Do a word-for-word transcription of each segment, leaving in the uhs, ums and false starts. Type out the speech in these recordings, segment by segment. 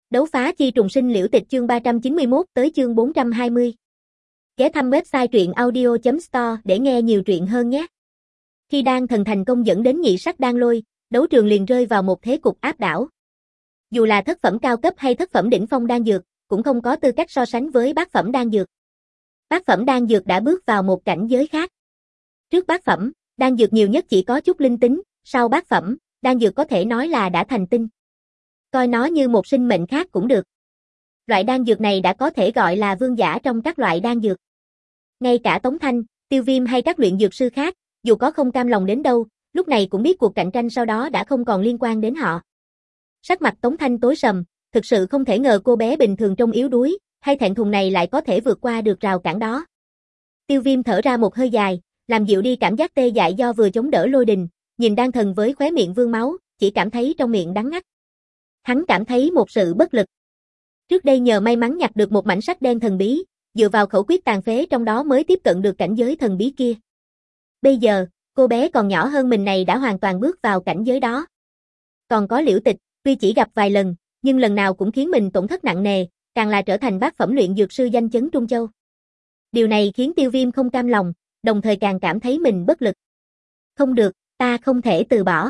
Đấu phá chi trùng sinh liễu tịch chương ba trăm chín mươi mốt tới chương bốn trăm hai mươi. Ghé thăm website truyện audio chấm store để nghe nhiều truyện hơn nhé. Khi Đan Thần thành công dẫn đến nhị sắc đan lôi, đấu trường liền rơi vào một thế cục áp đảo. Dù là thất phẩm cao cấp hay thất phẩm đỉnh phong đan dược, cũng không có tư cách so sánh với bát phẩm đan dược. Bát phẩm đan dược đã bước vào một cảnh giới khác. Trước bát phẩm, đan dược nhiều nhất chỉ có chút linh tính, sau bát phẩm, đan dược có thể nói là đã thành tinh. Coi nó như một sinh mệnh khác cũng được. Loại đan dược này đã có thể gọi là vương giả trong các loại đan dược. Ngay cả Tống Thanh, Tiêu Viêm hay các luyện dược sư khác, dù có không cam lòng đến đâu, lúc này cũng biết cuộc cạnh tranh sau đó đã không còn liên quan đến họ. Sắc mặt Tống Thanh tối sầm, thực sự không thể ngờ cô bé bình thường trông yếu đuối, hay thẹn thùng này lại có thể vượt qua được rào cản đó. Tiêu Viêm thở ra một hơi dài, làm dịu đi cảm giác tê dại do vừa chống đỡ lôi đình, nhìn Đan Thần với khóe miệng vương máu, chỉ cảm thấy trong miệng đắng ngắt. Hắn cảm thấy một sự bất lực. Trước đây nhờ may mắn nhặt được một mảnh sắt đen thần bí, dựa vào khẩu quyết tàn phế trong đó mới tiếp cận được cảnh giới thần bí kia. Bây giờ, cô bé còn nhỏ hơn mình này đã hoàn toàn bước vào cảnh giới đó. Còn có Liễu Tịch, tuy chỉ gặp vài lần, nhưng lần nào cũng khiến mình tổn thất nặng nề, càng là trở thành bát phẩm luyện dược sư danh chấn Trung Châu. Điều này khiến Tiêu Viêm không cam lòng, đồng thời càng cảm thấy mình bất lực. Không được, ta không thể từ bỏ.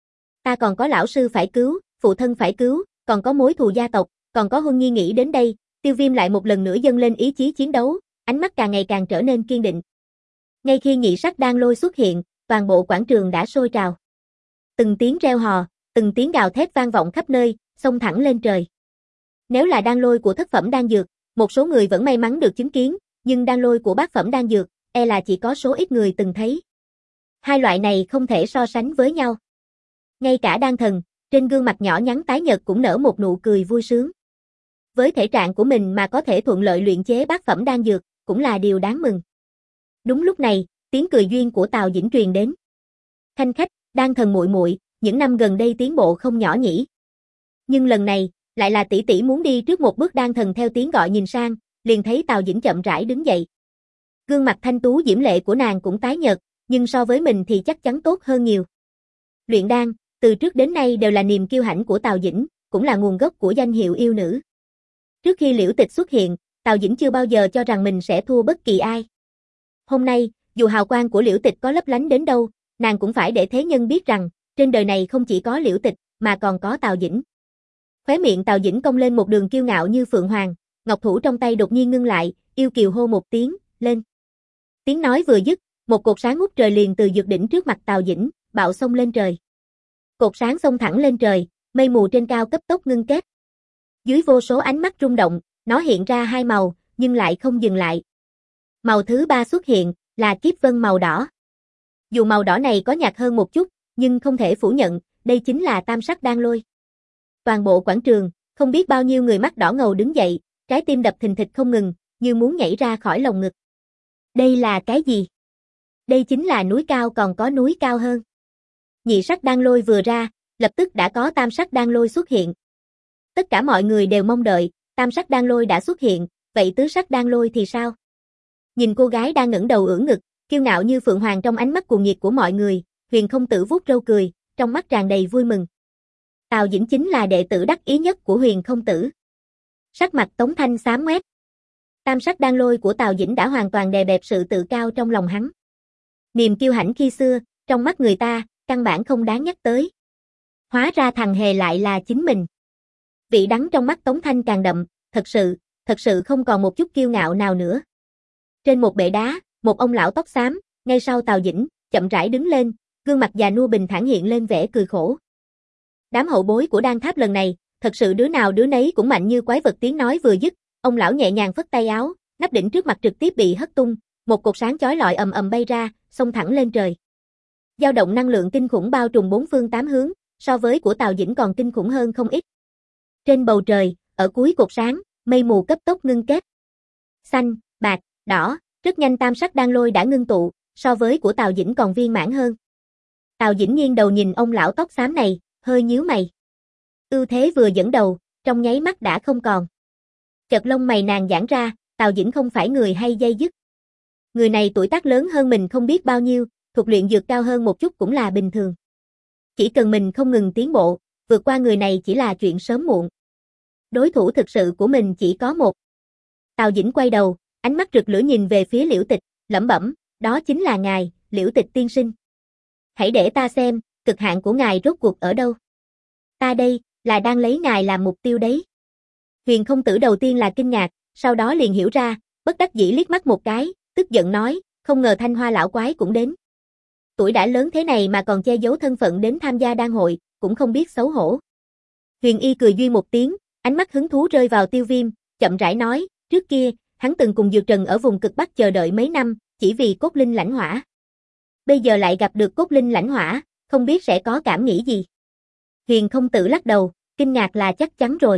Ta còn có lão sư phải cứu, phụ thân phải cứu, còn có mối thù gia tộc, còn có Huân Nhi. Nghĩ đến đây, Tiêu Viêm lại một lần nữa dâng lên ý chí chiến đấu, ánh mắt càng ngày càng trở nên kiên định. Ngay khi nhị sắc đan lôi xuất hiện, toàn bộ quảng trường đã sôi trào. Từng tiếng reo hò, từng tiếng gào thét vang vọng khắp nơi, xông thẳng lên trời. Nếu là đan lôi của thất phẩm đan dược, một số người vẫn may mắn được chứng kiến, nhưng đan lôi của bát phẩm đan dược, e là chỉ có số ít người từng thấy. Hai loại này không thể so sánh với nhau. Ngay cả Đan Thần, trên gương mặt nhỏ nhắn tái nhợt cũng nở một nụ cười vui sướng. Với thể trạng của mình mà có thể thuận lợi luyện chế bát phẩm đan dược, cũng là điều đáng mừng. Đúng lúc này, tiếng cười duyên của Tào Dĩnh truyền đến. Khanh khách, Đan Thần muội muội, những năm gần đây tiến bộ không nhỏ nhỉ. Nhưng lần này, lại là tỷ tỷ muốn đi trước một bước. Đan Thần theo tiếng gọi nhìn sang, liền thấy Tào Dĩnh chậm rãi đứng dậy. Gương mặt thanh tú diễm lệ của nàng cũng tái nhợt, nhưng so với mình thì chắc chắn tốt hơn nhiều. Luyện đan, từ trước đến nay đều là niềm kiêu hãnh của Tào Dĩnh, cũng là nguồn gốc của danh hiệu yêu nữ. Trước khi Liễu Tịch xuất hiện, Tào Dĩnh chưa bao giờ cho rằng mình sẽ thua bất kỳ ai. Hôm nay, dù hào quang của Liễu Tịch có lấp lánh đến đâu, nàng cũng phải để thế nhân biết rằng, trên đời này không chỉ có Liễu Tịch, mà còn có Tào Dĩnh. Khóe miệng Tào Dĩnh cong lên một đường kiêu ngạo như phượng hoàng, ngọc thủ trong tay đột nhiên ngưng lại, yêu kiều hô một tiếng, lên. Tiếng nói vừa dứt, một cột sáng ngút trời liền từ dược đỉnh trước mặt Tào Dĩnh, bạo xông lên trời. Cột sáng xông thẳng lên trời, mây mù trên cao cấp tốc ngưng kết. Dưới vô số ánh mắt rung động, nó hiện ra hai màu, nhưng lại không dừng lại. Màu thứ ba xuất hiện, là kiếp vân màu đỏ. Dù màu đỏ này có nhạt hơn một chút, nhưng không thể phủ nhận, đây chính là tam sắc đan lôi. Toàn bộ quảng trường, không biết bao nhiêu người mắt đỏ ngầu đứng dậy, trái tim đập thình thịch không ngừng, như muốn nhảy ra khỏi lồng ngực. Đây là cái gì? Đây chính là núi cao còn có núi cao hơn. Nhị sắc đan lôi vừa ra, lập tức đã có tam sắc đan lôi xuất hiện. Tất cả mọi người đều mong đợi, tam sắc đan lôi đã xuất hiện, vậy tứ sắc đan lôi thì sao? Nhìn cô gái đang ngẩng đầu ưỡn ngực, kiêu ngạo như phượng hoàng trong ánh mắt cuồng nhiệt của mọi người, Huyền Không Tử vuốt râu cười, trong mắt tràn đầy vui mừng. Tào Dĩnh chính là đệ tử đắc ý nhất của Huyền Không Tử. Sắc mặt Tống Thanh xám ngoét. Tam sắc đan lôi của Tào Dĩnh đã hoàn toàn đè bẹp sự tự cao trong lòng hắn. Niềm kiêu hãnh khi xưa, trong mắt người ta, căn bản không đáng nhắc tới. Hóa ra thằng hề lại là chính mình. Vị đắng trong mắt Tống Thanh càng đậm, thật sự, thật sự không còn một chút kiêu ngạo nào nữa. Trên một bệ đá, một ông lão tóc xám, ngay sau Tào Dĩnh, chậm rãi đứng lên, gương mặt già nua bình thản hiện lên vẻ cười khổ. Đám hậu bối của Đan Tháp lần này, thật sự đứa nào đứa nấy cũng mạnh như quái vật. Tiếng nói vừa dứt, ông lão nhẹ nhàng phất tay áo, nắp đỉnh trước mặt trực tiếp bị hất tung, một cột sáng chói lọi ầm ầm bay ra, xông thẳng lên trời. Dao động năng lượng kinh khủng bao trùm bốn phương tám hướng, so với của Tào Dĩnh còn kinh khủng hơn không ít. Trên bầu trời, ở cuối cột sáng, mây mù cấp tốc ngưng kết. Xanh, bạc, đỏ, rất nhanh tam sắc đan lôi đã ngưng tụ, so với của Tào Dĩnh còn viên mãn hơn. Tào Dĩnh nghiêng đầu nhìn ông lão tóc xám này, hơi nhíu mày. Ưu thế vừa dẫn đầu, trong nháy mắt đã không còn. Chợt lông mày nàng giãn ra, Tào Dĩnh không phải người hay dây dứt. Người này tuổi tác lớn hơn mình không biết bao nhiêu, thuộc luyện dược cao hơn một chút cũng là bình thường. Chỉ cần mình không ngừng tiến bộ, vượt qua người này chỉ là chuyện sớm muộn. Đối thủ thực sự của mình chỉ có một. Tào Dĩnh quay đầu, ánh mắt rực lửa nhìn về phía Liễu Tịch, lẩm bẩm, đó chính là ngài, Liễu Tịch tiên sinh. Hãy để ta xem, cực hạn của ngài rốt cuộc ở đâu. Ta đây, là đang lấy ngài làm mục tiêu đấy. Huyền Không Tử đầu tiên là kinh ngạc, sau đó liền hiểu ra, bất đắc dĩ liếc mắt một cái, tức giận nói, không ngờ Thanh Hoa lão quái cũng đến. Tuổi đã lớn thế này mà còn che giấu thân phận đến tham gia đan hội, cũng không biết xấu hổ. Huyền Y cười duy một tiếng, ánh mắt hứng thú rơi vào Tiêu Viêm, chậm rãi nói, trước kia, hắn từng cùng Dược Trần ở vùng cực Bắc chờ đợi mấy năm, chỉ vì cốt linh lãnh hỏa. Bây giờ lại gặp được cốt linh lãnh hỏa, không biết sẽ có cảm nghĩ gì. Huyền Không Tử lắc đầu, kinh ngạc là chắc chắn rồi.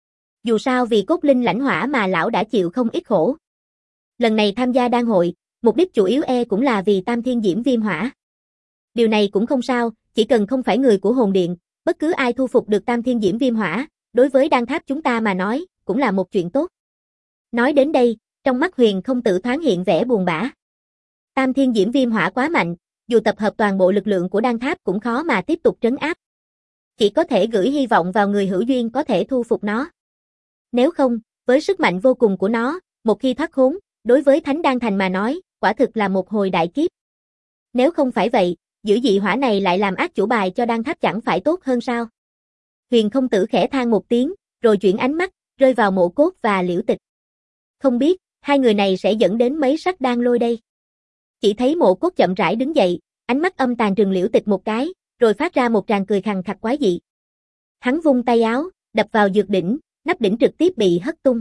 Dù sao vì cốt linh lãnh hỏa mà lão đã chịu không ít khổ. Lần này tham gia đan hội, mục đích chủ yếu e cũng là vì Tam Thiên Diễm Viêm Hỏa. Điều này cũng không sao, chỉ cần không phải người của hồn điện, bất cứ ai thu phục được Tam Thiên Diễm Viêm Hỏa, đối với đan tháp chúng ta mà nói, cũng là một chuyện tốt. Nói đến đây, trong mắt Huyền Không Tử thoáng hiện vẻ buồn bã. Tam Thiên Diễm Viêm Hỏa quá mạnh, dù tập hợp toàn bộ lực lượng của đan tháp cũng khó mà tiếp tục trấn áp. Chỉ có thể gửi hy vọng vào người hữu duyên có thể thu phục nó. Nếu không, với sức mạnh vô cùng của nó, một khi thoát khốn, đối với Thánh Đan Thành mà nói, quả thực là một hồi đại kiếp. Nếu không phải vậy, giữ dị hỏa này lại làm ác chủ bài cho đan tháp chẳng phải tốt hơn sao? Huyền Không Tử khẽ than một tiếng, rồi chuyển ánh mắt, rơi vào Mộ Cốt và Liễu Tịch. Không biết, hai người này sẽ dẫn đến mấy sắc đan lôi đây. Chỉ thấy Mộ Cốt chậm rãi đứng dậy, ánh mắt âm tàn trừng Liễu Tịch một cái, rồi phát ra một tràng cười khằng khặc quái dị. Hắn vung tay áo, đập vào dược đỉnh, nắp đỉnh trực tiếp bị hất tung.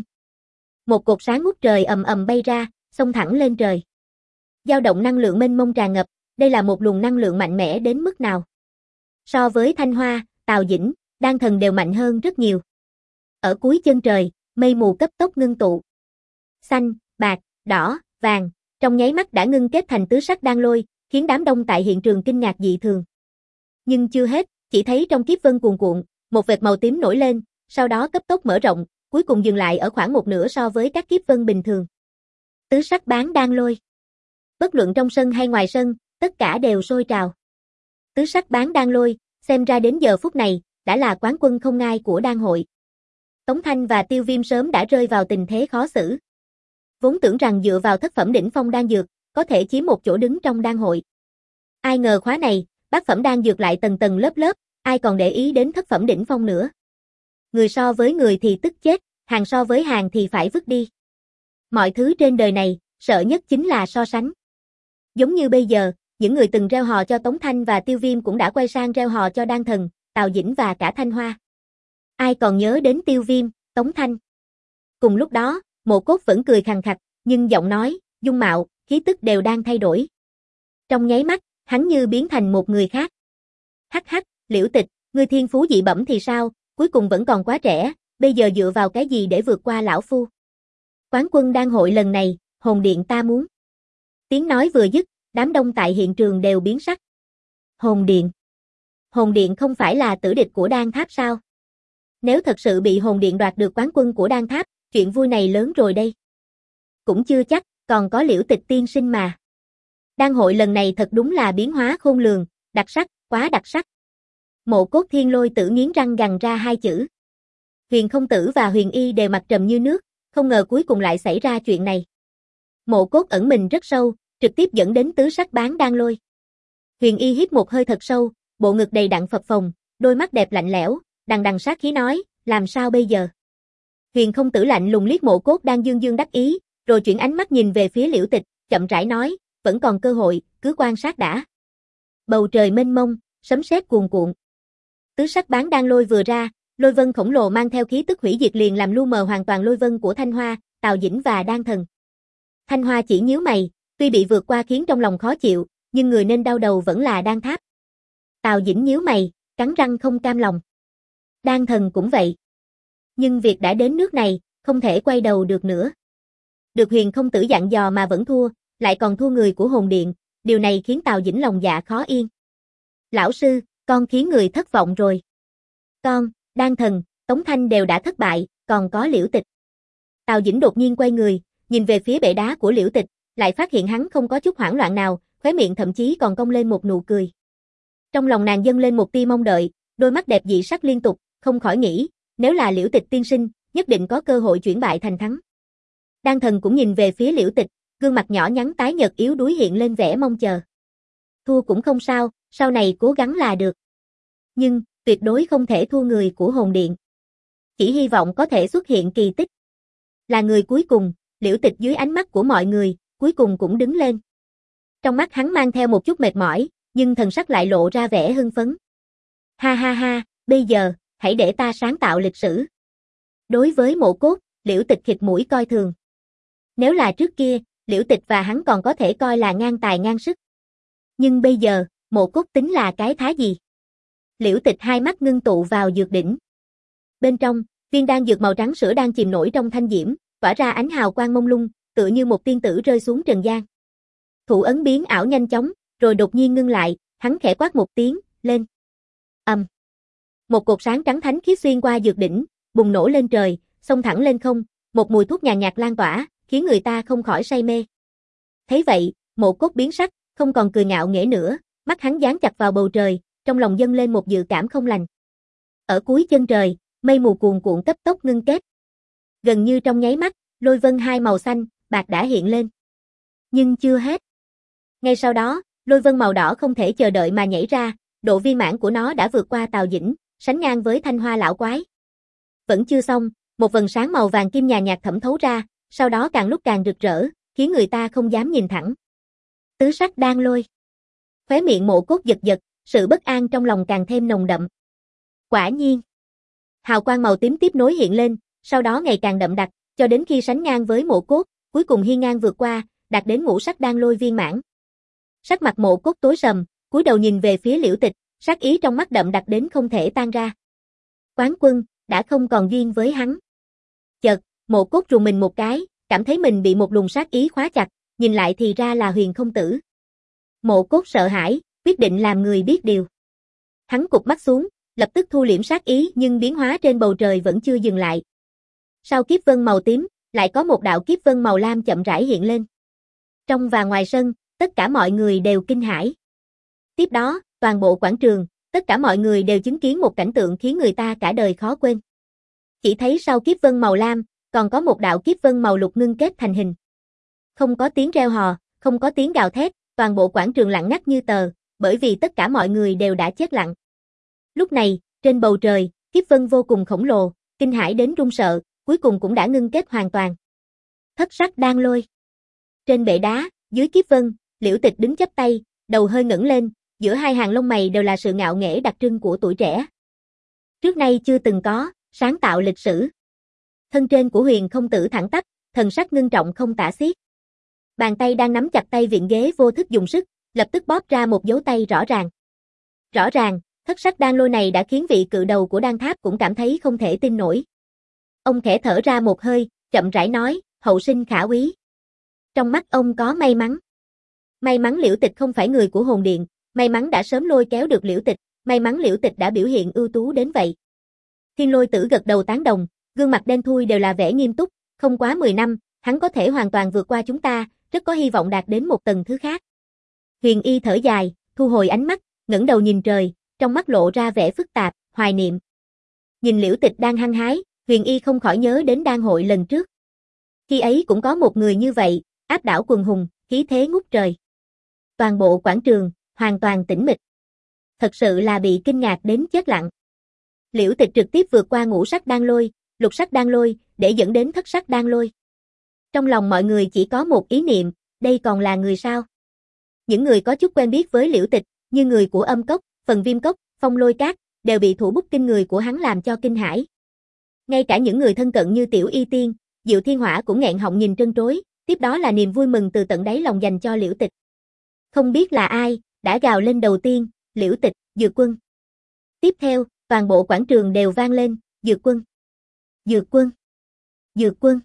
Một cột sáng ngút trời ầm ầm bay ra, xông thẳng lên trời. Dao động năng lượng mênh mông tràn ngập, đây là một luồng năng lượng mạnh mẽ đến mức nào? So với Thanh Hoa, Tào Dĩnh, Đan Thần đều mạnh hơn rất nhiều. Ở cuối chân trời, mây mù cấp tốc ngưng tụ. Xanh, bạc, đỏ, vàng, trong nháy mắt đã ngưng kết thành tứ sắc đan lôi, khiến đám đông tại hiện trường kinh ngạc dị thường. Nhưng chưa hết, chỉ thấy trong kiếp vân cuồn cuộn, một vệt màu tím nổi lên, sau đó cấp tốc mở rộng, cuối cùng dừng lại ở khoảng một nửa so với các kiếp vân bình thường. Tứ sắc bán đan lôi. Bất luận trong sân hay ngoài sân, tất cả đều sôi trào. Tứ sắc bán đan lôi, xem ra đến giờ phút này, đã là quán quân không ngai của đan hội. Tống Thanh và Tiêu Viêm sớm đã rơi vào tình thế khó xử. Vốn tưởng rằng dựa vào thất phẩm đỉnh phong đan dược, có thể chiếm một chỗ đứng trong đan hội. Ai ngờ khóa này, bát phẩm đan dược lại tầng tầng lớp lớp, ai còn để ý đến thất phẩm đỉnh phong nữa. Người so với người thì tức chết, hàng so với hàng thì phải vứt đi. Mọi thứ trên đời này, sợ nhất chính là so sánh. Giống như bây giờ, những người từng reo hò cho Tống Thanh và Tiêu Viêm cũng đã quay sang reo hò cho Đan Thần, Tào Dĩnh và cả Thanh Hoa. Ai còn nhớ đến Tiêu Viêm, Tống Thanh? Cùng lúc đó, Mộ Cốt vẫn cười khằng khặc, nhưng giọng nói, dung mạo, khí tức đều đang thay đổi. Trong nháy mắt, hắn như biến thành một người khác. Hắc hắc, Liễu Tịch, ngươi thiên phú dị bẩm thì sao, cuối cùng vẫn còn quá trẻ, bây giờ dựa vào cái gì để vượt qua lão phu? Quán quân đan hội lần này, hồn điện ta muốn. Tiếng nói vừa dứt, đám đông tại hiện trường đều biến sắc. Hồn điện. Hồn điện không phải là tử địch của đan tháp sao? Nếu thật sự bị hồn điện đoạt được quán quân của đan tháp, chuyện vui này lớn rồi đây. Cũng chưa chắc, còn có Liễu Tịch tiên sinh mà. Đan hội lần này thật đúng là biến hóa khôn lường, đặc sắc, quá đặc sắc. Mộ Cốt Thiên Lôi Tử nghiến răng gằn ra hai chữ. Huyền Không Tử và Huyền Y đều mặt trầm như nước, không ngờ cuối cùng lại xảy ra chuyện này. Mộ Cốt ẩn mình rất sâu, trực tiếp dẫn đến tứ sắc bán đan lôi. Huyền Y hít một hơi thật sâu, bộ ngực đầy đặn phập phồng, đôi mắt đẹp lạnh lẽo, đằng đằng sát khí nói, làm sao bây giờ? Huyền Không Tử lạnh lùng liếc Mộ Cốt đang dương dương đắc ý, rồi chuyển ánh mắt nhìn về phía Liễu Tịch, chậm rãi nói, vẫn còn cơ hội, cứ quan sát đã. Bầu trời mênh mông, sấm sét cuồn cuộn. Tứ sắc bán đan lôi vừa ra, lôi vân khổng lồ mang theo khí tức hủy diệt liền làm lu mờ hoàn toàn lôi vân của Thanh Hoa, Tào Dĩnh và Đan Thần. Thanh Hoa chỉ nhíu mày, tuy bị vượt qua khiến trong lòng khó chịu, nhưng người nên đau đầu vẫn là Đan Tháp. Tào Dĩnh nhíu mày, cắn răng không cam lòng. Đan Thần cũng vậy. Nhưng việc đã đến nước này, không thể quay đầu được nữa. Được Huyền Không Tử dặn dò mà vẫn thua, lại còn thua người của hồn điện, điều này khiến Tào Dĩnh lòng dạ khó yên. Lão sư, con khiến người thất vọng rồi. Con, Đan Thần, Tống Thanh đều đã thất bại, còn có Liễu Tịch. Tào Dĩnh đột nhiên quay người, nhìn về phía bệ đá của Liễu Tịch, lại phát hiện hắn không có chút hoảng loạn nào, khóe miệng thậm chí còn cong lên một nụ cười. Trong lòng nàng dâng lên một tia mong đợi, đôi mắt đẹp dị sắc liên tục, không khỏi nghĩ, nếu là Liễu Tịch tiên sinh, nhất định có cơ hội chuyển bại thành thắng. Đan thần cũng nhìn về phía Liễu Tịch, gương mặt nhỏ nhắn tái nhợt yếu đuối hiện lên vẻ mong chờ. Thua cũng không sao, sau này cố gắng là được. Nhưng, tuyệt đối không thể thua người của hồn điện. Chỉ hy vọng có thể xuất hiện kỳ tích. Là người cuối cùng, Liễu Tịch dưới ánh mắt của mọi người, cuối cùng cũng đứng lên. Trong mắt hắn mang theo một chút mệt mỏi, nhưng thần sắc lại lộ ra vẻ hưng phấn. Ha ha ha, bây giờ, hãy để ta sáng tạo lịch sử. Đối với Mộ Cốt, Liễu Tịch khịt mũi coi thường. Nếu là trước kia, Liễu Tịch và hắn còn có thể coi là ngang tài ngang sức. Nhưng bây giờ, Mộ Cốt tính là cái thá gì? Liễu Tịch hai mắt ngưng tụ vào dược đỉnh. Bên trong, viên đan dược màu trắng sữa đang chìm nổi trong thanh diễm, tỏa ra ánh hào quang mông lung, tựa như một tiên tử rơi xuống trần gian. Thủ ấn biến ảo nhanh chóng, rồi đột nhiên ngưng lại, hắn khẽ quát một tiếng, lên. Ầm. Um. Một cột sáng trắng thánh khiết xuyên qua dược đỉnh, bùng nổ lên trời, xông thẳng lên không, một mùi thuốc nhàn nhạt lan tỏa, khiến người ta không khỏi say mê. Thấy vậy, Mộ Cốt biến sắc, không còn cười ngạo nghễ nữa, mắt hắn dán chặt vào bầu trời, trong lòng dâng lên một dự cảm không lành. Ở cuối chân trời, mây mù cuồn cuộn cấp tốc ngưng kết. Gần như trong nháy mắt, lôi vân hai màu xanh, bạc đã hiện lên. Nhưng chưa hết. Ngay sau đó, lôi vân màu đỏ không thể chờ đợi mà nhảy ra, độ viên mãn của nó đã vượt qua Tào Dĩnh, sánh ngang với Thanh Hoa lão quái. Vẫn chưa xong, một vầng sáng màu vàng kim nhàn nhạt thẩm thấu ra, sau đó càng lúc càng rực rỡ, khiến người ta không dám nhìn thẳng. Tứ sắc đan lôi. Khóe miệng Mộ Cốt giật giật, sự bất an trong lòng càng thêm nồng đậm. Quả nhiên. Hào quang màu tím tiếp nối hiện lên, sau đó ngày càng đậm đặc, cho đến khi sánh ngang với Mộ Cốt, cuối cùng hiên ngang vượt qua, đạt đến ngũ sắc đan lôi viên mãn. Sắc mặt Mộ Cốt tối sầm, cúi đầu nhìn về phía Liễu Tịch, sát ý trong mắt đậm đặc đến không thể tan ra. Quán quân, đã không còn duyên với hắn. Chợt, Mộ Cốt rùng mình một cái, cảm thấy mình bị một luồng sát ý khóa chặt, nhìn lại thì ra là Huyền Không Tử. Mộ Cốt sợ hãi, quyết định làm người biết điều. Hắn cụp mắt xuống, lập tức thu liễm sát ý nhưng biến hóa trên bầu trời vẫn chưa dừng lại. Sau kiếp vân màu tím, lại có một đạo kiếp vân màu lam chậm rãi hiện lên. Trong và ngoài sân, tất cả mọi người đều kinh hãi. Tiếp đó, toàn bộ quảng trường, tất cả mọi người đều chứng kiến một cảnh tượng khiến người ta cả đời khó quên. Chỉ thấy sau kiếp vân màu lam, còn có một đạo kiếp vân màu lục ngưng kết thành hình. Không có tiếng reo hò, không có tiếng gào thét, toàn bộ quảng trường lặng ngắt như tờ, bởi vì tất cả mọi người đều đã chết lặng. Lúc này, trên bầu trời, kiếp vân vô cùng khổng lồ, kinh hãi đến run sợ, cuối cùng cũng đã ngưng kết hoàn toàn. Thất sắc đan lôi. Trên bệ đá, dưới kiếp vân, Liễu Tịch đứng chắp tay, đầu hơi ngẩng lên, giữa hai hàng lông mày đều là sự ngạo nghễ đặc trưng của tuổi trẻ. Trước nay chưa từng có, sáng tạo lịch sử. Thân trên của Huyền Không Tử thẳng tắp, thần sắc ngưng trọng không tả xiết. Bàn tay đang nắm chặt tay vịn ghế vô thức dùng sức, lập tức bóp ra một dấu tay rõ ràng. Rõ ràng, thất sắc đan lôi này đã khiến vị cự đầu của đan tháp cũng cảm thấy không thể tin nổi. Ông khẽ thở ra một hơi, chậm rãi nói, hậu sinh khả úy. Trong mắt ông có may mắn. May mắn Liễu Tịch không phải người của hồn điện, may mắn đã sớm lôi kéo được Liễu Tịch, may mắn Liễu Tịch đã biểu hiện ưu tú đến vậy. Thiên Lôi Tử gật đầu tán đồng, gương mặt đen thui đều là vẻ nghiêm túc, không quá mười năm, hắn có thể hoàn toàn vượt qua chúng ta, rất có hy vọng đạt đến một tầng thứ khác. Huyền Y thở dài, thu hồi ánh mắt, ngẩng đầu nhìn trời, trong mắt lộ ra vẻ phức tạp, hoài niệm. Nhìn Liễu Tịch đang hăng hái, Huyền Y không khỏi nhớ đến đan hội lần trước. Khi ấy cũng có một người như vậy, áp đảo quần hùng, khí thế ngút trời. Toàn bộ quảng trường, hoàn toàn tĩnh mịch. Thật sự là bị kinh ngạc đến chết lặng. Liễu Tịch trực tiếp vượt qua ngũ sắc đan lôi, lục sắc đan lôi, để dẫn đến thất sắc đan lôi. Trong lòng mọi người chỉ có một ý niệm, đây còn là người sao? Những người có chút quen biết với Liễu Tịch, như người của Âm Cốc, Phần Viêm Cốc, Phong Lôi Cát, đều bị thủ bút kinh người của hắn làm cho kinh hãi. Ngay cả những người thân cận như Tiểu Y Tiên, Diệu Thiên Hỏa cũng nghẹn họng nhìn trân trối, tiếp đó là niềm vui mừng từ tận đáy lòng dành cho Liễu Tịch. Không biết là ai, đã gào lên đầu tiên, Liễu Tịch, Dược Quân. Tiếp theo, toàn bộ quảng trường đều vang lên, Dược Quân, Dược Quân, Dược Quân.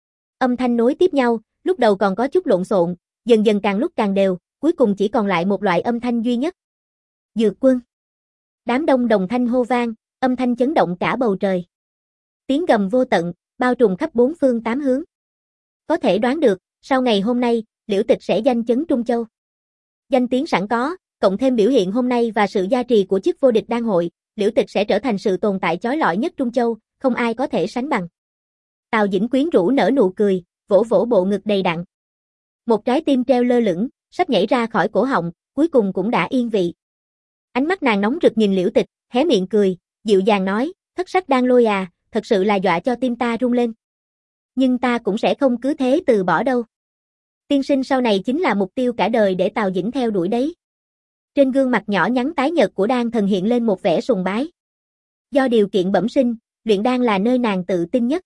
Âm thanh nối tiếp nhau, lúc đầu còn có chút lộn xộn, dần dần càng lúc càng đều, cuối cùng chỉ còn lại một loại âm thanh duy nhất. Dược Quân. Đám đông đồng thanh hô vang, âm thanh chấn động cả bầu trời. Tiếng gầm vô tận, bao trùm khắp bốn phương tám hướng. Có thể đoán được, sau ngày hôm nay, Liễu Tịch sẽ danh chấn Trung Châu. Danh tiếng sẵn có, cộng thêm biểu hiện hôm nay và sự gia trì của chức vô địch đan hội, Liễu Tịch sẽ trở thành sự tồn tại chói lọi nhất Trung Châu, không ai có thể sánh bằng. Tào Dĩnh quyến rũ nở nụ cười, vỗ vỗ bộ ngực đầy đặn. Một trái tim treo lơ lửng, sắp nhảy ra khỏi cổ họng, cuối cùng cũng đã yên vị. Ánh mắt nàng nóng rực nhìn Liễu Tịch, hé miệng cười, dịu dàng nói, thất sắc đan lôi à, thật sự là dọa cho tim ta rung lên. Nhưng ta cũng sẽ không cứ thế từ bỏ đâu. Tiên sinh sau này chính là mục tiêu cả đời để Tào Dĩnh theo đuổi đấy. Trên gương mặt nhỏ nhắn tái nhợt của đan thần hiện lên một vẻ sùng bái. Do điều kiện bẩm sinh, luyện đan là nơi nàng tự tin nhất.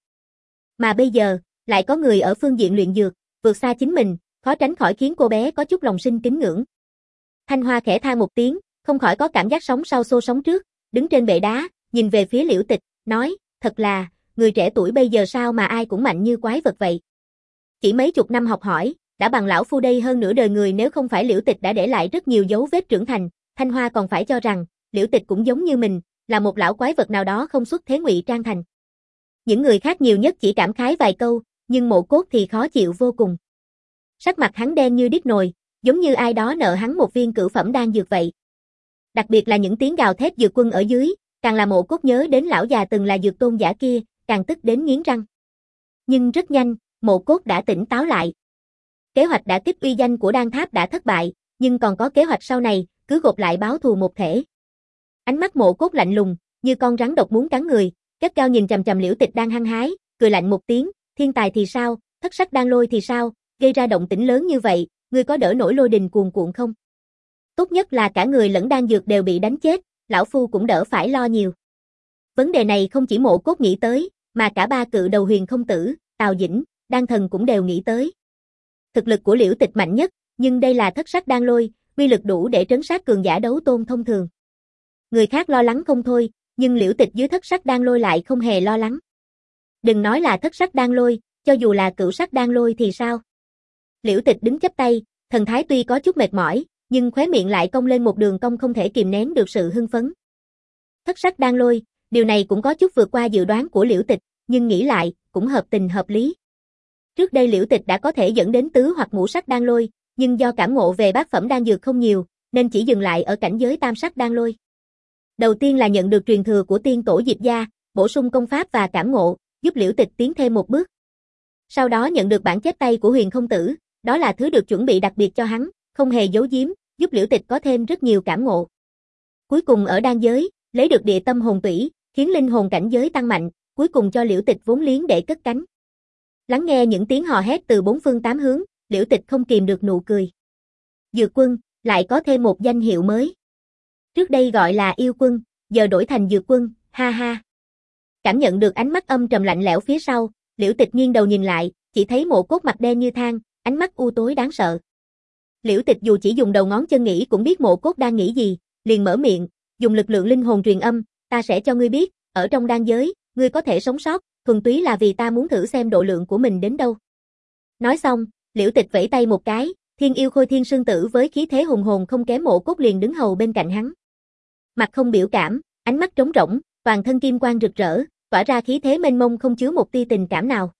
Mà bây giờ, lại có người ở phương diện luyện dược, vượt xa chính mình, khó tránh khỏi khiến cô bé có chút lòng sinh kính ngưỡng. Thanh Hoa khẽ than một tiếng, không khỏi có cảm giác sóng sau xô sóng trước, đứng trên bệ đá, nhìn về phía Liễu Tịch, nói, thật là, người trẻ tuổi bây giờ sao mà ai cũng mạnh như quái vật vậy. Chỉ mấy chục năm học hỏi, đã bằng lão phu đây hơn nửa đời người, nếu không phải Liễu Tịch đã để lại rất nhiều dấu vết trưởng thành, Thanh Hoa còn phải cho rằng, Liễu Tịch cũng giống như mình, là một lão quái vật nào đó không xuất thế ngụy trang thành. Những người khác nhiều nhất chỉ cảm khái vài câu, nhưng Mộ Cốt thì khó chịu vô cùng. Sắc mặt hắn đen như đít nồi, giống như ai đó nợ hắn một viên cửu phẩm đan dược vậy. Đặc biệt là những tiếng gào thét dược quân ở dưới, càng là Mộ Cốt nhớ đến lão già từng là dược tôn giả kia, càng tức đến nghiến răng. Nhưng rất nhanh, Mộ Cốt đã tỉnh táo lại. Kế hoạch đả kích uy danh của đan tháp đã thất bại, nhưng còn có kế hoạch sau này, cứ gộp lại báo thù một thể. Ánh mắt Mộ Cốt lạnh lùng, như con rắn độc muốn cắn người, cất cao nhìn chằm chằm Liễu Tịch đang hăng hái, cười lạnh một tiếng, thiên tài thì sao, thất sắc đan lôi thì sao, gây ra động tĩnh lớn như vậy, ngươi có đỡ nổi lôi đình cuồn cuộn không? Tốt nhất là cả người lẫn đan dược đều bị đánh chết, lão phu cũng đỡ phải lo nhiều. Vấn đề này không chỉ Mộ Cốt nghĩ tới, mà cả ba cự đầu Huyền Không Tử, Tào Dĩnh, Đan Thần cũng đều nghĩ tới. Thực lực của Liễu Tịch mạnh nhất, nhưng đây là thất sắc đan lôi, uy lực đủ để trấn sát cường giả đấu tôn thông thường. Người khác lo lắng không thôi, nhưng Liễu Tịch dưới thất sắc đan lôi lại không hề lo lắng. Đừng nói là thất sắc đan lôi, cho dù là cửu sắc đan lôi thì sao? Liễu Tịch đứng chắp tay, thần thái tuy có chút mệt mỏi, nhưng khóe miệng lại cong lên một đường cong không thể kìm nén được sự hưng phấn. Thất sắc đan lôi, điều này cũng có chút vượt qua dự đoán của Liễu Tịch, nhưng nghĩ lại, cũng hợp tình hợp lý. Trước đây Liễu Tịch đã có thể dẫn đến tứ hoặc ngũ sắc đan lôi, nhưng do cảm ngộ về bát phẩm đan dược không nhiều, nên chỉ dừng lại ở cảnh giới tam sắc đan lôi. Đầu tiên là nhận được truyền thừa của tiên tổ Diệp gia, bổ sung công pháp và cảm ngộ, giúp Liễu Tịch tiến thêm một bước. Sau đó nhận được bản chép tay của Huyền Không Tử, đó là thứ được chuẩn bị đặc biệt cho hắn, không hề giấu giếm, giúp Liễu Tịch có thêm rất nhiều cảm ngộ. Cuối cùng ở đan giới, lấy được địa tâm hồn tủy, khiến linh hồn cảnh giới tăng mạnh, cuối cùng cho Liễu Tịch vốn liếng để cất cánh. Lắng nghe những tiếng hò hét từ bốn phương tám hướng, Liễu Tịch không kìm được nụ cười. Dược quân, lại có thêm một danh hiệu mới. Trước đây gọi là yêu quân, giờ đổi thành dược quân, ha ha. Cảm nhận được ánh mắt âm trầm lạnh lẽo phía sau, Liễu Tịch nghiêng đầu nhìn lại, chỉ thấy Mộ Cốt mặt đen như than, ánh mắt u tối đáng sợ. Liễu Tịch dù chỉ dùng đầu ngón chân nghĩ cũng biết Mộ Cốt đang nghĩ gì, liền mở miệng, dùng lực lượng linh hồn truyền âm, ta sẽ cho ngươi biết, ở trong đan giới, ngươi có thể sống sót, thuần túy là vì ta muốn thử xem độ lượng của mình đến đâu. Nói xong, Liễu Tịch vẫy tay một cái, Thiên Yêu Khôi Thiên Sương Tử với khí thế hùng hồn không kém Mộ Cốt liền đứng hầu bên cạnh hắn. Mặt không biểu cảm, ánh mắt trống rỗng, toàn thân kim quang rực rỡ, tỏa ra khí thế mênh mông không chứa một tia tình cảm nào.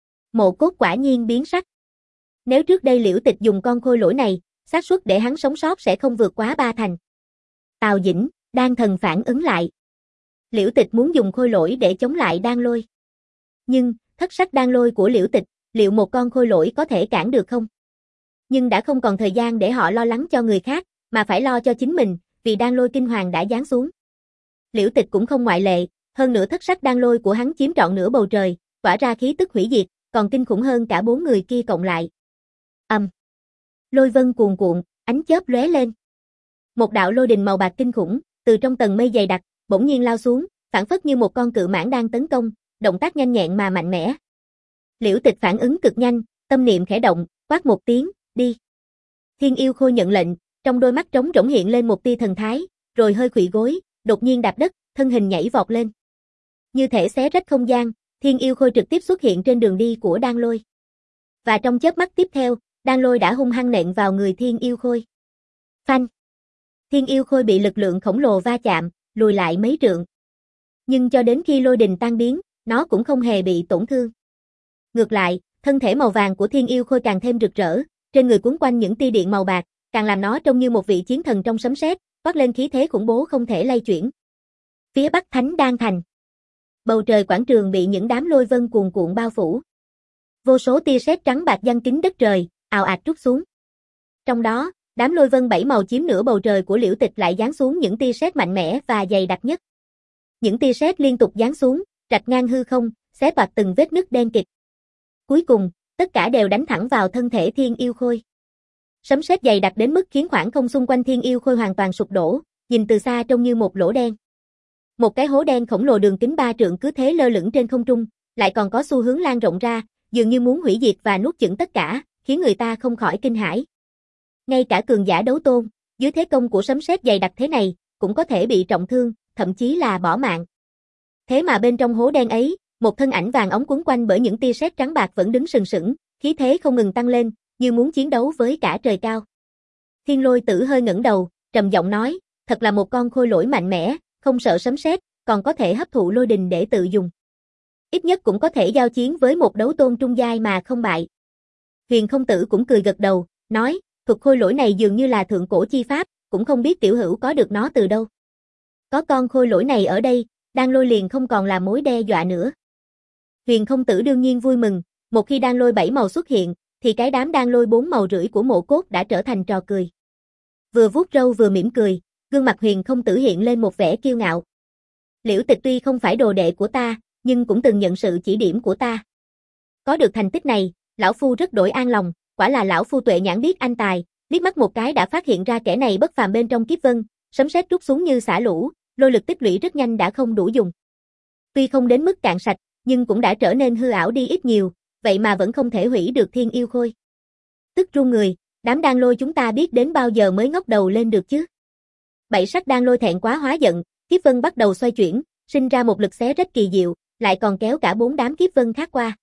Mộ Cốt quả nhiên biến sắc. Nếu trước đây Liễu Tịch dùng con khôi lỗi này, xác suất để hắn sống sót sẽ không vượt quá ba thành. Tào Dĩnh, Đan Thần phản ứng lại. Liễu Tịch muốn dùng khôi lỗi để chống lại đan lôi. Nhưng, thất sắc đan lôi của Liễu Tịch, liệu một con khôi lỗi có thể cản được không? Nhưng đã không còn thời gian để họ lo lắng cho người khác, mà phải lo cho chính mình, vì đan lôi kinh hoàng đã giáng xuống. Liễu Tịch cũng không ngoại lệ, hơn nữa thất sắc đan lôi của hắn chiếm trọn nửa bầu trời, tỏa ra khí tức hủy diệt, còn kinh khủng hơn cả bốn người kia cộng lại. Ầm. Um. Lôi vân cuồn cuộn, ánh chớp lóe lên. Một đạo lôi đình màu bạc kinh khủng, từ trong tầng mây dày đặc, bỗng nhiên lao xuống, phảng phất như một con cự mãng đang tấn công, động tác nhanh nhẹn mà mạnh mẽ. Liễu Tịch phản ứng cực nhanh, tâm niệm khẽ động, quát một tiếng, đi. Thiên Yêu Khôi nhận lệnh, trong đôi mắt trống rỗng hiện lên một tia thần thái, rồi hơi khuỵu gối, đột nhiên đạp đất, thân hình nhảy vọt lên. Như thể xé rách không gian, Thiên Yêu Khôi trực tiếp xuất hiện trên đường đi của đan lôi. Và trong chớp mắt tiếp theo, đan lôi đã hung hăng nện vào người Thiên Yêu Khôi. Phanh! Thiên Yêu Khôi bị lực lượng khổng lồ va chạm, lùi lại mấy trượng. Nhưng cho đến khi lôi đình tan biến, nó cũng không hề bị tổn thương. Ngược lại, thân thể màu vàng của Thiên Yêu Khôi càng thêm rực rỡ, trên người cuốn quanh những tia điện màu bạc, càng làm nó trông như một vị chiến thần trong sấm sét, toát lên khí thế khủng bố không thể lay chuyển. Phía Bắc Thánh Đan Thành. Bầu trời quảng trường bị những đám lôi vân cuồn cuộn bao phủ. Vô số tia sét trắng bạc giăng kín đất trời, ào ạt trút xuống. Trong đó, đám lôi vân bảy màu chiếm nửa bầu trời của Liễu Tịch lại giáng xuống những tia sét mạnh mẽ và dày đặc nhất. Những tia sét liên tục giáng xuống, rạch ngang hư không, xé toạc từng vết nứt đen kịt. Cuối cùng, tất cả đều đánh thẳng vào thân thể Thiên Yêu Khôi. Sấm sét dày đặc đến mức khiến khoảng không xung quanh Thiên Yêu Khôi hoàn toàn sụp đổ, nhìn từ xa trông như một lỗ đen. Một cái hố đen khổng lồ đường kính ba trượng cứ thế lơ lửng trên không trung, lại còn có xu hướng lan rộng ra, dường như muốn hủy diệt và nuốt chửng tất cả, khiến người ta không khỏi kinh hãi. Ngay cả cường giả đấu tôn, dưới thế công của sấm sét dày đặc thế này, cũng có thể bị trọng thương, thậm chí là bỏ mạng. Thế mà bên trong hố đen ấy, một thân ảnh vàng óng quấn quanh bởi những tia sét trắng bạc vẫn đứng sừng sững, khí thế không ngừng tăng lên, như muốn chiến đấu với cả trời cao. Thiên Lôi Tử hơi ngẩng đầu, trầm giọng nói, thật là một con khôi lỗi mạnh mẽ, không sợ sấm sét, còn có thể hấp thụ lôi đình để tự dùng. Ít nhất cũng có thể giao chiến với một đấu tôn trung giai mà không bại. Huyền Không Tử cũng cười gật đầu, nói, thuật khôi lỗi này dường như là thượng cổ chi pháp, cũng không biết tiểu hữu có được nó từ đâu. Có con khôi lỗi này ở đây, Đan Lôi liền không còn là mối đe dọa nữa. Huyền Không Tử đương nhiên vui mừng, một khi Đan Lôi bảy màu xuất hiện, thì cái đám Đan Lôi bốn màu rưỡi của Mộ Cốt đã trở thành trò cười. Vừa vuốt râu vừa mỉm cười, gương mặt Huyền Không Tử hiện lên một vẻ kiêu ngạo. Liễu Tịch tuy không phải đồ đệ của ta, nhưng cũng từng nhận sự chỉ điểm của ta. Có được thành tích này, lão phu rất đổi an lòng, quả là lão phu tuệ nhãn biết anh tài, liếc mắt một cái đã phát hiện ra kẻ này bất phàm bên trong kiếp vân, sấm sét trút xuống như xả lũ, lôi lực tích lũy rất nhanh đã không đủ dùng. Tuy không đến mức cạn sạch, nhưng cũng đã trở nên hư ảo đi ít nhiều, vậy mà vẫn không thể hủy được Thiên Yêu Khôi. Tức run người, đám Đan Lôi chúng ta biết đến bao giờ mới ngóc đầu lên được chứ? Bảy sắc Đan Lôi thẹn quá hóa giận, kiếp vân bắt đầu xoay chuyển, sinh ra một lực xé rách kỳ diệu, lại còn kéo cả bốn đám kiếp vân khác qua.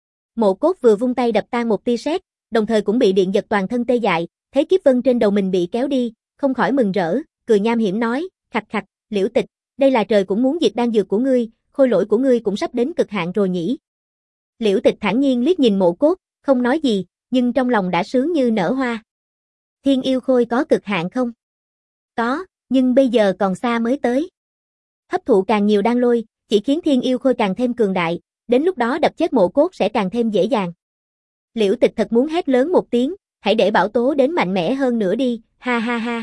Mộ Cốt vừa vung tay đập tan một tia sét, đồng thời cũng bị điện giật toàn thân tê dại, thấy kiếp vân trên đầu mình bị kéo đi, không khỏi mừng rỡ, cười nham hiểm nói, khặt khặt, Liễu Tịch, đây là trời cũng muốn diệt đan dược của ngươi, khôi lỗi của ngươi cũng sắp đến cực hạn rồi nhỉ. Liễu Tịch thản nhiên liếc nhìn Mộ Cốt, không nói gì, nhưng trong lòng đã sướng như nở hoa. Thiên Yêu Khôi có cực hạn không? Có, nhưng bây giờ còn xa mới tới. Hấp thụ càng nhiều đan lôi, chỉ khiến Thiên Yêu Khôi càng thêm cường đại, đến lúc đó đập chết Mộ Cốt sẽ càng thêm dễ dàng. Liễu Tịch thật muốn hét lớn một tiếng, hãy để Bảo Tố đến mạnh mẽ hơn nữa đi, ha ha ha.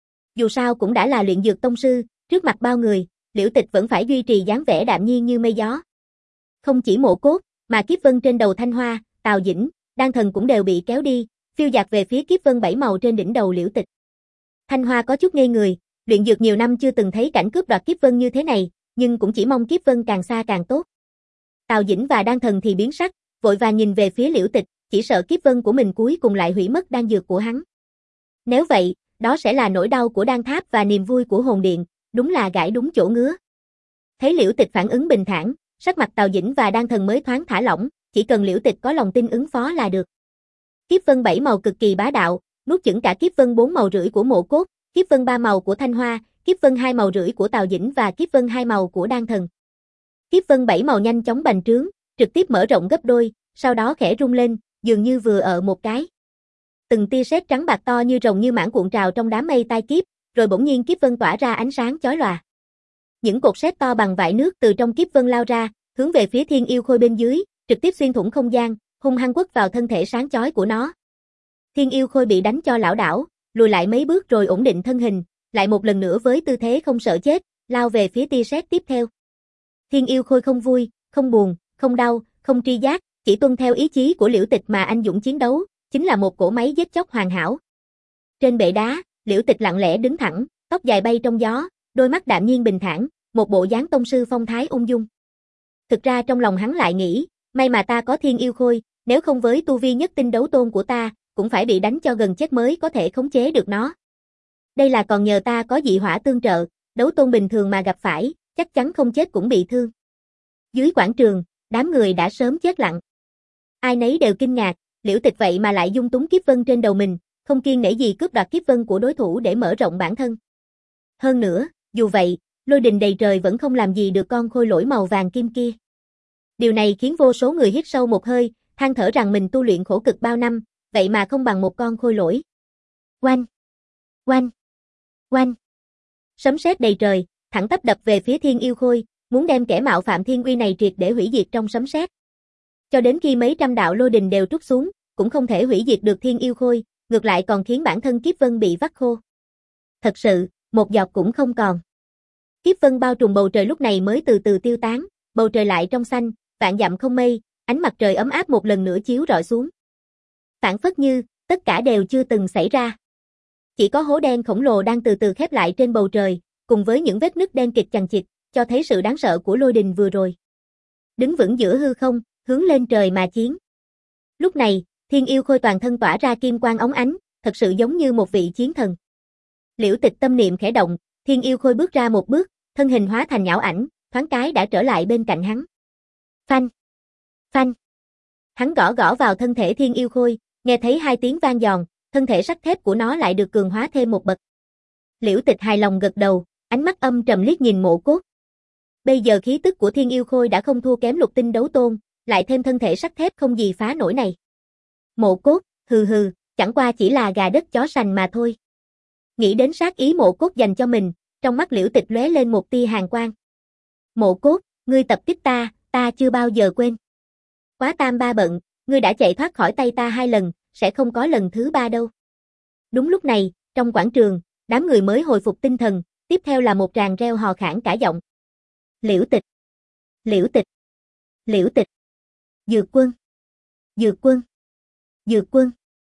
Dù sao cũng đã là luyện dược tông sư, trước mặt bao người, Liễu Tịch vẫn phải duy trì dáng vẻ đạm nhiên như mây gió. Không chỉ Mộ Cốt, mà kiếp vân trên đầu Thanh Hoa, Tào Dĩnh, Đan Thần cũng đều bị kéo đi, phiêu dạt về phía kiếp vân bảy màu trên đỉnh đầu Liễu Tịch. Thanh Hoa có chút ngây người, luyện dược nhiều năm chưa từng thấy cảnh cướp đoạt kiếp vân như thế này, nhưng cũng chỉ mong kiếp vân càng xa càng tốt. Tào Dĩnh và Đan Thần thì biến sắc, vội vàng nhìn về phía Liễu Tịch, chỉ sợ kiếp vân của mình cuối cùng lại hủy mất đan dược của hắn. Nếu vậy, đó sẽ là nỗi đau của Đan Tháp và niềm vui của hồn điện, đúng là gãi đúng chỗ ngứa. Thấy Liễu Tịch phản ứng bình thản, sắc mặt Tào Dĩnh và Đan Thần mới thoáng thả lỏng, chỉ cần Liễu Tịch có lòng tin ứng phó là được. Kiếp vân bảy màu cực kỳ bá đạo, nuốt chửng cả kiếp vân bốn màu rưỡi của Mộ Cốt, kiếp vân ba màu của Thanh Hoa, kiếp vân hai màu rưỡi của Tào Dĩnh và kiếp vân hai màu của Đan Thần. Kiếp vân bảy màu nhanh chóng bành trướng, trực tiếp mở rộng gấp đôi, sau đó khẽ rung lên, dường như vừa ở một cái. Từng tia sét trắng bạc to như rồng như mãng cuộn trào trong đám mây tai kiếp, rồi bỗng nhiên kiếp vân tỏa ra ánh sáng chói lòa. Những cột sét to bằng vại nước từ trong kiếp vân lao ra, hướng về phía Thiên Yêu Khôi bên dưới, trực tiếp xuyên thủng không gian, hung hăng quất vào thân thể sáng chói của nó. Thiên Yêu Khôi bị đánh cho lảo đảo, lùi lại mấy bước rồi ổn định thân hình, lại một lần nữa với tư thế không sợ chết, lao về phía tia sét tiếp theo. Thiên Yêu Khôi không vui, không buồn, không đau, không tri giác, chỉ tuân theo ý chí của Liễu Tịch mà anh dũng chiến đấu, chính là một cỗ máy giết chóc hoàn hảo. Trên bệ đá, Liễu Tịch lặng lẽ đứng thẳng, tóc dài bay trong gió, đôi mắt đạm nhiên bình thản, một bộ dáng tông sư phong thái ung dung. Thực ra trong lòng hắn lại nghĩ, may mà ta có Thiên Yêu Khôi, nếu không với tu vi nhất tinh đấu tôn của ta, cũng phải bị đánh cho gần chết mới có thể khống chế được nó. Đây là còn nhờ ta có dị hỏa tương trợ, đấu tôn bình thường mà gặp phải, chắc chắn không chết cũng bị thương. Dưới quảng trường, đám người đã sớm chết lặng. Ai nấy đều kinh ngạc, Liễu Tịch vậy mà lại dung túng kiếp vân trên đầu mình, không kiêng nể gì cướp đoạt kiếp vân của đối thủ để mở rộng bản thân. Hơn nữa, dù vậy, lôi đình đầy trời vẫn không làm gì được con khôi lỗi màu vàng kim kia. Điều này khiến vô số người hít sâu một hơi, than thở rằng mình tu luyện khổ cực bao năm, vậy mà không bằng một con khôi lỗi. Oanh! Oanh! Oanh! Sấm sét đầy trời, thẳng tắp đập về phía Thiên Yêu Khôi, muốn đem kẻ mạo phạm thiên uy này triệt để hủy diệt trong sấm sét. Cho đến khi mấy trăm đạo lôi đình đều trút xuống, cũng không thể hủy diệt được Thiên Yêu Khôi, ngược lại còn khiến bản thân kiếp vân bị vắt khô. Thật sự, một giọt cũng không còn. Kiếp vân bao trùm bầu trời lúc này mới từ từ tiêu tán, bầu trời lại trong xanh, vạn dặm không mây, ánh mặt trời ấm áp một lần nữa chiếu rọi xuống. Phản phất như, tất cả đều chưa từng xảy ra. Chỉ có hố đen khổng lồ đang từ từ khép lại trên bầu trời, cùng với những vết nứt đen kịt chằng chịt, cho thấy sự đáng sợ của lôi đình vừa rồi. Đứng vững giữa hư không, hướng lên trời mà chiến. Lúc này, Thiên Yêu Khôi toàn thân tỏa ra kim quang óng ánh, thật sự giống như một vị chiến thần. Liễu Tịch tâm niệm khẽ động, Thiên Yêu Khôi bước ra một bước, thân hình hóa thành nhão ảnh, thoáng cái đã trở lại bên cạnh hắn. Phanh! Phanh! Hắn gõ gõ vào thân thể Thiên Yêu Khôi, nghe thấy hai tiếng vang giòn, thân thể sắt thép của nó lại được cường hóa thêm một bậc. Liễu Tịch hài lòng gật đầu, ánh mắt âm trầm liếc nhìn Mộ Cốt. Bây giờ khí tức của Thiên Yêu Khôi đã không thua kém lục tinh đấu tôn, lại thêm thân thể sắt thép không gì phá nổi này. Mộ Cốt, hừ hừ, chẳng qua chỉ là gà đất chó sành mà thôi. Nghĩ đến sát ý Mộ Cốt dành cho mình, trong mắt Liễu Tịch lóe lên một tia hàn quang. Mộ Cốt, ngươi tập kích ta, ta chưa bao giờ quên. Quá tam ba bận, ngươi đã chạy thoát khỏi tay ta hai lần, sẽ không có lần thứ ba đâu. Đúng lúc này, trong quảng trường, đám người mới hồi phục tinh thần, tiếp theo là một tràng reo hò khản cả giọng. Liễu Tịch! Liễu Tịch! Liễu Tịch! Dược Quân! Dược Quân! Dược Quân!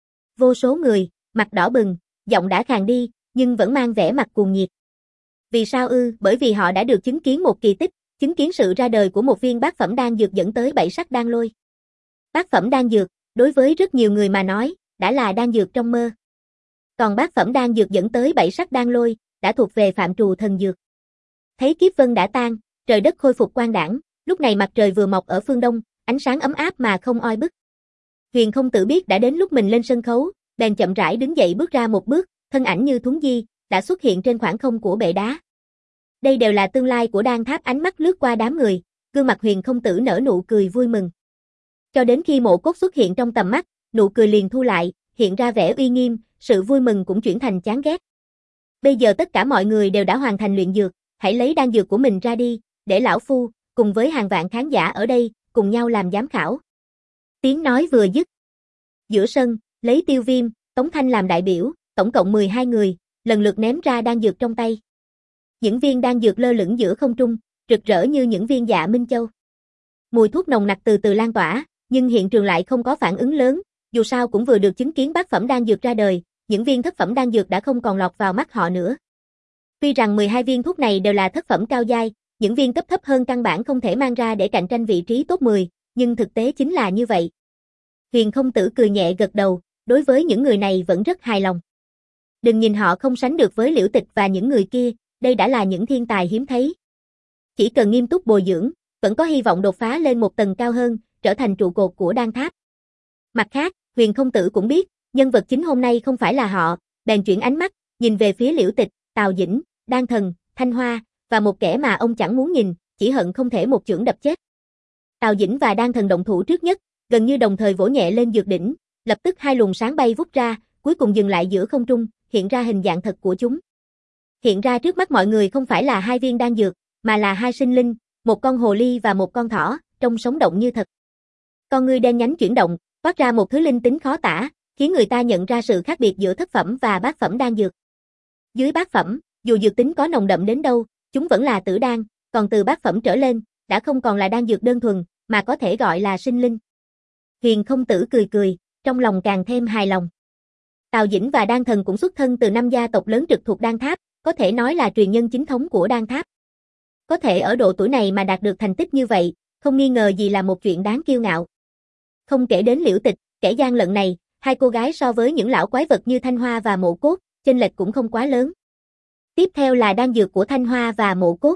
Vô số người, mặt đỏ bừng, giọng đã khàn đi, nhưng vẫn mang vẻ mặt cuồng nhiệt. Vì sao ư? Bởi vì họ đã được chứng kiến một kỳ tích, chứng kiến sự ra đời của một viên bát phẩm đan dược dẫn tới bảy sắc đan lôi. Bát phẩm đan dược, đối với rất nhiều người mà nói, đã là đan dược trong mơ. Còn bát phẩm đan dược dẫn tới bảy sắc đan lôi, đã thuộc về phạm trù thần dược. Thấy kiếp vân đã tan, trời đất khôi phục quang đãng, lúc này mặt trời vừa mọc ở phương đông, ánh sáng ấm áp mà không oi bức. Huyền không tự biết đã đến lúc mình lên sân khấu, bèn chậm rãi đứng dậy bước ra một bước, thân ảnh như thuấn di, đã xuất hiện trên khoảng không của bệ đá. Đây đều là tương lai của Đan Tháp. Ánh mắt lướt qua đám người, gương mặt Huyền không tử nở nụ cười vui mừng. Cho đến khi Mộ Cốt xuất hiện trong tầm mắt, nụ cười liền thu lại, hiện ra vẻ uy nghiêm, sự vui mừng cũng chuyển thành chán ghét. Bây giờ tất cả mọi người đều đã hoàn thành luyện dược, hãy lấy đan dược của mình ra đi, để lão phu, cùng với hàng vạn khán giả ở đây, cùng nhau làm giám khảo. Tiếng nói vừa dứt. Giữa sân, lấy Tiêu Viêm, Tống Thanh làm đại biểu, tổng cộng mười hai người, lần lượt ném ra đan dược trong tay. Những viên đan dược lơ lửng giữa không trung, rực rỡ như những viên dạ minh châu. Mùi thuốc nồng nặc từ từ lan tỏa, nhưng hiện trường lại không có phản ứng lớn, dù sao cũng vừa được chứng kiến bát phẩm đan dược ra đời, những viên thất phẩm đan dược đã không còn lọt vào mắt họ nữa. Tuy rằng mười hai viên thuốc này đều là thất phẩm cao giai, những viên cấp thấp hơn căn bản không thể mang ra để cạnh tranh vị trí top mười, nhưng thực tế chính là như vậy. Huyền không tử cười nhẹ gật đầu, đối với những người này vẫn rất hài lòng. Đừng nhìn họ không sánh được với Liễu Tịch và những người kia, đây đã là những thiên tài hiếm thấy. Chỉ cần nghiêm túc bồi dưỡng, vẫn có hy vọng đột phá lên một tầng cao hơn, trở thành trụ cột của Đan Tháp. Mặt khác, Huyền không tử cũng biết, nhân vật chính hôm nay không phải là họ, bèn chuyển ánh mắt, nhìn về phía Liễu Tịch, Tào Dĩnh, Đan Thần, Thanh Hoa, và một kẻ mà ông chẳng muốn nhìn, chỉ hận không thể một chưởng đập chết. Tào Dĩnh và Đan Thần động thủ trước nhất, gần như đồng thời vỗ nhẹ lên dược đỉnh, lập tức hai luồng sáng bay vút ra, cuối cùng dừng lại giữa không trung, hiện ra hình dạng thật của chúng. Hiện ra trước mắt mọi người không phải là hai viên đan dược, mà là hai sinh linh, một con hồ ly và một con thỏ, trông sống động như thật. Con ngươi đen nhánh chuyển động, toát ra một thứ linh tính khó tả, khiến người ta nhận ra sự khác biệt giữa thất phẩm và bát phẩm đan dược. Dưới bát phẩm, dù dược tính có nồng đậm đến đâu, chúng vẫn là tử đan, còn từ bát phẩm trở lên, đã không còn là đan dược đơn thuần, mà có thể gọi là sinh linh. Huyền không tử cười cười, trong lòng càng thêm hài lòng. Tào Dĩnh và Đan Thần cũng xuất thân từ năm gia tộc lớn trực thuộc Đan Tháp, có thể nói là truyền nhân chính thống của Đan Tháp. Có thể ở độ tuổi này mà đạt được thành tích như vậy, không nghi ngờ gì là một chuyện đáng kiêu ngạo. Không kể đến Liễu Tịch, kẻ gian lận này, hai cô gái so với những lão quái vật như Thanh Hoa và Mộ Cốt, chênh lệch cũng không quá lớn. Tiếp theo là đan dược của Thanh Hoa và Mộ Cốt.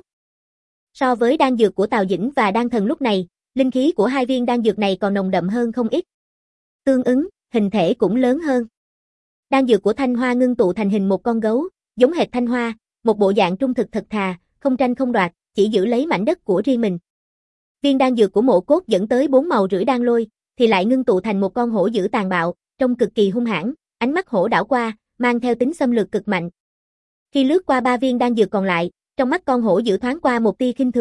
So với đan dược của Tào Dĩnh và Đan Thần lúc này, linh khí của hai viên đan dược này còn nồng đậm hơn không ít. Tương ứng, hình thể cũng lớn hơn. Đan dược của Thanh Hoa ngưng tụ thành hình một con gấu, giống hệt Thanh Hoa, một bộ dạng trung thực thật thà, không tranh không đoạt, chỉ giữ lấy mảnh đất của riêng mình. Viên đan dược của Mộ Cốt dẫn tới bốn màu rưỡi đan lôi, thì lại ngưng tụ thành một con hổ dữ tàn bạo, trông cực kỳ hung hãn, ánh mắt hổ đảo qua, mang theo tính xâm lược cực mạnh. Khi lướt qua ba viên đan dược còn lại, trong mắt con hổ dữ thoáng qua một tia khinh thường,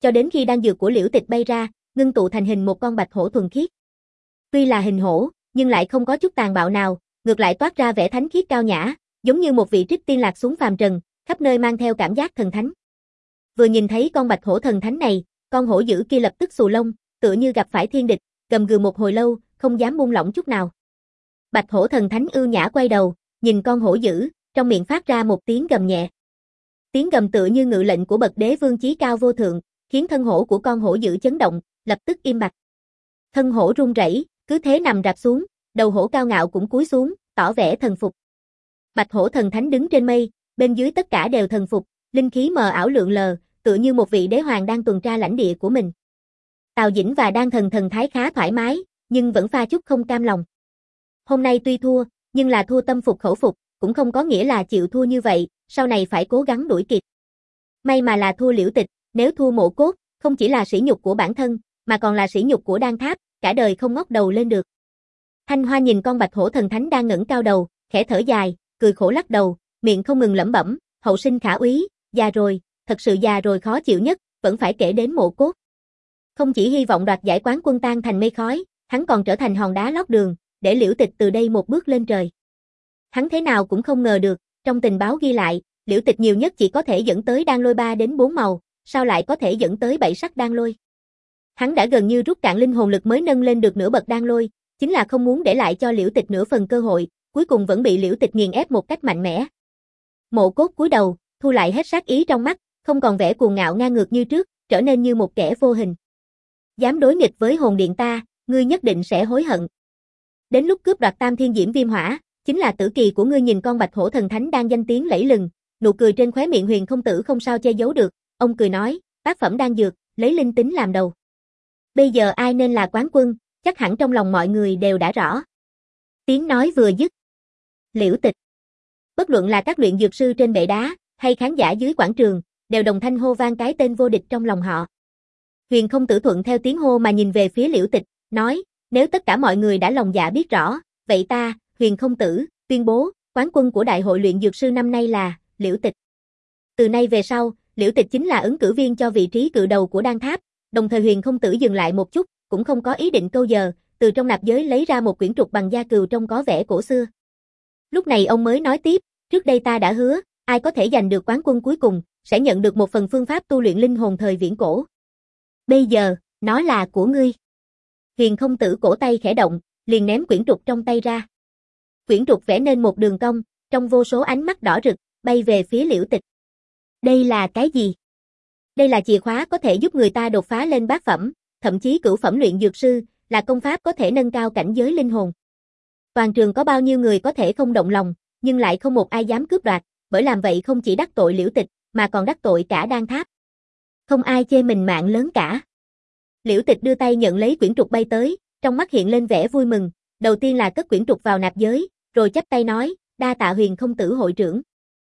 cho đến khi đan dược của Liễu Tịch bay ra, ngưng tụ thành hình một con bạch hổ thuần khiết. Tuy là hình hổ, nhưng lại không có chút tàn bạo nào, ngược lại toát ra vẻ thánh khiết cao nhã, giống như một vị trích tiên lạc xuống phàm trần, khắp nơi mang theo cảm giác thần thánh. Vừa nhìn thấy con bạch hổ thần thánh này, con hổ dữ kia lập tức xù lông, tựa như gặp phải thiên địch, gầm gừ một hồi lâu, không dám buông lỏng chút nào. Bạch hổ thần thánh ưu nhã quay đầu, nhìn con hổ dữ, trong miệng phát ra một tiếng gầm nhẹ. Tiếng gầm tựa như ngự lệnh của bậc đế vương chí cao vô thượng, khiến thân hổ của con hổ dữ chấn động, lập tức im bặt. Thân hổ run rẩy, cứ thế nằm rạp xuống, đầu hổ cao ngạo cũng cúi xuống, tỏ vẻ thần phục. Bạch hổ thần thánh đứng trên mây, bên dưới tất cả đều thần phục, linh khí mờ ảo lượn lờ, tựa như một vị đế hoàng đang tuần tra lãnh địa của mình. Tào Dĩnh và Đan Thần thần thái khá thoải mái, nhưng vẫn pha chút không cam lòng. Hôm nay tuy thua, nhưng là thua tâm phục khẩu phục, cũng không có nghĩa là chịu thua như vậy, sau này phải cố gắng đuổi kịp. May mà là thua Liễu Tịch, nếu thua Mộ Cốt, không chỉ là sỉ nhục của bản thân, mà còn là sỉ nhục của Đan Tháp, cả đời không ngóc đầu lên được. Thanh Hoa nhìn con bạch hổ thần thánh đang ngẩng cao đầu, khẽ thở dài, cười khổ lắc đầu, miệng không ngừng lẩm bẩm, hậu sinh khả úy, già rồi, thật sự già rồi khó chịu nhất, vẫn phải kể đến Mộ Cốt. Không chỉ hy vọng đoạt giải quán quân tan thành mây khói, hắn còn trở thành hòn đá lót đường, để Liễu Tịch từ đây một bước lên trời. Hắn thế nào cũng không ngờ được, trong tình báo ghi lại, Liễu Tịch nhiều nhất chỉ có thể dẫn tới đan lôi ba đến bốn màu, sao lại có thể dẫn tới bảy sắc đan lôi. Hắn đã gần như rút cạn linh hồn lực mới nâng lên được nửa bậc đan lôi, chính là không muốn để lại cho Liễu Tịch nửa phần cơ hội, cuối cùng vẫn bị Liễu Tịch nghiền ép một cách mạnh mẽ. Mộ Cốt cúi đầu, thu lại hết sát ý trong mắt, không còn vẻ cuồng ngạo ngang ngược như trước, trở nên như một kẻ vô hình. Dám đối nghịch với hồn điện ta, ngươi nhất định sẽ hối hận. Đến lúc cướp đoạt Tam Thiên Diễm Viêm Hỏa, chính là tử kỳ của ngươi. Nhìn con bạch hổ thần thánh đang danh tiếng lẫy lừng, nụ cười trên khóe miệng Huyền Không Tử không sao che giấu được, ông cười nói, tác phẩm đan dược, lấy linh tính làm đầu. Bây giờ ai nên là quán quân, chắc hẳn trong lòng mọi người đều đã rõ. Tiếng nói vừa dứt, Liễu Tịch. Bất luận là các luyện dược sư trên bệ đá, hay khán giả dưới quảng trường, đều đồng thanh hô vang cái tên vô địch trong lòng họ. Huyền Không Tử thuận theo tiếng hô mà nhìn về phía Liễu Tịch, nói, nếu tất cả mọi người đã lòng dạ biết rõ, vậy ta, Huyền Không Tử, tuyên bố, quán quân của Đại hội luyện dược sư năm nay là Liễu Tịch. Từ nay về sau, Liễu Tịch chính là ứng cử viên cho vị trí cự đầu của Đan Tháp. Đồng thời Huyền Không Tử dừng lại một chút, cũng không có ý định câu giờ, từ trong nạp giới lấy ra một quyển trục bằng da cừu trông có vẻ cổ xưa. Lúc này ông mới nói tiếp, trước đây ta đã hứa, ai có thể giành được quán quân cuối cùng, sẽ nhận được một phần phương pháp tu luyện linh hồn thời viễn cổ. Bây giờ, nó là của ngươi. Huyền Không Tử cổ tay khẽ động, liền ném quyển trục trong tay ra. Quyển trục vẽ nên một đường cong, trong vô số ánh mắt đỏ rực, bay về phía Liễu Tịch. Đây là cái gì? Đây là chìa khóa có thể giúp người ta đột phá lên bát phẩm, thậm chí cửu phẩm luyện dược sư, là công pháp có thể nâng cao cảnh giới linh hồn. Toàn trường có bao nhiêu người có thể không động lòng, nhưng lại không một ai dám cướp đoạt, bởi làm vậy không chỉ đắc tội Liễu Tịch, mà còn đắc tội cả Đan Tháp. Không ai chê mình mạng lớn cả. Liễu Tịch đưa tay nhận lấy quyển trục bay tới, trong mắt hiện lên vẻ vui mừng, đầu tiên là cất quyển trục vào nạp giới, rồi chắp tay nói, đa tạ Huyền Không Tử hội trưởng.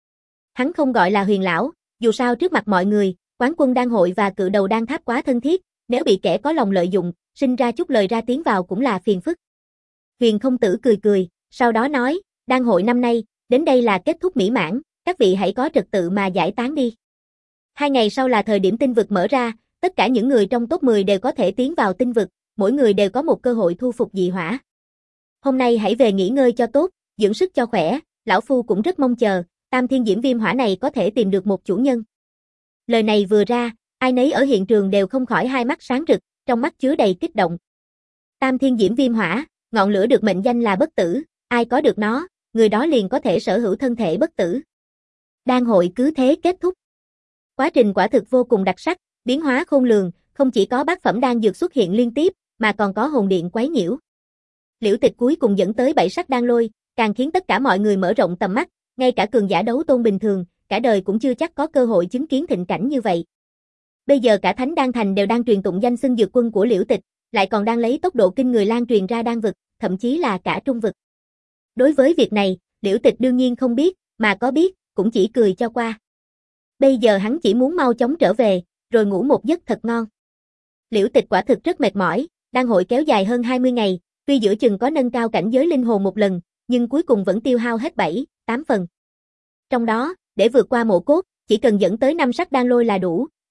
Hắn không gọi là Huyền lão, dù sao trước mặt mọi người, quán quân đan hội và cự đầu Đan Tháp quá thân thiết, nếu bị kẻ có lòng lợi dụng, sinh ra chút lời ra tiếng vào cũng là phiền phức. Huyền Không Tử cười cười, sau đó nói, đan hội năm nay, đến đây là kết thúc mỹ mãn, các vị hãy có trật tự mà giải tán đi. Hai ngày sau là thời điểm tinh vực mở ra, tất cả những người trong top mười đều có thể tiến vào tinh vực, mỗi người đều có một cơ hội thu phục dị hỏa. Hôm nay hãy về nghỉ ngơi cho tốt, dưỡng sức cho khỏe, lão phu cũng rất mong chờ, Tam Thiên Diễm Viêm Hỏa này có thể tìm được một chủ nhân. Lời này vừa ra, ai nấy ở hiện trường đều không khỏi hai mắt sáng rực, trong mắt chứa đầy kích động. Tam Thiên Diễm Viêm Hỏa, ngọn lửa được mệnh danh là bất tử, ai có được nó, người đó liền có thể sở hữu thân thể bất tử. Đan hội cứ thế kết thúc. Quá trình quả thực vô cùng đặc sắc, biến hóa khôn lường, không chỉ có bát phẩm đan dược xuất hiện liên tiếp, mà còn có hồn điện quấy nhiễu. Liễu Tịch cuối cùng dẫn tới bảy sắc đan lôi, càng khiến tất cả mọi người mở rộng tầm mắt, ngay cả cường giả đấu tôn bình thường, cả đời cũng chưa chắc có cơ hội chứng kiến thịnh cảnh như vậy. Bây giờ cả Thánh Đan Thành đều đang truyền tụng danh xưng dược quân của Liễu Tịch, lại còn đang lấy tốc độ kinh người lan truyền ra đan vực, thậm chí là cả trung vực. Đối với việc này, Liễu Tịch đương nhiên không biết, mà có biết, cũng chỉ cười cho qua. Bây giờ hắn chỉ muốn mau chóng trở về, rồi ngủ một giấc thật ngon. Liễu Tịch quả thực rất mệt mỏi, đan hội kéo dài hơn hai mươi ngày, tuy giữa chừng có nâng cao cảnh giới linh hồn một lần, nhưng cuối cùng vẫn tiêu hao hết bảy, tám phần. Trong đó, để vượt qua Mộ Cốt, chỉ cần dẫn tới năm sắc đan lôi là đủ,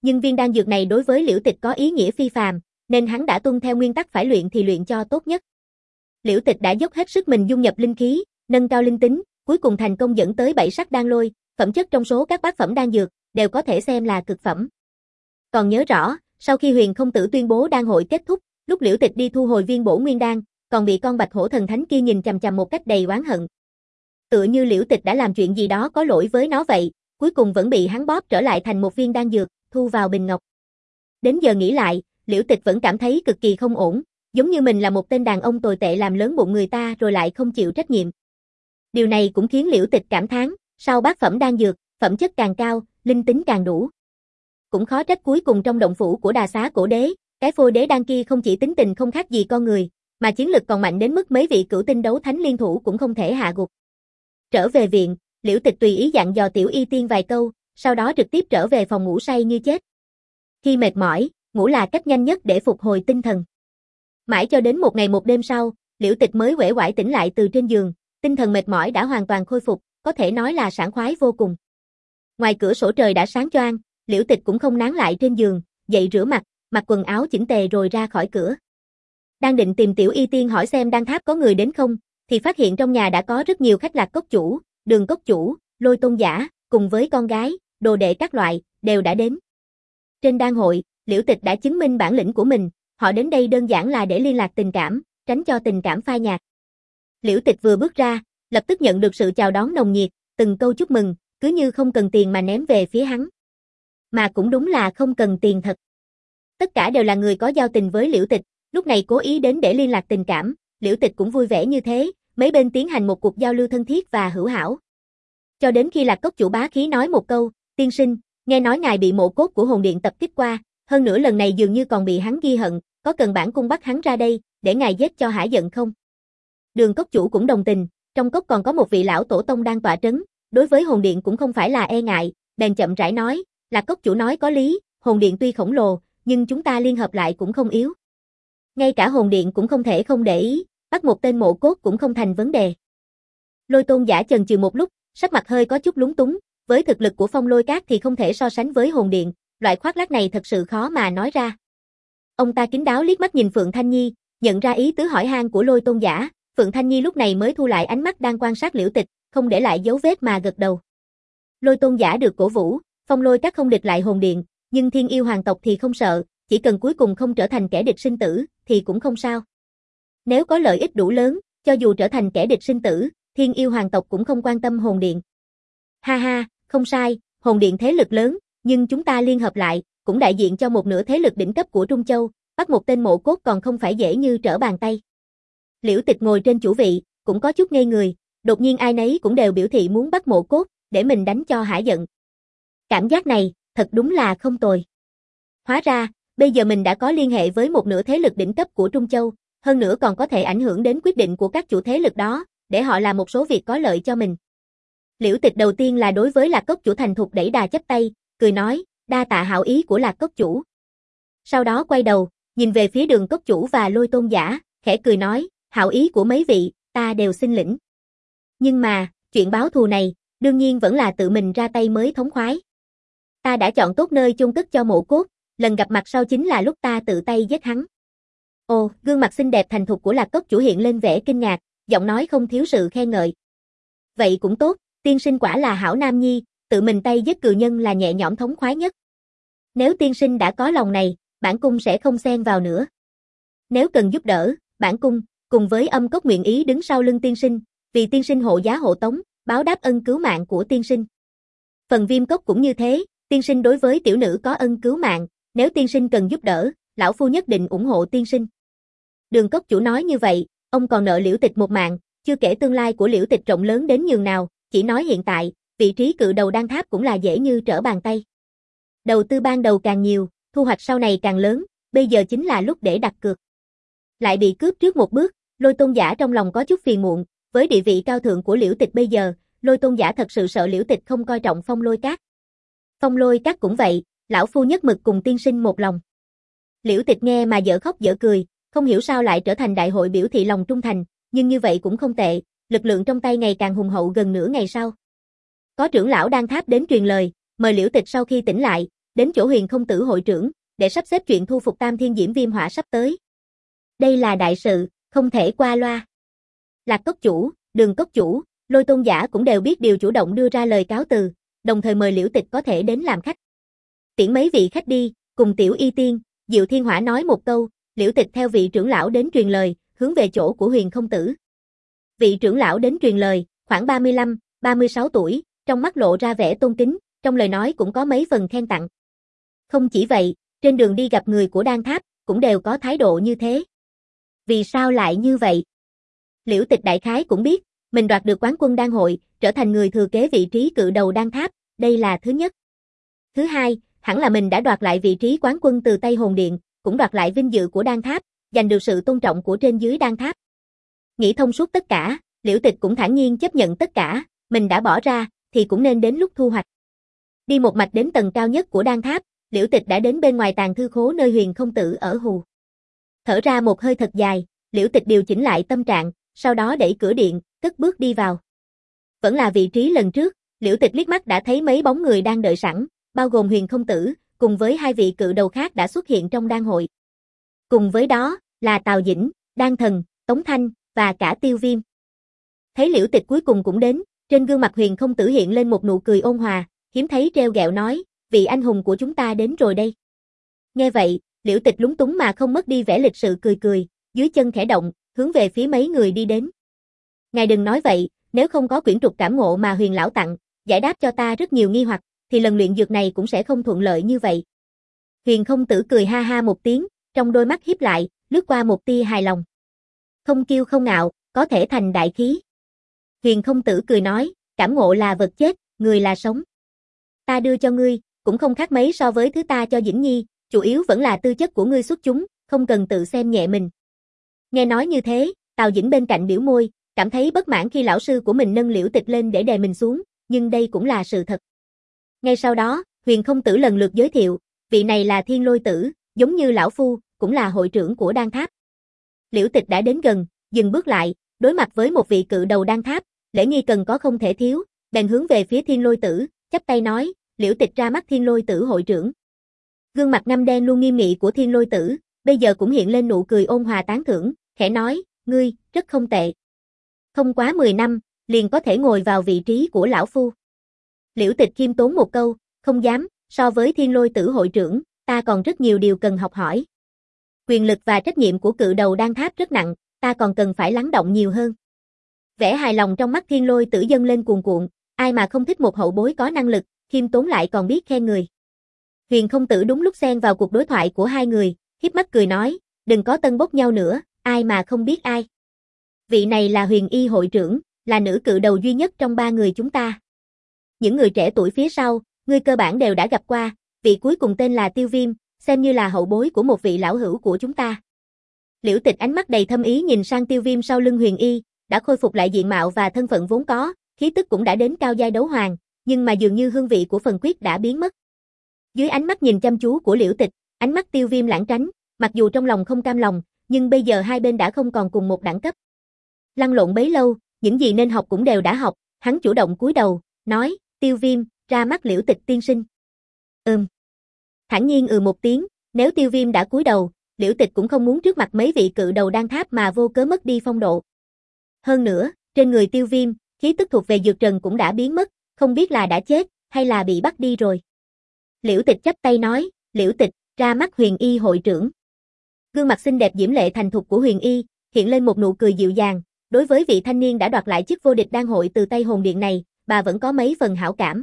Nhưng viên đan dược này đối với Liễu Tịch có ý nghĩa phi phàm, nên hắn đã tuân theo nguyên tắc phải luyện thì luyện cho tốt nhất. Liễu Tịch đã dốc hết sức mình dung nhập linh khí, nâng cao linh tính, cuối cùng thành công dẫn tới bảy sắc đan lôi, phẩm chất trong số các bát phẩm đan dược đều có thể xem là cực phẩm. Còn nhớ rõ, sau khi Huyền Không Tử tuyên bố đan hội kết thúc, lúc Liễu Tịch đi thu hồi viên bổ nguyên đan, còn bị con Bạch Hổ thần thánh kia nhìn chằm chằm một cách đầy oán hận. Tựa như Liễu Tịch đã làm chuyện gì đó có lỗi với nó vậy, cuối cùng vẫn bị hắn bóp trở lại thành một viên đan dược, thu vào bình ngọc. Đến giờ nghĩ lại, Liễu Tịch vẫn cảm thấy cực kỳ không ổn, giống như mình là một tên đàn ông tồi tệ làm lớn bụng người ta rồi lại không chịu trách nhiệm. Điều này cũng khiến Liễu Tịch cảm thán, sau bát phẩm đan dược, phẩm chất càng cao, linh tính càng đủ. Cũng khó trách cuối cùng trong động phủ của Đà Xá Cổ Đế, cái phôi đế đan kia không chỉ tính tình không khác gì con người, mà chiến lực còn mạnh đến mức mấy vị cửu tinh đấu thánh liên thủ cũng không thể hạ gục. Trở về viện, Liễu Tịch tùy ý dặn dò Tiểu Y Tiên vài câu, sau đó trực tiếp trở về phòng ngủ say như chết. Khi mệt mỏi, ngủ là cách nhanh nhất để phục hồi tinh thần. Mãi cho đến một ngày một đêm sau, Liễu Tịch mới uể oải tỉnh lại từ trên giường, tinh thần mệt mỏi đã hoàn toàn khôi phục, có thể nói là sảng khoái vô cùng. Ngoài cửa sổ trời đã sáng choang, Liễu Tịch cũng không nán lại trên giường, dậy rửa mặt, mặc quần áo chỉnh tề rồi ra khỏi cửa. Đang định tìm Tiểu Y Tiên hỏi xem đan tháp có người đến không, thì phát hiện trong nhà đã có rất nhiều khách lạc cốc chủ, Đường cốc chủ, Lôi Tôn giả, cùng với con gái, đồ đệ các loại, đều đã đến. Trên đan hội, Liễu Tịch đã chứng minh bản lĩnh của mình, họ đến đây đơn giản là để liên lạc tình cảm, tránh cho tình cảm phai nhạt. Liễu Tịch vừa bước ra, lập tức nhận được sự chào đón nồng nhiệt, từng câu chúc mừng, cứ như không cần tiền mà ném về phía hắn. Mà cũng đúng là không cần tiền thật. Tất cả đều là người có giao tình với Liễu Tịch, lúc này cố ý đến để liên lạc tình cảm, Liễu Tịch cũng vui vẻ như thế, mấy bên tiến hành một cuộc giao lưu thân thiết và hữu hảo. Cho đến khi Lạc Cốc chủ bá khí nói một câu, tiên sinh, nghe nói ngài bị mộ cốt của hồn điện tập kích qua, hơn nữa lần này dường như còn bị hắn ghi hận, có cần bản cung bắt hắn ra đây, để ngài giết cho hả giận không? Đường cốc chủ cũng đồng tình, trong cốc còn có một vị lão tổ tông đang tọa trấn, đối với hồn điện cũng không phải là e ngại, bèn chậm rãi nói, Lạc Cốc chủ nói có lý, hồn điện tuy khổng lồ, nhưng chúng ta liên hợp lại cũng không yếu. Ngay cả hồn điện cũng không thể không để ý, bắt một tên mộ cốt cũng không thành vấn đề. Lôi Tôn giả chần chừ một lúc, sắc mặt hơi có chút lúng túng, với thực lực của Phong Lôi Các thì không thể so sánh với hồn điện, loại khoác lác này thật sự khó mà nói ra. Ông ta kín đáo liếc mắt nhìn Phượng Thanh Nhi, nhận ra ý tứ hỏi han của Lôi Tôn giả, Phượng Thanh Nhi lúc này mới thu lại ánh mắt đang quan sát Liễu Tịch, không để lại dấu vết mà gật đầu. Lôi Tôn giả được cổ vũ, Phong Lôi Các không địch lại hồn điện, nhưng Thiên Yêu Hoàng tộc thì không sợ, chỉ cần cuối cùng không trở thành kẻ địch sinh tử, thì cũng không sao. Nếu có lợi ích đủ lớn, cho dù trở thành kẻ địch sinh tử, Thiên Yêu Hoàng tộc cũng không quan tâm hồn điện. Ha ha, không sai, hồn điện thế lực lớn, nhưng chúng ta liên hợp lại, cũng đại diện cho một nửa thế lực đỉnh cấp của Trung Châu, bắt một tên mộ cốt còn không phải dễ như trở bàn tay. Liễu Tịch ngồi trên chủ vị, cũng có chút ngây người, đột nhiên ai nấy cũng đều biểu thị muốn bắt mộ cốt, để mình đánh cho hả giận. Cảm giác này, thật đúng là không tồi. Hóa ra, bây giờ mình đã có liên hệ với một nửa thế lực đỉnh cấp của Trung Châu, hơn nữa còn có thể ảnh hưởng đến quyết định của các chủ thế lực đó, để họ làm một số việc có lợi cho mình. Liễu Tịch đầu tiên là đối với Lạc Cốc chủ thành thục đẩy đà chắp tay, cười nói, đa tạ hảo ý của Lạc Cốc chủ. Sau đó quay đầu, nhìn về phía Đường Cốc chủ và Lôi Tôn giả, khẽ cười nói, hảo ý của mấy vị, ta đều xin lĩnh. Nhưng mà, chuyện báo thù này, đương nhiên vẫn là tự mình ra tay mới thống khoái. Ta đã chọn tốt nơi chôn cất cho mộ cốt, lần gặp mặt sau chính là lúc ta tự tay giết hắn. Ồ, gương mặt xinh đẹp thành thục của Lạc Cốc chủ hiện lên vẻ kinh ngạc, giọng nói không thiếu sự khen ngợi. Vậy cũng tốt, tiên sinh quả là hảo nam nhi, tự mình tay giết cừu nhân là nhẹ nhõm thống khoái nhất. Nếu tiên sinh đã có lòng này, bản cung sẽ không xen vào nữa. Nếu cần giúp đỡ, bản cung, cùng với Âm Cốc nguyện ý đứng sau lưng tiên sinh, vì tiên sinh hộ giá hộ tống, báo đáp ân cứu mạng của tiên sinh. Phần Viêm Cốc cũng như thế, tiên sinh đối với tiểu nữ có ân cứu mạng, nếu tiên sinh cần giúp đỡ, lão phu nhất định ủng hộ tiên sinh. Đường Cốc chủ nói như vậy, ông còn nợ Liễu Tịch một mạng, chưa kể tương lai của Liễu Tịch rộng lớn đến nhường nào, chỉ nói hiện tại, vị trí cự đầu đan tháp cũng là dễ như trở bàn tay. Đầu tư ban đầu càng nhiều, thu hoạch sau này càng lớn, bây giờ chính là lúc để đặt cược. Lại bị cướp trước một bước, Lôi Tôn giả trong lòng có chút phiền muộn, với địa vị cao thượng của Liễu Tịch bây giờ, Lôi Tôn giả thật sự sợ Liễu Tịch không coi trọng Phong Lôi Các. Phong Lôi Các cũng vậy, lão phu nhất mực cùng tiên sinh một lòng. Liễu Tịch nghe mà dở khóc dở cười, không hiểu sao lại trở thành đại hội biểu thị lòng trung thành, nhưng như vậy cũng không tệ, lực lượng trong tay ngày càng hùng hậu gần nửa ngày sau. Có trưởng lão đan tháp đến truyền lời, mời Liễu Tịch sau khi tỉnh lại, đến chỗ Huyền Không Tử hội trưởng, để sắp xếp chuyện thu phục Tam Thiên Diễm Viêm Hỏa sắp tới. Đây là đại sự, không thể qua loa. Lạc Cốc chủ, Đường Cốc chủ, Lôi Tôn giả cũng đều biết điều chủ động đưa ra lời cáo từ, đồng thời mời Liễu Tịch có thể đến làm khách. Tiễn mấy vị khách đi, cùng Tiểu Y Tiên, Diệu Thiên Hỏa nói một câu, Liễu Tịch theo vị trưởng lão đến truyền lời, hướng về chỗ của Huyền Không Tử. Vị trưởng lão đến truyền lời, khoảng ba mươi lăm, ba mươi sáu tuổi, trong mắt lộ ra vẻ tôn kính, trong lời nói cũng có mấy phần khen tặng. Không chỉ vậy, trên đường đi gặp người của Đan Tháp, cũng đều có thái độ như thế. Vì sao lại như vậy? Liễu Tịch đại khái cũng biết, mình đoạt được quán quân đan hội, trở thành người thừa kế vị trí cự đầu Đan Tháp, đây là thứ nhất. Thứ hai, hẳn là mình đã đoạt lại vị trí quán quân từ tay Hồn Điện, cũng đoạt lại vinh dự của Đan Tháp, giành được sự tôn trọng của trên dưới Đan Tháp. Nghĩ thông suốt tất cả, Liễu Tịch cũng thản nhiên chấp nhận tất cả, mình đã bỏ ra, thì cũng nên đến lúc thu hoạch. Đi một mạch đến tầng cao nhất của Đan Tháp, Liễu Tịch đã đến bên ngoài tàng thư khố nơi Huyền Không Tử ở hù. Thở ra một hơi thật dài, Liễu Tịch điều chỉnh lại tâm trạng, sau đó đẩy cửa điện, cất bước đi vào. Vẫn là vị trí lần trước, Liễu Tịch liếc mắt đã thấy mấy bóng người đang đợi sẵn, bao gồm Huyền Không Tử, cùng với hai vị cự đầu khác đã xuất hiện trong đan hội. Cùng với đó, là Tào Dĩnh, Đan Thần, Tống Thanh, và cả Tiêu Viêm. Thấy Liễu Tịch cuối cùng cũng đến, trên gương mặt Huyền Không Tử hiện lên một nụ cười ôn hòa, hiếm thấy treo gẹo nói, vị anh hùng của chúng ta đến rồi đây. Nghe vậy, Liễu Tịch lúng túng mà không mất đi vẻ lịch sự cười cười, dưới chân khẽ động, hướng về phía mấy người đi đến. Ngài đừng nói vậy, nếu không có quyển trục cảm ngộ mà Huyền lão tặng, giải đáp cho ta rất nhiều nghi hoặc, thì lần luyện dược này cũng sẽ không thuận lợi như vậy. Huyền Không Tử cười ha ha một tiếng, trong đôi mắt híp lại, lướt qua một tia hài lòng. Không kiêu không ngạo, có thể thành đại khí. Huyền Không Tử cười nói, cảm ngộ là vật chết, người là sống. Ta đưa cho ngươi, cũng không khác mấy so với thứ ta cho Dĩnh Nhi, chủ yếu vẫn là tư chất của ngươi xuất chúng, không cần tự xem nhẹ mình. Nghe nói như thế, Tào Dĩnh bên cạnh biểu môi, cảm thấy bất mãn khi lão sư của mình nâng Liễu Tịch lên để đè mình xuống, nhưng đây cũng là sự thật. Ngay sau đó, Huyền Không Tử lần lượt giới thiệu, vị này là Thiên Lôi Tử, giống như lão phu, cũng là hội trưởng của Đan Tháp. Liễu Tịch đã đến gần, dừng bước lại, đối mặt với một vị cự đầu Đan Tháp, lễ nghi cần có không thể thiếu, bèn hướng về phía Thiên Lôi Tử, chắp tay nói, Liễu Tịch ra mắt Thiên Lôi Tử hội trưởng. Gương mặt ngăm đen luôn nghiêm nghị của Thiên Lôi Tử, bây giờ cũng hiện lên nụ cười ôn hòa tán thưởng, khẽ nói, ngươi, rất không tệ. Không quá mười năm, liền có thể ngồi vào vị trí của lão phu. Liễu Tịch khiêm tốn một câu, không dám, so với Thiên Lôi Tử hội trưởng, ta còn rất nhiều điều cần học hỏi. Quyền lực và trách nhiệm của cự đầu Đan Tháp rất nặng, ta còn cần phải lắng động nhiều hơn. Vẻ hài lòng trong mắt Thiên Lôi Tử dâng lên cuồn cuộn, ai mà không thích một hậu bối có năng lực, khiêm tốn lại còn biết khen người. Huyền Không Tử đúng lúc xen vào cuộc đối thoại của hai người, híp mắt cười nói, đừng có tân bốc nhau nữa, ai mà không biết ai. Vị này là Huyền Y hội trưởng, là nữ cự đầu duy nhất trong ba người chúng ta. Những người trẻ tuổi phía sau, ngươi cơ bản đều đã gặp qua, vị cuối cùng tên là Tiêu Viêm, xem như là hậu bối của một vị lão hữu của chúng ta. Liễu Tịch ánh mắt đầy thâm ý nhìn sang Tiêu Viêm sau lưng Huyền Y, đã khôi phục lại diện mạo và thân phận vốn có, khí tức cũng đã đến cao giai đấu hoàng, nhưng mà dường như hương vị của phần quyết đã biến mất. Dưới ánh mắt nhìn chăm chú của Liễu Tịch, ánh mắt Tiêu Viêm lãng tránh, mặc dù trong lòng không cam lòng, nhưng bây giờ hai bên đã không còn cùng một đẳng cấp. Lăn lộn bấy lâu, những gì nên học cũng đều đã học, hắn chủ động cúi đầu, nói, Tiêu Viêm, ra mắt Liễu Tịch tiên sinh. Ừm. Thản nhiên ừ một tiếng, nếu Tiêu Viêm đã cúi đầu, Liễu Tịch cũng không muốn trước mặt mấy vị cự đầu Đan Tháp mà vô cớ mất đi phong độ. Hơn nữa, trên người Tiêu Viêm, khí tức thuộc về dược trần cũng đã biến mất, không biết là đã chết, hay là bị bắt đi rồi. Liễu Tịch chắp tay nói, Liễu Tịch, ra mắt Huyền Y hội trưởng. Gương mặt xinh đẹp diễm lệ thành thục của Huyền Y, hiện lên một nụ cười dịu dàng, đối với vị thanh niên đã đoạt lại chức vô địch đan hội từ tay Hồn Điện này, bà vẫn có mấy phần hảo cảm.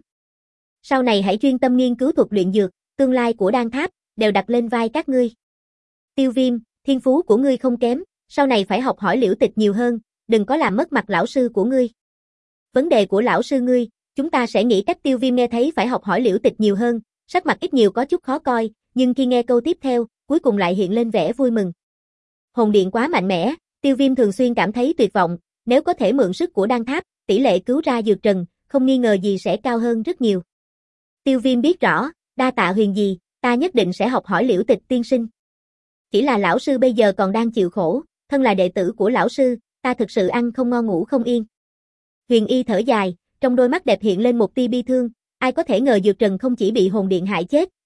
Sau này hãy chuyên tâm nghiên cứu thuật luyện dược, tương lai của Đan Tháp, đều đặt lên vai các ngươi. Tiêu Viêm, thiên phú của ngươi không kém, sau này phải học hỏi Liễu Tịch nhiều hơn, đừng có làm mất mặt lão sư của ngươi. Vấn đề của lão sư ngươi, chúng ta sẽ nghĩ cách. Tiêu Viêm nghe thấy phải học hỏi Liễu Tịch nhiều hơn, sắc mặt ít nhiều có chút khó coi, nhưng khi nghe câu tiếp theo, cuối cùng lại hiện lên vẻ vui mừng. Hồn Điện quá mạnh mẽ, Tiêu Viêm thường xuyên cảm thấy tuyệt vọng, nếu có thể mượn sức của Đan Tháp, tỷ lệ cứu ra dược trần, không nghi ngờ gì sẽ cao hơn rất nhiều. Tiêu Viêm biết rõ, đa tạ Huyền gì, ta nhất định sẽ học hỏi Liễu Tịch tiên sinh. Chỉ là lão sư bây giờ còn đang chịu khổ, thân là đệ tử của lão sư, ta thực sự ăn không ngon ngủ không yên. Huyền Y thở dài, trong đôi mắt đẹp hiện lên một tia bi thương, ai có thể ngờ dược trần không chỉ bị Hồn Điện hại chết,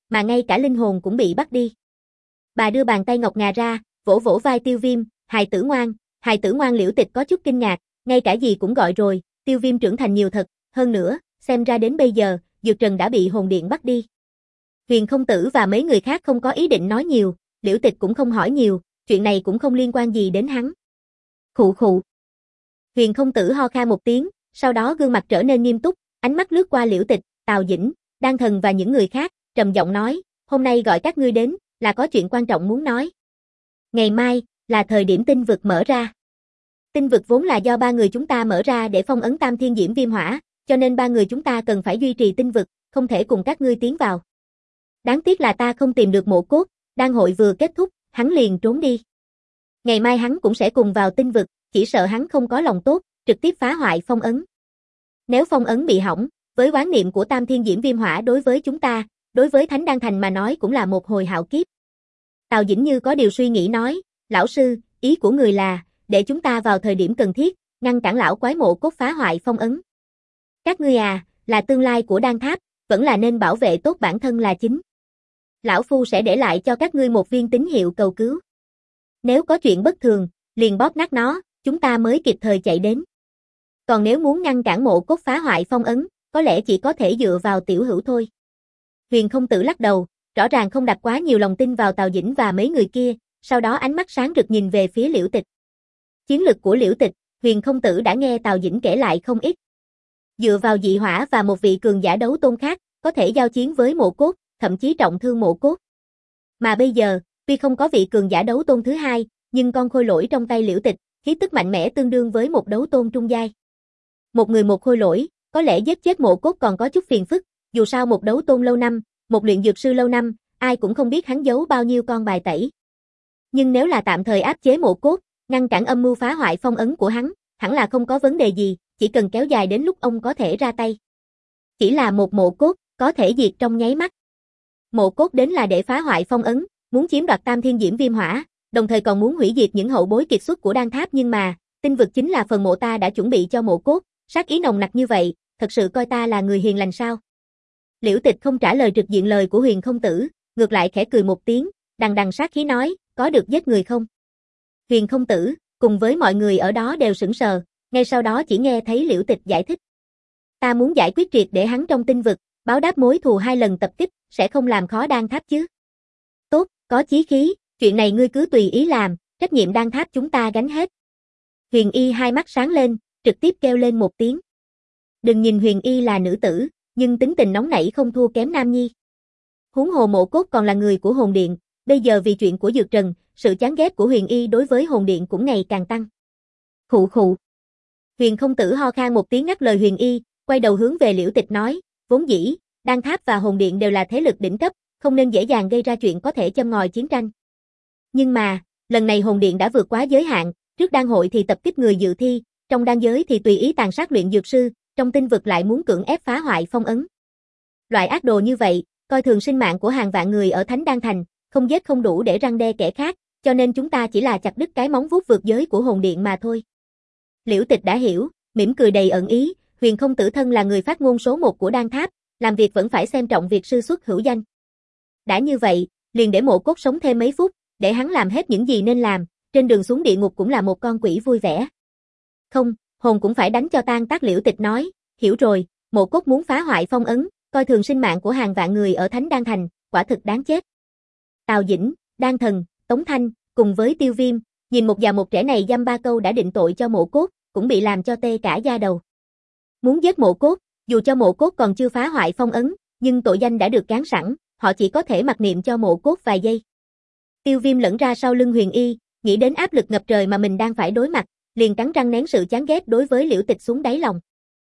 mà ngay cả linh hồn cũng bị bắt đi. Bà đưa bàn tay ngọc ngà ra, vỗ vỗ vai Tiêu Viêm, hài tử ngoan, hài tử ngoan. Liễu Tịch có chút kinh ngạc, ngay cả gì cũng gọi rồi, Tiêu Viêm trưởng thành nhiều thật, hơn nữa, xem ra đến bây giờ, Dược Trần đã bị hồn điện bắt đi. Huyền Không Tử và mấy người khác không có ý định nói nhiều, Liễu Tịch cũng không hỏi nhiều, chuyện này cũng không liên quan gì đến hắn. Khụ khụ. Huyền Không Tử ho khan một tiếng, sau đó gương mặt trở nên nghiêm túc, ánh mắt lướt qua Liễu Tịch, Tào Dĩnh, Đan Thần và những người khác, trầm giọng nói, hôm nay gọi các ngươi đến, là có chuyện quan trọng muốn nói. Ngày mai, là thời điểm tinh vực mở ra. Tinh vực vốn là do ba người chúng ta mở ra để phong ấn Tam Thiên Diễm Viêm Hỏa, cho nên ba người chúng ta cần phải duy trì tinh vực, không thể cùng các ngươi tiến vào. Đáng tiếc là ta không tìm được Mộ Cốt, đan hội vừa kết thúc, hắn liền trốn đi. Ngày mai hắn cũng sẽ cùng vào tinh vực, chỉ sợ hắn không có lòng tốt, trực tiếp phá hoại phong ấn. Nếu phong ấn bị hỏng, với oán niệm của Tam Thiên Diễm Viêm Hỏa đối với chúng ta, đối với Thánh Đan Thành mà nói cũng là một hồi hạo kiếp. Tào Dĩnh như có điều suy nghĩ nói, lão sư, ý của người là, để chúng ta vào thời điểm cần thiết, ngăn cản lão quái Mộ Cốt phá hoại phong ấn. Các ngươi à, là tương lai của đan tháp, vẫn là nên bảo vệ tốt bản thân là chính. Lão Phu sẽ để lại cho các ngươi một viên tín hiệu cầu cứu. Nếu có chuyện bất thường, liền bóp nát nó, chúng ta mới kịp thời chạy đến. Còn nếu muốn ngăn cản Mộ Cốt phá hoại phong ấn, có lẽ chỉ có thể dựa vào tiểu hữu thôi. Huyền Không Tử lắc đầu, rõ ràng không đặt quá nhiều lòng tin vào Tào Dĩnh và mấy người kia, sau đó ánh mắt sáng rực nhìn về phía Liễu Tịch. Chiến lực của Liễu Tịch, Huyền Không Tử đã nghe Tào Dĩnh kể lại không ít. Dựa vào dị hỏa và một vị cường giả đấu tôn khác, có thể giao chiến với Mộ Cốt, thậm chí trọng thương Mộ Cốt. Mà bây giờ, tuy không có vị cường giả đấu tôn thứ hai, nhưng con khôi lỗi trong tay Liễu Tịch, khí tức mạnh mẽ tương đương với một đấu tôn trung giai. Một người một khôi lỗi, có lẽ giết chết Mộ Cốt còn có chút phiền phức, dù sao một đấu tôn lâu năm, một luyện dược sư lâu năm, ai cũng không biết hắn giấu bao nhiêu con bài tẩy. Nhưng nếu là tạm thời áp chế Mộ Cốt, ngăn cản âm mưu phá hoại phong ấn của hắn, hẳn là không có vấn đề gì, chỉ cần kéo dài đến lúc ông có thể ra tay. Chỉ là một Mộ Cốt, có thể diệt trong nháy mắt. Mộ Cốt đến là để phá hoại phong ấn, muốn chiếm đoạt Tam Thiên Diễm Viêm Hỏa, đồng thời còn muốn hủy diệt những hậu bối kiệt xuất của đan tháp, nhưng mà, tinh vực chính là phần mộ ta đã chuẩn bị cho Mộ Cốt, sát ý nồng nặc như vậy, thật sự coi ta là người hiền lành sao? Liễu Tịch không trả lời trực diện lời của Huyền Không Tử, ngược lại khẽ cười một tiếng, đằng đằng sát khí nói, có được giết người không? Huyền Không Tử, cùng với mọi người ở đó đều sững sờ, ngay sau đó chỉ nghe thấy Liễu Tịch giải thích. Ta muốn giải quyết triệt để hắn trong tinh vực, báo đáp mối thù hai lần tập kích, sẽ không làm khó đan tháp chứ? Tốt, có chí khí, chuyện này ngươi cứ tùy ý làm, trách nhiệm đan tháp chúng ta gánh hết. Huyền Y hai mắt sáng lên, trực tiếp kêu lên một tiếng. Đừng nhìn Huyền Y là nữ tử, nhưng tính tình nóng nảy không thua kém nam nhi. Huống hồ Mộ Cốt còn là người của hồn điện, bây giờ vì chuyện của Dược Trần, sự chán ghét của Huyền Y đối với hồn điện cũng ngày càng tăng. Khụ khụ. Huyền Không Tử ho khan một tiếng ngắt lời Huyền Y, quay đầu hướng về Liễu Tịch nói, vốn dĩ, đan tháp và hồn điện đều là thế lực đỉnh cấp, không nên dễ dàng gây ra chuyện có thể châm ngòi chiến tranh. Nhưng mà, lần này hồn điện đã vượt quá giới hạn, trước đan hội thì tập kích người dự thi, trong đan giới thì tùy ý tàn sát luyện dược sư, trong tinh vực lại muốn cưỡng ép phá hoại phong ấn. Loại ác đồ như vậy, coi thường sinh mạng của hàng vạn người ở Thánh Đan Thành, không giết không đủ để răn đe kẻ khác, cho nên chúng ta chỉ là chặt đứt cái móng vuốt vượt giới của hồn điện mà thôi. Liễu Tịch đã hiểu, mỉm cười đầy ẩn ý, Huyền Không Tử thân là người phát ngôn số một của đan tháp, làm việc vẫn phải xem trọng việc sư xuất hữu danh. Đã như vậy, liền để Mộ Cốt sống thêm mấy phút, để hắn làm hết những gì nên làm, trên đường xuống địa ngục cũng là một con quỷ vui vẻ. Không, hồn cũng phải đánh cho tan tác. Liễu Tịch nói, hiểu rồi, Mộ Cốt muốn phá hoại phong ấn, coi thường sinh mạng của hàng vạn người ở Thánh Đan Thành, quả thực đáng chết. Tào Dĩnh, Đan Thần, Tống Thanh, cùng với Tiêu Viêm, nhìn một già một trẻ này dăm ba câu đã định tội cho Mộ Cốt, cũng bị làm cho tê cả da đầu. Muốn giết Mộ Cốt, dù cho Mộ Cốt còn chưa phá hoại phong ấn, nhưng tội danh đã được gán sẵn, họ chỉ có thể mặc niệm cho Mộ Cốt vài giây. Tiêu Viêm lẫn ra sau lưng Huyền Y, nghĩ đến áp lực ngập trời mà mình đang phải đối mặt, liền cắn răng nén sự chán ghét đối với Liễu Tịch xuống đáy lòng.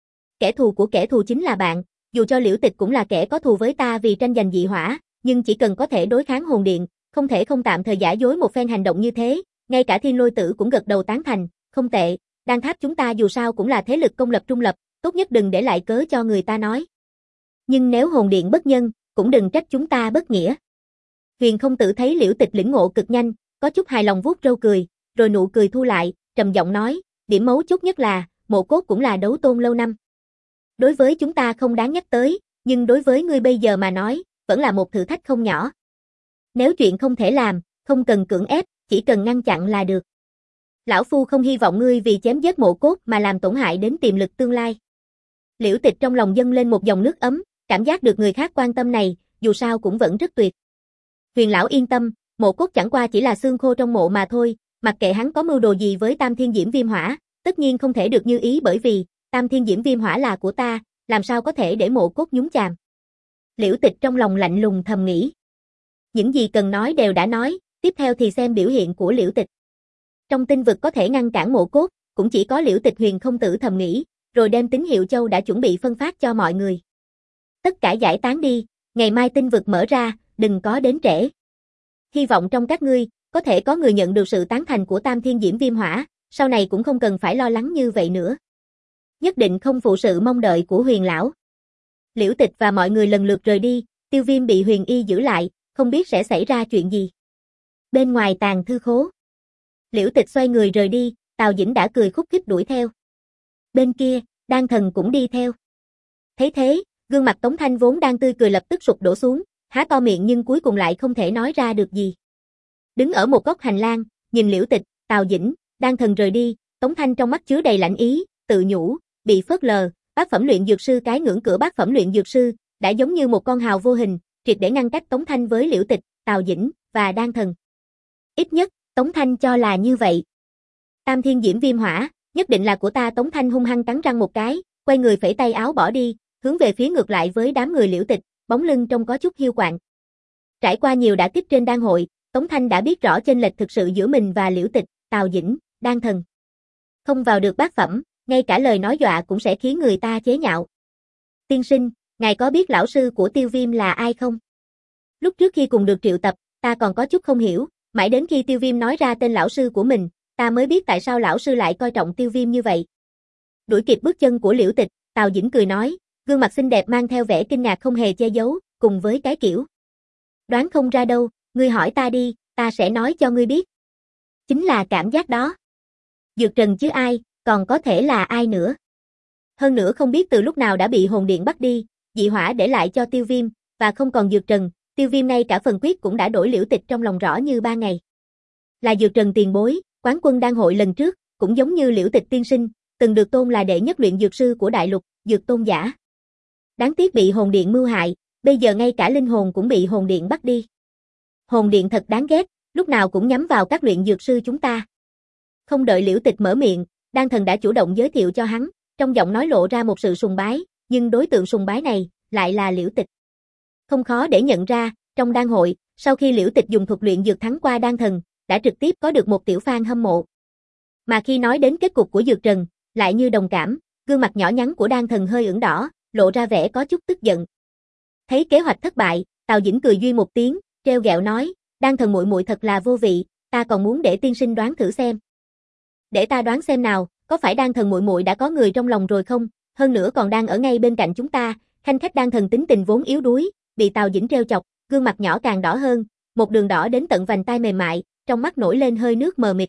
Kẻ thù của kẻ thù chính là bạn, dù cho Liễu Tịch cũng là kẻ có thù với ta vì tranh giành dị hỏa, nhưng chỉ cần có thể đối kháng hồn điện, không thể không tạm thời giả dối một phen hành động như thế, ngay cả Thiên Lôi Tử cũng gật đầu tán thành, không tệ, đan tháp chúng ta dù sao cũng là thế lực công lập trung lập, tốt nhất đừng để lại cớ cho người ta nói. Nhưng nếu hồn điện bất nhân, cũng đừng trách chúng ta bất nghĩa. Huyền Không Tử thấy Liễu Tịch lĩnh ngộ cực nhanh, có chút hài lòng vuốt râu cười, rồi nụ cười thu lại, trầm giọng nói, điểm mấu chốt nhất là, Mộ Cốt cũng là đấu tôn lâu năm. Đối với chúng ta không đáng nhắc tới, nhưng đối với ngươi bây giờ mà nói, vẫn là một thử thách không nhỏ. Nếu chuyện không thể làm, không cần cưỡng ép, chỉ cần ngăn chặn là được. Lão Phu không hy vọng ngươi vì chém giết Mộ Cốt mà làm tổn hại đến tiềm lực tương lai. Liễu Tịch trong lòng dâng lên một dòng nước ấm, cảm giác được người khác quan tâm này, dù sao cũng vẫn rất tuyệt. Huyền lão yên tâm, Mộ Cốt chẳng qua chỉ là xương khô trong mộ mà thôi, mặc kệ hắn có mưu đồ gì với Tam Thiên Diễm Viêm Hỏa, tất nhiên không thể được như ý bởi vì Tam Thiên Diễm Viêm Hỏa là của ta, làm sao có thể để Mộ Cốt nhúng chàm. Liễu Tịch trong lòng lạnh lùng thầm nghĩ. Những gì cần nói đều đã nói, tiếp theo thì xem biểu hiện của Liễu Tịch. Trong tinh vực có thể ngăn cản Mộ Cốt, cũng chỉ có Liễu Tịch Huyền không tử thầm nghĩ, rồi đem tín hiệu châu đã chuẩn bị phân phát cho mọi người. Tất cả giải tán đi, ngày mai tinh vực mở ra, đừng có đến trễ. Hy vọng trong các ngươi, có thể có người nhận được sự tán thành của Tam Thiên Diễm Viêm Hỏa, sau này cũng không cần phải lo lắng như vậy nữa. Nhất định không phụ sự mong đợi của Huyền lão. Liễu Tịch và mọi người lần lượt rời đi, Tiêu Viêm bị Huyền Y giữ lại, không biết sẽ xảy ra chuyện gì. Bên ngoài tàng thư khố, Liễu Tịch xoay người rời đi, Tào Dĩnh đã cười khúc khích đuổi theo. Bên kia, Đan Thần cũng đi theo. Thấy thế, gương mặt Tống Thanh vốn đang tươi cười lập tức sụp đổ xuống, há to miệng nhưng cuối cùng lại không thể nói ra được gì. Đứng ở một góc hành lang, nhìn Liễu Tịch, Tào Dĩnh, Đan Thần rời đi, Tống Thanh trong mắt chứa đầy lạnh ý, tự nhủ, bị phớt lờ, bát phẩm luyện dược sư cái ngưỡng cửa bát phẩm luyện dược sư, đã giống như một con hào vô hình, triệt để ngăn cách Tống Thanh với Liễu Tịch, Tào Dĩnh và Đan Thần. Ít nhất, Tống Thanh cho là như vậy. Tam Thiên Diễm Viêm Hỏa, nhất định là của ta. Tống Thanh hung hăng cắn răng một cái, quay người phẩy tay áo bỏ đi, hướng về phía ngược lại với đám người Liễu Tịch, bóng lưng trông có chút hiu quạnh. Trải qua nhiều đả kích trên đan hội, Tống Thanh đã biết rõ chênh lệch thực sự giữa mình và Liễu Tịch, Tào Dĩnh, Đan Thần. Không vào được bát phẩm, ngay cả lời nói dọa cũng sẽ khiến người ta chế nhạo. Tiên sinh, ngài có biết lão sư của Tiêu Viêm là ai không? Lúc trước khi cùng được triệu tập, ta còn có chút không hiểu, mãi đến khi Tiêu Viêm nói ra tên lão sư của mình, ta mới biết tại sao lão sư lại coi trọng Tiêu Viêm như vậy. Đuổi kịp bước chân của Liễu Tịch, Tào Dĩnh cười nói, gương mặt xinh đẹp mang theo vẻ kinh ngạc không hề che giấu, cùng với cái kiểu. Đoán không ra đâu, ngươi hỏi ta đi, ta sẽ nói cho ngươi biết. Chính là cảm giác đó. Dược Trần chứ ai, còn có thể là ai nữa. Hơn nữa không biết từ lúc nào đã bị hồn điện bắt đi, dị hỏa để lại cho Tiêu Viêm, và không còn Dược Trần, Tiêu Viêm ngay cả phần quyết cũng đã đổi Liễu Tịch trong lòng rõ như ba ngày. Là Dược Trần tiền bối, quán quân đan hội lần trước, cũng giống như Liễu Tịch tiên sinh, từng được tôn là đệ nhất luyện dược sư của đại lục, dược tôn giả. Đáng tiếc bị hồn điện mưu hại, bây giờ ngay cả linh hồn cũng bị hồn điện bắt đi. Hồn điện thật đáng ghét, lúc nào cũng nhắm vào các luyện dược sư chúng ta. Không đợi Liễu Tịch mở miệng, Đan Thần đã chủ động giới thiệu cho hắn, trong giọng nói lộ ra một sự sùng bái, nhưng đối tượng sùng bái này lại là Liễu Tịch. Không khó để nhận ra, trong đan hội, sau khi Liễu Tịch dùng thuật luyện dược thắng qua Đan Thần, đã trực tiếp có được một tiểu fan hâm mộ. Mà khi nói đến kết cục của Dược Trần, lại như đồng cảm, gương mặt nhỏ nhắn của Đan Thần hơi ửng đỏ, lộ ra vẻ có chút tức giận. Thấy kế hoạch thất bại, Tào Dĩnh cười duy một tiếng, treo gẹo nói, Đan Thần muội muội thật là vô vị, ta còn muốn để tiên sinh đoán thử xem. Để ta đoán xem nào, có phải Đan Thần muội muội đã có người trong lòng rồi không? Hơn nữa còn đang ở ngay bên cạnh chúng ta. Khanh khách Đan Thần tính tình vốn yếu đuối, bị Tào Dĩnh treo chọc, gương mặt nhỏ càng đỏ hơn, một đường đỏ đến tận vành tai mềm mại, trong mắt nổi lên hơi nước mờ mịt.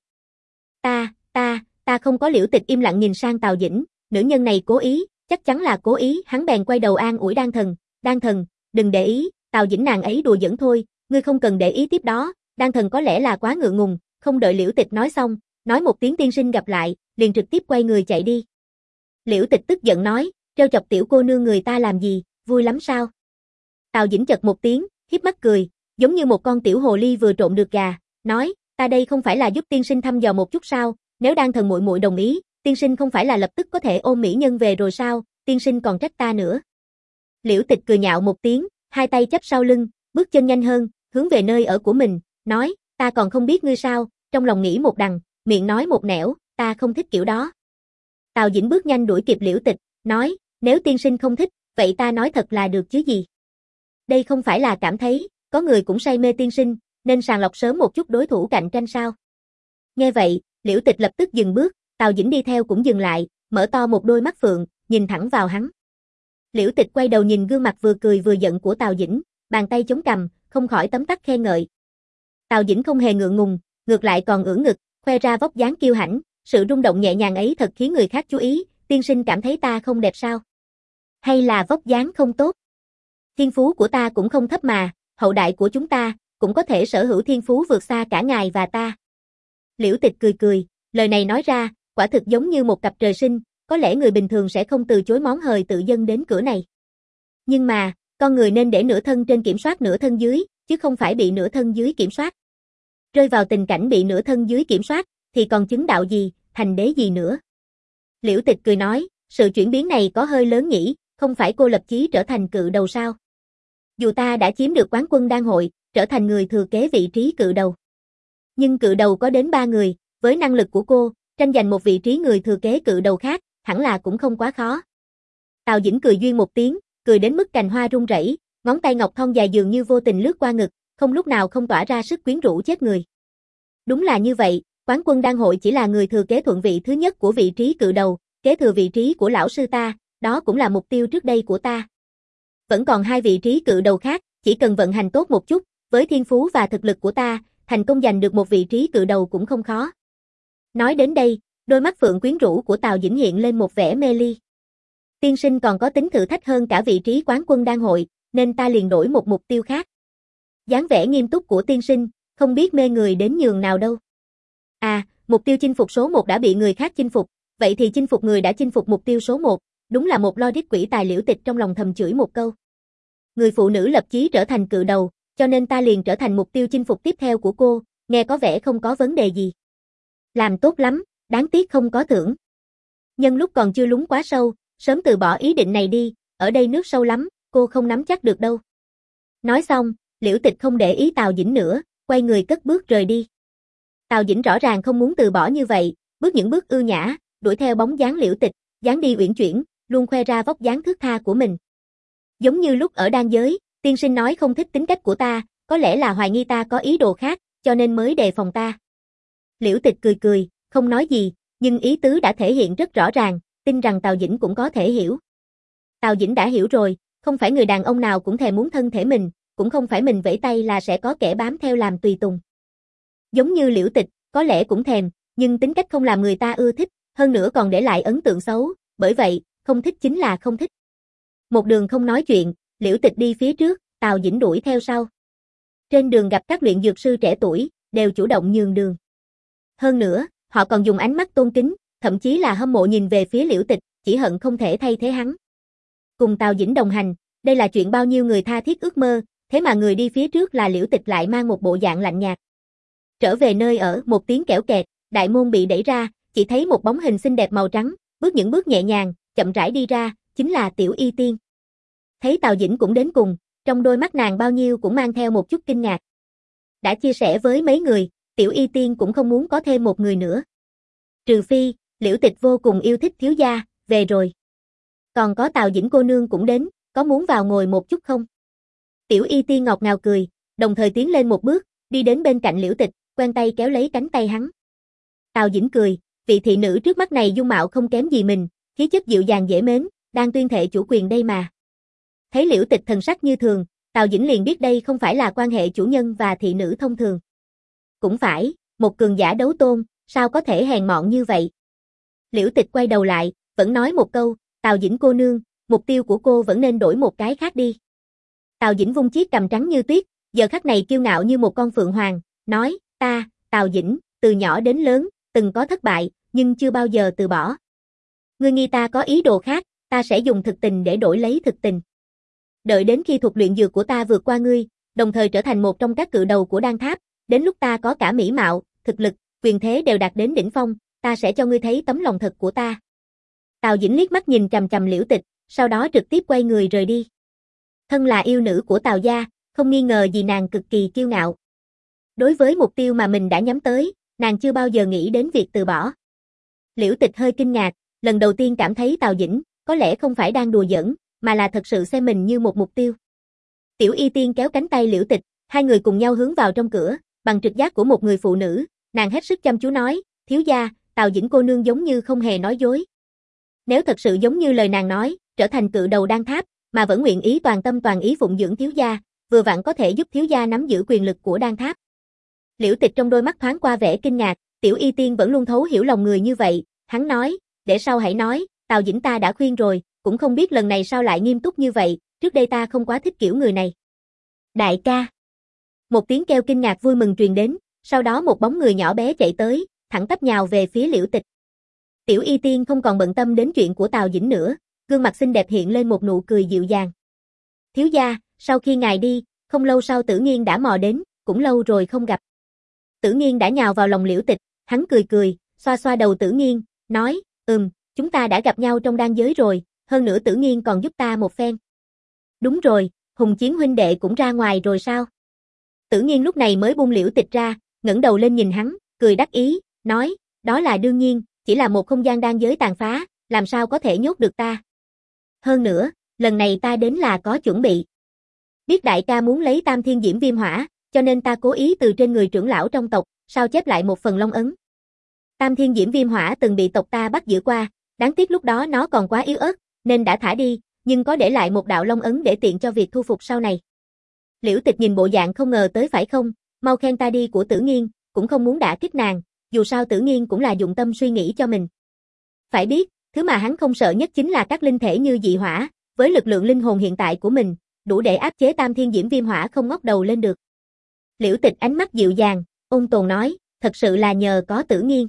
Ta, ta, ta không có. Liễu Tịch im lặng nhìn sang Tào Dĩnh, nữ nhân này cố ý, chắc chắn là cố ý. Hắn bèn quay đầu an ủi Đan Thần, Đan Thần, đừng để ý, Tào Dĩnh nàng ấy đùa giỡn thôi, ngươi không cần để ý tiếp đó. Đan Thần có lẽ là quá ngượng ngùng, không đợi Liễu Tịch nói xong, nói một tiếng tiên sinh gặp lại, liền trực tiếp quay người chạy đi. Liễu Tịch tức giận nói, trêu chọc tiểu cô nương người ta làm gì, vui lắm sao? Tào Dĩnh chật một tiếng, hiếp mắt cười, giống như một con tiểu hồ ly vừa trộn được gà, nói, ta đây không phải là giúp tiên sinh thăm dò một chút sao? Nếu Đan Thần muội muội đồng ý, tiên sinh không phải là lập tức có thể ôm mỹ nhân về rồi sao? Tiên sinh còn trách ta nữa. Liễu Tịch cười nhạo một tiếng, hai tay chắp sau lưng, bước chân nhanh hơn, hướng về nơi ở của mình, nói, ta còn không biết ngươi sao? Trong lòng nghĩ một đằng, miệng nói một nẻo, ta không thích kiểu đó. Tào Dĩnh bước nhanh đuổi kịp Liễu Tịch, nói, nếu tiên sinh không thích, vậy ta nói thật là được chứ gì. Đây không phải là cảm thấy, có người cũng say mê tiên sinh, nên sàng lọc sớm một chút đối thủ cạnh tranh sao. Nghe vậy, Liễu Tịch lập tức dừng bước, Tào Dĩnh đi theo cũng dừng lại, mở to một đôi mắt phượng, nhìn thẳng vào hắn. Liễu Tịch quay đầu nhìn gương mặt vừa cười vừa giận của Tào Dĩnh, bàn tay chống cằm, không khỏi tấm tắc khen ngợi. Tào Dĩnh không hề ngượng ngùng, ngược lại còn ưỡn ngực, khoe ra vóc dáng kiêu hãnh, sự rung động nhẹ nhàng ấy thật khiến người khác chú ý, tiên sinh cảm thấy ta không đẹp sao? Hay là vóc dáng không tốt? Thiên phú của ta cũng không thấp mà, hậu đại của chúng ta, cũng có thể sở hữu thiên phú vượt xa cả ngài và ta. Liễu Tịch cười cười, lời này nói ra, quả thực giống như một cặp trời sinh, có lẽ người bình thường sẽ không từ chối món hời tự dâng đến cửa này. Nhưng mà, con người nên để nửa thân trên kiểm soát nửa thân dưới, chứ không phải bị nửa thân dưới kiểm soát. Rơi vào tình cảnh bị nửa thân dưới kiểm soát, thì còn chứng đạo gì, thành đế gì nữa. Liễu Tịch cười nói, sự chuyển biến này có hơi lớn nhỉ, không phải cô lập chí trở thành cự đầu sao? Dù ta đã chiếm được quán quân đan hội, trở thành người thừa kế vị trí cự đầu. Nhưng cự đầu có đến ba người, với năng lực của cô, tranh giành một vị trí người thừa kế cự đầu khác, hẳn là cũng không quá khó. Tào Dĩnh cười duyên một tiếng, cười đến mức cành hoa rung rẩy, ngón tay ngọc thon dài dường như vô tình lướt qua ngực, không lúc nào không tỏa ra sức quyến rũ chết người. Đúng là như vậy, quán quân đan hội chỉ là người thừa kế thuận vị thứ nhất của vị trí cự đầu, kế thừa vị trí của lão sư ta, đó cũng là mục tiêu trước đây của ta. Vẫn còn hai vị trí cự đầu khác, chỉ cần vận hành tốt một chút, với thiên phú và thực lực của ta, thành công giành được một vị trí cự đầu cũng không khó. Nói đến đây, đôi mắt phượng quyến rũ của Tào Dĩnh hiện lên một vẻ mê ly. Tiên sinh còn có tính thử thách hơn cả vị trí quán quân đan hội, nên ta liền đổi một mục tiêu khác. Dáng vẻ nghiêm túc của tiên sinh, không biết mê người đến nhường nào đâu. À, mục tiêu chinh phục số một đã bị người khác chinh phục, vậy thì chinh phục người đã chinh phục mục tiêu số một, đúng là một logic quỷ tài. Liễu Tịch trong lòng thầm chửi một câu. Người phụ nữ lập chí trở thành cự đầu, cho nên ta liền trở thành mục tiêu chinh phục tiếp theo của cô, nghe có vẻ không có vấn đề gì. Làm tốt lắm, đáng tiếc không có thưởng. Nhân lúc còn chưa lún quá sâu, sớm từ bỏ ý định này đi, ở đây nước sâu lắm, cô không nắm chắc được đâu. Nói xong, Liễu Tịch không để ý Tào Dĩnh nữa, quay người cất bước rời đi. Tào Dĩnh rõ ràng không muốn từ bỏ như vậy, bước những bước ưu nhã, đuổi theo bóng dáng Liễu Tịch, dáng đi uyển chuyển, luôn khoe ra vóc dáng thướt tha của mình. Giống như lúc ở đan giới, tiên sinh nói không thích tính cách của ta, có lẽ là hoài nghi ta có ý đồ khác, cho nên mới đề phòng ta. Liễu Tịch cười cười, không nói gì, nhưng ý tứ đã thể hiện rất rõ ràng, tin rằng Tào Dĩnh cũng có thể hiểu. Tào Dĩnh đã hiểu rồi, không phải người đàn ông nào cũng thèm muốn thân thể mình, cũng không phải mình vẫy tay là sẽ có kẻ bám theo làm tùy tùng. Giống như Liễu Tịch, có lẽ cũng thèm, nhưng tính cách không làm người ta ưa thích, hơn nữa còn để lại ấn tượng xấu, bởi vậy, không thích chính là không thích. Một đường không nói chuyện, Liễu Tịch đi phía trước, Tào Dĩnh đuổi theo sau. Trên đường gặp các luyện dược sư trẻ tuổi, đều chủ động nhường đường. Hơn nữa, họ còn dùng ánh mắt tôn kính, thậm chí là hâm mộ nhìn về phía Liễu Tịch, chỉ hận không thể thay thế hắn. Cùng Tào Dĩnh đồng hành, đây là chuyện bao nhiêu người tha thiết ước mơ, thế mà người đi phía trước là Liễu Tịch lại mang một bộ dạng lạnh nhạt. Trở về nơi ở, một tiếng kẽo kẹt, đại môn bị đẩy ra, chỉ thấy một bóng hình xinh đẹp màu trắng, bước những bước nhẹ nhàng, chậm rãi đi ra, chính là Tiểu Y Tiên. Thấy Tào Dĩnh cũng đến cùng, trong đôi mắt nàng bao nhiêu cũng mang theo một chút kinh ngạc. Đã chia sẻ với mấy người, Tiểu Y Tiên cũng không muốn có thêm một người nữa. Trừ phi, Liễu Tịch vô cùng yêu thích thiếu gia, về rồi. Còn có Tào Dĩnh cô nương cũng đến, có muốn vào ngồi một chút không? Tiểu Y Tiên ngọt ngào cười, đồng thời tiến lên một bước, đi đến bên cạnh Liễu Tịch, quen tay kéo lấy cánh tay hắn. Tào Dĩnh cười, vị thị nữ trước mắt này dung mạo không kém gì mình, khí chất dịu dàng dễ mến, đang tuyên thệ chủ quyền đây mà. Thấy Liễu Tịch thần sắc như thường, Tào Dĩnh liền biết đây không phải là quan hệ chủ nhân và thị nữ thông thường. Cũng phải, một cường giả đấu tôn, sao có thể hèn mọn như vậy? Liễu Tịch quay đầu lại, vẫn nói một câu, Tào Dĩnh cô nương, mục tiêu của cô vẫn nên đổi một cái khác đi. Tào Dĩnh vung chiếc cằm trắng như tuyết, giờ khắc này kiêu ngạo như một con phượng hoàng, nói, ta, Tào Dĩnh, từ nhỏ đến lớn, từng có thất bại, nhưng chưa bao giờ từ bỏ. Ngươi nghi ta có ý đồ khác, ta sẽ dùng thực tình để đổi lấy thực tình. Đợi đến khi thuật luyện dược của ta vượt qua ngươi, đồng thời trở thành một trong các cự đầu của đan tháp, đến lúc ta có cả mỹ mạo, thực lực, quyền thế đều đạt đến đỉnh phong, ta sẽ cho ngươi thấy tấm lòng thật của ta. Tào Dĩnh liếc mắt nhìn chằm chằm Liễu Tịch, sau đó trực tiếp quay người rời đi. Thân là yêu nữ của Tào gia, không nghi ngờ gì nàng cực kỳ kiêu ngạo. Đối với mục tiêu mà mình đã nhắm tới, nàng chưa bao giờ nghĩ đến việc từ bỏ. Liễu Tịch hơi kinh ngạc, lần đầu tiên cảm thấy Tào Dĩnh, có lẽ không phải đang đùa giỡn, mà là thật sự xem mình như một mục tiêu. Tiểu Y Tiên kéo cánh tay Liễu Tịch, hai người cùng nhau hướng vào trong cửa, bằng trực giác của một người phụ nữ, nàng hết sức chăm chú nói, thiếu gia, Tào Dĩnh cô nương giống như không hề nói dối. Nếu thật sự giống như lời nàng nói, trở thành cự đầu đan tháp, mà vẫn nguyện ý toàn tâm toàn ý phụng dưỡng thiếu gia, vừa vặn có thể giúp thiếu gia nắm giữ quyền lực của đan tháp. Liễu Tịch trong đôi mắt thoáng qua vẻ kinh ngạc, Tiểu Y Tiên vẫn luôn thấu hiểu lòng người như vậy, hắn nói, để sau hãy nói, Tào Dĩnh ta đã khuyên rồi, cũng không biết lần này sao lại nghiêm túc như vậy, trước đây ta không quá thích kiểu người này. Đại ca. Một tiếng kêu kinh ngạc vui mừng truyền đến, sau đó một bóng người nhỏ bé chạy tới, thẳng tắp nhào về phía Liễu Tịch. Tiểu Y Tiên không còn bận tâm đến chuyện của Tào Dĩnh nữa, gương mặt xinh đẹp hiện lên một nụ cười dịu dàng. Thiếu gia, sau khi ngài đi, không lâu sau Tử Nghiên đã mò đến, cũng lâu rồi không gặp. Tử Nghiên đã nhào vào lòng Liễu Tịch, hắn cười cười, xoa xoa đầu Tử Nghiên, nói, ừm, chúng ta đã gặp nhau trong đan giới rồi, hơn nữa Tử Nghiên còn giúp ta một phen. Đúng rồi, Hùng Chiến huynh đệ cũng ra ngoài rồi sao? Tử Nghiên lúc này mới buông Liễu Tịch ra, ngẩng đầu lên nhìn hắn, cười đắc ý, nói, đó là đương nhiên, chỉ là một không gian đan giới tàn phá, làm sao có thể nhốt được ta. Hơn nữa, lần này ta đến là có chuẩn bị. Biết đại ca muốn lấy Tam Thiên Diễm Viêm Hỏa, cho nên ta cố ý từ trên người trưởng lão trong tộc, sao chép lại một phần long ấn. Tam Thiên Diễm Viêm Hỏa từng bị tộc ta bắt giữ qua, đáng tiếc lúc đó nó còn quá yếu ớt, nên đã thả đi, nhưng có để lại một đạo long ấn để tiện cho việc thu phục sau này. Liễu Tịch nhìn bộ dạng không ngờ tới phải không, mau khen ta đi của Tử Nghiên, cũng không muốn đả kích nàng, dù sao Tử Nghiên cũng là dụng tâm suy nghĩ cho mình. Phải biết, thứ mà hắn không sợ nhất chính là các linh thể như dị hỏa, với lực lượng linh hồn hiện tại của mình, đủ để áp chế Tam Thiên Diễm Viêm Hỏa không ngóc đầu lên được. Liễu Tịch ánh mắt dịu dàng, ôn tồn nói, thật sự là nhờ có Tử Nghiên.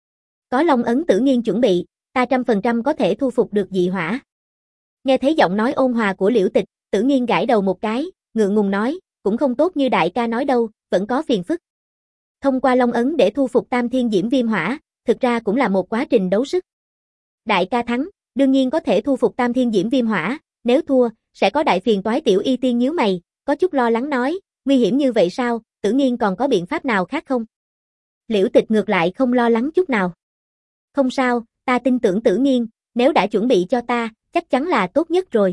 Có long ấn Tử Nghiên chuẩn bị, ta trăm phần trăm có thể thu phục được dị hỏa. Nghe thấy giọng nói ôn hòa của Liễu Tịch, Tử Nghiên gãi đầu một cái, ngượng ngùng nói, cũng không tốt như đại ca nói đâu, vẫn có phiền phức. Thông qua long ấn để thu phục Tam Thiên Diễm Viêm Hỏa, thực ra cũng là một quá trình đấu sức. Đại ca thắng, đương nhiên có thể thu phục Tam Thiên Diễm Viêm Hỏa, nếu thua, sẽ có đại phiền toái. Tiểu Y Tiên nhíu mày, có chút lo lắng nói, nguy hiểm như vậy sao, Tử Nghiên còn có biện pháp nào khác không? Liễu Tịch ngược lại không lo lắng chút nào. Không sao, ta tin tưởng Tử Nghiên, nếu đã chuẩn bị cho ta, chắc chắn là tốt nhất rồi.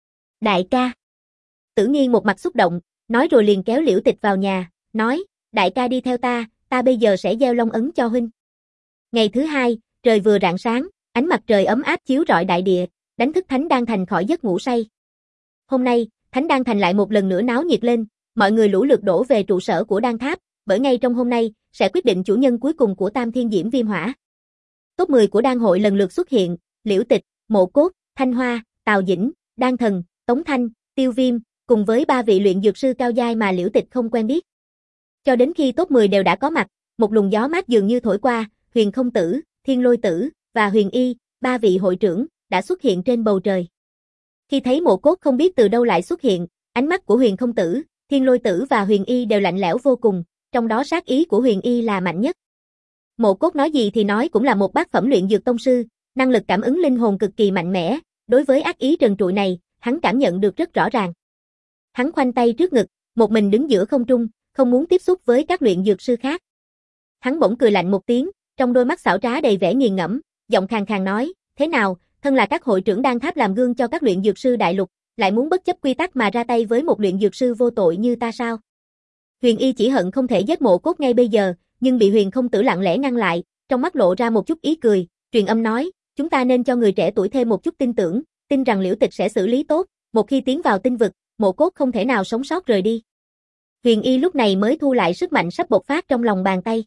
Đại ca. Tử Nghiên một mặt xúc động, nói rồi liền kéo Liễu Tịch vào nhà, nói, đại ca đi theo ta, ta bây giờ sẽ gieo long ấn cho huynh. Ngày thứ hai, trời vừa rạng sáng, ánh mặt trời ấm áp chiếu rọi đại địa, đánh thức Thánh Đan Thành khỏi giấc ngủ say. Hôm nay, Thánh Đan Thành lại một lần nữa náo nhiệt lên, mọi người lũ lượt đổ về trụ sở của Đan Tháp, bởi ngay trong hôm nay, sẽ quyết định chủ nhân cuối cùng của Tam Thiên Diễm Viêm Hỏa. Top mười của Đan hội lần lượt xuất hiện, Liễu Tịch, Mộ Cốt, Thanh Hoa, Tào Dĩnh, Đan Thần, Tống Thanh, Tiêu Viêm, cùng với ba vị luyện dược sư cao giai mà Liễu Tịch không quen biết. Cho đến khi top mười đều đã có mặt, một luồng gió mát dường như thổi qua, Huyền Không Tử, Thiên Lôi Tử và Huyền Y, ba vị hội trưởng, đã xuất hiện trên bầu trời. Khi thấy Mộ Cốt không biết từ đâu lại xuất hiện, ánh mắt của Huyền Không Tử, Thiên Lôi Tử và Huyền Y đều lạnh lẽo vô cùng, trong đó sát ý của Huyền Y là mạnh nhất. Mộ Cốt nói gì thì nói cũng là một bát phẩm luyện dược tông sư, năng lực cảm ứng linh hồn cực kỳ mạnh mẽ, đối với ác ý trần trụi này, hắn cảm nhận được rất rõ ràng. Hắn khoanh tay trước ngực, một mình đứng giữa không trung, không muốn tiếp xúc với các luyện dược sư khác. Hắn bỗng cười lạnh một tiếng, trong đôi mắt xảo trá đầy vẻ nghiền ngẫm, giọng khàn khàn nói, thế nào, thân là các hội trưởng Đan Tháp làm gương cho các luyện dược sư đại lục, lại muốn bất chấp quy tắc mà ra tay với một luyện dược sư vô tội như ta sao? Huyền Y chỉ hận không thể giết Mộ Cốt ngay bây giờ, nhưng bị Huyền Không Tử lặng lẽ ngăn lại, trong mắt lộ ra một chút ý cười, truyền âm nói, chúng ta nên cho người trẻ tuổi thêm một chút tin tưởng, tin rằng Liễu Tịch sẽ xử lý tốt, một khi tiến vào tinh vực, Mộ Cốt không thể nào sống sót rời đi. Huyền Y lúc này mới thu lại sức mạnh sắp bộc phát trong lòng bàn tay.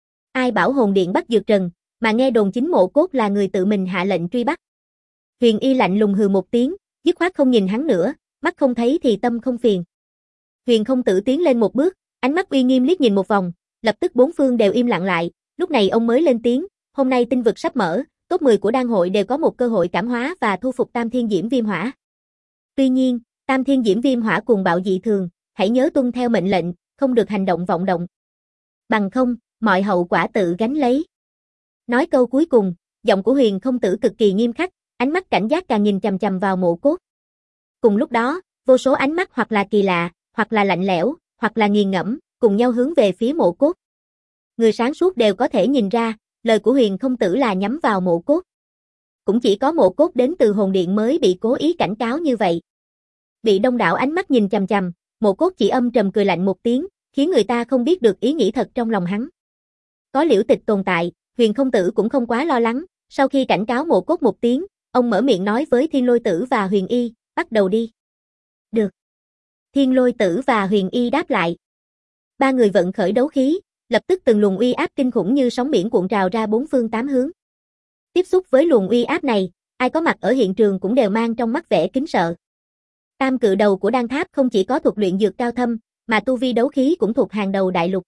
Ai bảo hồn điện bắt Dược Trần, mà nghe đồn chính Mộ Cốt là người tự mình hạ lệnh truy bắt. Huyền Y lạnh lùng hừ một tiếng, dứt khoát không nhìn hắn nữa, mắt không thấy thì tâm không phiền. Huyền Không Tử tiến lên một bước, ánh mắt uy nghiêm liếc nhìn một vòng, lập tức bốn phương đều im lặng lại, lúc này ông mới lên tiếng, hôm nay tinh vực sắp mở, top mười của Đan hội đều có một cơ hội cảm hóa và thu phục Tam Thiên Diễm Viêm Hỏa. Tuy nhiên, Tam Thiên Diễm Viêm Hỏa cuồng bạo dị thường, hãy nhớ tuân theo mệnh lệnh, không được hành động vọng động. Bằng không, mọi hậu quả tự gánh lấy. Nói câu cuối cùng, giọng của Huyền Không Tử cực kỳ nghiêm khắc, ánh mắt cảnh giác càng nhìn chằm chằm vào Mộ Cốt. Cùng lúc đó, vô số ánh mắt hoặc là kỳ lạ, hoặc là lạnh lẽo, hoặc là nghiền ngẫm, cùng nhau hướng về phía Mộ Cốt. Người sáng suốt đều có thể nhìn ra, lời của Huyền Không Tử là nhắm vào Mộ Cốt. Cũng chỉ có Mộ Cốt đến từ hồn điện mới bị cố ý cảnh cáo như vậy. Bị đông đảo ánh mắt nhìn chằm chằm, Mộ Cốt chỉ âm trầm cười lạnh một tiếng, khiến người ta không biết được ý nghĩ thật trong lòng hắn. Có Liễu Tịch tồn tại, Huyền Không Tử cũng không quá lo lắng, sau khi cảnh cáo Mộ Cốt một tiếng, ông mở miệng nói với Thiên Lôi Tử và Huyền Y, bắt đầu đi. Được. Thiên Lôi Tử và Huyền Y đáp lại. Ba người vận khởi đấu khí, lập tức từng luồng uy áp kinh khủng như sóng biển cuộn trào ra bốn phương tám hướng. Tiếp xúc với luồng uy áp này, ai có mặt ở hiện trường cũng đều mang trong mắt vẻ kính sợ. Tam cự đầu của đan tháp không chỉ có thuật luyện dược cao thâm, mà tu vi đấu khí cũng thuộc hàng đầu đại lục.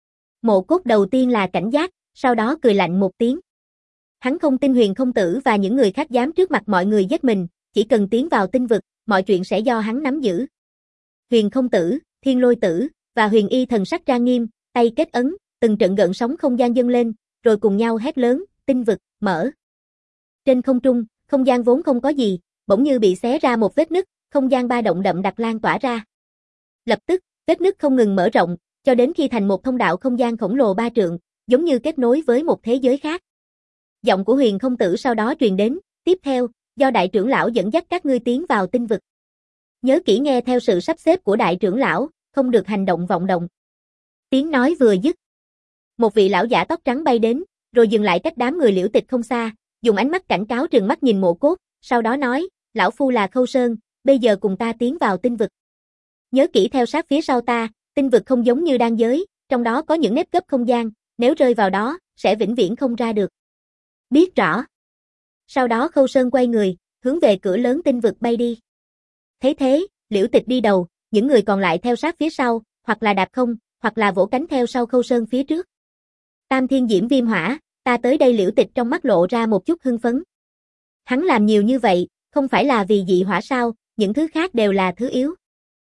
Mộ Cốt đầu tiên là cảnh giác, sau đó cười lạnh một tiếng. Hắn không tin Huyền Không Tử và những người khác dám trước mặt mọi người giết mình, chỉ cần tiến vào tinh vực, mọi chuyện sẽ do hắn nắm giữ. Huyền Không Tử, Thiên Lôi Tử và Huyền Y thần sắc trang nghiêm, tay kết ấn, từng trận gợn sóng không gian dâng lên, rồi cùng nhau hét lớn, tinh vực, mở. Trên không trung, không gian vốn không có gì, bỗng như bị xé ra một vết nứt, không gian ba động đậm đặc lan tỏa ra. Lập tức, vết nứt không ngừng mở rộng, cho đến khi thành một thông đạo không gian khổng lồ ba trượng, giống như kết nối với một thế giới khác. Giọng của Huyền Không Tử sau đó truyền đến, tiếp theo, do đại trưởng lão dẫn dắt các ngươi tiến vào tinh vực. Nhớ kỹ nghe theo sự sắp xếp của đại trưởng lão, không được hành động vọng động. Tiếng nói vừa dứt. Một vị lão giả tóc trắng bay đến, rồi dừng lại cách đám người Liễu Tịch không xa, dùng ánh mắt cảnh cáo trừng mắt nhìn Mộ Cốt, sau đó nói, lão phu là Khâu Sơn, bây giờ cùng ta tiến vào tinh vực. Nhớ kỹ theo sát phía sau ta, tinh vực không giống như đan giới, trong đó có những nếp gấp không gian, nếu rơi vào đó, sẽ vĩnh viễn không ra được. Biết rõ. Sau đó Khâu Sơn quay người, hướng về cửa lớn tinh vực bay đi. Thấy thế, Liễu Tịch đi đầu, những người còn lại theo sát phía sau, hoặc là đạp không, hoặc là vỗ cánh theo sau Khâu Sơn phía trước. Tam Thiên Diễm Viêm Hỏa, ta tới đây. Liễu Tịch trong mắt lộ ra một chút hưng phấn. Hắn làm nhiều như vậy, không phải là vì dị hỏa sao, những thứ khác đều là thứ yếu.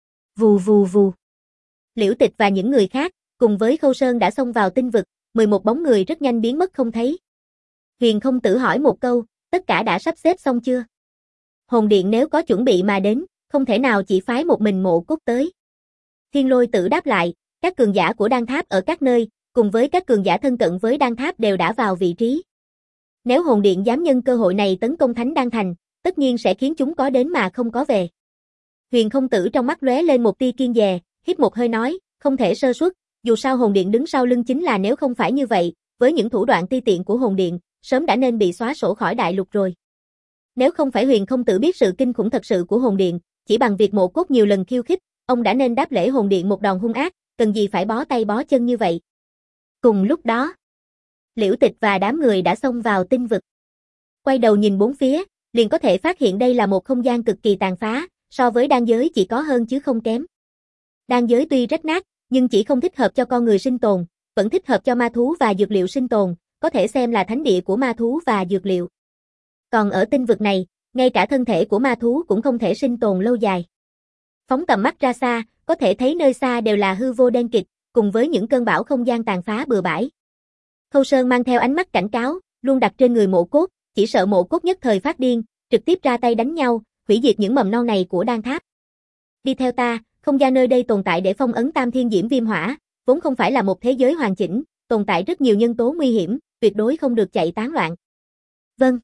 Vù vù vù. Liễu Tịch và những người khác, cùng với Khâu Sơn đã xông vào tinh vực, mười một bóng người rất nhanh biến mất không thấy. Huyền Không Tử hỏi một câu, tất cả đã sắp xếp xong chưa? Hồn Điện nếu có chuẩn bị mà đến, không thể nào chỉ phái một mình Mộ Cốt tới. Thiên Lôi Tử đáp lại, các cường giả của đan tháp ở các nơi, cùng với các cường giả thân cận với đan tháp đều đã vào vị trí. Nếu Hồn Điện dám nhân cơ hội này tấn công Thánh Đan Thành, tất nhiên sẽ khiến chúng có đến mà không có về. Huyền Không Tử trong mắt lóe lên một tia kiên dè, hít một hơi nói, không thể sơ suất, dù sao Hồn Điện đứng sau lưng chính là, nếu không phải như vậy, với những thủ đoạn ti tiện của Hồn Điện, sớm đã nên bị xóa sổ khỏi đại lục rồi. Nếu không phải Huyền Không Tử biết sự kinh khủng thật sự của Hồn Điện, chỉ bằng việc Mộ Cốt nhiều lần khiêu khích, ông đã nên đáp lễ Hồn Điện một đòn hung ác, cần gì phải bó tay bó chân như vậy. Cùng lúc đó, Liễu Tịch và đám người đã xông vào tinh vực. Quay đầu nhìn bốn phía, liền có thể phát hiện đây là một không gian cực kỳ tàn phá, so với đan giới chỉ có hơn chứ không kém. Đan giới tuy rách nát, nhưng chỉ không thích hợp cho con người sinh tồn, vẫn thích hợp cho ma thú và dược liệu sinh tồn, có thể xem là thánh địa của ma thú và dược liệu. Còn ở tinh vực này, ngay cả thân thể của ma thú cũng không thể sinh tồn lâu dài. Phóng tầm mắt ra xa, có thể thấy nơi xa đều là hư vô đen kịt, cùng với những cơn bão không gian tàn phá bừa bãi. Khâu Sơn mang theo ánh mắt cảnh cáo, luôn đặt trên người Mộ Cốt, chỉ sợ Mộ Cốt nhất thời phát điên, trực tiếp ra tay đánh nhau, hủy diệt những mầm non này của đan tháp. Đi theo ta, không gian nơi đây tồn tại để phong ấn Tam Thiên Diễm Viêm Hỏa, vốn không phải là một thế giới hoàn chỉnh, tồn tại rất nhiều nhân tố nguy hiểm, tuyệt đối không được chạy tán loạn. Vâng.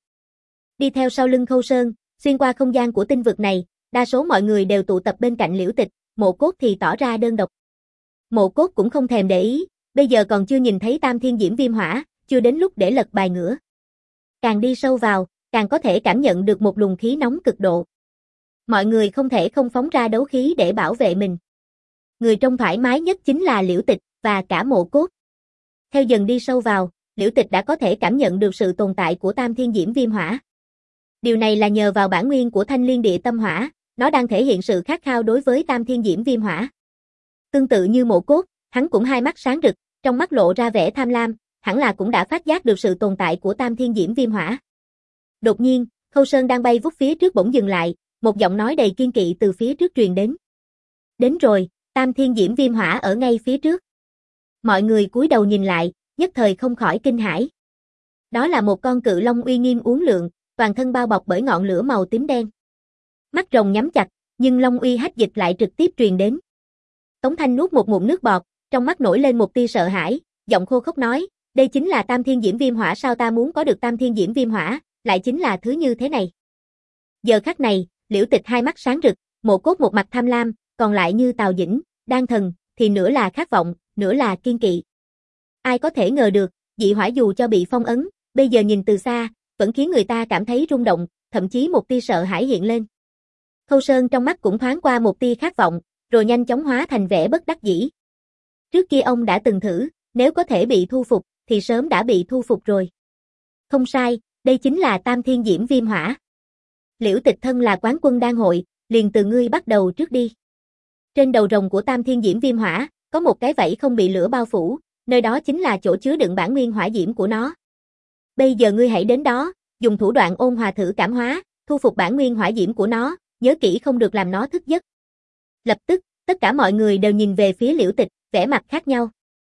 Đi theo sau lưng Khâu Sơn, xuyên qua không gian của tinh vực này, đa số mọi người đều tụ tập bên cạnh Liễu Tịch, Mộ Cốt thì tỏ ra đơn độc. Mộ Cốt cũng không thèm để ý, bây giờ còn chưa nhìn thấy Tam Thiên Diễm Viêm Hỏa, chưa đến lúc để lật bài ngửa. Càng đi sâu vào, càng có thể cảm nhận được một luồng khí nóng cực độ. Mọi người không thể không phóng ra đấu khí để bảo vệ mình. Người trông thoải mái nhất chính là Liễu Tịch và cả Mộ Cốt. Theo dần đi sâu vào, Liễu Tịch đã có thể cảm nhận được sự tồn tại của Tam Thiên Diễm Viêm Hỏa. Điều này là nhờ vào bản nguyên của Thanh Liên Địa Tâm Hỏa, nó đang thể hiện sự khát khao đối với Tam Thiên Diễm Viêm Hỏa. Tương tự như Mộ Cốt, hắn cũng hai mắt sáng rực, trong mắt lộ ra vẻ tham lam, hẳn là cũng đã phát giác được sự tồn tại của Tam Thiên Diễm Viêm Hỏa. Đột nhiên, Khâu Sơn đang bay vút phía trước bỗng dừng lại, một giọng nói đầy kiên kỵ từ phía trước truyền đến. Đến rồi, Tam Thiên Diễm Viêm Hỏa ở ngay phía trước. Mọi người cúi đầu nhìn lại, nhất thời không khỏi kinh hãi. Đó là một con cự long uy nghiêm uốn lượn, toàn thân bao bọc bởi ngọn lửa màu tím đen. Mắt rồng nhắm chặt, nhưng long uy hách dịch lại trực tiếp truyền đến. Tống Thanh nuốt một ngụm nước bọt, trong mắt nổi lên một tia sợ hãi, giọng khô khốc nói, đây chính là Tam Thiên Diễm Viêm Hỏa sao? Ta muốn có được Tam Thiên Diễm Viêm Hỏa, lại chính là thứ như thế này. Giờ khắc này, Liễu Tịch hai mắt sáng rực, Mộ Cốt một mặt tham lam, còn lại như Tào Dĩnh, Đan Thần, thì nửa là khát vọng, nửa là kiên kỵ. Ai có thể ngờ được, dị hỏa dù cho bị phong ấn, bây giờ nhìn từ xa, vẫn khiến người ta cảm thấy rung động, thậm chí một tia sợ hãi hiện lên. Khâu Sơn trong mắt cũng thoáng qua một tia khát vọng, rồi nhanh chóng hóa thành vẻ bất đắc dĩ. Trước kia ông đã từng thử, nếu có thể bị thu phục, thì sớm đã bị thu phục rồi. Không sai, đây chính là Tam Thiên Diễm Viêm Hỏa. Liễu Tịch thân là quán quân đan hội, liền từ ngươi bắt đầu trước đi. Trên đầu rồng của Tam Thiên Diễm Viêm Hỏa, có một cái vảy không bị lửa bao phủ, nơi đó chính là chỗ chứa đựng bản nguyên hỏa diễm của nó. Bây giờ ngươi hãy đến đó, dùng thủ đoạn ôn hòa thử cảm hóa, thu phục bản nguyên hỏa diễm của nó, nhớ kỹ không được làm nó thức giấc. Lập tức, tất cả mọi người đều nhìn về phía Liễu Tịch, vẻ mặt khác nhau.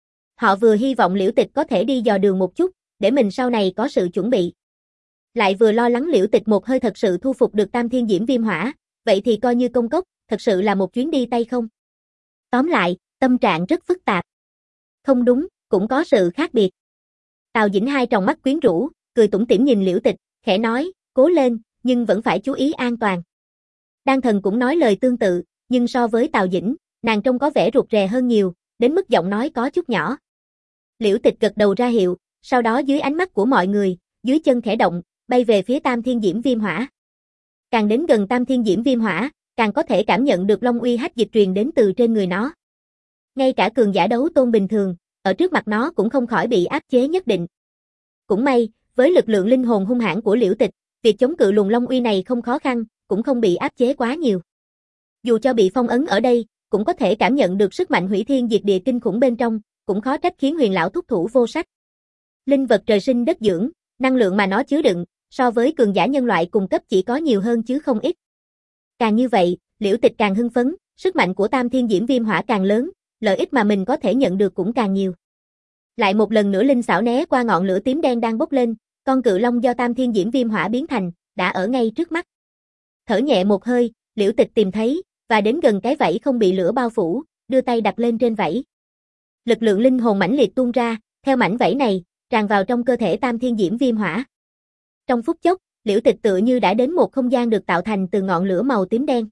Họ vừa hy vọng Liễu Tịch có thể đi dò đường một chút, để mình sau này có sự chuẩn bị. Lại vừa lo lắng Liễu Tịch một hơi thật sự thu phục được Tam Thiên Diễm Viêm Hỏa, vậy thì coi như công cốc, thật sự là một chuyến đi tay không. Tóm lại, tâm trạng rất phức tạp. Không đúng, cũng có sự khác biệt. Tào Dĩnh hai tròng mắt quyến rũ, cười tủm tỉm nhìn Liễu Tịch, khẽ nói, cố lên, nhưng vẫn phải chú ý an toàn. Đan Thần cũng nói lời tương tự, nhưng so với Tào Dĩnh, nàng trông có vẻ rụt rè hơn nhiều, đến mức giọng nói có chút nhỏ. Liễu Tịch gật đầu ra hiệu, sau đó dưới ánh mắt của mọi người, dưới chân khẽ động, bay về phía Tam Thiên Diễm Viêm Hỏa. Càng đến gần Tam Thiên Diễm Viêm Hỏa, càng có thể cảm nhận được long uy hách dịch truyền đến từ trên người nó. Ngay cả cường giả đấu tôn bình thường, ở trước mặt nó cũng không khỏi bị áp chế nhất định. Cũng may, với lực lượng linh hồn hung hãn của Liễu Tịch, việc chống cự luồng long uy này không khó khăn, cũng không bị áp chế quá nhiều. Dù cho bị phong ấn ở đây, cũng có thể cảm nhận được sức mạnh hủy thiên diệt địa kinh khủng bên trong, cũng khó trách khiến Huyền lão thúc thủ vô sách. Linh vật trời sinh đất dưỡng, năng lượng mà nó chứa đựng, so với cường giả nhân loại cùng cấp chỉ có nhiều hơn chứ không ít. Càng như vậy, Liễu Tịch càng hưng phấn, sức mạnh của Tam Thiên Diễm Viêm Hỏa càng lớn, lợi ích mà mình có thể nhận được cũng càng nhiều. Lại một lần nữa linh xảo né qua ngọn lửa tím đen đang bốc lên, con cự long do Tam Thiên Diễm Viêm Hỏa biến thành, đã ở ngay trước mắt. Thở nhẹ một hơi, Liễu Tịch tìm thấy, và đến gần cái vảy không bị lửa bao phủ, đưa tay đặt lên trên vảy. Lực lượng linh hồn mãnh liệt tuôn ra, theo mảnh vảy này, tràn vào trong cơ thể Tam Thiên Diễm Viêm Hỏa. Trong phút chốc, Liễu Tịch tựa như đã đến một không gian được tạo thành từ ngọn lửa màu tím đen.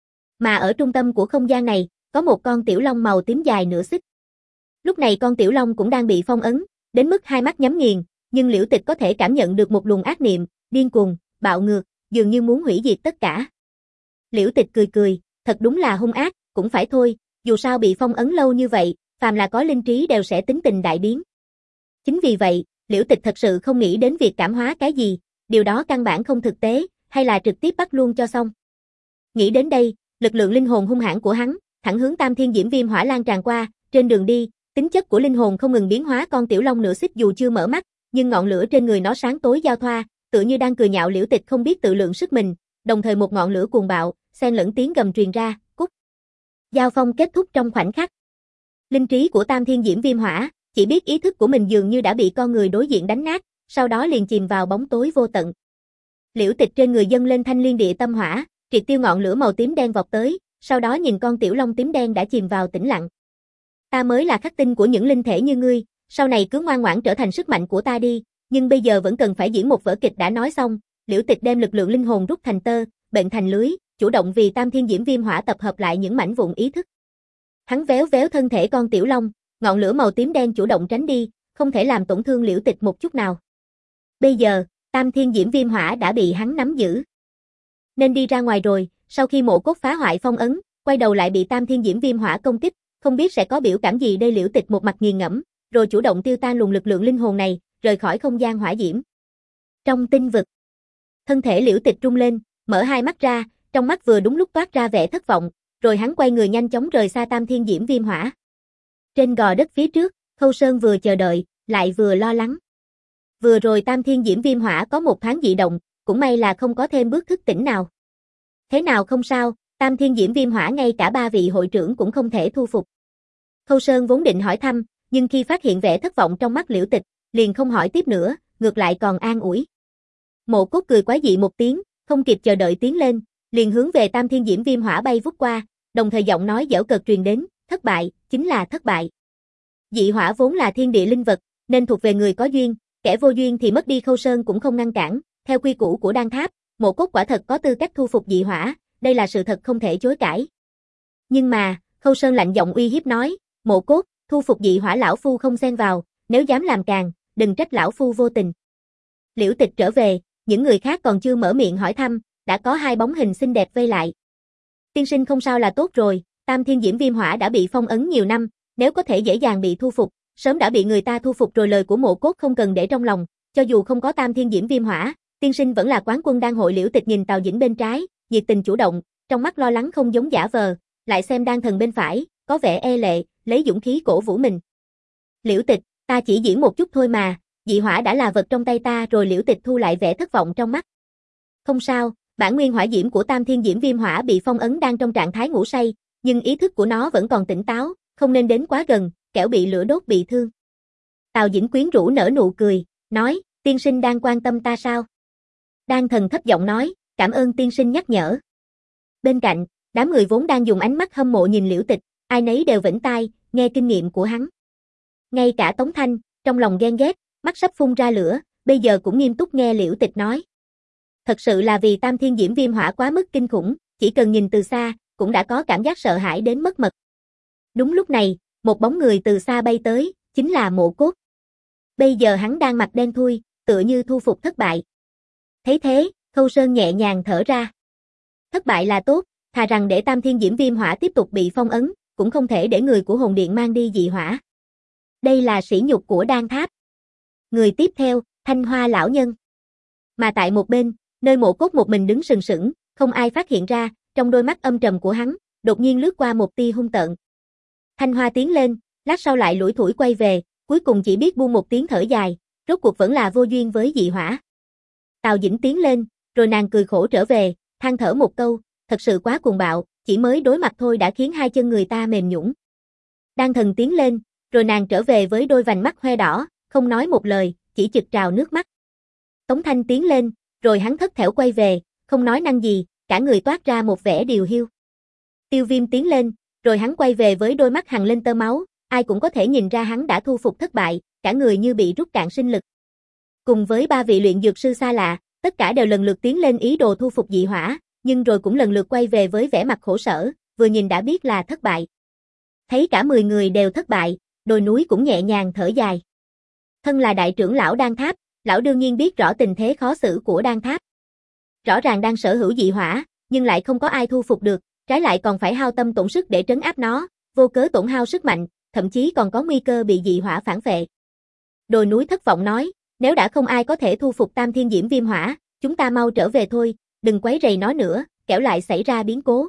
Mà ở trung tâm của không gian này, có một con tiểu long màu tím dài nửa xích. Lúc này con tiểu long cũng đang bị phong ấn, đến mức hai mắt nhắm nghiền, nhưng Liễu Tịch có thể cảm nhận được một luồng ác niệm, điên cuồng, bạo ngược, dường như muốn hủy diệt tất cả. Liễu Tịch cười cười, thật đúng là hung ác, cũng phải thôi, dù sao bị phong ấn lâu như vậy, phàm là có linh trí đều sẽ tính tình đại biến. Chính vì vậy, Liễu Tịch thật sự không nghĩ đến việc cảm hóa cái gì, điều đó căn bản không thực tế, hay là trực tiếp bắt luôn cho xong. Nghĩ đến đây, lực lượng linh hồn hung hãn của hắn, thẳng hướng Tam Thiên Diễm Viêm Hỏa lan tràn qua, trên đường đi, tính chất của linh hồn không ngừng biến hóa con tiểu long nửa xích dù chưa mở mắt, nhưng ngọn lửa trên người nó sáng tối giao thoa, tựa như đang cười nhạo Liễu Tịch không biết tự lượng sức mình, đồng thời một ngọn lửa cuồng bạo, xen lẫn tiếng gầm truyền ra, cút. Giao phong kết thúc trong khoảnh khắc. Linh trí của Tam Thiên Diễm Viêm Hỏa, chỉ biết ý thức của mình dường như đã bị con người đối diện đánh nát, sau đó liền chìm vào bóng tối vô tận. Liễu Tịch trên người dâng lên thanh liên địa tâm hỏa, triệt tiêu ngọn lửa màu tím đen vọt tới, sau đó nhìn con tiểu long tím đen đã chìm vào tĩnh lặng. Ta mới là khắc tinh của những linh thể như ngươi, sau này cứ ngoan ngoãn trở thành sức mạnh của ta đi, nhưng bây giờ vẫn cần phải diễn một vở kịch đã nói xong, Liễu Tịch đem lực lượng linh hồn rút thành tơ, bệnh thành lưới, chủ động vì Tam Thiên Diễm Viêm Hỏa tập hợp lại những mảnh vụn ý thức. Hắn véo véo thân thể con tiểu long, ngọn lửa màu tím đen chủ động tránh đi, không thể làm tổn thương Liễu Tịch một chút nào. Bây giờ, Tam Thiên Diễm Viêm Hỏa đã bị hắn nắm giữ. Nên đi ra ngoài rồi, sau khi Mộ Cốt phá hoại phong ấn, quay đầu lại bị Tam Thiên Diễm Viêm Hỏa công kích, không biết sẽ có biểu cảm gì đây. Liễu Tịch một mặt nghiền ngẫm, rồi chủ động tiêu tan luồng lực lượng linh hồn này, rời khỏi không gian hỏa diễm. Trong tinh vực, thân thể Liễu Tịch rung lên, mở hai mắt ra, trong mắt vừa đúng lúc toát ra vẻ thất vọng, rồi hắn quay người nhanh chóng rời xa Tam Thiên Diễm Viêm Hỏa. Trên gò đất phía trước, Khâu Sơn vừa chờ đợi, lại vừa lo lắng. Vừa rồi Tam Thiên Diễm Viêm Hỏa có một thoáng dị động, cũng may là không có thêm bước thức tỉnh nào. Thế nào không sao, Tam Thiên Diễm Viêm Hỏa ngay cả ba vị hội trưởng cũng không thể thu phục. Khâu Sơn vốn định hỏi thăm, nhưng khi phát hiện vẻ thất vọng trong mắt Liễu Tịch, liền không hỏi tiếp nữa, ngược lại còn an ủi. Mộ Cốt cười quái dị một tiếng, không kịp chờ đợi tiến lên, liền hướng về Tam Thiên Diễm Viêm Hỏa bay vút qua, đồng thời giọng nói giễu cợt truyền đến, thất bại, chính là thất bại. Dị hỏa vốn là thiên địa linh vật, nên thuộc về người có duyên, kẻ vô duyên thì mất đi. Khâu Sơn cũng không ngăn cản, theo quy củ của Đan Tháp, Mộ Cốt quả thật có tư cách thu phục dị hỏa, đây là sự thật không thể chối cãi. Nhưng mà, Khâu Sơn lạnh giọng uy hiếp nói, Mộ Cốt, thu phục dị hỏa lão phu không xen vào, nếu dám làm càng, đừng trách lão phu vô tình. Liễu Tịch trở về, những người khác còn chưa mở miệng hỏi thăm, đã có hai bóng hình xinh đẹp vây lại. Tiên sinh không sao là tốt rồi, Tam Thiên Diễm Viêm Hỏa đã bị phong ấn nhiều năm, nếu có thể dễ dàng bị thu phục, sớm đã bị người ta thu phục rồi. Lời của Mộ Cốt không cần để trong lòng, cho dù không có Tam Thiên Diễm Viêm Hỏa, tiên sinh vẫn là quán quân đan hội. Liễu Tịch nhìn Tào Dĩnh bên trái, nhiệt tình chủ động, trong mắt lo lắng không giống giả vờ, lại xem đan thần bên phải, có vẻ e lệ, lấy dũng khí cổ vũ mình. Liễu Tịch, ta chỉ diễn một chút thôi mà, dị hỏa đã là vật trong tay ta rồi. Liễu Tịch thu lại vẻ thất vọng trong mắt. Không sao, bản nguyên hỏa diễm của Tam Thiên Diễm Viêm Hỏa bị phong ấn đang trong trạng thái ngủ say, nhưng ý thức của nó vẫn còn tỉnh táo, không nên đến quá gần, kẻo bị lửa đốt bị thương. Tào Dĩnh quyến rũ nở nụ cười, nói, tiên sinh đang quan tâm ta sao? Đan thần thấp giọng nói, cảm ơn tiên sinh nhắc nhở. Bên cạnh, đám người vốn đang dùng ánh mắt hâm mộ nhìn Liễu Tịch, ai nấy đều vểnh tai, nghe kinh nghiệm của hắn. Ngay cả Tống Thanh, trong lòng ghen ghét, mắt sắp phun ra lửa, bây giờ cũng nghiêm túc nghe Liễu Tịch nói. Thật sự là vì Tam Thiên Diễm Viêm Hỏa quá mức kinh khủng, chỉ cần nhìn từ xa, cũng đã có cảm giác sợ hãi đến mất mật. Đúng lúc này, một bóng người từ xa bay tới, chính là Mộ Cốt. Bây giờ hắn đang mặt đen thui, tựa như thu phục thất bại. Thấy thế, Khâu Sơn nhẹ nhàng thở ra. Thất bại là tốt, thà rằng để Tam Thiên Diễm Viêm Hỏa tiếp tục bị phong ấn, cũng không thể để người của hồn điện mang đi dị hỏa. Đây là sỉ nhục của Đan Tháp. Người tiếp theo, Thanh Hoa lão nhân. Mà tại một bên, nơi Mộ Cốt một mình đứng sừng sững, không ai phát hiện ra, trong đôi mắt âm trầm của hắn, đột nhiên lướt qua một tia hung tợn. Thanh Hoa tiến lên, lát sau lại lủi thủi quay về, cuối cùng chỉ biết buông một tiếng thở dài, rốt cuộc vẫn là vô duyên với dị hỏa. Tào Dĩnh tiến lên, rồi nàng cười khổ trở về, than thở một câu, thật sự quá cuồng bạo, chỉ mới đối mặt thôi đã khiến hai chân người ta mềm nhũn. Đan thần tiến lên, rồi nàng trở về với đôi vành mắt hoe đỏ, không nói một lời, chỉ chực trào nước mắt. Tống Thanh tiến lên, rồi hắn thất thểu quay về, không nói năng gì, cả người toát ra một vẻ điều hiu. Tiêu Viêm tiến lên, rồi hắn quay về với đôi mắt hằn lên tơ máu, ai cũng có thể nhìn ra hắn đã thu phục thất bại, cả người như bị rút cạn sinh lực. Cùng với ba vị luyện dược sư xa lạ, tất cả đều lần lượt tiến lên ý đồ thu phục dị hỏa, nhưng rồi cũng lần lượt quay về với vẻ mặt khổ sở, vừa nhìn đã biết là thất bại. Thấy cả mười người đều thất bại, Đồi Núi cũng nhẹ nhàng thở dài. Thân là đại trưởng lão Đan Tháp, lão đương nhiên biết rõ tình thế khó xử của Đan Tháp. Rõ ràng đang sở hữu dị hỏa, nhưng lại không có ai thu phục được, trái lại còn phải hao tâm tổn sức để trấn áp nó, vô cớ tổn hao sức mạnh, thậm chí còn có nguy cơ bị dị hỏa phản phệ. Đồi Núi thất vọng nói, nếu đã không ai có thể thu phục Tam Thiên Diễm Viêm Hỏa, chúng ta mau trở về thôi, đừng quấy rầy nó nữa, kẻo lại xảy ra biến cố.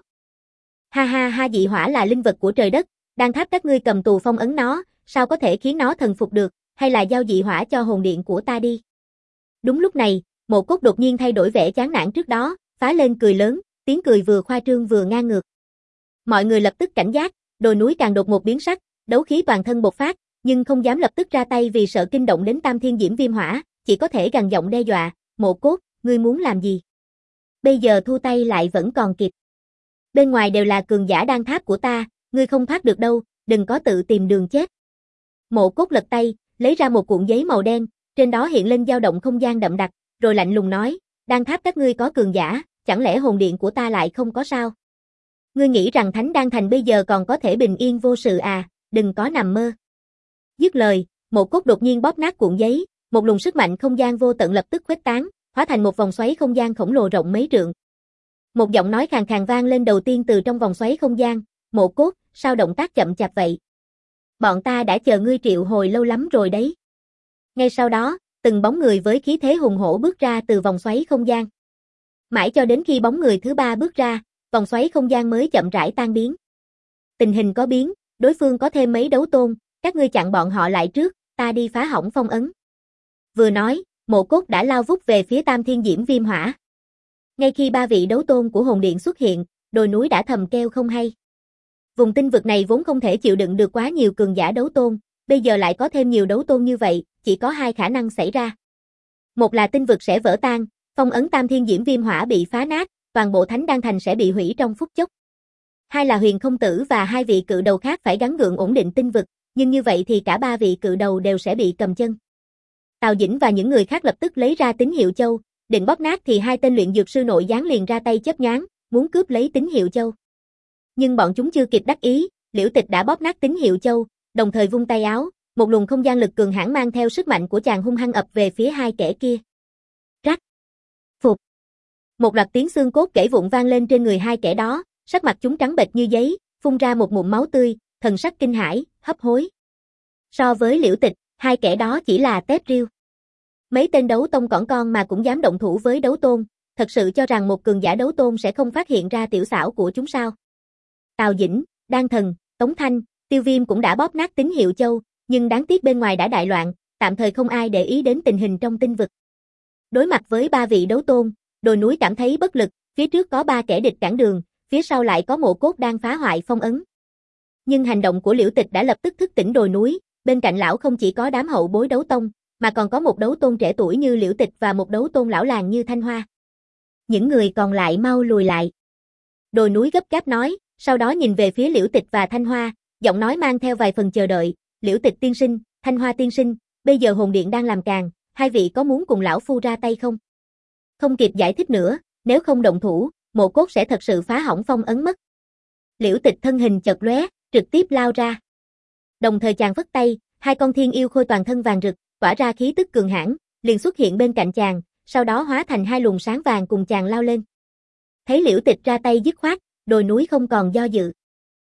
Ha ha ha, dị hỏa là linh vật của trời đất, Đan Tháp các ngươi cầm tù phong ấn nó, sao có thể khiến nó thần phục được, hay là giao dị hỏa cho hồn điện của ta đi. Đúng lúc này, Mộ Cốt đột nhiên thay đổi vẻ chán nản trước đó, phá lên cười lớn, tiếng cười vừa khoa trương vừa ngang ngược. Mọi người lập tức cảnh giác, Đồi Núi càng đột một biến sắc, đấu khí toàn thân bộc phát, nhưng không dám lập tức ra tay vì sợ kinh động đến Tam Thiên Diễm Viêm Hỏa, chỉ có thể gằn giọng đe dọa, Mộ Cốt, ngươi muốn làm gì? Bây giờ thu tay lại vẫn còn kịp. Bên ngoài đều là cường giả Đan Tháp của ta, ngươi không thoát được đâu, đừng có tự tìm đường chết. Mộ Cốt lật tay, lấy ra một cuộn giấy màu đen, trên đó hiện lên dao động không gian đậm đặc, rồi lạnh lùng nói, Đan Tháp các ngươi có cường giả, chẳng lẽ hồn điện của ta lại không có sao? Ngươi nghĩ rằng Thánh Đan Thành bây giờ còn có thể bình yên vô sự à, đừng có nằm mơ. Dứt lời, Mộ Cốt đột nhiên bóp nát cuộn giấy, một luồng sức mạnh không gian vô tận lập tức khuếch tán, hóa thành một vòng xoáy không gian khổng lồ rộng mấy trượng. Một giọng nói khàn khàn vang lên đầu tiên từ trong vòng xoáy không gian, Mộ Cốt, sao động tác chậm chạp vậy? Bọn ta đã chờ ngươi triệu hồi lâu lắm rồi đấy. Ngay sau đó, từng bóng người với khí thế hùng hổ bước ra từ vòng xoáy không gian. Mãi cho đến khi bóng người thứ ba bước ra, vòng xoáy không gian mới chậm rãi tan biến. Tình hình có biến, đối phương có thêm mấy đấu tôn, các ngươi chặn bọn họ lại trước, ta đi phá hỏng phong ấn. Vừa nói, Mộ Cốt đã lao vút về phía Tam Thiên Diễm Viêm Hỏa. Ngay khi ba vị đấu tôn của hồn điện xuất hiện, Đồi Núi đã thầm kêu không hay. Vùng tinh vực này vốn không thể chịu đựng được quá nhiều cường giả đấu tôn, bây giờ lại có thêm nhiều đấu tôn như vậy, chỉ có hai khả năng xảy ra. Một là tinh vực sẽ vỡ tan, phong ấn Tam Thiên Diễm Viêm Hỏa bị phá nát, toàn bộ Thánh Đan Thành sẽ bị hủy trong phút chốc. Hai là Huyền Không Tử và hai vị cự đầu khác phải gắng gượng ổn định tinh vực, nhưng như vậy thì cả ba vị cự đầu đều sẽ bị cầm chân. Tào Dĩnh và những người khác lập tức lấy ra tín hiệu châu, định bóp nát thì hai tên luyện dược sư nội gián liền ra tay chớp nhoáng, muốn cướp lấy tín hiệu châu. Nhưng bọn chúng chưa kịp đắc ý, Liễu Tịch đã bóp nát tín hiệu châu, đồng thời vung tay áo, một luồng không gian lực cường hãn mang theo sức mạnh của chàng hung hăng ập về phía hai kẻ kia. Rắc, phục. Một loạt tiếng xương cốt gãy vụn vang lên trên người hai kẻ đó, sắc mặt chúng trắng bệch như giấy, phun ra một ngụm máu tươi, thần sắc kinh hãi, hấp hối. So với Liễu Tịch, hai kẻ đó chỉ là tép riêu. Mấy tên đấu tông cỏn con mà cũng dám động thủ với đấu tôn, thật thật sự cho rằng một cường giả đấu tôn sẽ không phát hiện ra tiểu xảo của chúng sao? Tào Dĩnh, Đan Thần, Tống Thanh, Tiêu Viêm cũng đã bóp nát tín hiệu châu, nhưng đáng tiếc bên ngoài đã đại loạn, tạm thời không ai để ý đến tình hình trong tinh vực. Đối mặt với ba vị đấu tôn, Đồi Núi cảm thấy bất lực, phía trước có ba kẻ địch cản đường, phía sau lại có Mộ Cốt đang phá hoại phong ấn. Nhưng hành động của Liễu Tịch đã lập tức thức tỉnh Đồi Núi, bên cạnh lão không chỉ có đám hậu bối đấu tông, mà còn có một đấu tôn trẻ tuổi như Liễu Tịch và một đấu tôn lão làng như Thanh Hoa. Những người còn lại mau lùi lại. Đồi Núi gấp gáp nói, sau đó nhìn về phía Liễu Tịch và Thanh Hoa, giọng nói mang theo vài phần chờ đợi, Liễu Tịch tiên sinh, Thanh Hoa tiên sinh, bây giờ hồn điện đang làm càn, hai vị có muốn cùng lão phu ra tay không? Không kịp giải thích nữa, nếu không động thủ, Mộ Cốt sẽ thật sự phá hỏng phong ấn mất. Liễu Tịch thân hình chợt lóe, trực tiếp lao ra. Đồng thời chàng phất tay, hai con thiên yêu khôi toàn thân vàng rực, tỏa ra khí tức cường hãn, liền xuất hiện bên cạnh chàng, sau đó hóa thành hai luồng sáng vàng cùng chàng lao lên. Thấy Liễu Tịch ra tay dứt khoát, Đồi Núi không còn do dự.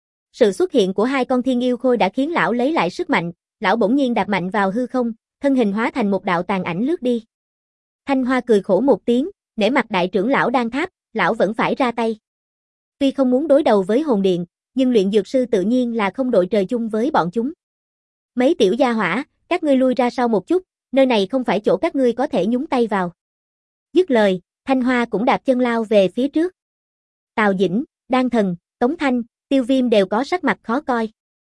Sự xuất hiện của hai con thiên yêu khôi đã khiến lão lấy lại sức mạnh, lão bỗng nhiên đạp mạnh vào hư không, thân hình hóa thành một đạo tàn ảnh lướt đi. Thanh Hoa cười khổ một tiếng, nể mặt đại trưởng lão Đan Tháp, lão vẫn phải ra tay. Tuy không muốn đối đầu với hồn điện, nhưng luyện dược sư tự nhiên là không đội trời chung với bọn chúng. Mấy tiểu gia hỏa, các ngươi lui ra sau một chút, nơi này không phải chỗ các ngươi có thể nhúng tay vào. Dứt lời, Thanh Hoa cũng đạp chân lao về phía trước. Tào Dĩnh, Đan Thần, Tống Thanh, Tiêu Viêm đều có sắc mặt khó coi.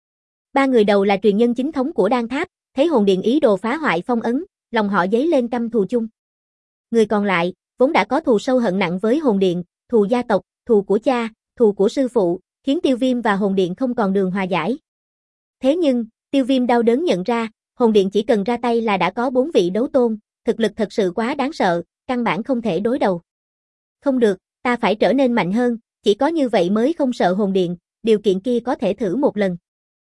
Ba người đầu là truyền nhân chính thống của Đan Tháp, thấy hồn điện ý đồ phá hoại phong ấn, lòng họ dấy lên căm thù chung. Người còn lại, vốn đã có thù sâu hận nặng với hồn điện, thù gia tộc, thù của cha, thù của sư phụ, khiến Tiêu Viêm và hồn điện không còn đường hòa giải. Thế nhưng, Tiêu Viêm đau đớn nhận ra, hồn điện chỉ cần ra tay là đã có bốn vị đấu tôn, thực lực thật sự quá đáng sợ, căn bản không thể đối đầu. Không được, ta phải trở nên mạnh hơn, chỉ có như vậy mới không sợ hồn điện, điều kiện kia có thể thử một lần.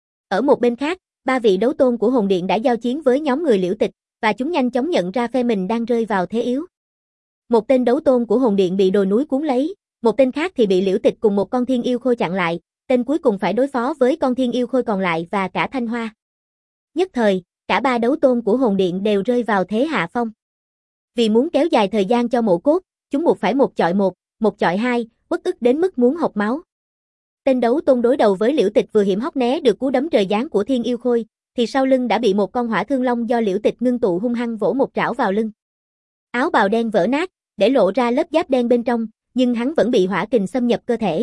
Ở một bên khác, ba vị đấu tôn của hồn điện đã giao chiến với nhóm người Liễu Tịch, và chúng nhanh chóng nhận ra phe mình đang rơi vào thế yếu. Một tên đấu tôn của hồn điện bị Đồi Núi cuốn lấy, một tên khác thì bị Liễu Tịch cùng một con thiên yêu khôi chặn lại, tên cuối cùng phải đối phó với con thiên yêu khôi còn lại và cả Thanh Hoa. Nhất thời, cả ba đấu tôn của hồn điện đều rơi vào thế hạ phong. Vì muốn kéo dài thời gian cho Mộ Cốt, chúng buộc phải một chọi một, một chọi hai, uất ức đến mức muốn hộc máu. Tên đấu tôn đối đầu với Liễu Tịch vừa hiểm hóc né được cú đấm trời giáng của thiên yêu khôi, thì sau lưng đã bị một con hỏa thương long do Liễu Tịch ngưng tụ hung hăng vỗ một trảo vào lưng. Áo bào đen vỡ nát, để lộ ra lớp giáp đen bên trong, nhưng hắn vẫn bị hỏa kình xâm nhập cơ thể.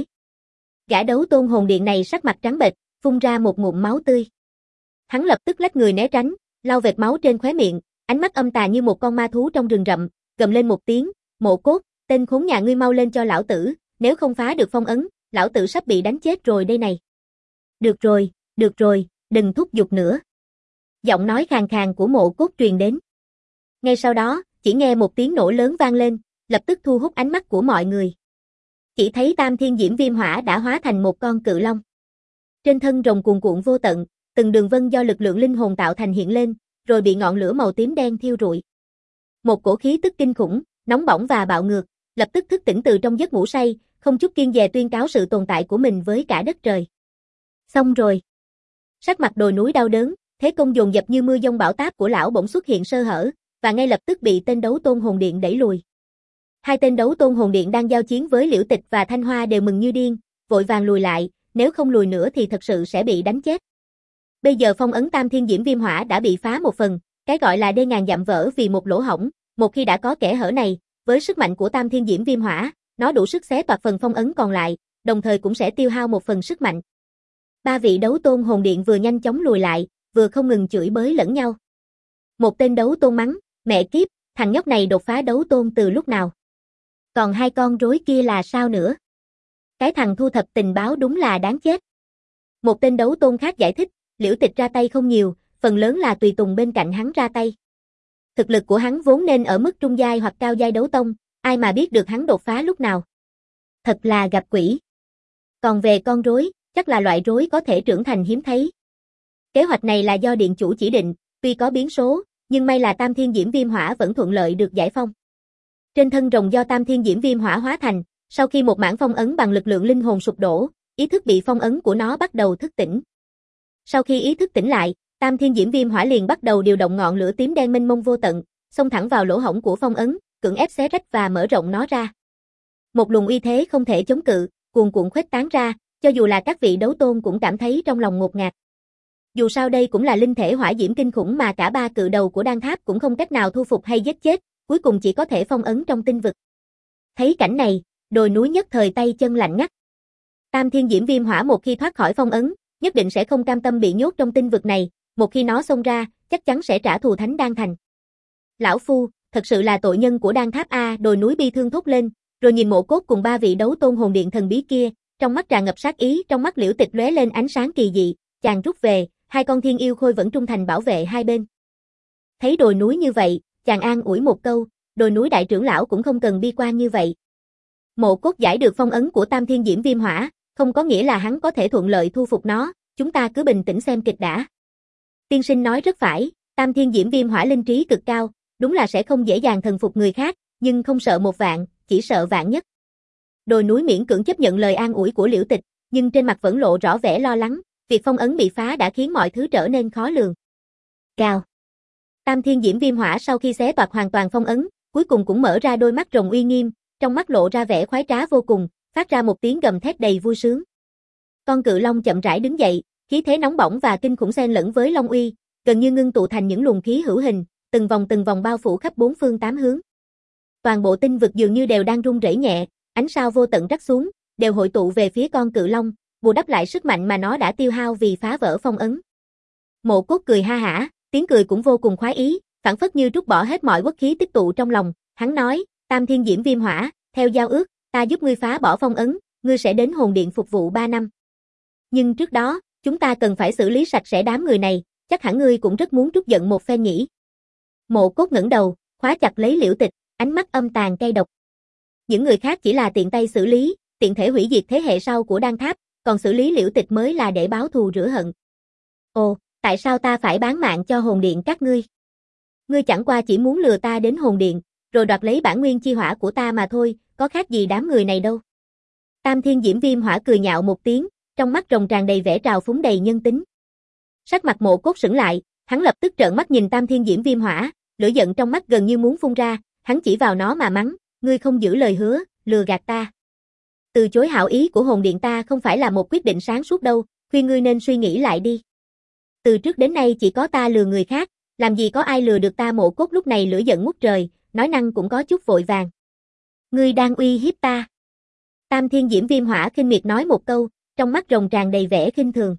Gã đấu tôn hồn điện này sắc mặt trắng bệch, phun ra một ngụm máu tươi. Hắn lập tức lách người né tránh, lau vệt máu trên khóe miệng, ánh mắt âm tà như một con ma thú trong rừng rậm, gầm lên một tiếng, Mộ Cốt, tên khốn nhà ngươi mau lên cho lão tử, nếu không phá được phong ấn, lão tử sắp bị đánh chết rồi đây này. Được rồi, được rồi, đừng thúc giục nữa. Giọng nói khàn khàn của Mộ Cốt truyền đến. Ngay sau đó, chỉ nghe một tiếng nổ lớn vang lên, lập tức thu hút ánh mắt của mọi người. Chỉ thấy Tam Thiên Diễm Viêm Hỏa đã hóa thành một con cự long. Trên thân rồng cuồn cuộn vô tận, từng đường vân do lực lượng linh hồn tạo thành hiện lên, rồi bị ngọn lửa màu tím đen thiêu rụi. Một cổ khí tức kinh khủng, nóng bỏng và bạo ngược, lập tức thức tỉnh từ trong giấc ngủ say, không chút kiêng dè tuyên cáo sự tồn tại của mình với cả đất trời. Xong rồi. Sắc mặt Đồi Núi đau đớn, thế công dồn dập như mưa dông bão táp của lão bỗng xuất hiện sơ hở, và ngay lập tức bị tên đấu tôn hồn điện đẩy lùi. Hai tên đấu tôn hồn điện đang giao chiến với Liễu Tịch và Thanh Hoa đều mừng như điên, vội vàng lùi lại, nếu không lùi nữa thì thật sự sẽ bị đánh chết. Bây giờ phong ấn Tam Thiên Diễm Viêm Hỏa đã bị phá một phần, cái gọi là đê ngàn dặm vỡ vì một lỗ hổng, một khi đã có kẽ hở này, với sức mạnh của Tam Thiên Diễm Viêm Hỏa, nó đủ sức xé toạc phần phong ấn còn lại, đồng thời cũng sẽ tiêu hao một phần sức mạnh. Ba vị đấu tôn hồn điện vừa nhanh chóng lùi lại, vừa không ngừng chửi bới lẫn nhau. Một tên đấu tôn mắng, mẹ kiếp, thằng nhóc này đột phá đấu tôn từ lúc nào? Còn hai con rối kia là sao nữa? Cái thằng thu thập tình báo đúng là đáng chết. Một tên đấu tôn khác giải thích, Liễu Tịch ra tay không nhiều, phần lớn là tùy tùng bên cạnh hắn ra tay. Thực lực của hắn vốn nên ở mức trung giai hoặc cao giai đấu tông, ai mà biết được hắn đột phá lúc nào. Thật là gặp quỷ. Còn về con rối, chắc là loại rối có thể trưởng thành hiếm thấy. Kế hoạch này là do điện chủ chỉ định, tuy có biến số, nhưng may là Tam Thiên Diễm Viêm Hỏa vẫn thuận lợi được giải phong. Trên thân rồng do Tam Thiên Diễm Viêm Hỏa hóa thành, sau khi một mảng phong ấn bằng lực lượng linh hồn sụp đổ, ý thức bị phong ấn của nó bắt đầu thức tỉnh. Sau khi ý thức tỉnh lại, Tam Thiên Diễm Viêm Hỏa liền bắt đầu điều động ngọn lửa tím đen mênh mông vô tận, xông thẳng vào lỗ hổng của phong ấn, cưỡng ép xé rách và mở rộng nó ra. Một luồng uy thế không thể chống cự, cuồn cuộn khuếch tán ra, cho dù là các vị đấu tôn cũng cảm thấy trong lòng ngột ngạt. Dù sao đây cũng là linh thể hỏa diễm kinh khủng mà cả ba cự đầu của đan tháp cũng không cách nào thu phục hay giết chết, cuối cùng chỉ có thể phong ấn trong tinh vực. Thấy cảnh này, đồi núi nhất thời tay chân lạnh ngắt. Tam thiên diễm viêm hỏa một khi thoát khỏi phong ấn, nhất định sẽ không cam tâm bị nhốt trong tinh vực này, một khi nó xông ra, chắc chắn sẽ trả thù Thánh Đan Thành. Lão phu, thật sự là tội nhân của đan tháp a, đồi núi bi thương thốt lên, rồi nhìn Mộ Cốt cùng ba vị đấu tôn hồn điện thần bí kia, trong mắt tràn ngập sát ý, trong mắt Liễu Tịch lóe lên ánh sáng kỳ dị, chàng rút về, hai con thiên yêu khôi vẫn trung thành bảo vệ hai bên. Thấy đồi núi như vậy, chàng an ủi một câu, đồi núi đại trưởng lão cũng không cần bi quan như vậy. Mộ Cốt giải được phong ấn của Tam Thiên Diễm Viêm Hỏa, không có nghĩa là hắn có thể thuận lợi thu phục nó, chúng ta cứ bình tĩnh xem kịch đã. Tiên sinh nói rất phải, Tam Thiên Diễm Viêm Hỏa linh trí cực cao, đúng là sẽ không dễ dàng thần phục người khác, nhưng không sợ một vạn, chỉ sợ vạn nhất. Đồi núi miễn cưỡng chấp nhận lời an ủi của Liễu Tịch, nhưng trên mặt vẫn lộ rõ vẻ lo lắng, việc phong ấn bị phá đã khiến mọi thứ trở nên khó lường. Cao. Tam Thiên Diễm Viêm Hỏa sau khi xé toạc hoàn toàn phong ấn, cuối cùng cũng mở ra đôi mắt rồng uy nghiêm, trong mắt lộ ra vẻ khoái trá vô cùng, phát ra một tiếng gầm thét đầy vui sướng. Con cự long chậm rãi đứng dậy, khí thế nóng bỏng và kinh khủng xen lẫn với long uy, gần như ngưng tụ thành những luồng khí hữu hình, từng vòng từng vòng bao phủ khắp bốn phương tám hướng. Toàn bộ tinh vực dường như đều đang rung rẩy nhẹ, ánh sao vô tận rắc xuống, đều hội tụ về phía con cự long, bù đắp lại sức mạnh mà nó đã tiêu hao vì phá vỡ phong ấn. Mộ Cốt cười ha hả, tiếng cười cũng vô cùng khoái ý, phảng phất như trút bỏ hết mọi uất khí tích tụ trong lòng, hắn nói, Tam Thiên Diễm Viêm Hỏa, theo giao ước, ta giúp ngươi phá bỏ phong ấn, ngươi sẽ đến hồn điện phục vụ ba năm. Nhưng trước đó, chúng ta cần phải xử lý sạch sẽ đám người này, chắc hẳn ngươi cũng rất muốn trút giận một phen nhỉ. Mộ Cốt ngẩng đầu, khóa chặt lấy Liễu Tịch, ánh mắt âm tàn cay độc. Những người khác chỉ là tiện tay xử lý, tiện thể hủy diệt thế hệ sau của đan tháp, còn xử lý Liễu Tịch mới là để báo thù rửa hận. Ồ, tại sao ta phải bán mạng cho hồn điện các ngươi? Ngươi chẳng qua chỉ muốn lừa ta đến hồn điện, rồi đoạt lấy bản nguyên chi hỏa của ta mà thôi, có khác gì đám người này đâu. Tam Thiên Diễm Viêm Hỏa cười nhạo một tiếng, trong mắt rồng tràn đầy vẻ trào phúng đầy nhân tính. Sắc mặt Mộ Cốt sững lại, hắn lập tức trợn mắt nhìn Tam Thiên Diễm Viêm Hỏa, lửa giận trong mắt gần như muốn phun ra, hắn chỉ vào nó mà mắng, ngươi không giữ lời hứa, lừa gạt ta. Từ chối hảo ý của hồn điện ta không phải là một quyết định sáng suốt đâu, khuyên ngươi nên suy nghĩ lại đi. Từ trước đến nay chỉ có ta lừa người khác, làm gì có ai lừa được ta. Mộ Cốt lúc này lửa giận ngút trời, nói năng cũng có chút vội vàng. Ngươi đang uy hiếp ta. Tam Thiên Diễm Viêm Hỏa khinh miệt nói một câu, trong mắt rồng tràn đầy vẻ khinh thường.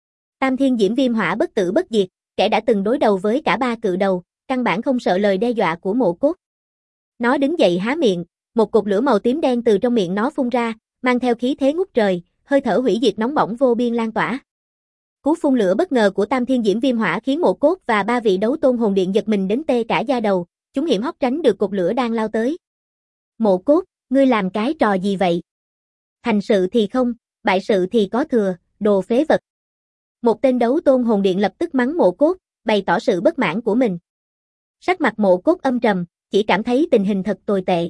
Tam Thiên Diễm Viêm Hỏa bất tử bất diệt, kẻ đã từng đối đầu với cả ba cự đầu, căn bản không sợ lời đe dọa của Mộ Cốt. Nó đứng dậy há miệng, một cột lửa màu tím đen từ trong miệng nó phun ra, mang theo khí thế ngút trời, hơi thở hủy diệt nóng bỏng vô biên lan tỏa. Cú phun lửa bất ngờ của Tam Thiên Diễm Viêm Hỏa khiến Mộ Cốt và ba vị đấu tôn hồn điện giật mình đến tê cả da đầu, chúng hiểm hóc tránh được cột lửa đang lao tới. Mộ Cốt, ngươi làm cái trò gì vậy? Thành sự thì không, bại sự thì có thừa, đồ phế vật. Một tên đấu tôn hồn điện lập tức mắng Mộ Cốt, bày tỏ sự bất mãn của mình. Sắc mặt Mộ Cốt âm trầm, chỉ cảm thấy tình hình thật tồi tệ.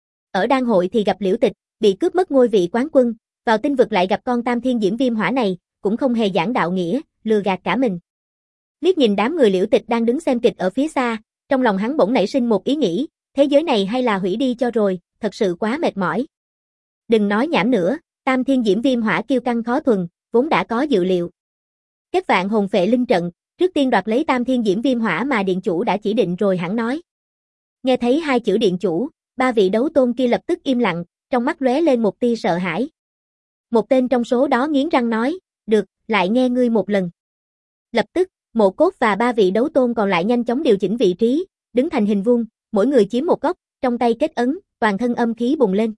Ở đan hội thì gặp Liễu Tịch, bị cướp mất ngôi vị quán quân, vào tinh vực lại gặp con Tam Thiên Diễm Viêm Hỏa này, cũng không hề giảng đạo nghĩa, lừa gạt cả mình. Liếc nhìn đám người Liễu Tịch đang đứng xem kịch ở phía xa, trong lòng hắn bỗng nảy sinh một ý nghĩ, thế giới này hay là hủy đi cho rồi, thật sự quá mệt mỏi. Đừng nói nhảm nữa, Tam Thiên Diễm Viêm Hỏa kiêu căng khó thuần, vốn đã có dự liệu. Kết vạn hồn phệ linh trận, trước tiên đoạt lấy Tam Thiên Diễm Viêm Hỏa mà điện chủ đã chỉ định rồi hẳn nói. Nghe thấy hai chữ điện chủ, ba vị đấu tôn kia lập tức im lặng, trong mắt lóe lên một tia sợ hãi. Một tên trong số đó nghiến răng nói, được, lại nghe ngươi một lần. Lập tức, Mộ Cốt và ba vị đấu tôn còn lại nhanh chóng điều chỉnh vị trí, đứng thành hình vuông, mỗi người chiếm một góc, trong tay kết ấn, toàn thân âm khí bùng lên.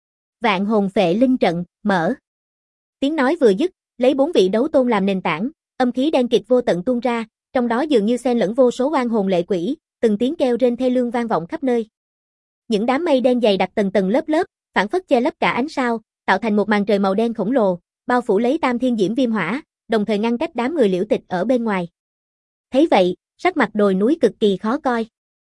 Vạn hồn phệ linh trận, mở. Tiếng nói vừa dứt, lấy bốn vị đấu tôn làm nền tảng, âm khí đen kịt vô tận tuôn ra, trong đó dường như xen lẫn vô số oan hồn lệ quỷ, từng tiếng kêu rên thê lương vang vọng khắp nơi. Những đám mây đen dày đặc tầng tầng lớp lớp, phảng phất che lấp cả ánh sao, tạo thành một màn trời màu đen khổng lồ, bao phủ lấy Tam Thiên Diễm Viêm Hỏa, đồng thời ngăn cách đám người Liễu Tịch ở bên ngoài. Thấy vậy, sắc mặt đồi núi cực kỳ khó coi.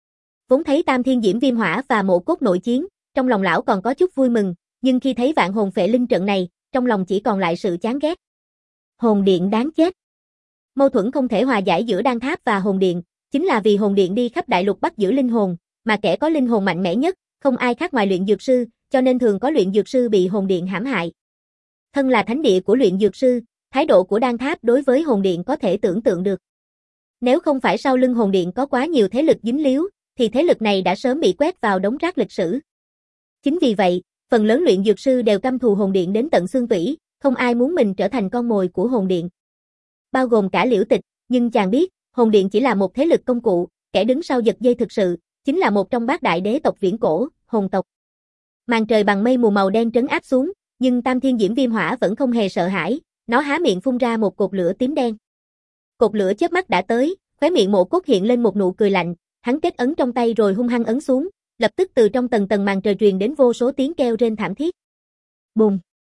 Vốn thấy Tam Thiên Diễm Viêm Hỏa và Mộ Cốt nội chiến, trong lòng lão còn có chút vui mừng, nhưng khi thấy vạn hồn phệ linh trận này, trong lòng chỉ còn lại sự chán ghét. Hồn điện đáng chết. Mâu thuẫn không thể hòa giải giữa đan tháp và hồn điện, chính là vì hồn điện đi khắp đại lục bắt giữ linh hồn, mà kẻ có linh hồn mạnh mẽ nhất, không ai khác ngoài luyện dược sư, cho nên thường có luyện dược sư bị hồn điện hãm hại. Thân là thánh địa của luyện dược sư, thái độ của đan tháp đối với hồn điện có thể tưởng tượng được. Nếu không phải sau lưng hồn điện có quá nhiều thế lực dính líu, thì thế lực này đã sớm bị quét vào đống rác lịch sử. Chính vì vậy, phần lớn luyện dược sư đều căm thù hồn điện đến tận xương tủy, không ai muốn mình trở thành con mồi của hồn điện. Bao gồm cả Liễu Tịch, nhưng chàng biết, hồn điện chỉ là một thế lực công cụ, kẻ đứng sau giật dây thực sự, chính là một trong bát đại đế tộc viễn cổ, hồn tộc. Màn trời bằng mây mù màu đen trấn áp xuống, nhưng Tam Thiên Diễm Viêm Hỏa vẫn không hề sợ hãi, nó há miệng phun ra một cột lửa tím đen. Cột lửa chớp mắt đã tới, khóe miệng Mộ Cốt hiện lên một nụ cười lạnh, hắn kết ấn trong tay rồi hung hăng ấn xuống, lập tức từ trong tầng tầng màn trời truyền đến vô số tiếng kêu rên thảm thiết. Bùng!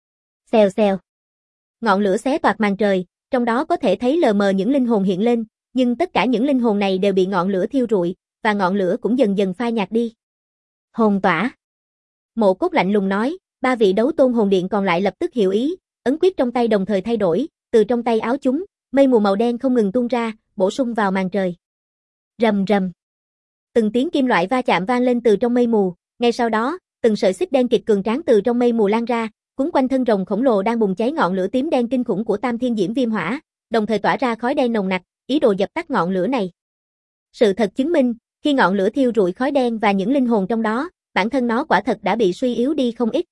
Xèo xèo! Ngọn lửa xé toạc màn trời, trong đó có thể thấy lờ mờ những linh hồn hiện lên, nhưng tất cả những linh hồn này đều bị ngọn lửa thiêu rụi, và ngọn lửa cũng dần dần phai nhạt đi. Hồn tỏa! Mộ Cốt lạnh lùng nói, ba vị đấu tôn hồn điện còn lại lập tức hiểu ý, ấn quyết trong tay đồng thời thay đổi, từ trong tay áo chúng, mây mù màu đen không ngừng tuôn ra, bổ sung vào màn trời. Rầm rầm. Từng tiếng kim loại va chạm vang lên từ trong mây mù, ngay sau đó, từng sợi xích đen kịt cường tráng từ trong mây mù lan ra, quấn quanh thân rồng khổng lồ đang bùng cháy ngọn lửa tím đen kinh khủng của Tam Thiên Diễm Viêm Hỏa, đồng thời tỏa ra khói đen nồng nặc, ý đồ dập tắt ngọn lửa này. Sự thật chứng minh, khi ngọn lửa thiêu rụi khói đen và những linh hồn trong đó, bản thân nó quả thật đã bị suy yếu đi không ít.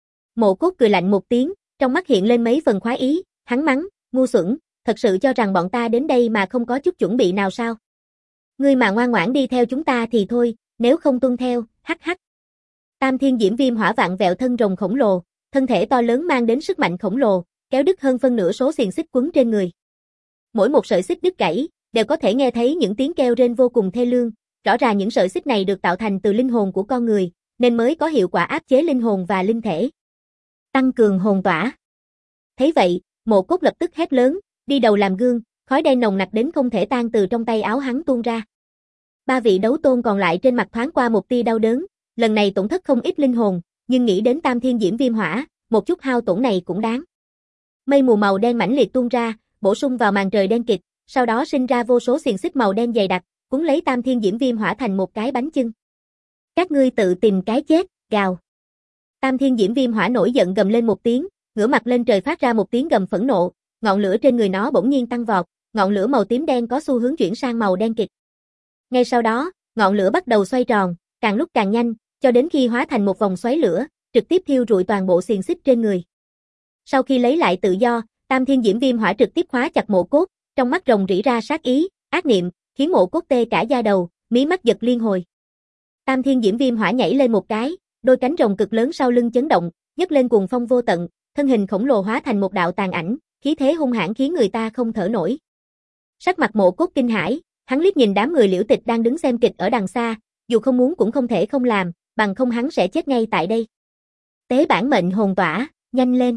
Mộ Cốt cười lạnh một tiếng, trong mắt hiện lên mấy phần khoái ý, hắn mắng, ngu xuẩn, thật sự cho rằng bọn ta đến đây mà không có chút chuẩn bị nào sao? Ngươi mà ngoan ngoãn đi theo chúng ta thì thôi, nếu không tuân theo, hắc hắc. Tam Thiên Diễm Viêm Hỏa vặn vẹo thân rồng khổng lồ, thân thể to lớn mang đến sức mạnh khổng lồ, kéo đứt hơn phân nửa số xiềng xích quấn trên người. Mỗi một sợi xích đứt gãy, đều có thể nghe thấy những tiếng kêu rên vô cùng thê lương, rõ ràng những sợi xích này được tạo thành từ linh hồn của con người, nên mới có hiệu quả áp chế linh hồn và linh thể. Tăng cường hồn tỏa. Thấy vậy, Mộ Cốt lập tức hét lớn, đi đầu làm gương, khói đen nồng nặc đến không thể tan từ trong tay áo hắn tuôn ra. Ba vị đấu tôn còn lại trên mặt thoáng qua một tia đau đớn, lần này tổn thất không ít linh hồn, nhưng nghĩ đến Tam Thiên Diễm Viêm Hỏa, một chút hao tổn này cũng đáng. Mây mù màu đen mãnh liệt tuôn ra, bổ sung vào màn trời đen kịt, sau đó sinh ra vô số xiềng xích màu đen dày đặc, cuốn lấy Tam Thiên Diễm Viêm Hỏa thành một cái bánh chưng. Các ngươi tự tìm cái chết, gào. Tam Thiên Diễm Viêm Hỏa nổi giận gầm lên một tiếng, ngửa mặt lên trời phát ra một tiếng gầm phẫn nộ, ngọn lửa trên người nó bỗng nhiên tăng vọt, ngọn lửa màu tím đen có xu hướng chuyển sang màu đen kịt. Ngay sau đó, ngọn lửa bắt đầu xoay tròn, càng lúc càng nhanh, cho đến khi hóa thành một vòng xoáy lửa, trực tiếp thiêu rụi toàn bộ xiềng xích trên người. Sau khi lấy lại tự do, Tam Thiên Diễm Viêm Hỏa trực tiếp khóa chặt Mộ Cốt, trong mắt rồng rỉ ra sát ý, ác niệm, khiến Mộ Cốt tê cả da đầu, mí mắt giật liên hồi. Tam Thiên Diễm Viêm Hỏa nhảy lên một cái, đôi cánh rồng cực lớn sau lưng chấn động, nhấc lên cuồng phong vô tận, thân hình khổng lồ hóa thành một đạo tàn ảnh, khí thế hung hãn khiến người ta không thở nổi. Sắc mặt Mộ Cốt kinh hãi, hắn liếc nhìn đám người Liễu Tịch đang đứng xem kịch ở đằng xa, dù không muốn cũng không thể không làm, bằng không hắn sẽ chết ngay tại đây. Tế bản mệnh hồn tỏa, nhanh lên.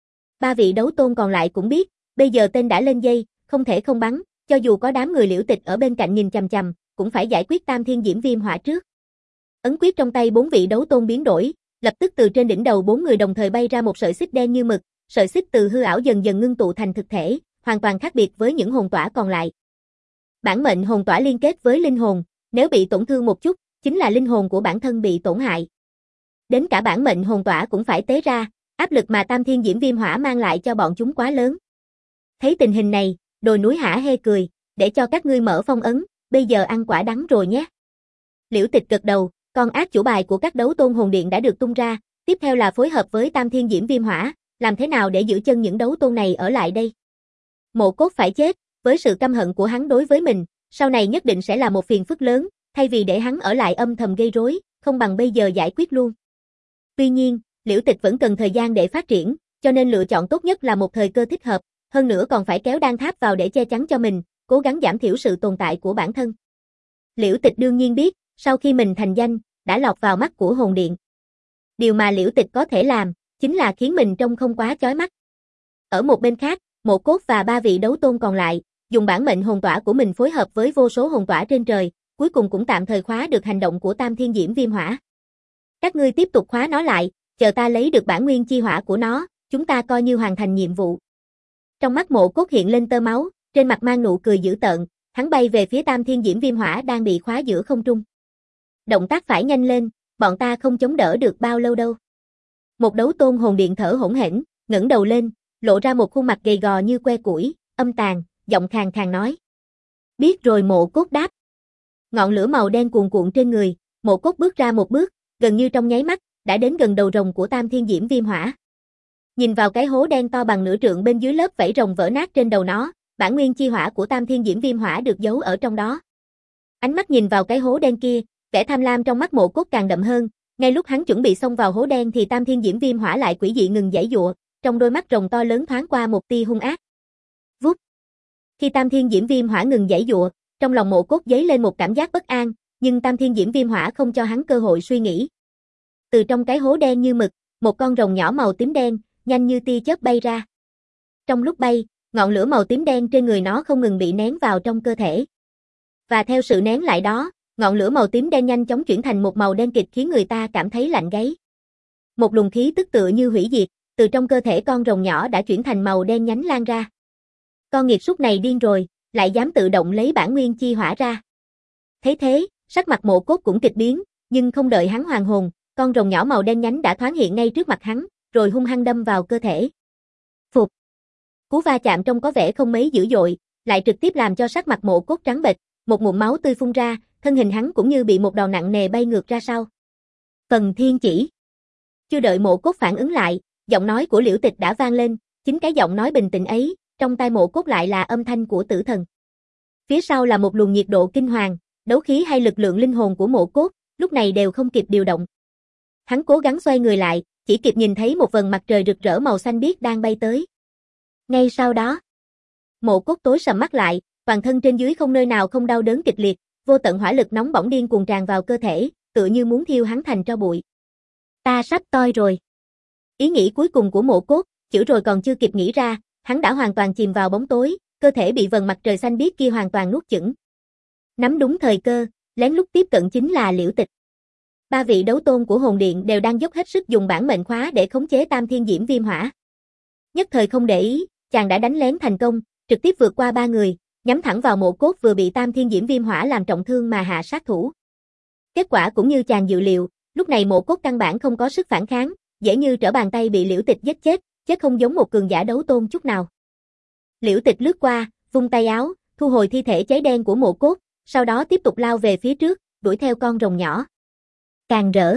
Ba vị đấu tôn còn lại cũng biết, bây giờ tên đã lên dây, không thể không bắn, cho dù có đám người Liễu Tịch ở bên cạnh nhìn chằm chằm, cũng phải giải quyết Tam Thiên Diễm Viêm Hỏa trước. Ấn quyết trong tay bốn vị đấu tôn biến đổi, lập tức từ trên đỉnh đầu bốn người đồng thời bay ra một sợi xích đen như mực, sợi xích từ hư ảo dần dần ngưng tụ thành thực thể, hoàn toàn khác biệt với những hồn tỏa còn lại. Bản mệnh hồn tỏa liên kết với linh hồn, nếu bị tổn thương một chút, chính là linh hồn của bản thân bị tổn hại. Đến cả bản mệnh hồn tỏa cũng phải tế ra, áp lực mà Tam Thiên Diễm Viêm Hỏa mang lại cho bọn chúng quá lớn. Thấy tình hình này, Đồi Núi hả hê cười, để cho các ngươi mở phong ấn, bây giờ ăn quả đắng rồi nhé. Liễu Tịch gật đầu, con ác chủ bài của các đấu tôn hồn điện đã được tung ra, tiếp theo là phối hợp với Tam Thiên Diễm Viêm Hỏa, làm thế nào để giữ chân những đấu tôn này ở lại đây. Mộ Cốt phải chết, với sự căm hận của hắn đối với mình, sau này nhất định sẽ là một phiền phức lớn, thay vì để hắn ở lại âm thầm gây rối, không bằng bây giờ giải quyết luôn. Tuy nhiên, Liễu Tịch vẫn cần thời gian để phát triển, cho nên lựa chọn tốt nhất là một thời cơ thích hợp, hơn nữa còn phải kéo đan tháp vào để che chắn cho mình, cố gắng giảm thiểu sự tồn tại của bản thân. Liễu Tịch đương nhiên biết, sau khi mình thành danh, đã lọt vào mắt của hồn điện. Điều mà Liễu Tịch có thể làm, chính là khiến mình trông không quá chói mắt. Ở một bên khác, Mộ Cốt và ba vị đấu tôn còn lại, dùng bản mệnh hồn tỏa của mình phối hợp với vô số hồn tỏa trên trời, cuối cùng cũng tạm thời khóa được hành động của Tam Thiên Diễm Viêm Hỏa. Các ngươi tiếp tục khóa nó lại, chờ ta lấy được bản nguyên chi hỏa của nó, chúng ta coi như hoàn thành nhiệm vụ. Trong mắt Mộ Cốt hiện lên tơ máu, trên mặt mang nụ cười dữ tợn, hắn bay về phía Tam Thiên Diễm Viêm Hỏa đang bị khóa giữa không trung. Động tác phải nhanh lên, bọn ta không chống đỡ được bao lâu đâu. Một đấu tôn hồn điện thở hổn hển, ngẩng đầu lên, lộ ra một khuôn mặt gầy gò như que củi, âm tàn, giọng khàn khàn nói. Biết rồi. Mộ Cốt đáp. Ngọn lửa màu đen cuồn cuộn trên người, Mộ Cốt bước ra một bước, gần như trong nháy mắt, đã đến gần đầu rồng của Tam Thiên Diễm Viêm Hỏa. Nhìn vào cái hố đen to bằng nửa trượng bên dưới lớp vảy rồng vỡ nát trên đầu nó, bản nguyên chi hỏa của Tam Thiên Diễm Viêm Hỏa được giấu ở trong đó. Ánh mắt nhìn vào cái hố đen kia, vẻ tham lam trong mắt Mộ Cốt càng đậm hơn, ngay lúc hắn chuẩn bị xông vào hố đen thì Tam Thiên Diễm Viêm Hỏa lại quỷ dị ngừng giãy giụa, trong đôi mắt rồng to lớn thoáng qua một tia hung ác. Vút. Khi Tam Thiên Diễm Viêm Hỏa ngừng giãy giụa, trong lòng Mộ Cốt dấy lên một cảm giác bất an, nhưng Tam Thiên Diễm Viêm Hỏa không cho hắn cơ hội suy nghĩ. Từ trong cái hố đen như mực, một con rồng nhỏ màu tím đen, nhanh như tia chớp bay ra. Trong lúc bay, ngọn lửa màu tím đen trên người nó không ngừng bị nén vào trong cơ thể. Và theo sự nén lại đó, ngọn lửa màu tím đen nhanh chóng chuyển thành một màu đen kịt khiến người ta cảm thấy lạnh gáy. Một luồng khí tức tựa như hủy diệt, từ trong cơ thể con rồng nhỏ đã chuyển thành màu đen nhánh lan ra. Con nghiệt súc này điên rồi, lại dám tự động lấy bản nguyên chi hỏa ra. Thấy thế, sắc mặt Mộ Cốt cũng kịch biến, nhưng không đợi hắn hoàn hồn, con rồng nhỏ màu đen nhánh đã thoáng hiện ngay trước mặt hắn, rồi hung hăng đâm vào cơ thể. Phụt. Cú va chạm trông có vẻ không mấy dữ dội, lại trực tiếp làm cho sắc mặt Mộ Cốt trắng bệch, một ngụm máu tươi phun ra, thân hình hắn cũng như bị một đòn nặng nề bay ngược ra sau. Phần Thiên Chỉ. Chưa đợi Mộ Cốt phản ứng lại, giọng nói của Liễu Tịch đã vang lên, chính cái giọng nói bình tĩnh ấy, trong tai Mộ Cốt lại là âm thanh của tử thần. Phía sau là một luồng nhiệt độ kinh hoàng, đấu khí hay lực lượng linh hồn của Mộ Cốt, lúc này đều không kịp điều động. Hắn cố gắng xoay người lại, chỉ kịp nhìn thấy một vầng mặt trời rực rỡ màu xanh biếc đang bay tới. Ngay sau đó, Mộ Cốt tối sầm mắt lại, toàn thân trên dưới không nơi nào không đau đớn kịch liệt, vô tận hỏa lực nóng bỏng điên cuồng tràn vào cơ thể, tựa như muốn thiêu hắn thành tro bụi. Ta sắp toi rồi. Ý nghĩ cuối cùng của Mộ Cốt, chữ rồi còn chưa kịp nghĩ ra, hắn đã hoàn toàn chìm vào bóng tối, cơ thể bị vầng mặt trời xanh biếc kia hoàn toàn nuốt chửng. Nắm đúng thời cơ, lén lút tiếp cận chính là Liễu Tịch. Ba vị đấu tôn của hồn điện đều đang dốc hết sức dùng bản mệnh khóa để khống chế Tam Thiên Diễm Viêm Hỏa. Nhất thời không để ý, chàng đã đánh lén thành công, trực tiếp vượt qua ba người, nhắm thẳng vào Mộ Cốt vừa bị Tam Thiên Diễm Viêm Hỏa làm trọng thương mà hạ sát thủ. Kết quả cũng như chàng dự liệu, lúc này Mộ Cốt căn bản không có sức phản kháng, dễ như trở bàn tay bị Liễu Tịch giết chết, chết không giống một cường giả đấu tôn chút nào. Liễu Tịch lướt qua, vung tay áo, thu hồi thi thể cháy đen của Mộ Cốt, sau đó tiếp tục lao về phía trước, đuổi theo con rồng nhỏ. Càng rỡ.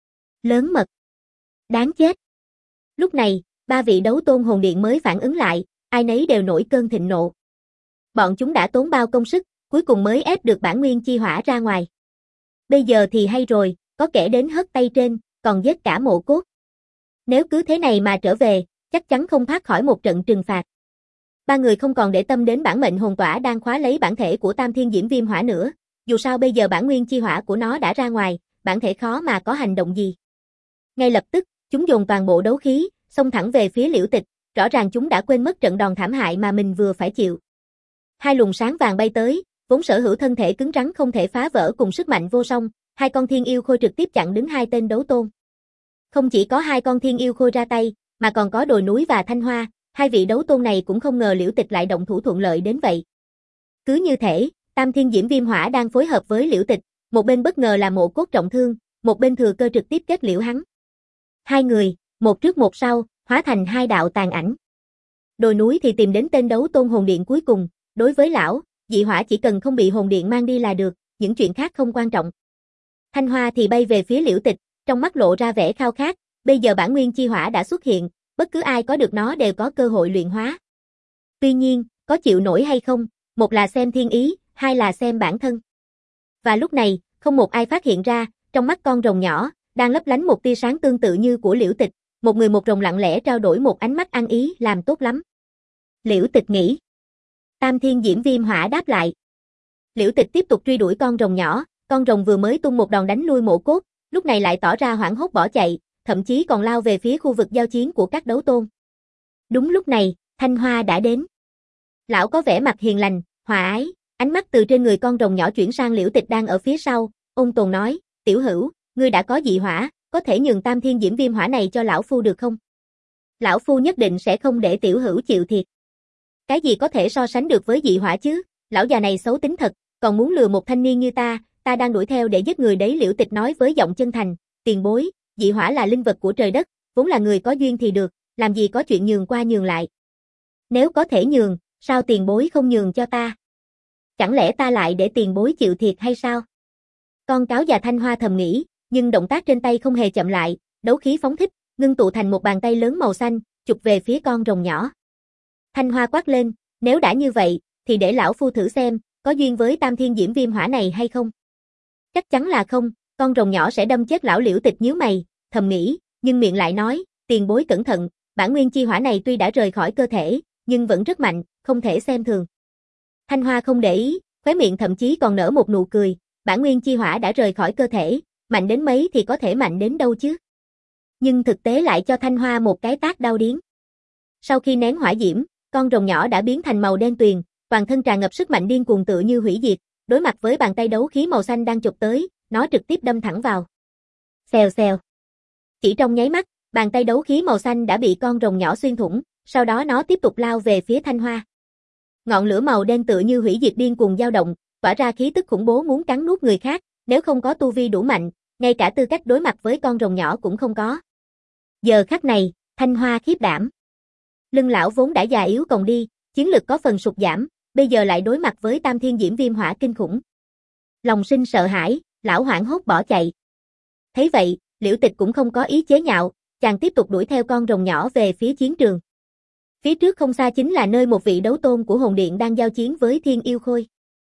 Lớn mật. Đáng chết. Lúc này, ba vị đấu tôn hồn điện mới phản ứng lại, ai nấy đều nổi cơn thịnh nộ. Bọn chúng đã tốn bao công sức, cuối cùng mới ép được bản nguyên chi hỏa ra ngoài. Bây giờ thì hay rồi, có kẻ đến hất tay trên, còn giết cả Mộ Cốt. Nếu cứ thế này mà trở về, chắc chắn không thoát khỏi một trận trừng phạt. Ba người không còn để tâm đến bản mệnh hồn tỏa đang khóa lấy bản thể của Tam Thiên Diễm Viêm Hỏa nữa, dù sao bây giờ bản nguyên chi hỏa của nó đã ra ngoài, bản thể khó mà có hành động gì. Ngay lập tức, chúng dồn toàn bộ đấu khí, xông thẳng về phía Liễu Tịch, rõ ràng chúng đã quên mất trận đòn thảm hại mà mình vừa phải chịu. Hai luồng sáng vàng bay tới, vốn sở hữu thân thể cứng rắn không thể phá vỡ cùng sức mạnh vô song, hai con thiên yêu khôi trực tiếp chặn đứng hai tên đấu tôn. Không chỉ có hai con thiên yêu khôi ra tay, mà còn có Đồi Núi và Thanh Hoa, hai vị đấu tôn này cũng không ngờ Liễu Tịch lại động thủ thuận lợi đến vậy. Cứ như thể, Tam Thiên Diễm Viêm Hỏa đang phối hợp với Liễu Tịch, một bên bất ngờ là Mộ Cốt trọng thương, một bên thừa cơ trực tiếp kết liễu hắn. Hai người, một trước một sau, hóa thành hai đạo tàn ảnh. Đồi Núi thì tìm đến tên đấu tôn hồn điện cuối cùng, đối với lão, dị hỏa chỉ cần không bị hồn điện mang đi là được, những chuyện khác không quan trọng. Thanh Hoa thì bay về phía Liễu Tịch, trong mắt lộ ra vẻ khao khát, bây giờ bản nguyên chi hỏa đã xuất hiện, bất cứ ai có được nó đều có cơ hội luyện hóa. Tuy nhiên, có chịu nổi hay không, một là xem thiên ý, hai là xem bản thân. Và lúc này, không một ai phát hiện ra, trong mắt con rồng nhỏ, đang lấp lánh một tia sáng tương tự như của Liễu Tịch, một người một rồng lặng lẽ trao đổi một ánh mắt ăn ý, làm tốt lắm. Liễu Tịch nghĩ. Tam Thiên Diễm Viêm Hỏa đáp lại. Liễu Tịch tiếp tục truy đuổi con rồng nhỏ, con rồng vừa mới tung một đòn đánh lui Mộ Cốt, lúc này lại tỏ ra hoảng hốt bỏ chạy, thậm chí còn lao về phía khu vực giao chiến của các đấu tôn. Đúng lúc này, Thanh Hoa đã đến. Lão có vẻ mặt hiền lành, hòa ái, ánh mắt từ trên người con rồng nhỏ chuyển sang Liễu Tịch đang ở phía sau, ôn tồn nói, tiểu hữu, ngươi đã có dị hỏa, có thể nhường Tam Thiên Diễm Viêm Hỏa này cho lão phu được không? Lão phu nhất định sẽ không để tiểu hữu chịu thiệt. Cái gì có thể so sánh được với dị hỏa chứ, lão già này xấu tính thật, còn muốn lừa một thanh niên như ta, ta đang đuổi theo để giết người đấy. Liễu Tịch nói với giọng chân thành, tiền bối, dị hỏa là linh vật của trời đất, vốn là người có duyên thì được, làm gì có chuyện nhường qua nhường lại. Nếu có thể nhường, sao tiền bối không nhường cho ta? Chẳng lẽ ta lại để tiền bối chịu thiệt hay sao? Con cáo già Thanh Hoa thầm nghĩ, nhưng động tác trên tay không hề chậm lại, đấu khí phóng thích, ngưng tụ thành một bàn tay lớn màu xanh, chụp về phía con rồng nhỏ. Thanh Hoa quát lên, nếu đã như vậy, thì để lão phu thử xem, có duyên với Tam Thiên Diễm Viêm Hỏa này hay không? Chắc chắn là không, con rồng nhỏ sẽ đâm chết lão. Liễu Tịch nhíu mày, thầm nghĩ, nhưng miệng lại nói, tiền bối cẩn thận, bản nguyên chi hỏa này tuy đã rời khỏi cơ thể, nhưng vẫn rất mạnh, không thể xem thường. Thanh Hoa không để ý, khóe miệng thậm chí còn nở một nụ cười, bản nguyên chi hỏa đã rời khỏi cơ thể, mạnh đến mấy thì có thể mạnh đến đâu chứ? Nhưng thực tế lại cho Thanh Hoa một cái tát đau điếng. Sau khi nén hỏa diễm, con rồng nhỏ đã biến thành màu đen tuyền, toàn thân tràn ngập sức mạnh điên cuồng tựa như hủy diệt, đối mặt với bàn tay đấu khí màu xanh đang chụp tới, nó trực tiếp đâm thẳng vào. Xèo xèo. Chỉ trong nháy mắt, bàn tay đấu khí màu xanh đã bị con rồng nhỏ xuyên thủng, sau đó nó tiếp tục lao về phía Thanh Hoa. Ngọn lửa màu đen tựa như hủy diệt điên cuồng dao động, tỏa ra khí tức khủng bố muốn cắn nuốt người khác, nếu không có tu vi đủ mạnh, ngay cả tư cách đối mặt với con rồng nhỏ cũng không có. Giờ khắc này, Thanh Hoa khiếp đảm. Lưng lão vốn đã già yếu còng đi, chiến lực có phần sụt giảm, bây giờ lại đối mặt với Tam Thiên Diễm Viêm Hỏa kinh khủng. Lòng sinh sợ hãi, lão hoảng hốt bỏ chạy. Thấy vậy, Liễu Tịch cũng không có ý chế nhạo, chàng tiếp tục đuổi theo con rồng nhỏ về phía chiến trường. Phía trước không xa chính là nơi một vị đấu tôn của hồn điện đang giao chiến với Thiên Yêu Khôi.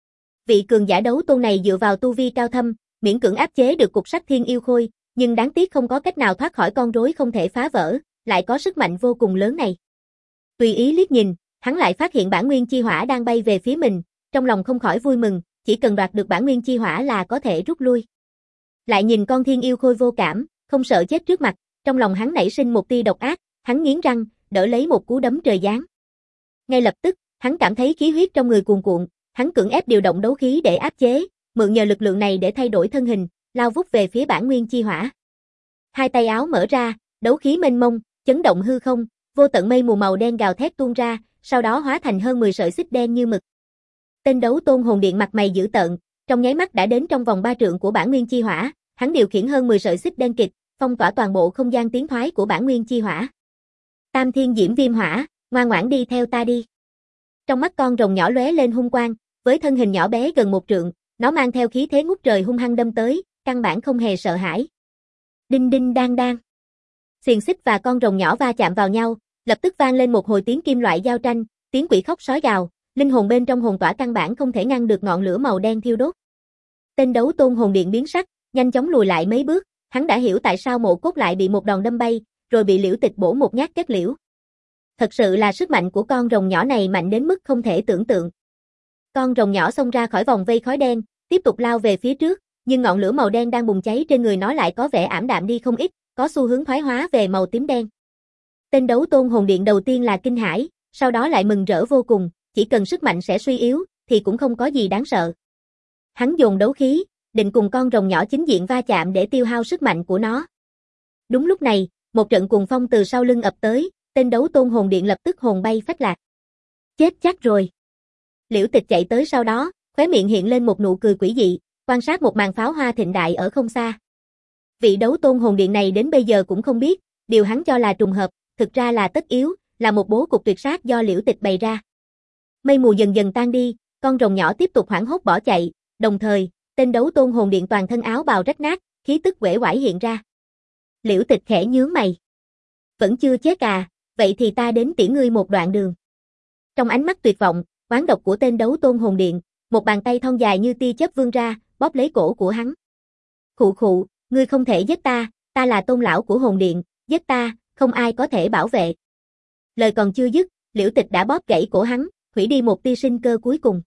Vị cường giả đấu tôn này dựa vào tu vi cao thâm, miễn cưỡng áp chế được cục sắt Thiên Yêu Khôi, nhưng đáng tiếc không có cách nào thoát khỏi con rối không thể phá vỡ, lại có sức mạnh vô cùng lớn này. Tùy ý liếc nhìn, hắn lại phát hiện bản nguyên chi hỏa đang bay về phía mình, trong lòng không khỏi vui mừng, chỉ cần đoạt được bản nguyên chi hỏa là có thể rút lui. Lại nhìn con Thiên Yêu Khôi vô cảm, không sợ chết trước mặt, trong lòng hắn nảy sinh một tia độc ác, hắn nghiến răng, đỡ lấy một cú đấm trời giáng. Ngay lập tức, hắn cảm thấy khí huyết trong người cuồn cuộn, hắn cưỡng ép điều động đấu khí để áp chế, mượn nhờ lực lượng này để thay đổi thân hình, lao vút về phía bản nguyên chi hỏa. Hai tay áo mở ra, đấu khí mênh mông, chấn động hư không, vô tận mây mù màu đen gào thét tuôn ra, sau đó hóa thành hơn mười sợi xích đen như mực. Tên đấu tôn hồn điện mặt mày dữ tợn, trong nháy mắt đã đến trong vòng ba trượng của bản nguyên chi hỏa, hắn điều khiển hơn mười sợi xích đen kịt, phong tỏa toàn bộ không gian tiến thoái của bản nguyên chi hỏa. Tam Thiên Diễm Viêm Hỏa, ngoan ngoãn đi theo ta đi. Trong mắt con rồng nhỏ lóe lên hung quang, với thân hình nhỏ bé gần một trượng, nó mang theo khí thế ngút trời hung hăng đâm tới, căn bản không hề sợ hãi. Đinh đinh đang đang. Xiềng xích và con rồng nhỏ va chạm vào nhau, lập tức vang lên một hồi tiếng kim loại giao tranh, tiếng quỷ khóc sói gào, linh hồn bên trong hồn tỏa căn bản không thể ngăn được ngọn lửa màu đen thiêu đốt. Tên đấu tôn hồn điện biến sắc, nhanh chóng lùi lại mấy bước, hắn đã hiểu tại sao Mộ Cốt lại bị một đòn đâm bay, rồi bị Liễu Tịch bổ một nhát kết liễu. Thật sự là sức mạnh của con rồng nhỏ này mạnh đến mức không thể tưởng tượng. Con rồng nhỏ xông ra khỏi vòng vây khói đen, tiếp tục lao về phía trước, nhưng ngọn lửa màu đen đang bùng cháy trên người nó lại có vẻ ảm đạm đi không ít, có xu hướng thoái hóa về màu tím đen. Tên đấu tôn hồn điện đầu tiên là kinh hãi, sau đó lại mừng rỡ vô cùng, chỉ cần sức mạnh sẽ suy yếu, thì cũng không có gì đáng sợ. Hắn dồn đấu khí, định cùng con rồng nhỏ chính diện va chạm để tiêu hao sức mạnh của nó. Đúng lúc này, một trận cuồng phong từ sau lưng ập tới, tên đấu tôn hồn điện lập tức hồn bay phách lạc. Chết chắc rồi. Liễu Tịch chạy tới sau đó, khóe miệng hiện lên một nụ cười quỷ dị, quan sát một màn pháo hoa thịnh đại ở không xa. Vị đấu tôn hồn điện này đến bây giờ cũng không biết, điều hắn cho là trùng hợp, thực ra là tất yếu, là một bố cục tuyệt sát do Liễu Tịch bày ra. Mây mù dần dần tan đi, con rồng nhỏ tiếp tục hoảng hốt bỏ chạy, đồng thời, tên đấu tôn hồn điện toàn thân áo bào rách nát, khí tức uể oải hiện ra. Liễu Tịch khẽ nhướng mày. Vẫn chưa chết à, vậy thì ta đến tiễn ngươi một đoạn đường. Trong ánh mắt tuyệt vọng, oán độc của tên đấu tôn hồn điện, một bàn tay thon dài như tia chớp vươn ra, bóp lấy cổ của hắn. Khụ khụ, ngươi không thể giết ta, ta là tôn lão của hồn điện, giết ta, không ai có thể bảo vệ. Lời còn chưa dứt, Liễu Tịch đã bóp gãy cổ hắn, hủy đi một tia sinh cơ cuối cùng.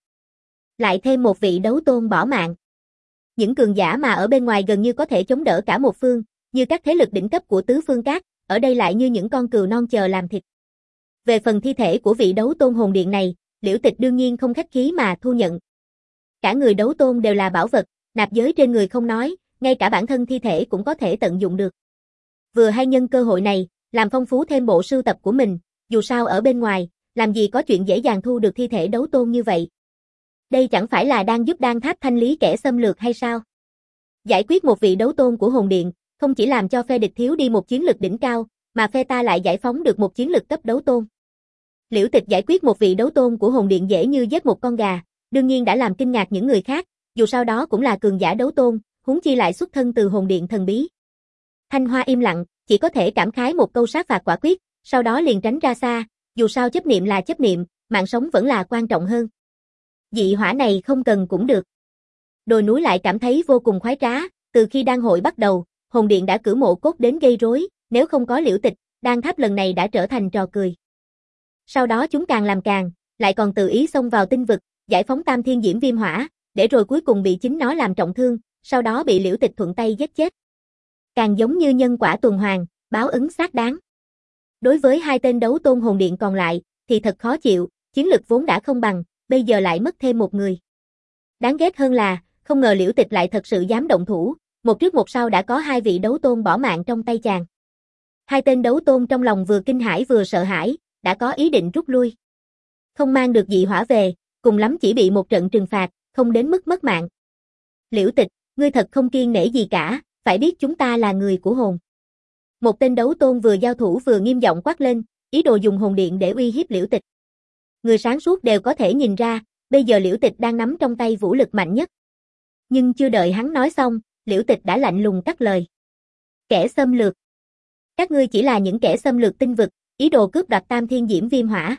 Lại thêm một vị đấu tôn bỏ mạng. Những cường giả mà ở bên ngoài gần như có thể chống đỡ cả một phương, như các thế lực đỉnh cấp của tứ phương các, ở đây lại như những con cừu non chờ làm thịt. Về phần thi thể của vị đấu tôn hồn điện này, Liễu Tịch đương nhiên không khách khí mà thu nhận. Cả người đấu tôn đều là bảo vật, nạp giới trên người không nói, ngay cả bản thân thi thể cũng có thể tận dụng được. Vừa hay nhân cơ hội này, làm phong phú thêm bộ sưu tập của mình, dù sao ở bên ngoài, làm gì có chuyện dễ dàng thu được thi thể đấu tôn như vậy. Đây chẳng phải là đang giúp Đan Tháp thanh lý kẻ xâm lược hay sao? Giải quyết một vị đấu tôn của hồn điện, không chỉ làm cho phe địch thiếu đi một chiến lực đỉnh cao, mà phe ta lại giải phóng được một chiến lực cấp đấu tôn. Liễu Tịch giải quyết một vị đấu tôn của hồn điện dễ như giết một con gà, đương nhiên đã làm kinh ngạc những người khác, dù sao đó cũng là cường giả đấu tôn, huống chi lại xuất thân từ hồn điện thần bí. Thanh Hoa im lặng, chỉ có thể cảm khái một câu sát phạt quả quyết, sau đó liền tránh ra xa, dù sao chấp niệm là chấp niệm, mạng sống vẫn là quan trọng hơn. Dị hỏa này không cần cũng được. Đồi núi lại cảm thấy vô cùng khoái trá, từ khi đan hội bắt đầu, hồn điện đã cử mộ cốt đến gây rối, nếu không có Liễu Tịch, đan tháp lần này đã trở thành trò cười. Sau đó chúng càng làm càng, lại còn tự ý xông vào tinh vực, giải phóng Tam Thiên Diễm Viêm Hỏa, để rồi cuối cùng bị chính nó làm trọng thương, sau đó bị Liễu Tịch thuận tay giết chết. Càng giống như nhân quả tuần hoàn, báo ứng xác đáng. Đối với hai tên đấu tôn hồn điện còn lại, thì thật khó chịu, chiến lực vốn đã không bằng, bây giờ lại mất thêm một người. Đáng ghét hơn là, không ngờ Liễu Tịch lại thật sự dám động thủ, một trước một sau đã có hai vị đấu tôn bỏ mạng trong tay chàng. Hai tên đấu tôn trong lòng vừa kinh hãi vừa sợ hãi, đã có ý định rút lui. Không mang được dị hỏa về, cùng lắm chỉ bị một trận trừng phạt, không đến mức mất mạng. Liễu Tịch, ngươi thật không kiêng nể gì cả, phải biết chúng ta là người của hồn. Một tên đấu tôn vừa giao thủ vừa nghiêm giọng quát lên, ý đồ dùng hồn điện để uy hiếp Liễu Tịch. Người sáng suốt đều có thể nhìn ra, bây giờ Liễu Tịch đang nắm trong tay vũ lực mạnh nhất. Nhưng chưa đợi hắn nói xong, Liễu Tịch đã lạnh lùng cắt lời. Kẻ xâm lược. Các ngươi chỉ là những kẻ xâm lược tinh vực, ý đồ cướp đoạt Tam Thiên Diễm Viêm Hỏa.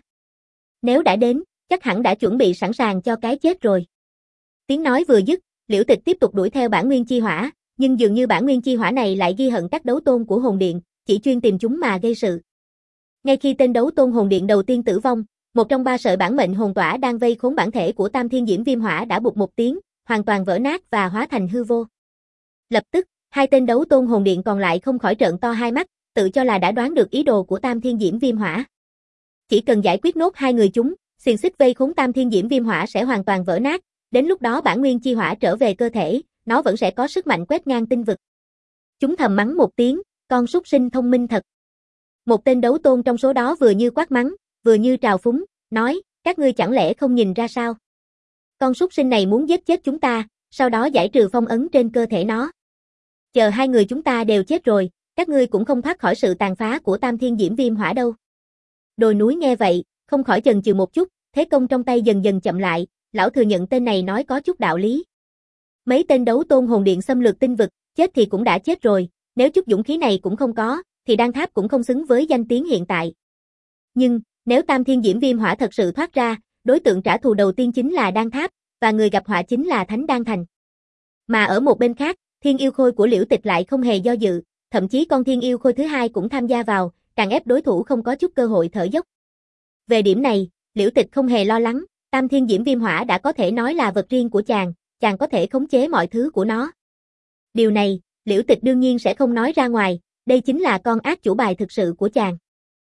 Nếu đã đến, chắc hẳn đã chuẩn bị sẵn sàng cho cái chết rồi. Tiếng nói vừa dứt, Liễu Tịch tiếp tục đuổi theo bản nguyên chi hỏa, nhưng dường như bản nguyên chi hỏa này lại ghi hận các đấu tôn của hồn điện, chỉ chuyên tìm chúng mà gây sự. Ngay khi tên đấu tôn hồn điện đầu tiên tử vong, một trong ba sợi bản mệnh hồn tỏa đang vây khốn bản thể của Tam Thiên Diễm Viêm Hỏa đã bụp một tiếng, hoàn toàn vỡ nát và hóa thành hư vô. Lập tức, hai tên đấu tôn hồn điện còn lại không khỏi trợn to hai mắt, tự cho là đã đoán được ý đồ của Tam Thiên Diễm Viêm Hỏa. Chỉ cần giải quyết nốt hai người chúng, xiềng xích vây khốn Tam Thiên Diễm Viêm Hỏa sẽ hoàn toàn vỡ nát, đến lúc đó bản nguyên chi hỏa trở về cơ thể, nó vẫn sẽ có sức mạnh quét ngang tinh vực. Chúng thầm mắng một tiếng, con súc sinh thông minh thật. Một tên đấu tôn trong số đó vừa như quát mắng, vừa như trào phúng, nói, các ngươi chẳng lẽ không nhìn ra sao? Con súc sinh này muốn giết chết chúng ta, sau đó giải trừ phong ấn trên cơ thể nó. Chờ hai người chúng ta đều chết rồi, các ngươi cũng không thoát khỏi sự tàn phá của Tam Thiên Diễm Viêm Hỏa đâu. Đồi núi nghe vậy, không khỏi chần chừ một chút, thế công trong tay dần dần chậm lại, lão thừa nhận tên này nói có chút đạo lý. Mấy tên đấu tôn hồn điện xâm lược tinh vực, chết thì cũng đã chết rồi, nếu chút dũng khí này cũng không có, thì đan tháp cũng không xứng với danh tiếng hiện tại. Nhưng, nếu Tam Thiên Diễm Viêm Hỏa thật sự thoát ra, đối tượng trả thù đầu tiên chính là đan tháp, và người gặp họa chính là Thánh Đan Thành. Mà ở một bên khác, Thiên Yêu Khôi của Liễu Tịch lại không hề do dự, thậm chí con Thiên Yêu Khôi thứ hai cũng tham gia vào, càng ép đối thủ không có chút cơ hội thở dốc. Về điểm này, Liễu Tịch không hề lo lắng, Tam Thiên Diễm Viêm Hỏa đã có thể nói là vật riêng của chàng, chàng có thể khống chế mọi thứ của nó. Điều này, Liễu Tịch đương nhiên sẽ không nói ra ngoài, đây chính là con ác chủ bài thực sự của chàng.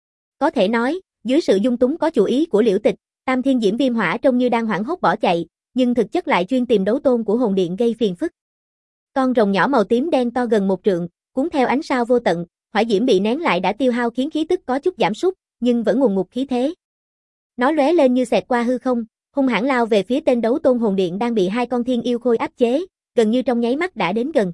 Có thể nói, dưới sự dung túng có chủ ý của Liễu Tịch, Tam Thiên Diễm Viêm Hỏa trông như đang hoảng hốt bỏ chạy, nhưng thực chất lại chuyên tìm đấu tôn của hồn điện gây phiền phức. Con rồng nhỏ màu tím đen to gần một trượng, cuốn theo ánh sao vô tận, hỏa diễm bị nén lại đã tiêu hao khiến khí tức có chút giảm sút, nhưng vẫn ngùn ngụt khí thế. Nó lóe lên như xẹt qua hư không, hung hãn lao về phía tên đấu tôn hồn điện đang bị hai con thiên yêu khôi áp chế, gần như trong nháy mắt đã đến gần.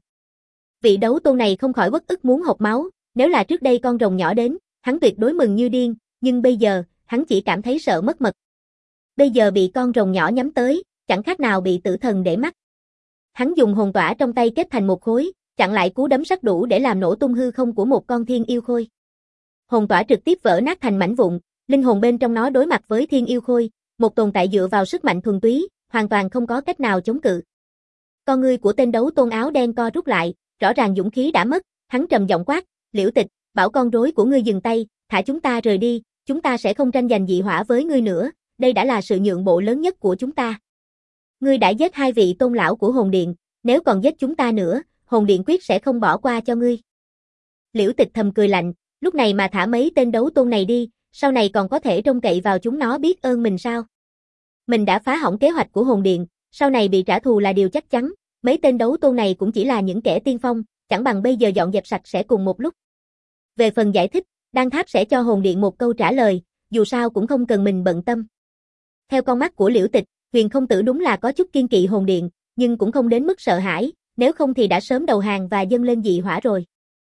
Vị đấu tôn này không khỏi uất ức muốn hộc máu, nếu là trước đây con rồng nhỏ đến, hắn tuyệt đối mừng như điên, nhưng bây giờ, hắn chỉ cảm thấy sợ mất mật. Bây giờ bị con rồng nhỏ nhắm tới, chẳng khác nào bị tử thần để mắt. Hắn dùng hồn tỏa trong tay kết thành một khối, chặn lại cú đấm sắc đủ để làm nổ tung hư không của một con thiên yêu khôi. Hồn tỏa trực tiếp vỡ nát thành mảnh vụn, linh hồn bên trong nó đối mặt với thiên yêu khôi, một tồn tại dựa vào sức mạnh thuần túy, hoàn toàn không có cách nào chống cự. Con ngươi của tên đấu tôn áo đen co rút lại, rõ ràng dũng khí đã mất, hắn trầm giọng quát, Liễu Tịch, bảo con rối của ngươi dừng tay, thả chúng ta rời đi, chúng ta sẽ không tranh giành dị hỏa với ngươi nữa, đây đã là sự nhượng bộ lớn nhất của chúng ta. Ngươi đã giết hai vị tôn lão của hồn điện, nếu còn giết chúng ta nữa, hồn điện quyết sẽ không bỏ qua cho ngươi. Liễu Tịch thầm cười lạnh, lúc này mà thả mấy tên đấu tôn này đi, sau này còn có thể trông cậy vào chúng nó biết ơn mình sao? Mình đã phá hỏng kế hoạch của hồn điện, sau này bị trả thù là điều chắc chắn, mấy tên đấu tôn này cũng chỉ là những kẻ tiên phong, chẳng bằng bây giờ dọn dẹp sạch sẽ cùng một lúc. Về phần giải thích, Đan Tháp sẽ cho hồn điện một câu trả lời, dù sao cũng không cần mình bận tâm. Theo con mắt của Liễu Tịch, Huyền Không Tử đúng là có chút kiên kỵ hồn điện, nhưng cũng không đến mức sợ hãi, nếu không thì đã sớm đầu hàng và dâng lên dị hỏa rồi.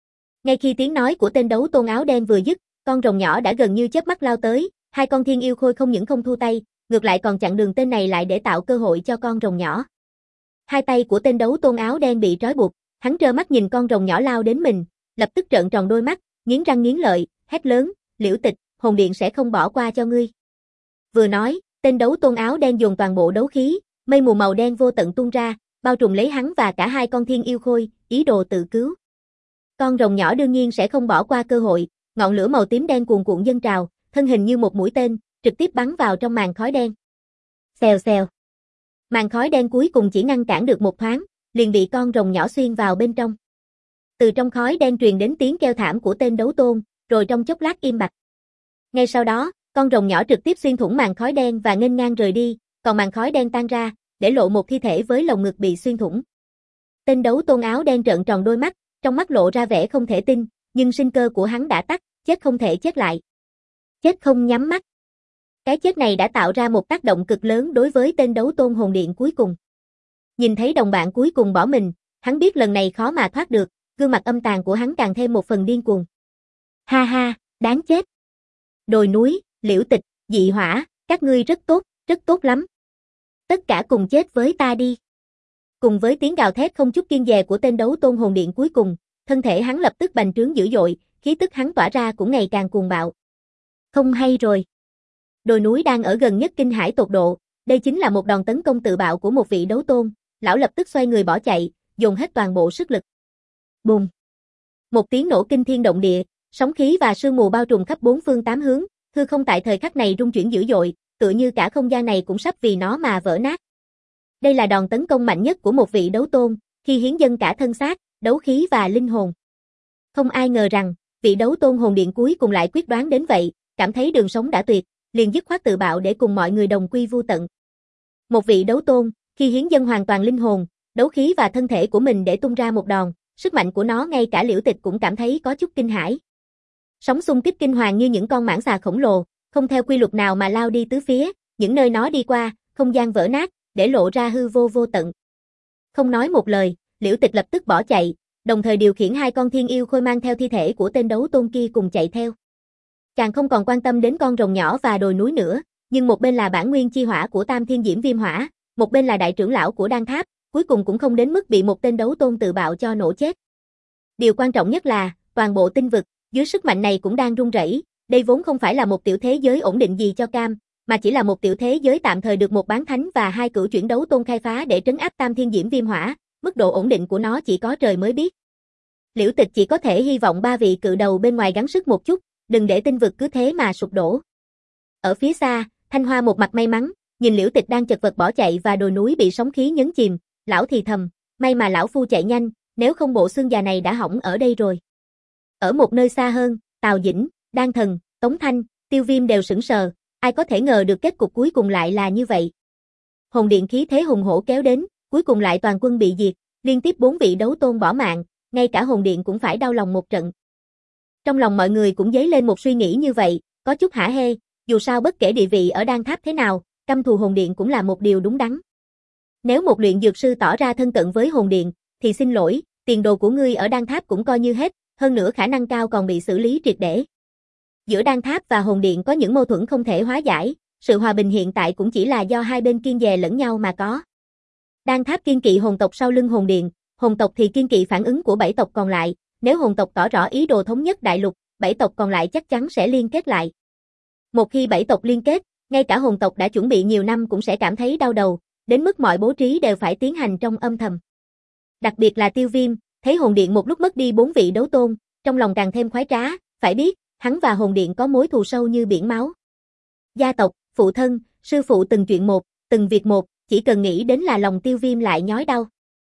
Ngay khi tiếng nói của tên đấu tôn áo đen vừa dứt, con rồng nhỏ đã gần như chớp mắt lao tới, hai con thiên yêu khôi không những không thu tay, ngược lại còn chặn đường tên này lại để tạo cơ hội cho con rồng nhỏ. Hai tay của tên đấu tôn áo đen bị trói buộc, hắn trơ mắt nhìn con rồng nhỏ lao đến mình, lập tức trợn tròn đôi mắt, nghiến răng nghiến lợi, hét lớn, Liễu Tịch, hồn điện sẽ không bỏ qua cho ngươi. Vừa nói, tên đấu tôn áo đen dùng toàn bộ đấu khí, mây mù màu đen vô tận tung ra, bao trùm lấy hắn và cả hai con thiên yêu khôi, ý đồ tự cứu. Con rồng nhỏ đương nhiên sẽ không bỏ qua cơ hội, ngọn lửa màu tím đen cuồn cuộn dâng trào, thân hình như một mũi tên, trực tiếp bắn vào trong màn khói đen. Xèo xèo. Màn khói đen cuối cùng chỉ ngăn cản được một thoáng, liền bị con rồng nhỏ xuyên vào bên trong. Từ trong khói đen truyền đến tiếng kêu thảm của tên đấu tôn, rồi trong chốc lát im bặt. Ngay sau đó, con rồng nhỏ trực tiếp xuyên thủng màn khói đen và nghênh ngang rời đi, còn màn khói đen tan ra, để lộ một thi thể với lồng ngực bị xuyên thủng. Tên đấu tôn áo đen trợn tròn đôi mắt, trong mắt lộ ra vẻ không thể tin, nhưng sinh cơ của hắn đã tắt, chết không thể chết lại. Chết không nhắm mắt. Cái chết này đã tạo ra một tác động cực lớn đối với tên đấu tôn hồn điện cuối cùng. Nhìn thấy đồng bạn cuối cùng bỏ mình, hắn biết lần này khó mà thoát được, gương mặt âm tàn của hắn càng thêm một phần điên cuồng. Ha ha, đáng chết. Đồi núi, Liễu Tịch, Dị Hỏa, các ngươi rất tốt, rất tốt lắm. Tất cả cùng chết với ta đi. Cùng với tiếng gào thét không chút kiêng dè của tên đấu tôn hồn điện cuối cùng, thân thể hắn lập tức bành trướng dữ dội, khí tức hắn tỏa ra cũng ngày càng cuồng bạo. Không hay rồi. Đồi núi đang ở gần nhất kinh hãi tột độ, đây chính là một đòn tấn công tự bạo của một vị đấu tôn, lão lập tức xoay người bỏ chạy, dồn hết toàn bộ sức lực. Bùm. Một tiếng nổ kinh thiên động địa, sóng khí và sương mù bao trùm khắp bốn phương tám hướng, hư không tại thời khắc này rung chuyển dữ dội, tựa như cả không gian này cũng sắp vì nó mà vỡ nát. Đây là đòn tấn công mạnh nhất của một vị đấu tôn, khi hiến dâng cả thân xác, đấu khí và linh hồn. Không ai ngờ rằng, vị đấu tôn hồn điện cuối cùng lại quyết đoán đến vậy, cảm thấy đường sống đã tuyệt, liền dứt khoát tự bạo để cùng mọi người đồng quy vu tận. Một vị đấu tôn, khi hiến dâng hoàn toàn linh hồn, đấu khí và thân thể của mình để tung ra một đòn, sức mạnh của nó ngay cả Liễu Tịch cũng cảm thấy có chút kinh hãi. Sóng xung kích kinh hoàng như những con mãng xà khổng lồ, không theo quy luật nào mà lao đi tứ phía, những nơi nó đi qua, không gian vỡ nát, để lộ ra hư vô vô tận. Không nói một lời, Liễu Tịch lập tức bỏ chạy, đồng thời điều khiển hai con thiên yêu khôi mang theo thi thể của tên đấu tôn kia cùng chạy theo. Chàng không còn quan tâm đến con rồng nhỏ và đồi núi nữa, nhưng một bên là bản nguyên chi hỏa của Tam Thiên Diễm Viêm Hỏa, một bên là đại trưởng lão của Đan Tháp, cuối cùng cũng không đến mức bị một tên đấu tôn tự bạo cho nổ chết. Điều quan trọng nhất là, toàn bộ tinh vực, dưới sức mạnh này cũng đang rung rẩy, đây vốn không phải là một tiểu thế giới ổn định gì cho cam, mà chỉ là một tiểu thế giới tạm thời được một bán thánh và hai cửu chuyển đấu tôn khai phá để trấn áp Tam Thiên Diễm Viêm Hỏa, mức độ ổn định của nó chỉ có trời mới biết. Liễu Tịch chỉ có thể hy vọng ba vị cự đầu bên ngoài gắng sức một chút, đừng để tinh vực cứ thế mà sụp đổ. Ở phía xa, Thanh Hoa một mặt may mắn, nhìn Liễu Tịch đang chật vật bỏ chạy và đồi núi bị sóng khí nhấn chìm, lão thì thầm, may mà lão phu chạy nhanh, nếu không bộ xương già này đã hỏng ở đây rồi. Ở một nơi xa hơn, Tào Dĩnh, Đan Thần, Tống Thanh, Tiêu Viêm đều sững sờ, ai có thể ngờ được kết cục cuối cùng lại là như vậy. Hồn điện khí thế hùng hổ kéo đến, cuối cùng lại toàn quân bị diệt, liên tiếp bốn vị đấu tôn bỏ mạng, ngay cả hồn điện cũng phải đau lòng một trận. Trong lòng mọi người cũng dấy lên một suy nghĩ như vậy, có chút hả hê, dù sao bất kể địa vị ở Đan Tháp thế nào, căm thù hồn điện cũng là một điều đúng đắn. Nếu một luyện dược sư tỏ ra thân cận với hồn điện, thì xin lỗi, tiền đồ của ngươi ở Đan Tháp cũng coi như hết, hơn nữa khả năng cao còn bị xử lý triệt để. Giữa Đan Tháp và hồn điện có những mâu thuẫn không thể hóa giải, sự hòa bình hiện tại cũng chỉ là do hai bên kiêng dè lẫn nhau mà có. Đan Tháp kiên kỵ hồn tộc sau lưng hồn điện, hồn tộc thì kiên kỵ phản ứng của bảy tộc còn lại, nếu hồn tộc tỏ rõ ý đồ thống nhất đại lục, bảy tộc còn lại chắc chắn sẽ liên kết lại. Một khi bảy tộc liên kết, ngay cả hồn tộc đã chuẩn bị nhiều năm cũng sẽ cảm thấy đau đầu, đến mức mọi bố trí đều phải tiến hành trong âm thầm. Đặc biệt là Tiêu Viêm, thấy hồn điện một lúc mất đi bốn vị đấu tôn, trong lòng càng thêm khoái trá, phải biết, hắn và hồn điện có mối thù sâu như biển máu. Gia tộc, phụ thân, sư phụ từng chuyện một, từng việc một, chỉ cần nghĩ đến là lòng Tiêu Viêm lại nhói đau.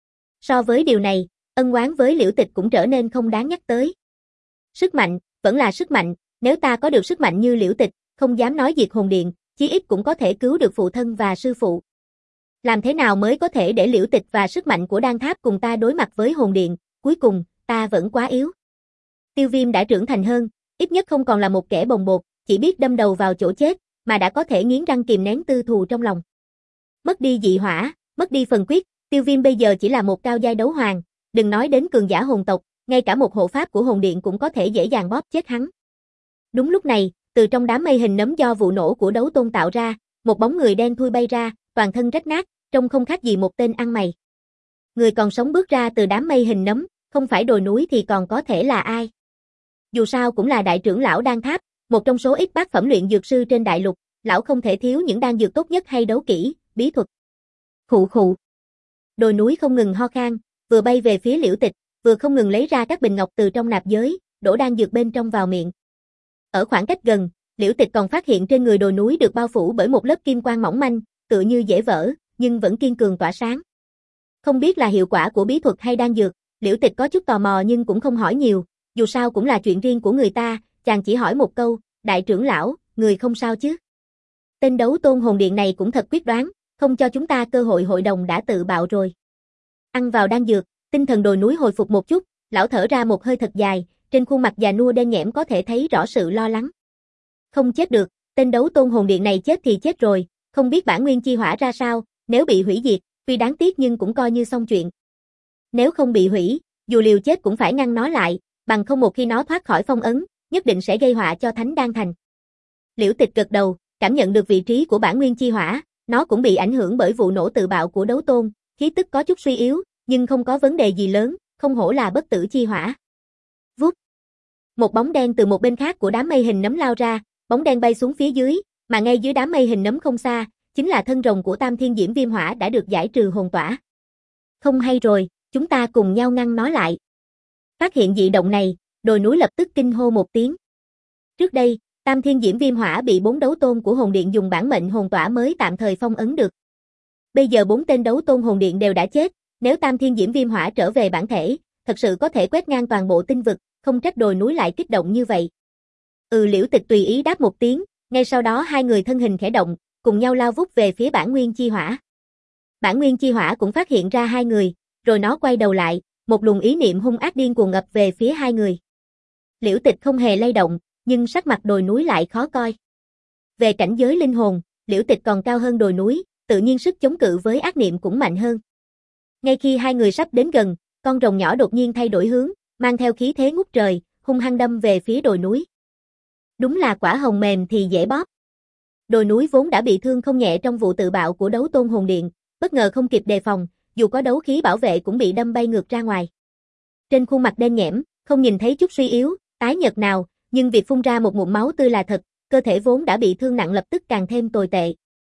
So với điều này, ân oán với Liễu Tịch cũng trở nên không đáng nhắc tới. Sức mạnh, vẫn là sức mạnh, nếu ta có được sức mạnh như Liễu Tịch, không dám nói diệt hồn điện, chí ít cũng có thể cứu được phụ thân và sư phụ. Làm thế nào mới có thể để Liễu Tịch và sức mạnh của Đan Tháp cùng ta đối mặt với hồn điện, cuối cùng, ta vẫn quá yếu. Tiêu Viêm đã trưởng thành hơn, ít nhất không còn là một kẻ bồng bột, chỉ biết đâm đầu vào chỗ chết, mà đã có thể nghiến răng kìm nén tư thù trong lòng. Mất đi dị hỏa, mất đi phần quyết, Tiêu Viêm bây giờ chỉ là một cao giai đấu hoàng, đừng nói đến cường giả hồn tộc, Ngay cả một hộ pháp của hồn điện cũng có thể dễ dàng bóp chết hắn. Đúng lúc này, từ trong đám mây hình nấm do vụ nổ của đấu tôn tạo ra, một bóng người đen thui bay ra, toàn thân rách nát, trông không khác gì một tên ăn mày. Người còn sống bước ra từ đám mây hình nấm, không phải đồi núi thì còn có thể là ai? Dù sao cũng là đại trưởng lão Đan Tháp, một trong số ít bát phẩm luyện dược sư trên đại lục, lão không thể thiếu những đan dược tốt nhất hay đấu kỹ, bí thuật. Khụ khụ. Đồi núi không ngừng ho khan, vừa bay về phía Liễu Tịch, vừa không ngừng lấy ra các bình ngọc từ trong nạp giới, đổ đan dược bên trong vào miệng. Ở khoảng cách gần, Liễu Tịch còn phát hiện trên người đồi núi được bao phủ bởi một lớp kim quang mỏng manh, tựa như dễ vỡ, nhưng vẫn kiên cường tỏa sáng. Không biết là hiệu quả của bí thuật hay đan dược, Liễu Tịch có chút tò mò nhưng cũng không hỏi nhiều, dù sao cũng là chuyện riêng của người ta, chàng chỉ hỏi một câu, đại trưởng lão, người không sao chứ? Tên đấu tôn hồn điện này cũng thật quyết đoán, không cho chúng ta cơ hội hội đồng đã tự bạo rồi. Ăn vào đan dược, tinh thần đồi núi hồi phục một chút, lão thở ra một hơi thật dài, trên khuôn mặt già nua đen nhẽm có thể thấy rõ sự lo lắng. Không chết được, tên đấu tôn hồn điện này chết thì chết rồi, không biết bản nguyên chi hỏa ra sao, nếu bị hủy diệt, tuy đáng tiếc nhưng cũng coi như xong chuyện. Nếu không bị hủy, dù liều chết cũng phải ngăn nó lại, bằng không một khi nó thoát khỏi phong ấn, nhất định sẽ gây họa cho Thánh Đan Thành. Liễu Tịch gật đầu, cảm nhận được vị trí của bản nguyên chi hỏa, nó cũng bị ảnh hưởng bởi vụ nổ tự bạo của đấu tôn, khí tức có chút suy yếu, nhưng không có vấn đề gì lớn, không hổ là bất tử chi hỏa. Vút. Một bóng đen từ một bên khác của đám mây hình nấm lao ra, bóng đen bay xuống phía dưới, mà ngay dưới đám mây hình nấm không xa, chính là thân rồng của Tam Thiên Diễm Viêm Hỏa đã được giải trừ hồn tỏa. Không hay rồi, chúng ta cùng nhau ngăn nó lại. Phát hiện dị động này, đồi núi lập tức kinh hô một tiếng. Trước đây, Tam Thiên Diễm Viêm Hỏa bị bốn đấu tôn của hồn điện dùng bản mệnh hồn tỏa mới tạm thời phong ấn được. Bây giờ bốn tên đấu tôn hồn điện đều đã chết, nếu Tam Thiên Diễm Viêm Hỏa trở về bản thể, thật sự có thể quét ngang toàn bộ tinh vực, không trách đồi núi lại kích động như vậy. Ừ, Liễu Tịch tùy ý đáp một tiếng, ngay sau đó hai người thân hình khẽ động, cùng nhau lao vút về phía bản nguyên chi hỏa. Bản nguyên chi hỏa cũng phát hiện ra hai người, rồi nó quay đầu lại, một luồng ý niệm hung ác điên cuồng ập về phía hai người. Liễu Tịch không hề lay động, nhưng sắc mặt đồi núi lại khó coi. Về cảnh giới linh hồn, Liễu Tịch còn cao hơn đồi núi, tự nhiên sức chống cự với ác niệm cũng mạnh hơn. Ngay khi hai người sắp đến gần, con rồng nhỏ đột nhiên thay đổi hướng, mang theo khí thế ngút trời, hung hăng đâm về phía đồi núi. Đúng là quả hồng mềm thì dễ bóp. Đồi núi vốn đã bị thương không nhẹ trong vụ tự bạo của đấu tôn hồn điện, bất ngờ không kịp đề phòng, dù có đấu khí bảo vệ cũng bị đâm bay ngược ra ngoài. Trên khuôn mặt đen nhẽm, không nhìn thấy chút suy yếu, tái nhợt nào, nhưng việc phun ra một ngụm máu tươi là thật, cơ thể vốn đã bị thương nặng lập tức càng thêm tồi tệ.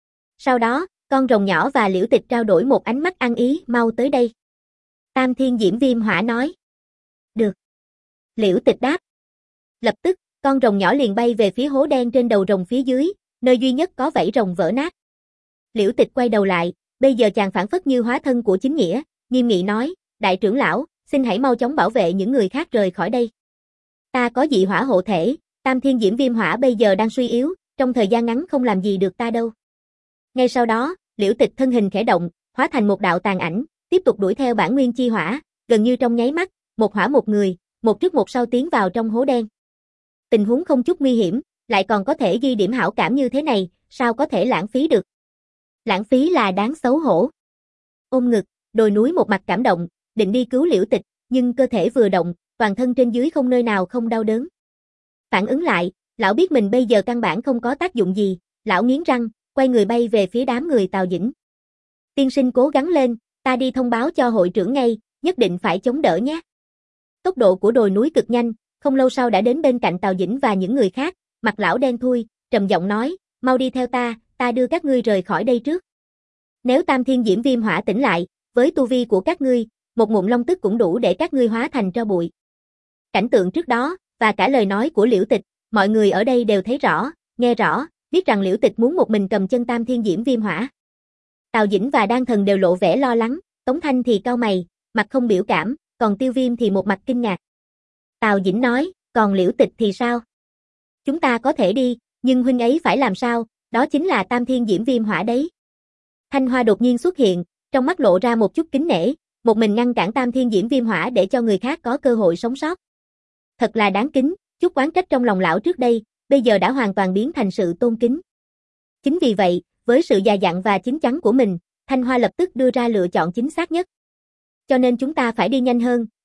Sau đó, con rồng nhỏ và Liễu Tịch trao đổi một ánh mắt ăn ý, mau tới đây. Tam Thiên Diễm Viêm Hỏa nói. Được. Liễu Tịch đáp. Lập tức, con rồng nhỏ liền bay về phía hố đen trên đầu rồng phía dưới, nơi duy nhất có vảy rồng vỡ nát. Liễu Tịch quay đầu lại, bây giờ chàng phản phất như hóa thân của chính nghĩa, nghiêm nghị nói, đại trưởng lão, xin hãy mau chóng bảo vệ những người khác rời khỏi đây. Ta có dị hỏa hộ thể, Tam Thiên Diễm Viêm Hỏa bây giờ đang suy yếu, trong thời gian ngắn không làm gì được ta đâu. Ngay sau đó, Liễu Tịch thân hình khẽ động, hóa thành một đạo tàn ảnh, tiếp tục đuổi theo bản nguyên chi hỏa, gần như trong nháy mắt, một hỏa một người, một trước một sau tiến vào trong hố đen. Tình huống không chút nguy hiểm, lại còn có thể ghi điểm hảo cảm như thế này, sao có thể lãng phí được? Lãng phí là đáng xấu hổ. Ôm ngực, đồi núi một mặt cảm động, định đi cứu Liễu Tịch, nhưng cơ thể vừa động, toàn thân trên dưới không nơi nào không đau đớn. Phản ứng lại, lão biết mình bây giờ căn bản không có tác dụng gì, lão nghiến răng, quay người bay về phía đám người Tào Dĩnh. Tiên sinh cố gắng lên, ta đi thông báo cho hội trưởng ngay, nhất định phải chống đỡ nhé. Tốc độ của đồi núi cực nhanh, không lâu sau đã đến bên cạnh Tào Dĩnh và những người khác, mặt lão đen thui, trầm giọng nói, mau đi theo ta, ta đưa các ngươi rời khỏi đây trước. Nếu Tam Thiên Diễm Viêm Hỏa tỉnh lại, với tu vi của các ngươi, một ngụm long tức cũng đủ để các ngươi hóa thành tro bụi. Cảnh tượng trước đó, và cả lời nói của Liễu Tịch, mọi người ở đây đều thấy rõ, nghe rõ, biết rằng Liễu Tịch muốn một mình cầm chân Tam Thiên Diễm Viêm Hỏa. Tào Dĩnh và Đan Thần đều lộ vẻ lo lắng, Tống Thanh thì cau mày, mặt không biểu cảm, còn Tiêu Viêm thì một mặt kinh ngạc. Tào Dĩnh nói, còn Liễu Tịch thì sao? Chúng ta có thể đi, nhưng huynh ấy phải làm sao, đó chính là Tam Thiên Diễm Viêm Hỏa đấy. Thanh Hoa đột nhiên xuất hiện, trong mắt lộ ra một chút kính nể, một mình ngăn cản Tam Thiên Diễm Viêm Hỏa để cho người khác có cơ hội sống sót. Thật là đáng kính, chút oán trách trong lòng lão trước đây, bây giờ đã hoàn toàn biến thành sự tôn kính. Chính vì vậy, với sự già dặn và chín chắn của mình, Thanh Hoa lập tức đưa ra lựa chọn chính xác nhất. Cho nên chúng ta phải đi nhanh hơn,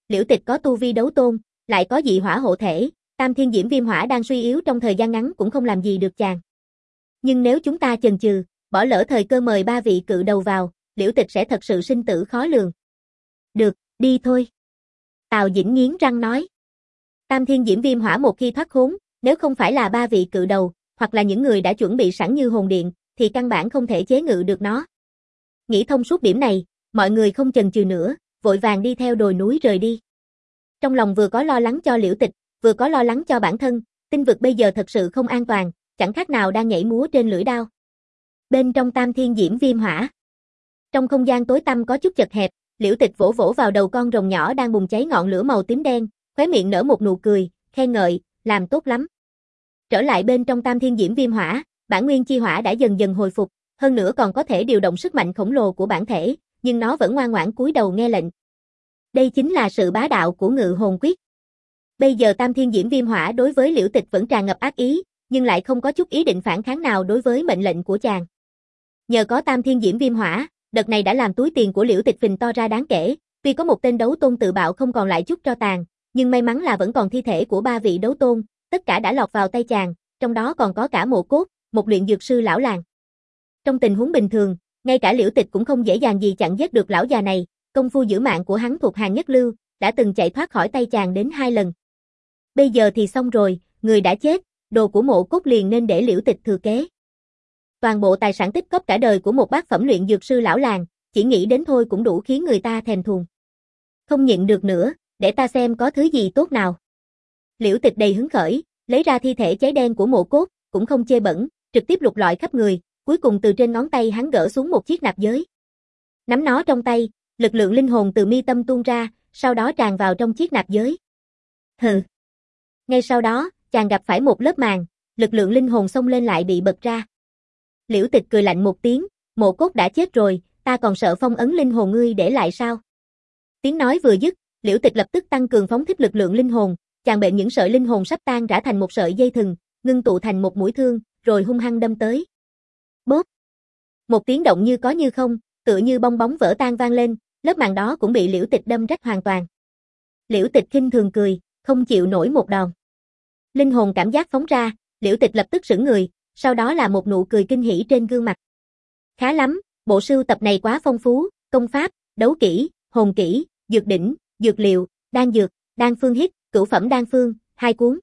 Liễu Tịch có tu vi đấu tôn, lại có dị hỏa hộ thể, Tam Thiên Diễm Viêm Hỏa đang suy yếu trong thời gian ngắn cũng không làm gì được chàng. Nhưng nếu chúng ta chần chừ, bỏ lỡ thời cơ mời ba vị cự đầu vào, Liễu Tịch sẽ thật sự sinh tử khó lường. Được, đi thôi. Tào Dĩnh nghiến răng nói. Tam Thiên Diễm Viêm Hỏa một khi thoát khốn, nếu không phải là ba vị cự đầu, hoặc là những người đã chuẩn bị sẵn như hồn điện, thì căn bản không thể chế ngự được nó. Nghĩ thông suốt điểm này, mọi người không chần chừ nữa, vội vàng đi theo đồi núi rời đi. Trong lòng vừa có lo lắng cho Liễu Tịch, vừa có lo lắng cho bản thân, tinh vực bây giờ thật sự không an toàn, chẳng khác nào đang nhảy múa trên lưỡi đao. Bên trong Tam Thiên Diễm Viêm Hỏa, trong không gian tối tăm có chút chật hẹp, Liễu Tịch vỗ vỗ vào đầu con rồng nhỏ đang bùng cháy ngọn lửa màu tím đen, khóe miệng nở một nụ cười, khen ngợi, làm tốt lắm. Trở lại bên trong Tam Thiên Diễm Viêm Hỏa, bản nguyên chi hỏa đã dần dần hồi phục, hơn nữa còn có thể điều động sức mạnh khổng lồ của bản thể, nhưng nó vẫn ngoan ngoãn cúi đầu nghe lệnh. Đây chính là sự bá đạo của Ngự Hồn Quyết. Bây giờ Tam Thiên Diễm Viêm Hỏa đối với Liễu Tịch vẫn tràn ngập ác ý, nhưng lại không có chút ý định phản kháng nào đối với mệnh lệnh của chàng. Nhờ có Tam Thiên Diễm Viêm Hỏa, đợt này đã làm túi tiền của Liễu Tịch phình to ra đáng kể, tuy có một tên đấu tôn tự bạo không còn lại chút tro tàn, nhưng may mắn là vẫn còn thi thể của ba vị đấu tôn, tất cả đã lọt vào tay chàng, trong đó còn có cả Mộ Cốt, một luyện dược sư lão làng. Trong tình huống bình thường, ngay cả Liễu Tịch cũng không dễ dàng gì chặn giết được lão già này, công phu giữ mạng của hắn thuộc hàng nhất lưu, đã từng chạy thoát khỏi tay chàng đến hai lần. Bây giờ thì xong rồi, người đã chết, đồ của Mộ Cốt liền nên để Liễu Tịch thừa kế. Toàn bộ tài sản tích cóp cả đời của một bát phẩm luyện dược sư lão làng, chỉ nghĩ đến thôi cũng đủ khiến người ta thèm thuồng. Không nhịn được nữa, để ta xem có thứ gì tốt nào. Liễu Tịch đầy hứng khởi, lấy ra thi thể cháy đen của Mộ Cốt, cũng không chê bẩn, trực tiếp lục lọi khắp người, cuối cùng từ trên ngón tay hắn gỡ xuống một chiếc nạp giới. Nắm nó trong tay, lực lượng linh hồn từ mi tâm tuôn ra, sau đó tràn vào trong chiếc nạp giới. Hừ. Ngay sau đó, chàng gặp phải một lớp màng, lực lượng linh hồn xông lên lại bị bật ra. Liễu Tịch cười lạnh một tiếng, Mộ Cốt đã chết rồi, ta còn sợ phong ấn linh hồn ngươi để lại sao? Tiếng nói vừa dứt, Liễu Tịch lập tức tăng cường phóng thích lực lượng linh hồn, chàng bệnh những sợi linh hồn sắp tan rã thành một sợi dây thừng, ngưng tụ thành một mũi thương, rồi hung hăng đâm tới. Bốp! Một tiếng động như có như không, tựa như bong bóng vỡ tan vang lên, lớp màng đó cũng bị Liễu Tịch đâm rách hoàn toàn. Liễu Tịch khinh thường cười, không chịu nổi một đòn. Linh hồn cảm giác phóng ra, Liễu Tịch lập tức sững người, sau đó là một nụ cười kinh hỉ trên gương mặt. Khá lắm, bộ sưu tập này quá phong phú, công pháp, đấu kỹ, hồn kỹ, dược đỉnh, dược liệu, đan dược, đan phương hít, cửu phẩm đan phương, hai cuốn.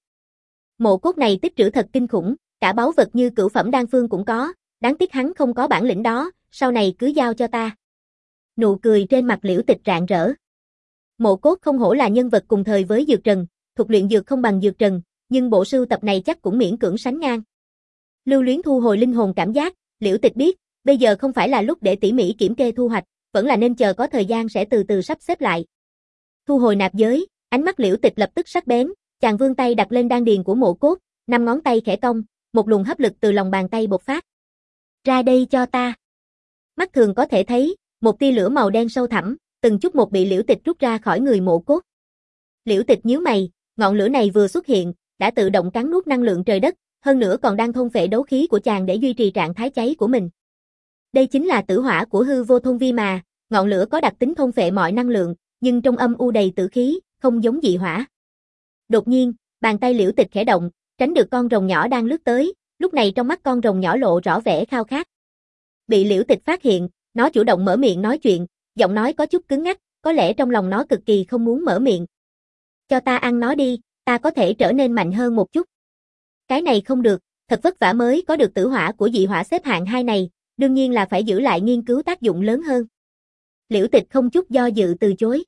Mộ Cốt này tích trữ thật kinh khủng, cả báu vật như cửu phẩm đan phương cũng có, đáng tiếc hắn không có bản lĩnh đó, sau này cứ giao cho ta. Nụ cười trên mặt Liễu Tịch rạng rỡ. Mộ Cốt không hổ là nhân vật cùng thời với Dược Trần, thuật luyện dược không bằng Dược Trần, nhưng bộ sưu tập này chắc cũng miễn cưỡng sánh ngang. Lưu luyến thu hồi linh hồn cảm giác, Liễu Tịch biết, bây giờ không phải là lúc để tỉ mỉ kiểm kê thu hoạch, vẫn là nên chờ có thời gian sẽ từ từ sắp xếp lại. Thu hồi nạp giới, ánh mắt Liễu Tịch lập tức sắc bén, chàng vươn tay đặt lên đan điền của Mộ Cốt, năm ngón tay khẽ cong, một luồng hấp lực từ lòng bàn tay bộc phát. Ra đây cho ta. Mắt thường có thể thấy, một tia lửa màu đen sâu thẳm, từng chút một bị Liễu Tịch rút ra khỏi người Mộ Cốt. Liễu Tịch nhíu mày, ngọn lửa này vừa xuất hiện, đã tự động cắn nuốt năng lượng trời đất, hơn nữa còn đang thôn phệ đấu khí của chàng để duy trì trạng thái cháy của mình. Đây chính là tử hỏa của hư vô thôn vi mà, ngọn lửa có đặc tính thôn phệ mọi năng lượng, nhưng trong âm u đầy tử khí, không giống dị hỏa. Đột nhiên, bàn tay Liễu Tịch khẽ động, tránh được con rồng nhỏ đang lướt tới, lúc này trong mắt con rồng nhỏ lộ rõ vẻ khao khát. Bị Liễu Tịch phát hiện, nó chủ động mở miệng nói chuyện, giọng nói có chút cứng ngắc, có lẽ trong lòng nó cực kỳ không muốn mở miệng. Cho ta ăn nó đi, ta có thể trở nên mạnh hơn một chút. Cái này không được, thật vất vả mới có được tử hỏa của dị hỏa xếp hạng hai này, đương nhiên là phải giữ lại nghiên cứu tác dụng lớn hơn. Liễu Tịch không chút do dự từ chối.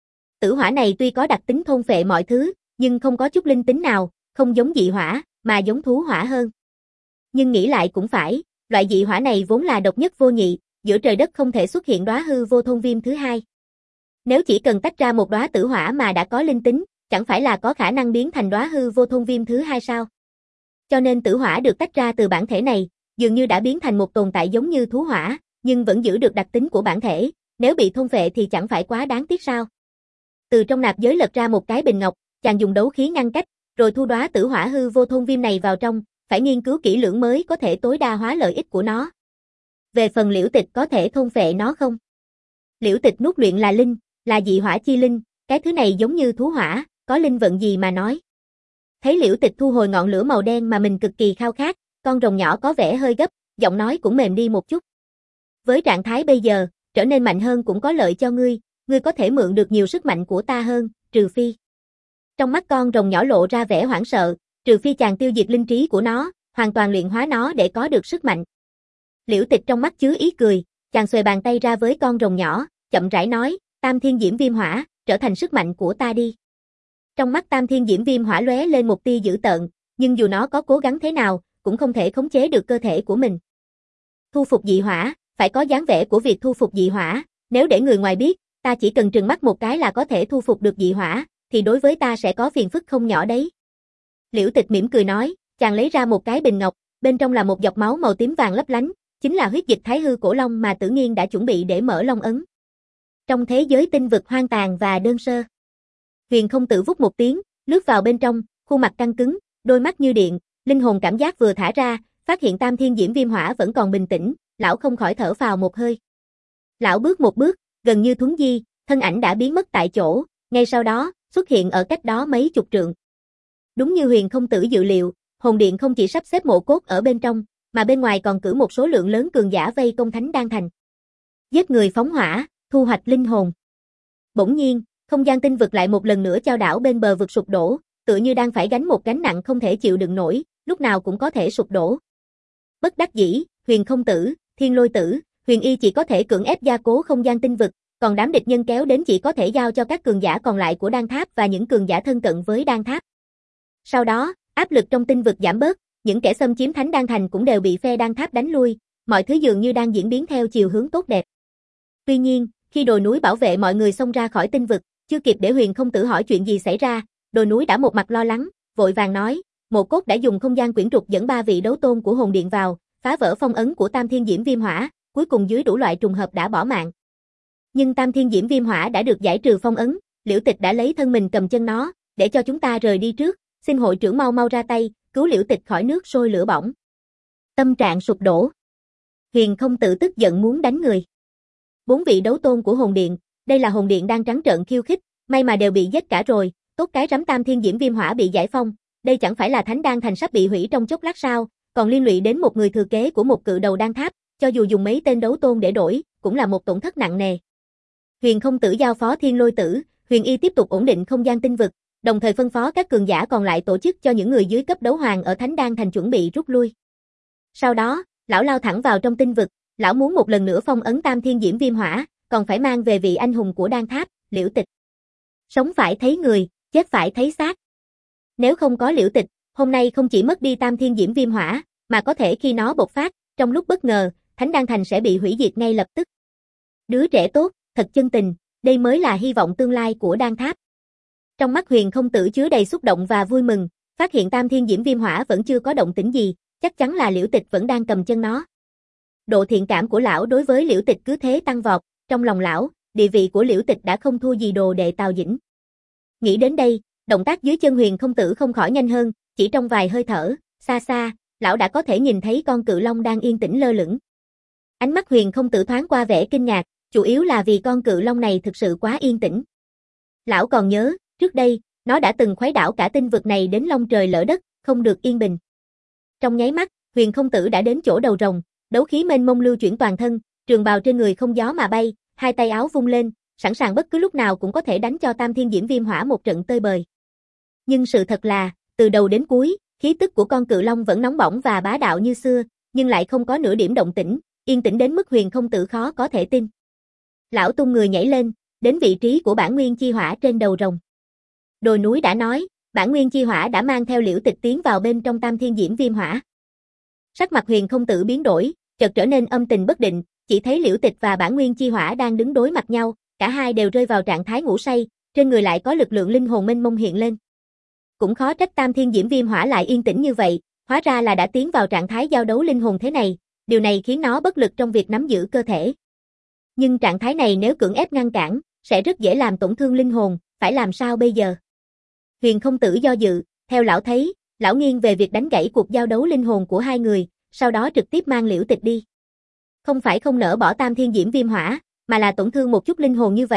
Tử hỏa này tuy có đặc tính thôn phệ mọi thứ, nhưng không có chút linh tính nào, không giống dị hỏa, mà giống thú hỏa hơn. Nhưng nghĩ lại cũng phải, loại dị hỏa này vốn là độc nhất vô nhị, giữa trời đất không thể xuất hiện đóa hư vô thôn viêm thứ hai. Nếu chỉ cần tách ra một đóa tử hỏa mà đã có linh tính, chẳng phải là có khả năng biến thành đóa hư vô thôn viêm thứ hai sao? Cho nên tử hỏa được tách ra từ bản thể này, dường như đã biến thành một tồn tại giống như thú hỏa, nhưng vẫn giữ được đặc tính của bản thể, nếu bị thôn phệ thì chẳng phải quá đáng tiếc sao? Từ trong nạp giới lật ra một cái bình ngọc, chàng dùng đấu khí ngăn cách, rồi thu đóa tử hỏa hư vô thôn viêm này vào trong, phải nghiên cứu kỹ lưỡng mới có thể tối đa hóa lợi ích của nó. Về phần Liễu Tịch có thể thôn phệ nó không? Liễu Tịch nuốt luyện là linh, là dị hỏa chi linh, cái thứ này giống như thú hỏa, có linh vận gì mà nói. Thấy Liễu Tịch thu hồi ngọn lửa màu đen mà mình cực kỳ khao khát, con rồng nhỏ có vẻ hơi gấp, giọng nói cũng mềm đi một chút. Với trạng thái bây giờ, trở nên mạnh hơn cũng có lợi cho ngươi, ngươi có thể mượn được nhiều sức mạnh của ta hơn, trừ phi. Trong mắt con rồng nhỏ lộ ra vẻ hoảng sợ, trừ phi chàng tiêu diệt linh trí của nó, hoàn toàn luyện hóa nó để có được sức mạnh. Liễu Tịch trong mắt chứa ý cười, chàng xuề bàn tay ra với con rồng nhỏ, chậm rãi nói, Tam Thiên Diễm Viêm Hỏa, trở thành sức mạnh của ta đi. Trong mắt Tam Thiên Diễm Viêm Hỏa lóe lên một tia dữ tợn, nhưng dù nó có cố gắng thế nào, cũng không thể khống chế được cơ thể của mình. Thu phục dị hỏa, phải có dáng vẻ của việc thu phục dị hỏa, nếu để người ngoài biết, ta chỉ cần trừng mắt một cái là có thể thu phục được dị hỏa, thì đối với ta sẽ có phiền phức không nhỏ đấy. Liễu Tịch mỉm cười nói, chàng lấy ra một cái bình ngọc, bên trong là một giọt máu màu tím vàng lấp lánh, chính là huyết dịch Thái Hư Cổ Long mà Tử Nghiên đã chuẩn bị để mở long ấn. Trong thế giới tinh vực hoang tàn và đơn sơ, Huyền Không Tử vút một tiếng, lướt vào bên trong, khuôn mặt căng cứng, đôi mắt như điện, linh hồn cảm giác vừa thả ra, phát hiện Tam Thiên Diễm Viêm Hỏa vẫn còn bình tĩnh, lão không khỏi thở phào một hơi. Lão bước một bước, gần như thuấn di, thân ảnh đã biến mất tại chỗ, ngay sau đó, xuất hiện ở cách đó mấy chục trượng. Đúng như Huyền Không Tử dự liệu, hồn điện không chỉ sắp xếp mộ cốt ở bên trong, mà bên ngoài còn cử một số lượng lớn cường giả vây công Thánh Đan Thành. Giết người phóng hỏa, thu hoạch linh hồn. Bỗng nhiên, không gian tinh vực lại một lần nữa chao đảo bên bờ vực sụp đổ, tựa như đang phải gánh một gánh nặng không thể chịu đựng nổi, lúc nào cũng có thể sụp đổ. Bất đắc dĩ, Huyền Không Tử, Thiên Lôi Tử, Huyền Y chỉ có thể cưỡng ép gia cố không gian tinh vực, còn đám địch nhân kéo đến chỉ có thể giao cho các cường giả còn lại của Đan Tháp và những cường giả thân cận với Đan Tháp. Sau đó, áp lực trong tinh vực giảm bớt, những kẻ xâm chiếm Thánh Đan Thành cũng đều bị phe Đan Tháp đánh lui, mọi thứ dường như đang diễn biến theo chiều hướng tốt đẹp. Tuy nhiên, khi đồi núi bảo vệ mọi người xông ra khỏi tinh vực, chưa kịp để Huyền Không Tử hỏi chuyện gì xảy ra, đồi núi đã một mặt lo lắng, vội vàng nói, Mộ Cốt đã dùng không gian quyển trục dẫn ba vị đấu tôn của hồn điện vào, phá vỡ phong ấn của Tam Thiên Diễm Viêm Hỏa, cuối cùng dưới đủ loại trùng hợp đã bỏ mạng. Nhưng Tam Thiên Diễm Viêm Hỏa đã được giải trừ phong ấn, Liễu Tịch đã lấy thân mình cầm chân nó, để cho chúng ta rời đi trước, xin hội trưởng mau mau ra tay, cứu Liễu Tịch khỏi nước sôi lửa bỏng. Tâm trạng sụp đổ. Huyền Không Tử tức giận muốn đánh người. Bốn vị đấu tôn của hồn điện, đây là hồn điện đang trắng trợn khiêu khích, may mà đều bị giết cả rồi, tốt cái rắm Tam Thiên Diễm Viêm Hỏa bị giải phong, đây chẳng phải là Thánh Đan Thành sắp bị hủy trong chốc lát sao, còn liên lụy đến một người thừa kế của một cự đầu Đan Tháp, cho dù dùng mấy tên đấu tôn để đổi, cũng là một tổn thất nặng nề. Huyền Không Tử giao phó Thiên Lôi Tử, Huyền Y tiếp tục ổn định không gian tinh vực, đồng thời phân phó các cường giả còn lại tổ chức cho những người dưới cấp đấu hoàng ở Thánh Đan Thành chuẩn bị rút lui. Sau đó, lão lao thẳng vào trong tinh vực, lão muốn một lần nữa phong ấn Tam Thiên Diễm Viêm Hỏa, còn phải mang về vị anh hùng của Đan Tháp, Liễu Tịch. Sống phải thấy người, chết phải thấy xác. Nếu không có Liễu Tịch, hôm nay không chỉ mất đi Tam Thiên Diễm Viêm Hỏa, mà có thể khi nó bộc phát, trong lúc bất ngờ, Thánh Đan Thành sẽ bị hủy diệt ngay lập tức. Đứa trẻ tốt, thật chân tình, đây mới là hy vọng tương lai của Đan Tháp. Trong mắt Huyền Không Tử chứa đầy xúc động và vui mừng, phát hiện Tam Thiên Diễm Viêm Hỏa vẫn chưa có động tĩnh gì, chắc chắn là Liễu Tịch vẫn đang cầm chân nó. Độ thiện cảm của lão đối với Liễu Tịch cứ thế tăng vọt, trong lòng lão, địa vị của Liễu Tịch đã không thua gì đồ đệ Tào Dĩnh. Nghĩ đến đây, động tác dưới chân Huyền Không Tử không khỏi nhanh hơn, chỉ trong vài hơi thở, xa xa, lão đã có thể nhìn thấy con cự long đang yên tĩnh lơ lửng. Ánh mắt Huyền Không Tử thoáng qua vẻ kinh ngạc, chủ yếu là vì con cự long này thực sự quá yên tĩnh. Lão còn nhớ, trước đây, nó đã từng khuấy đảo cả tinh vực này đến long trời lỡ đất, không được yên bình. Trong nháy mắt, Huyền Không Tử đã đến chỗ đầu rồng, đấu khí mênh mông lưu chuyển toàn thân, trường bào trên người không gió mà bay, hai tay áo vung lên, sẵn sàng bất cứ lúc nào cũng có thể đánh cho Tam Thiên Diễm Viêm Hỏa một trận tơi bời. Nhưng sự thật là, từ đầu đến cuối, khí tức của con cự long vẫn nóng bỏng và bá đạo như xưa, nhưng lại không có nửa điểm động tĩnh, yên tĩnh đến mức Huyền Không Tử khó có thể tin. Lão tung người nhảy lên, đến vị trí của bản nguyên chi hỏa trên đầu rồng. Đồi núi đã nói, bản nguyên chi hỏa đã mang theo Liễu Tịch tiến vào bên trong Tam Thiên Diễm Viêm Hỏa. Sắc mặt Huyền Không Tử biến đổi, chợt trở nên âm tình bất định, chỉ thấy Liễu Tịch và bản nguyên chi hỏa đang đứng đối mặt nhau, cả hai đều rơi vào trạng thái ngủ say, trên người lại có lực lượng linh hồn mênh mông hiện lên. Cũng khó trách Tam Thiên Diễm Viêm Hỏa lại yên tĩnh như vậy, hóa ra là đã tiến vào trạng thái giao đấu linh hồn thế này, điều này khiến nó bất lực trong việc nắm giữ cơ thể. Nhưng trạng thái này nếu cưỡng ép ngăn cản, sẽ rất dễ làm tổn thương linh hồn, phải làm sao bây giờ? Huyền Không Tử do dự, theo lão thấy, lão nghiêng về việc đánh gãy cuộc giao đấu linh hồn của hai người, sau đó trực tiếp mang Liễu Tịch đi. Không phải không nỡ bỏ Tam Thiên Diễm Viêm Hỏa, mà là tổn thương một chút linh hồn như vậy,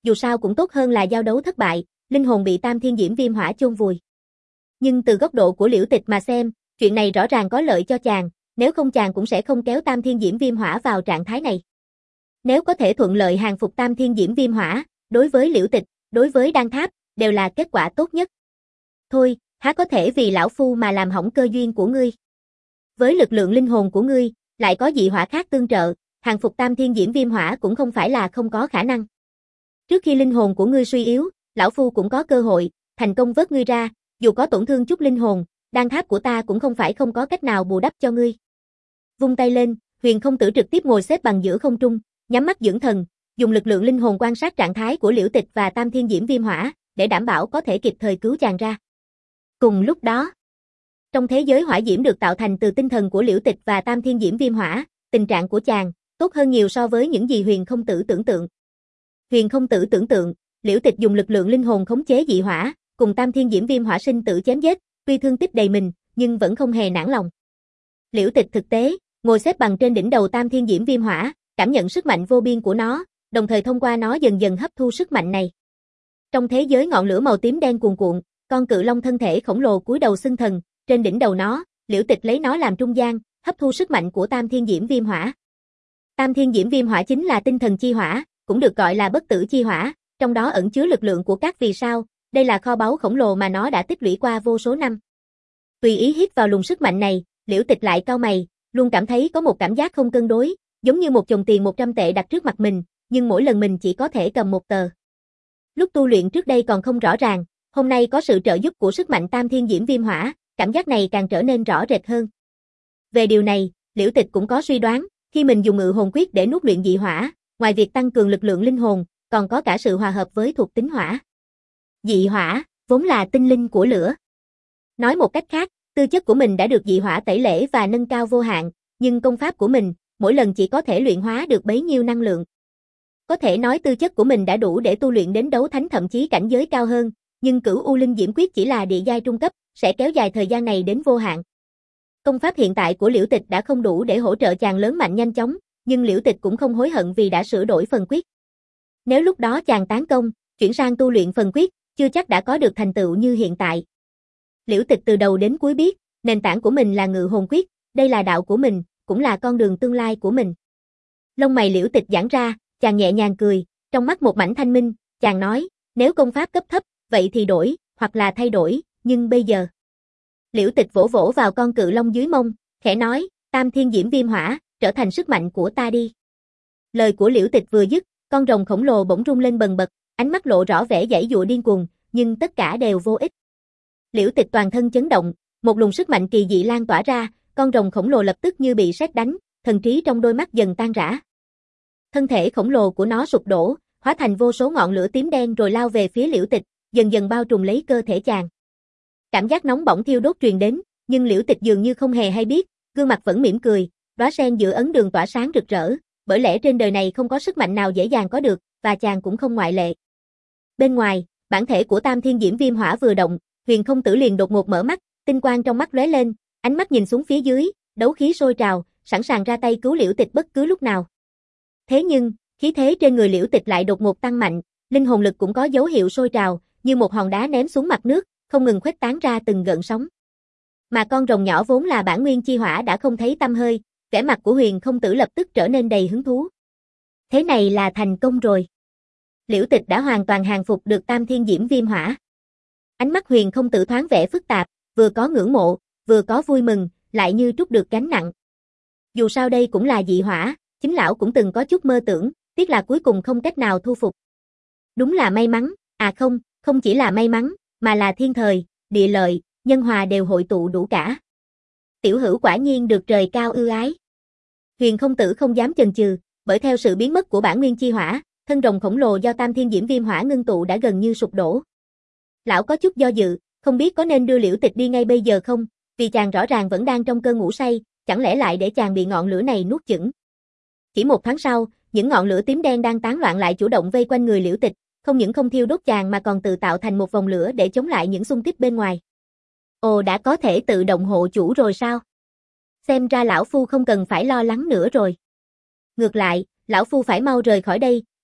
dù sao cũng tốt hơn là giao đấu thất bại, linh hồn bị Tam Thiên Diễm Viêm Hỏa chôn vùi. Nhưng từ góc độ của Liễu Tịch mà xem, chuyện này rõ ràng có lợi cho chàng, nếu không chàng cũng sẽ không kéo Tam Thiên Diễm Viêm Hỏa vào trạng thái này. Nếu có thể thuận lợi hàng phục Tam Thiên Diễm Viêm Hỏa, đối với Liễu Tịch, đối với Đan Tháp, đều là kết quả tốt nhất. Thôi, há có thể vì lão phu mà làm hỏng cơ duyên của ngươi. Với lực lượng linh hồn của ngươi, lại có dị hỏa khác tương trợ, hàng phục Tam Thiên Diễm Viêm Hỏa cũng không phải là không có khả năng. Trước khi linh hồn của ngươi suy yếu, lão phu cũng có cơ hội thành công vớt ngươi ra, dù có tổn thương chút linh hồn, Đan Tháp của ta cũng không phải không có cách nào bù đắp cho ngươi. Vung tay lên, Huyền Không Tử trực tiếp ngồi xếp bằng giữa không trung, nhắm mắt dưỡng thần, dùng lực lượng linh hồn quan sát trạng thái của Liễu Tịch và Tam Thiên Diễm Viêm Hỏa, để đảm bảo có thể kịp thời cứu chàng ra. Cùng lúc đó, trong thế giới hỏa diễm được tạo thành từ tinh thần của Liễu Tịch và Tam Thiên Diễm Viêm Hỏa, tình trạng của chàng tốt hơn nhiều so với những gì Huyền Không Tử tưởng tượng. Huyền Không Tử tưởng tượng, Liễu Tịch dùng lực lượng linh hồn khống chế dị hỏa, cùng Tam Thiên Diễm Viêm Hỏa sinh tử chém giết, tuy thương tích đầy mình, nhưng vẫn không hề nản lòng. Liễu Tịch thực tế, ngồi xếp bằng trên đỉnh đầu Tam Thiên Diễm Viêm Hỏa, cảm nhận sức mạnh vô biên của nó, đồng thời thông qua nó dần dần hấp thu sức mạnh này. Trong thế giới ngọn lửa màu tím đen cuồn cuộn, con cự long thân thể khổng lồ cúi đầu xưng thần, trên đỉnh đầu nó, Liễu Tịch lấy nó làm trung gian, hấp thu sức mạnh của Tam Thiên Diễm Viêm Hỏa. Tam Thiên Diễm Viêm Hỏa chính là tinh thần chi hỏa, cũng được gọi là bất tử chi hỏa, trong đó ẩn chứa lực lượng của các vì sao, đây là kho báu khổng lồ mà nó đã tích lũy qua vô số năm. Tùy ý hít vào luồng sức mạnh này, Liễu Tịch lại cau mày, luôn cảm thấy có một cảm giác không cân đối, giống như một chồng tiền một trăm tệ đặt trước mặt mình, nhưng mỗi lần mình chỉ có thể cầm một tờ. Lúc tu luyện trước đây còn không rõ ràng, hôm nay có sự trợ giúp của sức mạnh Tam Thiên Diễm Viêm Hỏa, cảm giác này càng trở nên rõ rệt hơn. Về điều này, Liễu Tịch cũng có suy đoán, khi mình dùng Ngự Hồn Quyết để nuốt luyện dị hỏa, ngoài việc tăng cường lực lượng linh hồn, còn có cả sự hòa hợp với thuộc tính hỏa. Dị hỏa, vốn là tinh linh của lửa. Nói một cách khác, tư chất của mình đã được dị hỏa tẩy lễ và nâng cao vô hạn, nhưng công pháp của mình, mỗi lần chỉ có thể luyện hóa được bấy nhiêu năng lượng. Có thể nói tư chất của mình đã đủ để tu luyện đến đấu thánh thậm chí cảnh giới cao hơn, nhưng Cửu U Linh Diễm Quyết chỉ là địa giai trung cấp, sẽ kéo dài thời gian này đến vô hạn. Công pháp hiện tại của Liễu Tịch đã không đủ để hỗ trợ chàng lớn mạnh nhanh chóng, nhưng Liễu Tịch cũng không hối hận vì đã sửa đổi phần quyết. Nếu lúc đó chàng tán công, chuyển sang tu luyện phần quyết, chưa chắc đã có được thành tựu như hiện tại. Liễu Tịch từ đầu đến cuối biết, nền tảng của mình là Ngự Hồn Quyết, đây là đạo của mình, cũng là con đường tương lai của mình. Lông mày Liễu Tịch giãn ra, chàng nhẹ nhàng cười, trong mắt một mảnh thanh minh, chàng nói, nếu công pháp cấp thấp, vậy thì đổi, hoặc là thay đổi, nhưng bây giờ. Liễu Tịch vỗ vỗ vào con cự long dưới mông, khẽ nói, Tam Thiên Diễm Viêm Hỏa, trở thành sức mạnh của ta đi. Lời của Liễu Tịch vừa dứt, con rồng khổng lồ bỗng rung lên bần bật, ánh mắt lộ rõ vẻ giãy giụa điên cuồng, nhưng tất cả đều vô ích. Liễu Tịch toàn thân chấn động, một luồng sức mạnh kỳ dị lan tỏa ra, con rồng khổng lồ lập tức như bị sét đánh, thần trí trong đôi mắt dần tan rã. Thân thể khổng lồ của nó sụp đổ, hóa thành vô số ngọn lửa tím đen rồi lao về phía Liễu Tịch, dần dần bao trùm lấy cơ thể chàng. Cảm giác nóng bỏng thiêu đốt truyền đến, nhưng Liễu Tịch dường như không hề hay biết, gương mặt vẫn mỉm cười, đóa sen giữa ấn đường tỏa sáng rực rỡ, bởi lẽ trên đời này không có sức mạnh nào dễ dàng có được, và chàng cũng không ngoại lệ. Bên ngoài, bản thể của Tam Thiên Diễm Viêm Hỏa vừa động, Huyền Không Tử liền đột ngột mở mắt, tinh quang trong mắt lóe lên, ánh mắt nhìn xuống phía dưới, đấu khí sôi trào, sẵn sàng ra tay cứu Liễu Tịch bất cứ lúc nào. Thế nhưng, khí thế trên người Liễu Tịch lại đột ngột tăng mạnh, linh hồn lực cũng có dấu hiệu sôi trào, như một hòn đá ném xuống mặt nước, không ngừng khuếch tán ra từng gợn sóng. Mà con rồng nhỏ vốn là bản nguyên chi hỏa đã không thấy tăm hơi, vẻ mặt của Huyền Không Tử lập tức trở nên đầy hứng thú. Thế này là thành công rồi. Liễu Tịch đã hoàn toàn hàng phục được Tam Thiên Diễm Viêm Hỏa. Ánh mắt Huyền Không Tử thoáng vẻ phức tạp, vừa có ngưỡng mộ, vừa có vui mừng, lại như trút được gánh nặng. Dù sao đây cũng là dị hỏa, chính lão cũng từng có chút mơ tưởng, tiếc là cuối cùng không cách nào thu phục. Đúng là may mắn, à không, không chỉ là may mắn, mà là thiên thời, địa lợi, nhân hòa đều hội tụ đủ cả. Tiểu hữu quả nhiên được trời cao ưu ái. Huyền Không Tử không dám chần chừ, bởi theo sự biến mất của bản nguyên chi hỏa, thân rồng khổng lồ do Tam Thiên Diễm Viêm Hỏa ngưng tụ đã gần như sụp đổ. Lão có chút do dự, không biết có nên đưa Liễu Tịch đi ngay bây giờ không, vì chàng rõ ràng vẫn đang trong cơn ngủ say, chẳng lẽ lại để chàng bị ngọn lửa này nuốt chửng. Chỉ một tháng sau, những ngọn lửa tím đen đang tán loạn lại chủ động vây quanh người Liễu Tịch, không những không thiêu đốt chàng mà còn tự tạo thành một vòng lửa để chống lại những xung kích bên ngoài. Ồ, đã có thể tự động hộ chủ rồi sao? Xem ra lão phu không cần phải lo lắng nữa rồi. Ngược lại, lão phu phải mau rời khỏi đây,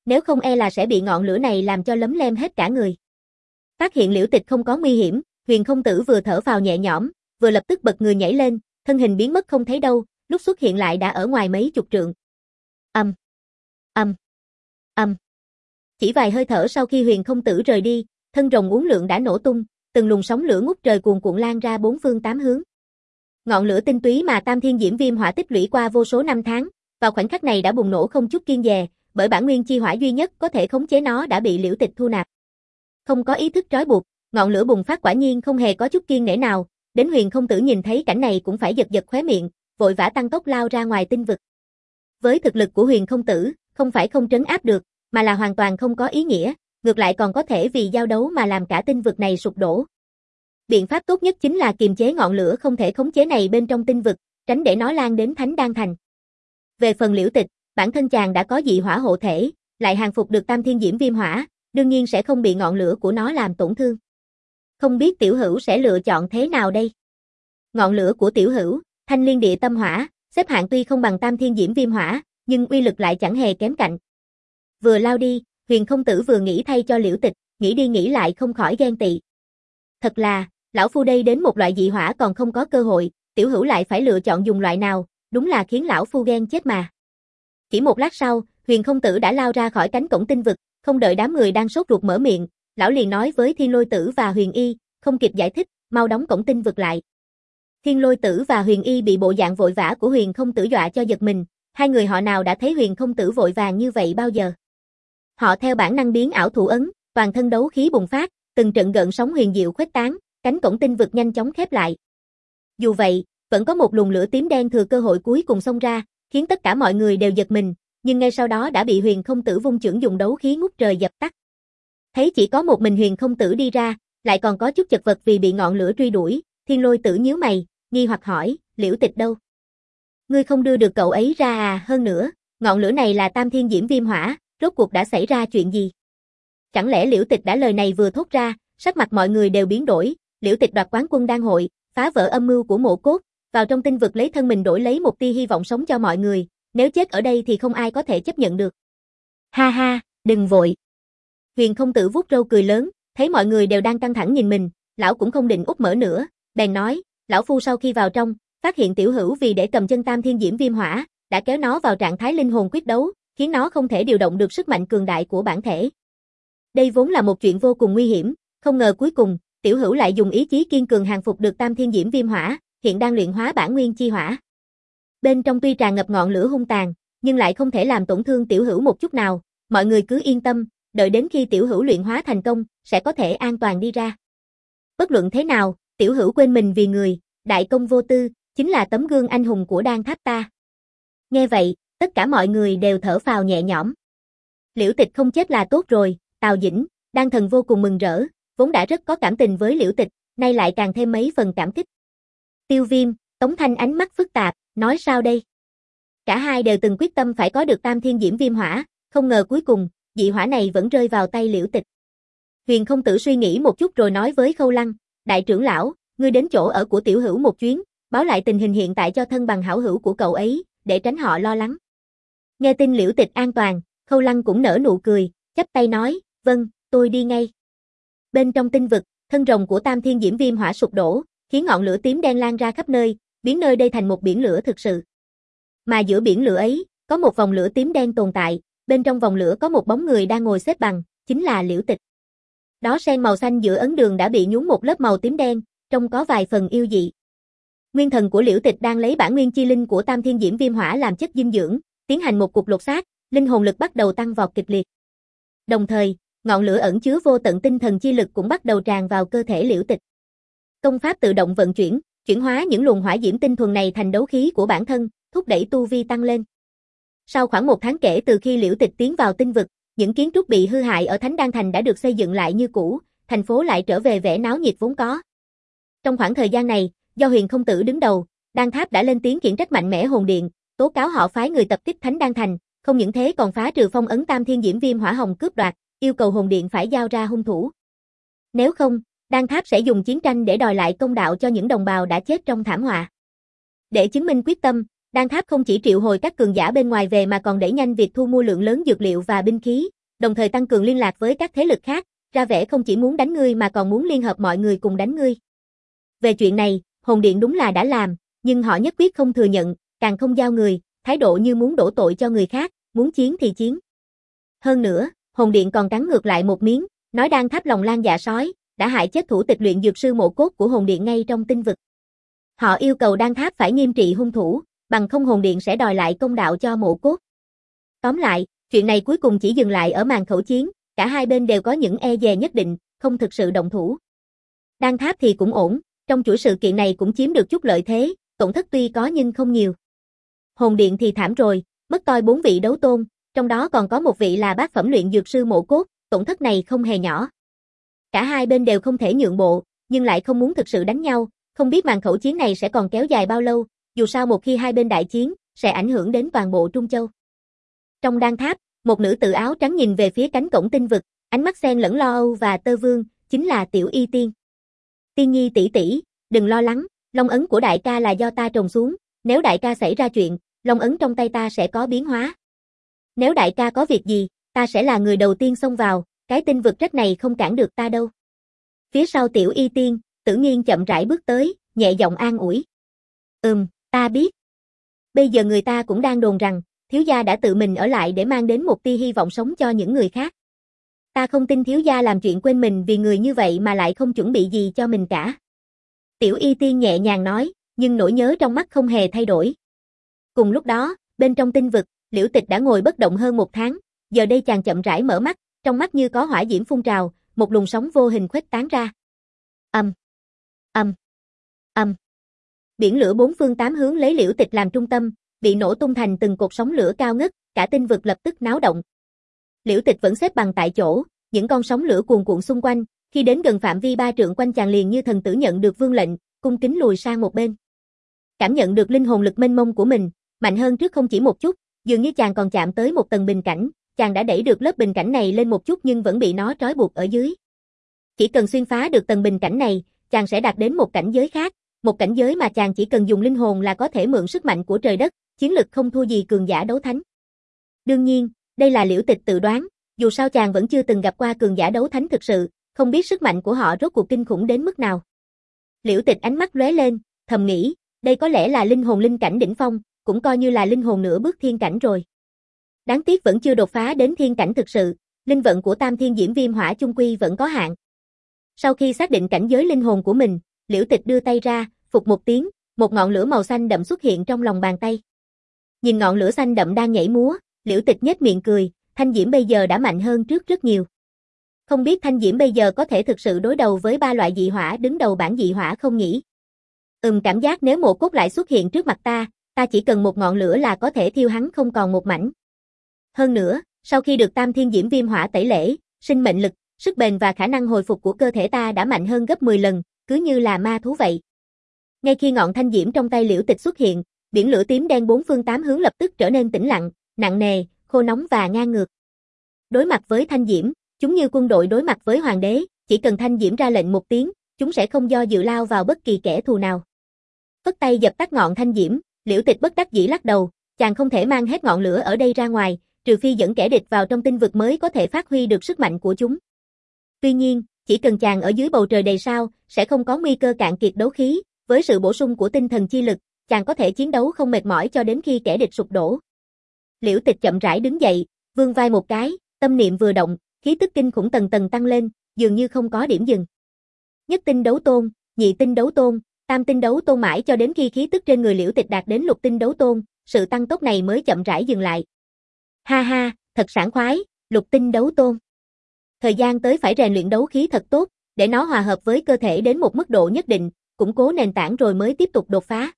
nếu không e là sẽ bị ngọn lửa này làm cho lấm lem hết cả người. Phát hiện Liễu Tịch không có nguy hiểm, Huyền Không Tử vừa thở phào nhẹ nhõm, vừa lập tức bật người nhảy lên, thân hình biến mất không thấy đâu, lúc xuất hiện lại đã ở ngoài mấy chục trượng. Ầm, ầm, ầm. Chỉ vài hơi thở sau khi Huyền Không Tử rời đi, thân rồng uốn lượn đã nổ tung, từng luồng sóng lửa ngút trời cuồn cuộn lan ra bốn phương tám hướng. Ngọn lửa tinh túy mà Tam Thiên Diễm Viêm Hỏa tích lũy qua vô số năm tháng, vào khoảnh khắc này đã bùng nổ không chút kiêng dè, bởi bản nguyên chi hỏa duy nhất có thể khống chế nó đã bị Liễu Tịch thu nạp. Không có ý thức trói buộc, ngọn lửa bùng phát quả nhiên không hề có chút kiêng nể nào, đến Huyền Không Tử nhìn thấy cảnh này cũng phải giật giật khóe miệng, vội vã tăng tốc lao ra ngoài tinh vực. Với thực lực của Huyền Không Tử, không phải không trấn áp được, mà là hoàn toàn không có ý nghĩa, ngược lại còn có thể vì giao đấu mà làm cả tinh vực này sụp đổ. Biện pháp tốt nhất chính là kiềm chế ngọn lửa không thể khống chế này bên trong tinh vực, tránh để nó lan đến Thánh Đan Thành. Về phần Liễu Tịch, bản thân chàng đã có dị hỏa hộ thể, lại hàng phục được Tam Thiên Diễm Viêm Hỏa, đương nhiên sẽ không bị ngọn lửa của nó làm tổn thương. Không biết Tiểu Hữu sẽ lựa chọn thế nào đây? Ngọn lửa của Tiểu Hữu, Thanh Liên Địa Tâm Hỏa, xếp hạng tuy không bằng Tam Thiên Diễm Viêm Hỏa, nhưng uy lực lại chẳng hề kém cạnh. Vừa lao đi, Huyền Không Tử vừa nghĩ thay cho Liễu Tịch, nghĩ đi nghĩ lại không khỏi ghen tị. Thật là, lão phu đây đến một loại dị hỏa còn không có cơ hội, Tiểu Hữu lại phải lựa chọn dùng loại nào, đúng là khiến lão phu ghen chết mà. Chỉ một lát sau, Huyền Không Tử đã lao ra khỏi cánh cổng tinh vực, không đợi đám người đang sốt ruột mở miệng, lão liền nói với Thiên Lôi Tử và Huyền Y, không kịp giải thích, mau đóng cổng tinh vực lại. Thiên Lôi Tử và Huyền Y bị bộ dạng vội vã của Huyền Không Tử dọa cho giật mình, hai người họ nào đã thấy Huyền Không Tử vội vàng như vậy bao giờ. Họ theo bản năng biến ảo thủ ấn, toàn thân đấu khí bùng phát, từng trận gợn sóng huyền diệu khuếch tán, cánh cổng tinh vực nhanh chóng khép lại. Dù vậy, vẫn có một luồng lửa tím đen thừa cơ hội cuối cùng xông ra, khiến tất cả mọi người đều giật mình, nhưng ngay sau đó đã bị Huyền Không Tử vung chưởng dùng đấu khí ngút trời dập tắt. Thấy chỉ có một mình Huyền Không Tử đi ra, lại còn có chút chật vật vì bị ngọn lửa truy đuổi, Thiên Lôi Tử nhíu mày, nghi hoặc hỏi, Liễu Tịch đâu? Ngươi không đưa được cậu ấy ra à? Hơn nữa, ngọn lửa này là Tam Thiên Diễm Viêm Hỏa, rốt cuộc đã xảy ra chuyện gì? Chẳng lẽ Liễu Tịch đã lời này vừa thốt ra, sắc mặt mọi người đều biến đổi, Liễu Tịch đoạt quán quân đan hội, phá vỡ âm mưu của Mộ Cốt, vào trong tinh vực lấy thân mình đổi lấy một tia hy vọng sống cho mọi người, nếu chết ở đây thì không ai có thể chấp nhận được. Ha ha, đừng vội. Huyền Không Tử vuốt râu cười lớn, thấy mọi người đều đang căng thẳng nhìn mình, lão cũng không định úp mở nữa, bèn nói, lão phu sau khi vào trong, phát hiện Tiểu Hữu vì để cầm chân Tam Thiên Diễm Viêm Hỏa, đã kéo nó vào trạng thái linh hồn quyết đấu, khiến nó không thể điều động được sức mạnh cường đại của bản thể. Đây vốn là một chuyện vô cùng nguy hiểm, không ngờ cuối cùng, Tiểu Hữu lại dùng ý chí kiên cường hàng phục được Tam Thiên Diễm Viêm Hỏa, hiện đang luyện hóa bản nguyên chi hỏa. Bên trong tuy tràn ngập ngọn lửa hung tàn, nhưng lại không thể làm tổn thương Tiểu Hữu một chút nào, mọi người cứ yên tâm, đợi đến khi Tiểu Hữu luyện hóa thành công, sẽ có thể an toàn đi ra. Bất luận thế nào, Tiểu Hữu quên mình vì người, đại công vô tư, chính là tấm gương anh hùng của Đan Tháp ta. Nghe vậy, tất cả mọi người đều thở phào nhẹ nhõm. Liễu Tịch không chết là tốt rồi, Tào Dĩnh, Đan Thần vô cùng mừng rỡ, vốn đã rất có cảm tình với Liễu Tịch, nay lại càng thêm mấy phần cảm kích. Tiêu Viêm, Tống Thanh ánh mắt phức tạp, nói sao đây? Cả hai đều từng quyết tâm phải có được Tam Thiên Diễm Viêm Hỏa, không ngờ cuối cùng, dị hỏa này vẫn rơi vào tay Liễu Tịch. Huyền Không Tử suy nghĩ một chút rồi nói với Khâu Lăng, đại trưởng lão, ngươi đến chỗ ở của Tiểu Hữu một chuyến, báo lại tình hình hiện tại cho thân bằng hảo hữu của cậu ấy, để tránh họ lo lắng. Nghe tin Liễu Tịch an toàn, Khâu Lăng cũng nở nụ cười, chắp tay nói, vâng, tôi đi ngay. Bên trong tinh vực, thân rồng của Tam Thiên Diễm Viêm Hỏa sụp đổ, khiến ngọn lửa tím đen lan ra khắp nơi, biến nơi đây thành một biển lửa thực sự. Mà giữa biển lửa ấy, có một vòng lửa tím đen tồn tại, bên trong vòng lửa có một bóng người đang ngồi xếp bằng, chính là Liễu Tịch. Đó sen màu xanh giữa ấn đường đã bị nhúng một lớp màu tím đen, trông có vài phần yêu dị. Nguyên thần của Liễu Tịch đang lấy bản nguyên chi linh của Tam Thiên Diễm Viêm Hỏa làm chất dinh dưỡng, tiến hành một cuộc lột xác, linh hồn lực bắt đầu tăng vọt kịch liệt. Đồng thời, ngọn lửa ẩn chứa vô tận tinh thần chi lực cũng bắt đầu tràn vào cơ thể Liễu Tịch. Công pháp tự động vận chuyển, chuyển hóa những luồng hỏa diễm tinh thuần này thành đấu khí của bản thân, thúc đẩy tu vi tăng lên. Sau khoảng một tháng kể từ khi Liễu Tịch tiến vào tinh vực, những kiến trúc bị hư hại ở Thánh Đan Thành đã được xây dựng lại như cũ, thành phố lại trở về vẻ náo nhiệt vốn có. Trong khoảng thời gian này, do Huyền Không Tử đứng đầu, Đan Tháp đã lên tiếng khiển trách mạnh mẽ Hồn Điện, tố cáo họ phái người tập kích Thánh Đan Thành, không những thế còn phá trừ phong ấn Tam Thiên Diễm Viêm Hỏa Hồng cướp đoạt, yêu cầu Hồn Điện phải giao ra hung thủ. Nếu không, Đan Tháp sẽ dùng chiến tranh để đòi lại công đạo cho những đồng bào đã chết trong thảm họa. Để chứng minh quyết tâm, Đan Tháp không chỉ triệu hồi các cường giả bên ngoài về mà còn đẩy nhanh việc thu mua lượng lớn dược liệu và binh khí, đồng thời tăng cường liên lạc với các thế lực khác, ra vẻ không chỉ muốn đánh ngươi mà còn muốn liên hợp mọi người cùng đánh ngươi. Về chuyện này, Hồn Điện đúng là đã làm, nhưng họ nhất quyết không thừa nhận, càng không giao người, thái độ như muốn đổ tội cho người khác, muốn chiến thì chiến. Hơn nữa, Hồn Điện còn cắn ngược lại một miếng, nói Đan Tháp lòng lang dạ sói, đã hại chết thủ tịch luyện dược sư mộ cốt của Hồn Điện ngay trong tinh vực. Họ yêu cầu Đan Tháp phải nghiêm trị hung thủ, bằng không Hồn Điện sẽ đòi lại công đạo cho mộ cốt. Tóm lại, chuyện này cuối cùng chỉ dừng lại ở màn khẩu chiến, cả hai bên đều có những e dè nhất định, không thực sự động thủ. Đan Tháp thì cũng ổn, trong chuỗi sự kiện này cũng chiếm được chút lợi thế, tổn thất tuy có nhưng không nhiều. Hồn Điện thì thảm rồi, mất toi bốn vị đấu tôn, trong đó còn có một vị là bát phẩm luyện dược sư mộ cốt, tổn thất này không hề nhỏ. Cả hai bên đều không thể nhượng bộ, nhưng lại không muốn thực sự đánh nhau, không biết màn khẩu chiến này sẽ còn kéo dài bao lâu, dù sao một khi hai bên đại chiến, sẽ ảnh hưởng đến toàn bộ Trung Châu. Trong Đan Tháp, một nữ tử áo trắng nhìn về phía cánh cổng tinh vực, ánh mắt xen lẫn lo âu và tơ vương, chính là Tiểu Y Tiên. Tiên Nhi tỷ tỷ, đừng lo lắng, long ấn của đại ca là do ta trồng xuống, nếu đại ca xảy ra chuyện, long ấn trong tay ta sẽ có biến hóa. Nếu đại ca có việc gì, ta sẽ là người đầu tiên xông vào, cái tinh vực trách này không cản được ta đâu. Phía sau Tiểu Y Tiên, Tử Nghiên chậm rãi bước tới, nhẹ giọng an ủi. Ừm, ta biết. Bây giờ người ta cũng đang đồn rằng, thiếu gia đã tự mình ở lại để mang đến một tia hy vọng sống cho những người khác. Ta không tin thiếu gia làm chuyện quên mình vì người như vậy mà lại không chuẩn bị gì cho mình cả. Tiểu Y Tiên nhẹ nhàng nói, nhưng nỗi nhớ trong mắt không hề thay đổi. Cùng lúc đó, bên trong tinh vực, Liễu Tịch đã ngồi bất động hơn một tháng, giờ đây chàng chậm rãi mở mắt, trong mắt như có hỏa diễm phun trào, một luồng sóng vô hình khuếch tán ra. Ầm, ầm, ầm. Biển lửa bốn phương tám hướng lấy Liễu Tịch làm trung tâm, bị nổ tung thành từng cột sóng lửa cao ngất, cả tinh vực lập tức náo động. Liễu Tịch vẫn xếp bằng tại chỗ, những con sóng lửa cuồn cuộn xung quanh, khi đến gần phạm vi ba trượng quanh chàng liền như thần tử nhận được vương lệnh, cung kính lùi sang một bên. Cảm nhận được linh hồn lực mênh mông của mình, mạnh hơn trước không chỉ một chút, dường như chàng còn chạm tới một tầng bình cảnh, chàng đã đẩy được lớp bình cảnh này lên một chút nhưng vẫn bị nó trói buộc ở dưới. Chỉ cần xuyên phá được tầng bình cảnh này, chàng sẽ đạt đến một cảnh giới khác, một cảnh giới mà chàng chỉ cần dùng linh hồn là có thể mượn sức mạnh của trời đất, chiến lực không thua gì cường giả đấu thánh. Đương nhiên, đây là Liễu Tịch tự đoán, dù sao chàng vẫn chưa từng gặp qua cường giả đấu thánh thực sự, không biết sức mạnh của họ rốt cuộc kinh khủng đến mức nào. Liễu Tịch ánh mắt lóe lên, thầm nghĩ, đây có lẽ là linh hồn linh cảnh đỉnh phong, cũng coi như là linh hồn nửa bước thiên cảnh rồi. Đáng tiếc vẫn chưa đột phá đến thiên cảnh thực sự, linh vận của Tam Thiên Diễm Viêm Hỏa chung quy vẫn có hạn. Sau khi xác định cảnh giới linh hồn của mình, Liễu Tịch đưa tay ra, phục một tiếng, một ngọn lửa màu xanh đậm xuất hiện trong lòng bàn tay. Nhìn ngọn lửa xanh đậm đang nhảy múa, Liễu Tịch nhếch miệng cười, Thanh Diễm bây giờ đã mạnh hơn trước rất nhiều. Không biết Thanh Diễm bây giờ có thể thực sự đối đầu với ba loại dị hỏa đứng đầu bảng dị hỏa không nhỉ? Ừm, cảm giác nếu Mộ Cốt lại xuất hiện trước mặt ta, ta chỉ cần một ngọn lửa là có thể thiêu hắn không còn một mảnh. Hơn nữa, sau khi được Tam Thiên Diễm Viêm Hỏa tẩy lễ, sinh mệnh lực, sức bền và khả năng hồi phục của cơ thể ta đã mạnh hơn gấp mười lần, cứ như là ma thú vậy. Ngay khi ngọn thanh diễm trong tay Liễu Tịch xuất hiện, biển lửa tím đen bốn phương tám hướng lập tức trở nên tĩnh lặng, nặng nề, khô nóng và ngang ngược. Đối mặt với thanh diễm, chúng như quân đội đối mặt với hoàng đế, chỉ cần thanh diễm ra lệnh một tiếng, chúng sẽ không do dự lao vào bất kỳ kẻ thù nào. Phất tay dập tắt ngọn thanh diễm, Liễu Tịch bất đắc dĩ lắc đầu, chàng không thể mang hết ngọn lửa ở đây ra ngoài, trừ phi dẫn kẻ địch vào trong tinh vực mới có thể phát huy được sức mạnh của chúng. Tuy nhiên, chỉ cần chàng ở dưới bầu trời đầy sao, sẽ không có nguy cơ cạn kiệt đấu khí, với sự bổ sung của tinh thần chi lực, chàng có thể chiến đấu không mệt mỏi cho đến khi kẻ địch sụp đổ. Liễu Tịch chậm rãi đứng dậy, vươn vai một cái, tâm niệm vừa động, khí tức kinh khủng tầng tầng tăng lên, dường như không có điểm dừng. Nhất tinh đấu tôn, nhị tinh đấu tôn, tam tinh đấu tôn mãi cho đến khi khí tức trên người Liễu Tịch đạt đến lục tinh đấu tôn, sự tăng tốc này mới chậm rãi dừng lại. Ha ha, thật sảng khoái, lục tinh đấu tôn. Thời gian tới phải rèn luyện đấu khí thật tốt, để nó hòa hợp với cơ thể đến một mức độ nhất định, củng cố nền tảng rồi mới tiếp tục đột phá.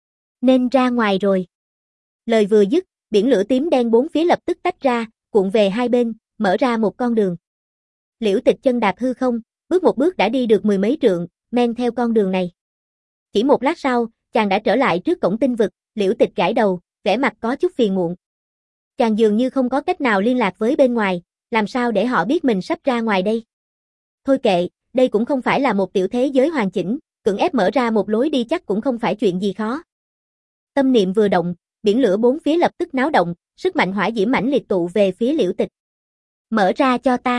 Nên ra ngoài rồi. Lời vừa dứt, biển lửa tím đen bốn phía lập tức tách ra, cuộn về hai bên, mở ra một con đường. Liễu Tịch chân đạp hư không, bước một bước đã đi được mười mấy trượng, men theo con đường này. Chỉ một lát sau, chàng đã trở lại trước cổng tinh vực, Liễu Tịch gãi đầu, vẻ mặt có chút phiền muộn. Chàng dường như không có cách nào liên lạc với bên ngoài, làm sao để họ biết mình sắp ra ngoài đây? Thôi kệ, đây cũng không phải là một tiểu thế giới hoàn chỉnh, cưỡng ép mở ra một lối đi chắc cũng không phải chuyện gì khó. Tâm niệm vừa động, biển lửa bốn phía lập tức náo động, sức mạnh hỏa diễm mãnh liệt tụ về phía Liễu Tịch. Mở ra cho ta.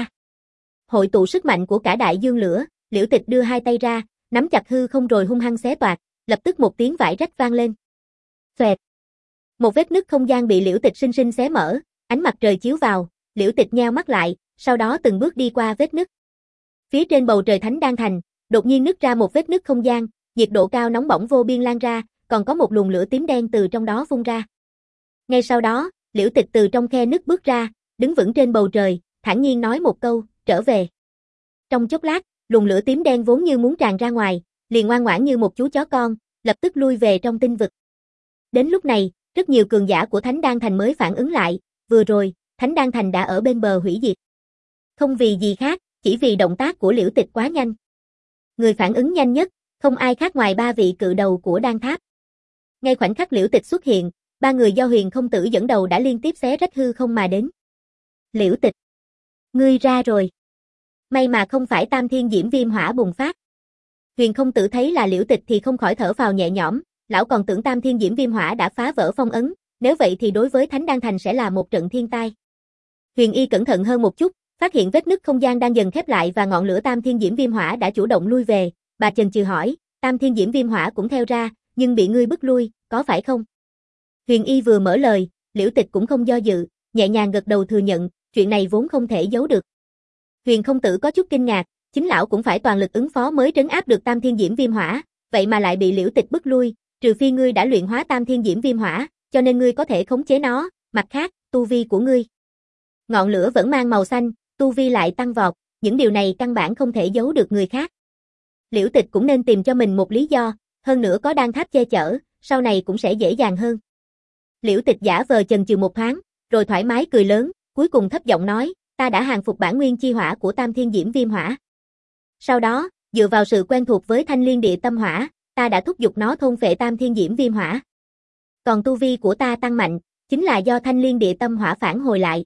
Hội tụ sức mạnh của cả đại dương lửa, Liễu Tịch đưa hai tay ra, nắm chặt hư không rồi hung hăng xé toạc, lập tức một tiếng vải rách vang lên. Xoẹt. Một vết nứt không gian bị Liễu Tịch sinh sinh xé mở, ánh mặt trời chiếu vào, Liễu Tịch nheo mắt lại, sau đó từng bước đi qua vết nứt. Phía trên bầu trời Thánh Đan Thành, đột nhiên nứt ra một vết nứt không gian, nhiệt độ cao nóng bỏng vô biên lan ra, còn có một luồng lửa tím đen từ trong đó phun ra. Ngay sau đó, Liễu Tịch từ trong khe nứt bước ra, đứng vững trên bầu trời, thản nhiên nói một câu, trở về. Trong chốc lát, luồng lửa tím đen vốn như muốn tràn ra ngoài, liền ngoan ngoãn như một chú chó con, lập tức lui về trong tinh vực. Đến lúc này, rất nhiều cường giả của Thánh Đan Thành mới phản ứng lại, vừa rồi, Thánh Đan Thành đã ở bên bờ hủy diệt. Không vì gì khác, chỉ vì động tác của Liễu Tịch quá nhanh. Người phản ứng nhanh nhất, không ai khác ngoài ba vị cự đầu của Đan Tháp. Ngay khoảnh khắc Liễu Tịch xuất hiện, ba người do Huyền Không Tử dẫn đầu đã liên tiếp xé rách hư không mà đến. Liễu Tịch, ngươi ra rồi. May mà không phải Tam Thiên Diễm Viêm Hỏa bùng phát. Huyền Không Tử thấy là Liễu Tịch thì không khỏi thở phào nhẹ nhõm, lão còn tưởng Tam Thiên Diễm Viêm Hỏa đã phá vỡ phong ấn, nếu vậy thì đối với Thánh Đan Thành sẽ là một trận thiên tai. Huyền Y cẩn thận hơn một chút, phát hiện vết nứt không gian đang dần khép lại và ngọn lửa Tam Thiên Diễm Viêm Hỏa đã chủ động lui về, bà chần chừ hỏi, Tam Thiên Diễm Viêm Hỏa cũng theo ra, nhưng bị ngươi bức lui, có phải không? Huyền Y vừa mở lời, Liễu Tịch cũng không do dự, nhẹ nhàng gật đầu thừa nhận, chuyện này vốn không thể giấu được. Huyền Không Tử có chút kinh ngạc, chính lão cũng phải toàn lực ứng phó mới trấn áp được Tam Thiên Diễm Viêm Hỏa, vậy mà lại bị Liễu Tịch bức lui, trừ phi ngươi đã luyện hóa Tam Thiên Diễm Viêm Hỏa, cho nên ngươi có thể khống chế nó, mặt khác, tu vi của ngươi. Ngọn lửa vẫn mang màu xanh, tu vi lại tăng vọt, những điều này căn bản không thể giấu được người khác. Liễu Tịch cũng nên tìm cho mình một lý do, hơn nữa có Đan Tháp che chở, sau này cũng sẽ dễ dàng hơn. Liễu Tịch giả vờ chần chừ một thoáng, rồi thoải mái cười lớn, cuối cùng thấp giọng nói, ta đã hàng phục bản nguyên chi hỏa của Tam Thiên Diễm Viêm Hỏa. Sau đó, dựa vào sự quen thuộc với Thanh Liên Địa Tâm Hỏa, ta đã thúc giục nó thôn phệ Tam Thiên Diễm Viêm Hỏa. Còn tu vi của ta tăng mạnh, chính là do Thanh Liên Địa Tâm Hỏa phản hồi lại.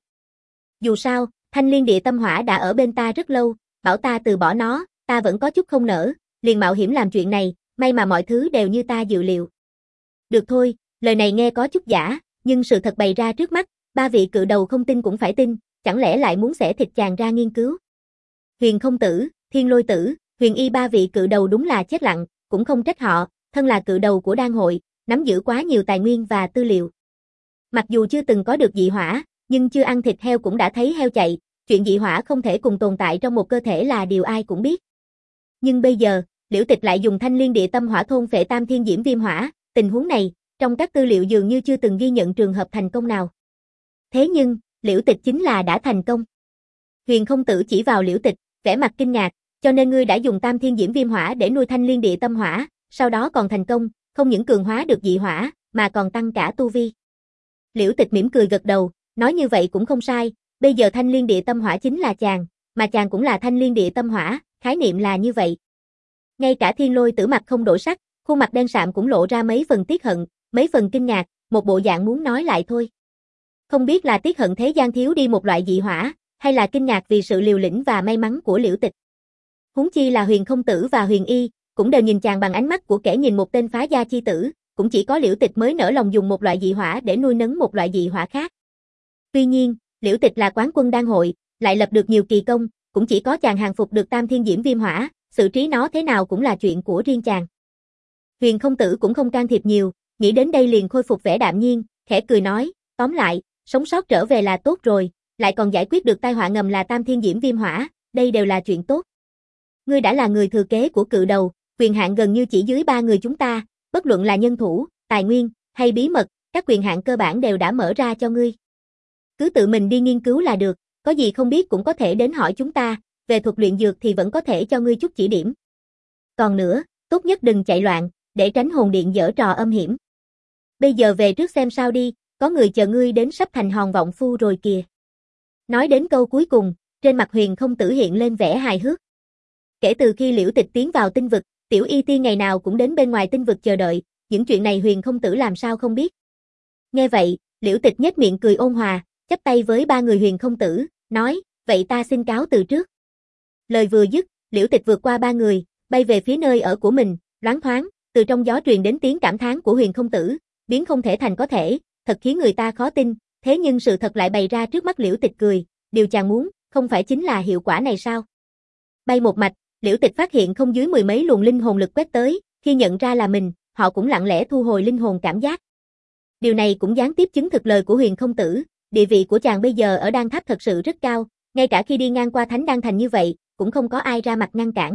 Dù sao, Thanh Liên Địa Tâm Hỏa đã ở bên ta rất lâu, bảo ta từ bỏ nó, ta vẫn có chút không nỡ, liền mạo hiểm làm chuyện này, may mà mọi thứ đều như ta dự liệu. Được thôi, lời này nghe có chút giả, nhưng sự thật bày ra trước mắt, ba vị cự đầu không tin cũng phải tin, chẳng lẽ lại muốn xẻ thịt chàng ra nghiên cứu. Huyền Không Tử, Thiên Lôi Tử, Huyền Y ba vị cự đầu đúng là chết lặng, cũng không trách họ, thân là cự đầu của đan hội, nắm giữ quá nhiều tài nguyên và tư liệu. Mặc dù chưa từng có được dị hỏa, nhưng chưa ăn thịt heo cũng đã thấy heo chạy, chuyện dị hỏa không thể cùng tồn tại trong một cơ thể là điều ai cũng biết. Nhưng bây giờ, Liễu Tịch lại dùng Thanh Liên Địa Tâm Hỏa thôn phệ Tam Thiên Diễm Viêm Hỏa, tình huống này, trong các tư liệu dường như chưa từng ghi nhận trường hợp thành công nào. Thế nhưng, Liễu Tịch chính là đã thành công. Huyền Không Tử chỉ vào Liễu Tịch, vẻ mặt kinh ngạc, cho nên ngươi đã dùng Tam Thiên Diễm Viêm Hỏa để nuôi Thanh Liên Địa Tâm Hỏa, sau đó còn thành công, không những cường hóa được dị hỏa, mà còn tăng cả tu vi. Liễu Tịch mỉm cười gật đầu, nói như vậy cũng không sai, bây giờ Thanh Liên Địa Tâm Hỏa chính là chàng, mà chàng cũng là Thanh Liên Địa Tâm Hỏa, khái niệm là như vậy. Ngay cả Thiên Lôi Tử mặt không đổi sắc, khuôn mặt đen sạm cũng lộ ra mấy phần tiếc hận, mấy phần kinh ngạc, một bộ dạng muốn nói lại thôi. Không biết là tiếc hận thế gian thiếu đi một loại dị hỏa, hay là kinh ngạc vì sự liều lĩnh và may mắn của Liễu Tịch. Huống chi là Huyền Không Tử và Huyền Y, cũng đều nhìn chàng bằng ánh mắt của kẻ nhìn một tên phá gia chi tử, cũng chỉ có Liễu Tịch mới nỡ lòng dùng một loại dị hỏa để nuôi nấng một loại dị hỏa khác. Tuy nhiên, Liễu Tịch là quán quân đan hội, lại lập được nhiều kỳ công, cũng chỉ có chàng hàng phục được Tam Thiên Diễm Viêm Hỏa, xử trí nó thế nào cũng là chuyện của riêng chàng. Huyền Không Tử cũng không can thiệp nhiều, nghĩ đến đây liền khôi phục vẻ đạm nhiên, khẽ cười nói, tóm lại, sống sót trở về là tốt rồi, lại còn giải quyết được tai họa ngầm là Tam Thiên Diễm Viêm Hỏa, đây đều là chuyện tốt. Ngươi đã là người thừa kế của cự đầu, quyền hạn gần như chỉ dưới ba người chúng ta, bất luận là nhân thủ, tài nguyên, hay bí mật, các quyền hạn cơ bản đều đã mở ra cho ngươi. Cứ tự mình đi nghiên cứu là được, có gì không biết cũng có thể đến hỏi chúng ta, về thuật luyện dược thì vẫn có thể cho ngươi chút chỉ điểm. Còn nữa, tốt nhất đừng chạy loạn, để tránh hồn điện giở trò âm hiểm. Bây giờ về trước xem sao đi, có người chờ ngươi đến sắp thành hòn vọng phu rồi kìa. Nói đến câu cuối cùng, trên mặt Huyền Không Tử hiện lên vẻ hài hước. Kể từ khi Liễu Tịch tiến vào tinh vực, Tiểu Y Tiên ngày nào cũng đến bên ngoài tinh vực chờ đợi, những chuyện này Huyền Không Tử làm sao không biết. Nghe vậy, Liễu Tịch nhếch miệng cười ôn hòa, chắp tay với ba người Huyền Không Tử, nói, vậy ta xin cáo từ trước. Lời vừa dứt, Liễu Tịch vượt qua ba người, bay về phía nơi ở của mình, loáng thoáng, từ trong gió truyền đến tiếng cảm thán của Huyền Không Tử, biến không thể thành có thể, thật khiến người ta khó tin, thế nhưng sự thật lại bày ra trước mắt Liễu Tịch cười, điều chàng muốn, không phải chính là hiệu quả này sao? Bay một mạch, Liễu Tịch phát hiện không dưới mười mấy luồng linh hồn lực quét tới, khi nhận ra là mình, họ cũng lặng lẽ thu hồi linh hồn cảm giác. Điều này cũng gián tiếp chứng thực lời của Huyền Không Tử, địa vị của chàng bây giờ ở Đan Tháp thật sự rất cao, ngay cả khi đi ngang qua Thánh Đan Thành như vậy, cũng không có ai ra mặt ngăn cản.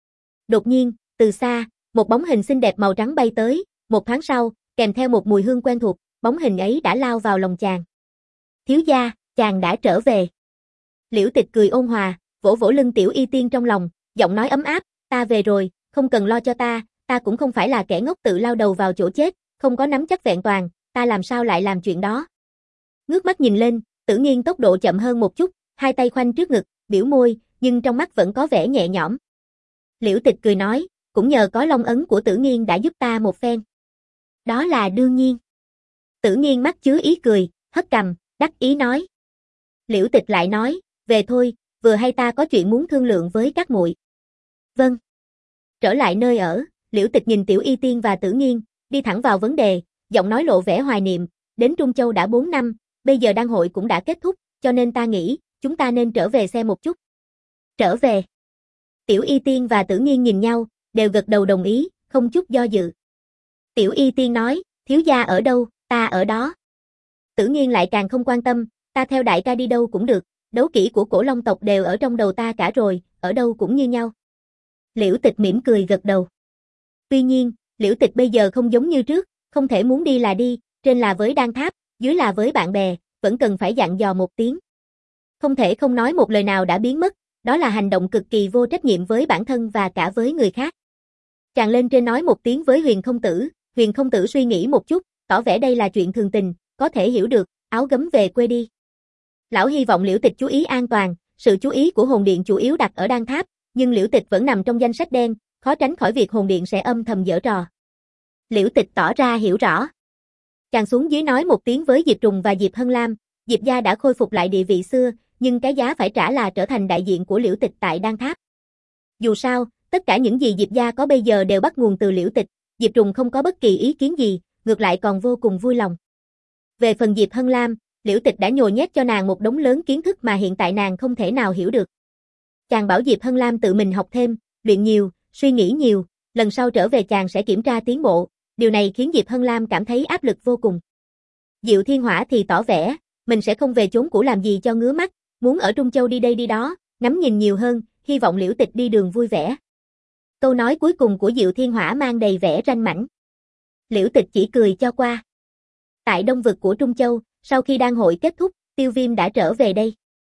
Đột nhiên, từ xa, một bóng hình xinh đẹp màu trắng bay tới, một thoáng sau, kèm theo một mùi hương quen thuộc, bóng hình ấy đã lao vào lòng chàng. Thiếu gia, chàng đã trở về. Liễu Tịch cười ôn hòa, vỗ vỗ lưng Tiểu Y Tiên trong lòng, giọng nói ấm áp, ta về rồi, không cần lo cho ta, ta cũng không phải là kẻ ngốc tự lao đầu vào chỗ chết, không có nắm chắc vẹn toàn, ta làm sao lại làm chuyện đó. Ngước mắt nhìn lên, Tử Nghiên tốc độ chậm hơn một chút, hai tay khoanh trước ngực, biểu môi, nhưng trong mắt vẫn có vẻ nhẹ nhõm. Liễu Tịch cười nói, cũng nhờ có long ấn của Tử Nghiên đã giúp ta một phen. Đó là đương nhiên. Tử Nghiên mắt chứa ý cười, hất cằm, đắc ý nói. Liễu Tịch lại nói, về thôi, vừa hay ta có chuyện muốn thương lượng với các muội. Vâng. Trở lại nơi ở, Liễu Tịch nhìn Tiểu Y Tiên và Tử Nghiên, đi thẳng vào vấn đề, giọng nói lộ vẻ hoài niệm, đến Trung Châu đã bốn năm, bây giờ đan hội cũng đã kết thúc, cho nên ta nghĩ, chúng ta nên trở về xem một chút. Trở về. Tiểu Y Tiên và Tử Nghiên nhìn nhau, đều gật đầu đồng ý, không chút do dự. Tiểu Y Tiên nói, thiếu gia ở đâu, ta ở đó. Tử Nghiên lại càng không quan tâm, ta theo đại ca đi đâu cũng được, đấu kỹ của Cổ Long tộc đều ở trong đầu ta cả rồi, ở đâu cũng như nhau. Liễu Tịch mỉm cười gật đầu. Tuy nhiên, Liễu Tịch bây giờ không giống như trước, không thể muốn đi là đi, trên là với Đan Tháp, dưới là với bạn bè, vẫn cần phải dặn dò một tiếng. Không thể không nói một lời nào đã biến mất, đó là hành động cực kỳ vô trách nhiệm với bản thân và cả với người khác. Chàng lên trên nói một tiếng với Huyền Không Tử, Huyền Không Tử suy nghĩ một chút, tỏ vẻ đây là chuyện thường tình, có thể hiểu được, áo gấm về quê đi. Lão hy vọng Liễu Tịch chú ý an toàn, sự chú ý của hồn điện chủ yếu đặt ở Đan Tháp, nhưng Liễu Tịch vẫn nằm trong danh sách đen, khó tránh khỏi việc hồn điện sẽ âm thầm giở trò. Liễu Tịch tỏ ra hiểu rõ. Chàng xuống dưới nói một tiếng với Diệp Trùng và Diệp Hân Lam, Diệp gia đã khôi phục lại địa vị xưa, nhưng cái giá phải trả là trở thành đại diện của Liễu Tịch tại Đan Tháp. Dù sao, tất cả những gì Diệp gia có bây giờ đều bắt nguồn từ Liễu Tịch, Diệp Trùng không có bất kỳ ý kiến gì, ngược lại còn vô cùng vui lòng. Về phần Diệp Hân Lam, Liễu Tịch đã nhồi nhét cho nàng một đống lớn kiến thức mà hiện tại nàng không thể nào hiểu được. Chàng bảo Diệp Hân Lam tự mình học thêm, luyện nhiều, suy nghĩ nhiều, lần sau trở về chàng sẽ kiểm tra tiến bộ, điều này khiến Diệp Hân Lam cảm thấy áp lực vô cùng. Diệu Thiên Hỏa thì tỏ vẻ, mình sẽ không về chốn cũ làm gì cho ngứa mắt, muốn ở Trung Châu đi đây đi đó, ngắm nhìn nhiều hơn, hy vọng Liễu Tịch đi đường vui vẻ. Câu nói cuối cùng của Diệu Thiên Hỏa mang đầy vẻ ranh mãnh. Liễu Tịch chỉ cười cho qua. Tại đông vực của Trung Châu, sau khi đan hội kết thúc, Tiêu Viêm đã trở về đây.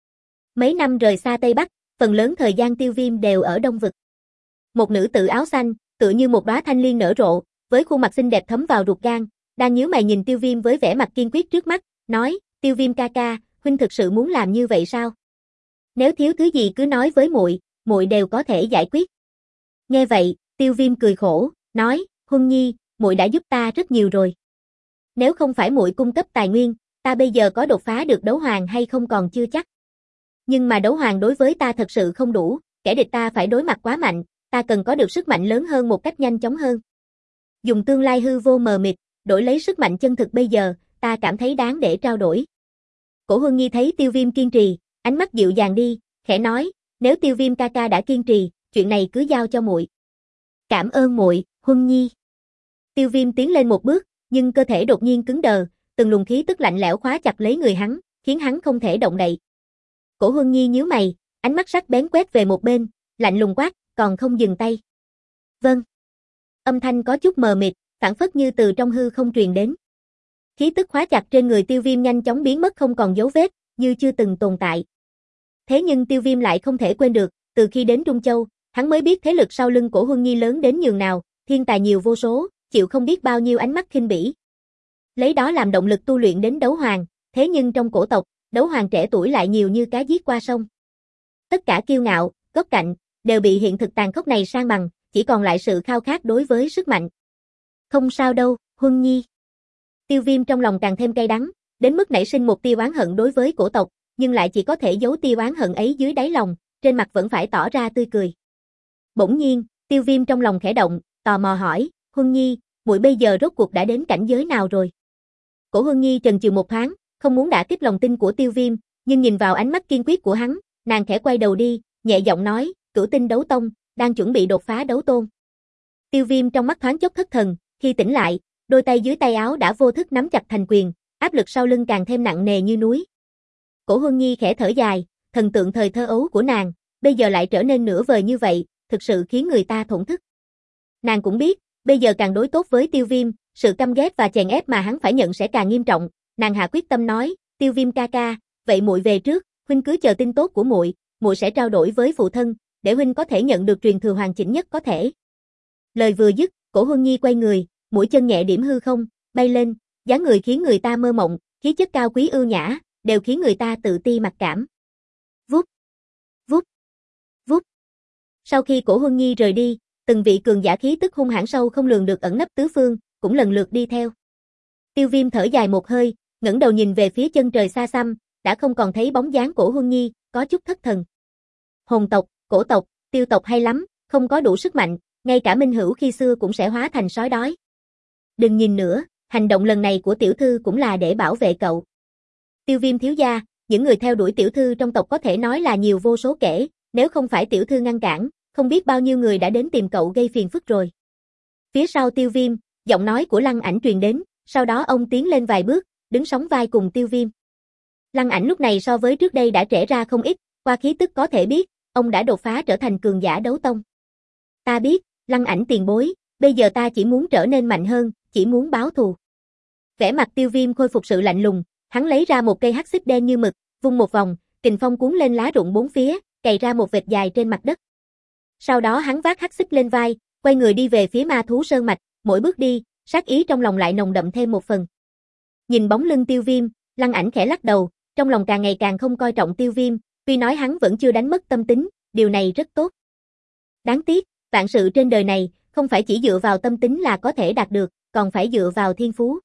Mấy năm rời xa Tây Bắc, phần lớn thời gian Tiêu Viêm đều ở đông vực. Một nữ tử áo xanh, tựa như một đóa thanh liên nở rộ, với khuôn mặt xinh đẹp thấm vào ruột gan, đang nhíu mày nhìn Tiêu Viêm với vẻ mặt kiên quyết trước mắt, nói, Tiêu Viêm ca ca, huynh thực sự muốn làm như vậy sao? Nếu thiếu thứ gì cứ nói với muội, muội đều có thể giải quyết. Nghe vậy, Tiêu Viêm cười khổ, nói, Huân Nhi, muội đã giúp ta rất nhiều rồi. Nếu không phải muội cung cấp tài nguyên, ta bây giờ có đột phá được đấu hoàng hay không còn chưa chắc. Nhưng mà đấu hoàng đối với ta thật sự không đủ, kẻ địch ta phải đối mặt quá mạnh, ta cần có được sức mạnh lớn hơn một cách nhanh chóng hơn. Dùng tương lai hư vô mờ mịt, đổi lấy sức mạnh chân thực bây giờ, ta cảm thấy đáng để trao đổi. Cổ Huân Nhi thấy Tiêu Viêm kiên trì, ánh mắt dịu dàng đi, khẽ nói, nếu Tiêu Viêm ca ca đã kiên trì, chuyện này cứ giao cho muội. Cảm ơn muội, Huân Nhi. Tiêu Viêm tiến lên một bước, nhưng cơ thể đột nhiên cứng đờ, từng luồng khí tức lạnh lẽo khóa chặt lấy người hắn, khiến hắn không thể động đậy. Cổ Huân Nhi nhíu mày, ánh mắt sắc bén quét về một bên, lạnh lùng quát, còn không dừng tay. Vâng. Âm thanh có chút mờ mịt, phảng phất như từ trong hư không truyền đến. Khí tức khóa chặt trên người Tiêu Viêm nhanh chóng biến mất không còn dấu vết, như chưa từng tồn tại. Thế nhưng Tiêu Viêm lại không thể quên được, từ khi đến Trung Châu, hắn mới biết thế lực sau lưng Cổ Huân Nhi lớn đến nhường nào, thiên tài nhiều vô số, chịu không biết bao nhiêu ánh mắt khinh bỉ. Lấy đó làm động lực tu luyện đến đấu hoàng, thế nhưng trong cổ tộc, đấu hoàng trẻ tuổi lại nhiều như cá giết qua sông. Tất cả kiêu ngạo, góc cạnh, đều bị hiện thực tàn khốc này san bằng, chỉ còn lại sự khao khát đối với sức mạnh. Không sao đâu, Huân Nhi. Tiêu Viêm trong lòng càng thêm cay đắng, đến mức nảy sinh một tia oán hận đối với cổ tộc, nhưng lại chỉ có thể giấu tia oán hận ấy dưới đáy lòng, trên mặt vẫn phải tỏ ra tươi cười. Bỗng nhiên, Tiêu Viêm trong lòng khẽ động, tò mò hỏi, Huân Nhi, muội bây giờ rốt cuộc đã đến cảnh giới nào rồi? Cổ Huân Nhi chần chừ một thoáng, không muốn đả kích lòng tin của Tiêu Viêm, Nhưng nhìn vào ánh mắt kiên quyết của hắn, nàng khẽ quay đầu đi, nhẹ giọng nói, Cửu Tinh Đấu Tông, đang chuẩn bị đột phá đấu tôn. Tiêu Viêm trong mắt thoáng chốc thất thần, khi tỉnh lại, đôi tay dưới tay áo đã vô thức nắm chặt thành quyền, áp lực sau lưng càng thêm nặng nề như núi. Cổ Huân Nhi khẽ thở dài, thần tượng thời thơ ấu của nàng, bây giờ lại trở nên nửa vời như vậy, thực sự khiến người ta thổn thức. Nàng cũng biết, bây giờ càng đối tốt với Tiêu Viêm, sự căm ghét và chèn ép mà hắn phải nhận sẽ càng nghiêm trọng, nàng hạ quyết tâm nói, Tiêu Viêm ca ca, vậy muội về trước, huynh cứ chờ tin tốt của muội, muội sẽ trao đổi với phụ thân, để huynh có thể nhận được truyền thừa hoàn chỉnh nhất có thể. Lời vừa dứt, Cổ Huân Nhi quay người, mũi chân nhẹ điểm hư không, bay lên, dáng người khiến người ta mơ mộng, khí chất cao quý ưu nhã, đều khiến người ta tự ti mặc cảm. Vút, vút, vút. Sau khi Cổ Huân Nhi rời đi, từng vị cường giả khí tức hung hãn sâu không lường được ẩn nấp tứ phương, cũng lần lượt đi theo. Tiêu Viêm thở dài một hơi, ngẩng đầu nhìn về phía chân trời xa xăm, đã không còn thấy bóng dáng Cổ Huân Nhi, có chút thất thần. Hồn tộc, cổ tộc, tiêu tộc hay lắm, không có đủ sức mạnh, ngay cả minh hữu khi xưa cũng sẽ hóa thành sói đói. Đừng nhìn nữa, hành động lần này của tiểu thư cũng là để bảo vệ cậu. Tiêu Viêm thiếu gia, những người theo đuổi tiểu thư trong tộc có thể nói là nhiều vô số kể, nếu không phải tiểu thư ngăn cản, không biết bao nhiêu người đã đến tìm cậu gây phiền phức rồi. Phía sau Tiêu Viêm, giọng nói của Lăng Ảnh truyền đến, sau đó ông tiến lên vài bước, đứng sóng vai cùng Tiêu Viêm. Lăng Ảnh lúc này so với trước đây đã trẻ ra không ít, qua khí tức có thể biết, ông đã đột phá trở thành cường giả đấu tông. Ta biết, Lăng Ảnh tiền bối, bây giờ ta chỉ muốn trở nên mạnh hơn, chỉ muốn báo thù. Vẻ mặt Tiêu Viêm khôi phục sự lạnh lùng, hắn lấy ra một cây hắc xích đen như mực, vung một vòng, kình phong cuốn lên lá rụng bốn phía, cày ra một vệt dài trên mặt đất. Sau đó hắn vác hắc xích lên vai, quay người đi về phía Ma Thú Sơn mạch, mỗi bước đi, sát ý trong lòng lại nồng đậm thêm một phần. Nhìn bóng lưng Tiêu Viêm, Lăng Ảnh khẽ lắc đầu, trong lòng càng ngày càng không coi trọng Tiêu Viêm, tuy nói hắn vẫn chưa đánh mất tâm tính, điều này rất tốt. Đáng tiếc, vạn sự trên đời này, không phải chỉ dựa vào tâm tính là có thể đạt được, còn phải dựa vào thiên phú.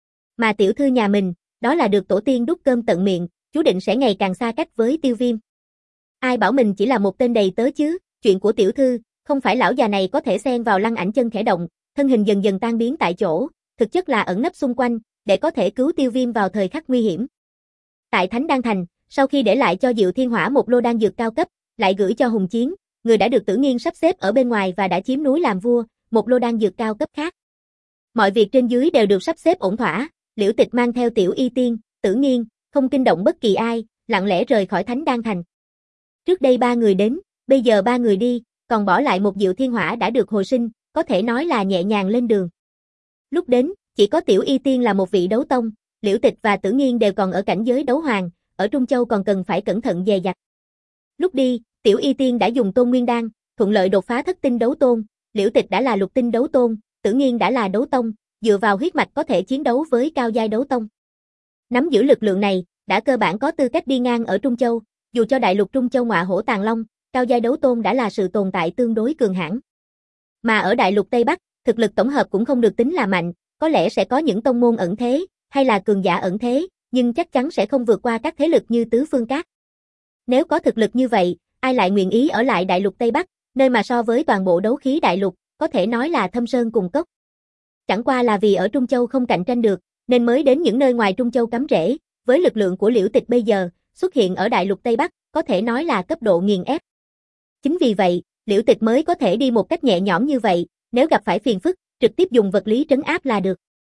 Mà tiểu thư nhà mình, đó là được tổ tiên đút cơm tận miệng, chú định sẽ ngày càng xa cách với Tiêu Viêm. Ai bảo mình chỉ là một tên đầy tớ chứ, chuyện của tiểu thư, không phải lão già này có thể xen vào. Lăng Ảnh chân khẽ động, thân hình dần dần tan biến tại chỗ, thực chất là ẩn nấp xung quanh, để có thể cứu Tiêu Viêm vào thời khắc nguy hiểm. Tại Thánh Đan Thành, sau khi để lại cho Diệu Thiên Hỏa một lô đan dược cao cấp, lại gửi cho Hùng Chiến, người đã được Tử Nghiên sắp xếp ở bên ngoài và đã chiếm núi làm vua, một lô đan dược cao cấp khác. Mọi việc trên dưới đều được sắp xếp ổn thỏa, Liễu Tịch mang theo Tiểu Y Tiên, Tử Nghiên, không kinh động bất kỳ ai, lặng lẽ rời khỏi Thánh Đan Thành. Trước đây ba người đến, bây giờ ba người đi, còn bỏ lại một Diệu Thiên Hỏa đã được hồi sinh, có thể nói là nhẹ nhàng lên đường. Lúc đến, chỉ có Tiểu Y Tiên là một vị đấu tông, Liễu Tịch và Tử Nghiên đều còn ở cảnh giới đấu hoàng, ở Trung Châu còn cần phải cẩn thận dè dặt. Lúc đi, Tiểu Y Tiên đã dùng Tôn Nguyên Đan, thuận lợi đột phá thất tinh đấu tôn, Liễu Tịch đã là lục tinh đấu tôn, Tử Nghiên đã là đấu tông, dựa vào huyết mạch có thể chiến đấu với cao giai đấu tông. Nắm giữ lực lượng này, đã cơ bản có tư cách đi ngang ở Trung Châu, dù cho đại lục Trung Châu ngọa hổ tàng long, cao giai đấu tôn đã là sự tồn tại tương đối cường hãn. Mà ở đại lục Tây Bắc, thực lực tổng hợp cũng không được tính là mạnh, có lẽ sẽ có những tông môn ẩn thế, hay là cường giả ẩn thế, nhưng chắc chắn sẽ không vượt qua các thế lực như Tứ Phương Các. Nếu có thực lực như vậy, ai lại nguyện ý ở lại đại lục Tây Bắc, nơi mà so với toàn bộ đấu khí đại lục, có thể nói là thâm sơn cùng cốc. Chẳng qua là vì ở Trung Châu không cạnh tranh được, nên mới đến những nơi ngoài Trung Châu cắm rễ, với lực lượng của Liễu Tịch bây giờ, xuất hiện ở đại lục Tây Bắc, có thể nói là cấp độ nghiền ép. Chính vì vậy, Liễu Tịch mới có thể đi một cách nhẹ nhõm như vậy, nếu gặp phải phiền phức, trực tiếp dùng vật lý trấn áp là được.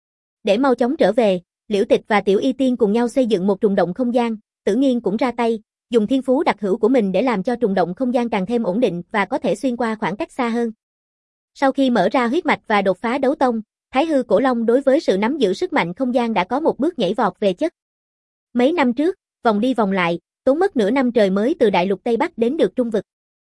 Để mau chóng trở về, Liễu Tịch và Tiểu Y Tiên cùng nhau xây dựng một trùng động không gian, Tử Nghiên cũng ra tay, dùng thiên phú đặc hữu của mình để làm cho trùng động không gian càng thêm ổn định và có thể xuyên qua khoảng cách xa hơn. Sau khi mở ra huyết mạch và đột phá đấu tông, Thái Hư Cổ Long đối với sự nắm giữ sức mạnh không gian đã có một bước nhảy vọt về chất. Mấy năm trước, vòng đi vòng lại, tốn mất nửa năm trời mới từ đại lục Tây Bắc đến được Trung vực.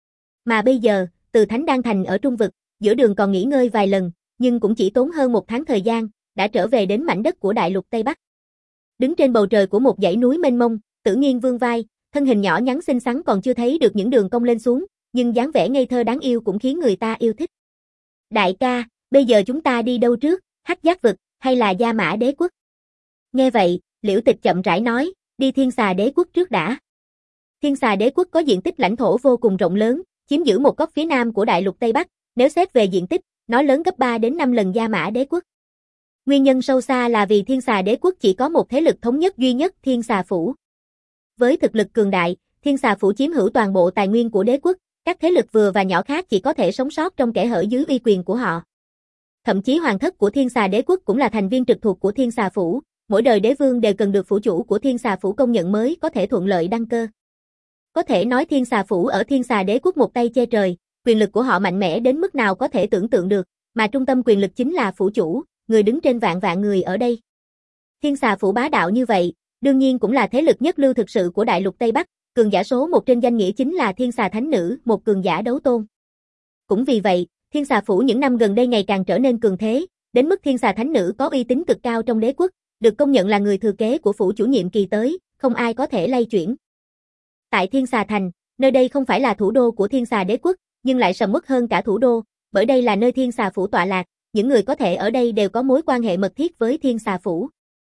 Mà bây giờ, từ Thánh Đan Thành ở Trung vực, giữa đường còn nghỉ ngơi vài lần, nhưng cũng chỉ tốn hơn một tháng thời gian, đã trở về đến mảnh đất của đại lục Tây Bắc. Đứng trên bầu trời của một dãy núi mênh mông, Tử Nghiên vươn vai, thân hình nhỏ nhắn xinh xắn còn chưa thấy được những đường cong lên xuống, nhưng dáng vẻ ngây thơ đáng yêu cũng khiến người ta yêu thích. Đại ca, bây giờ chúng ta đi đâu trước, Hắc Giác vực, hay là Gia Mã Đế quốc? Nghe vậy, Liễu Tịch chậm rãi nói, đi Thiên Xà Đế quốc trước đã. Thiên Xà Đế quốc có diện tích lãnh thổ vô cùng rộng lớn, chiếm giữ một góc phía nam của đại lục Tây Bắc, nếu xét về diện tích, nó lớn gấp ba đến năm lần Gia Mã Đế quốc. Nguyên nhân sâu xa là vì Thiên Xà Đế quốc chỉ có một thế lực thống nhất duy nhất, Thiên Xà Phủ. Với thực lực cường đại, Thiên Xà Phủ chiếm hữu toàn bộ tài nguyên của đế quốc, các thế lực vừa và nhỏ khác chỉ có thể sống sót trong kẽ hở dưới uy quyền của họ. Thậm chí hoàng thất của Thiên Xà Đế quốc cũng là thành viên trực thuộc của Thiên Xà Phủ, mỗi đời đế vương đều cần được phủ chủ của Thiên Xà Phủ công nhận mới có thể thuận lợi đăng cơ. Có thể nói Thiên Xà Phủ ở Thiên Xà Đế quốc một tay che trời, quyền lực của họ mạnh mẽ đến mức nào có thể tưởng tượng được, mà trung tâm quyền lực chính là phủ chủ, người đứng trên vạn vạn người ở đây. Thiên Xà Phủ bá đạo như vậy, đương nhiên cũng là thế lực nhất lưu thực sự của đại lục Tây Bắc, cường giả số một trên danh nghĩa chính là Thiên Xà Thánh Nữ, một cường giả đấu tôn. Cũng vì vậy, Thiên Xà Phủ những năm gần đây ngày càng trở nên cường thế, đến mức Thiên Xà Thánh Nữ có uy tín cực cao trong đế quốc, được công nhận là người thừa kế của phủ chủ nhiệm kỳ tới, không ai có thể lay chuyển. Tại Thiên Xà Thành, nơi đây không phải là thủ đô của Thiên Xà Đế quốc, nhưng lại sầm uất hơn cả thủ đô, bởi đây là nơi Thiên Xà Phủ tọa lạc, những người có thể ở đây đều có mối quan hệ mật thiết với Thiên Xà Phủ.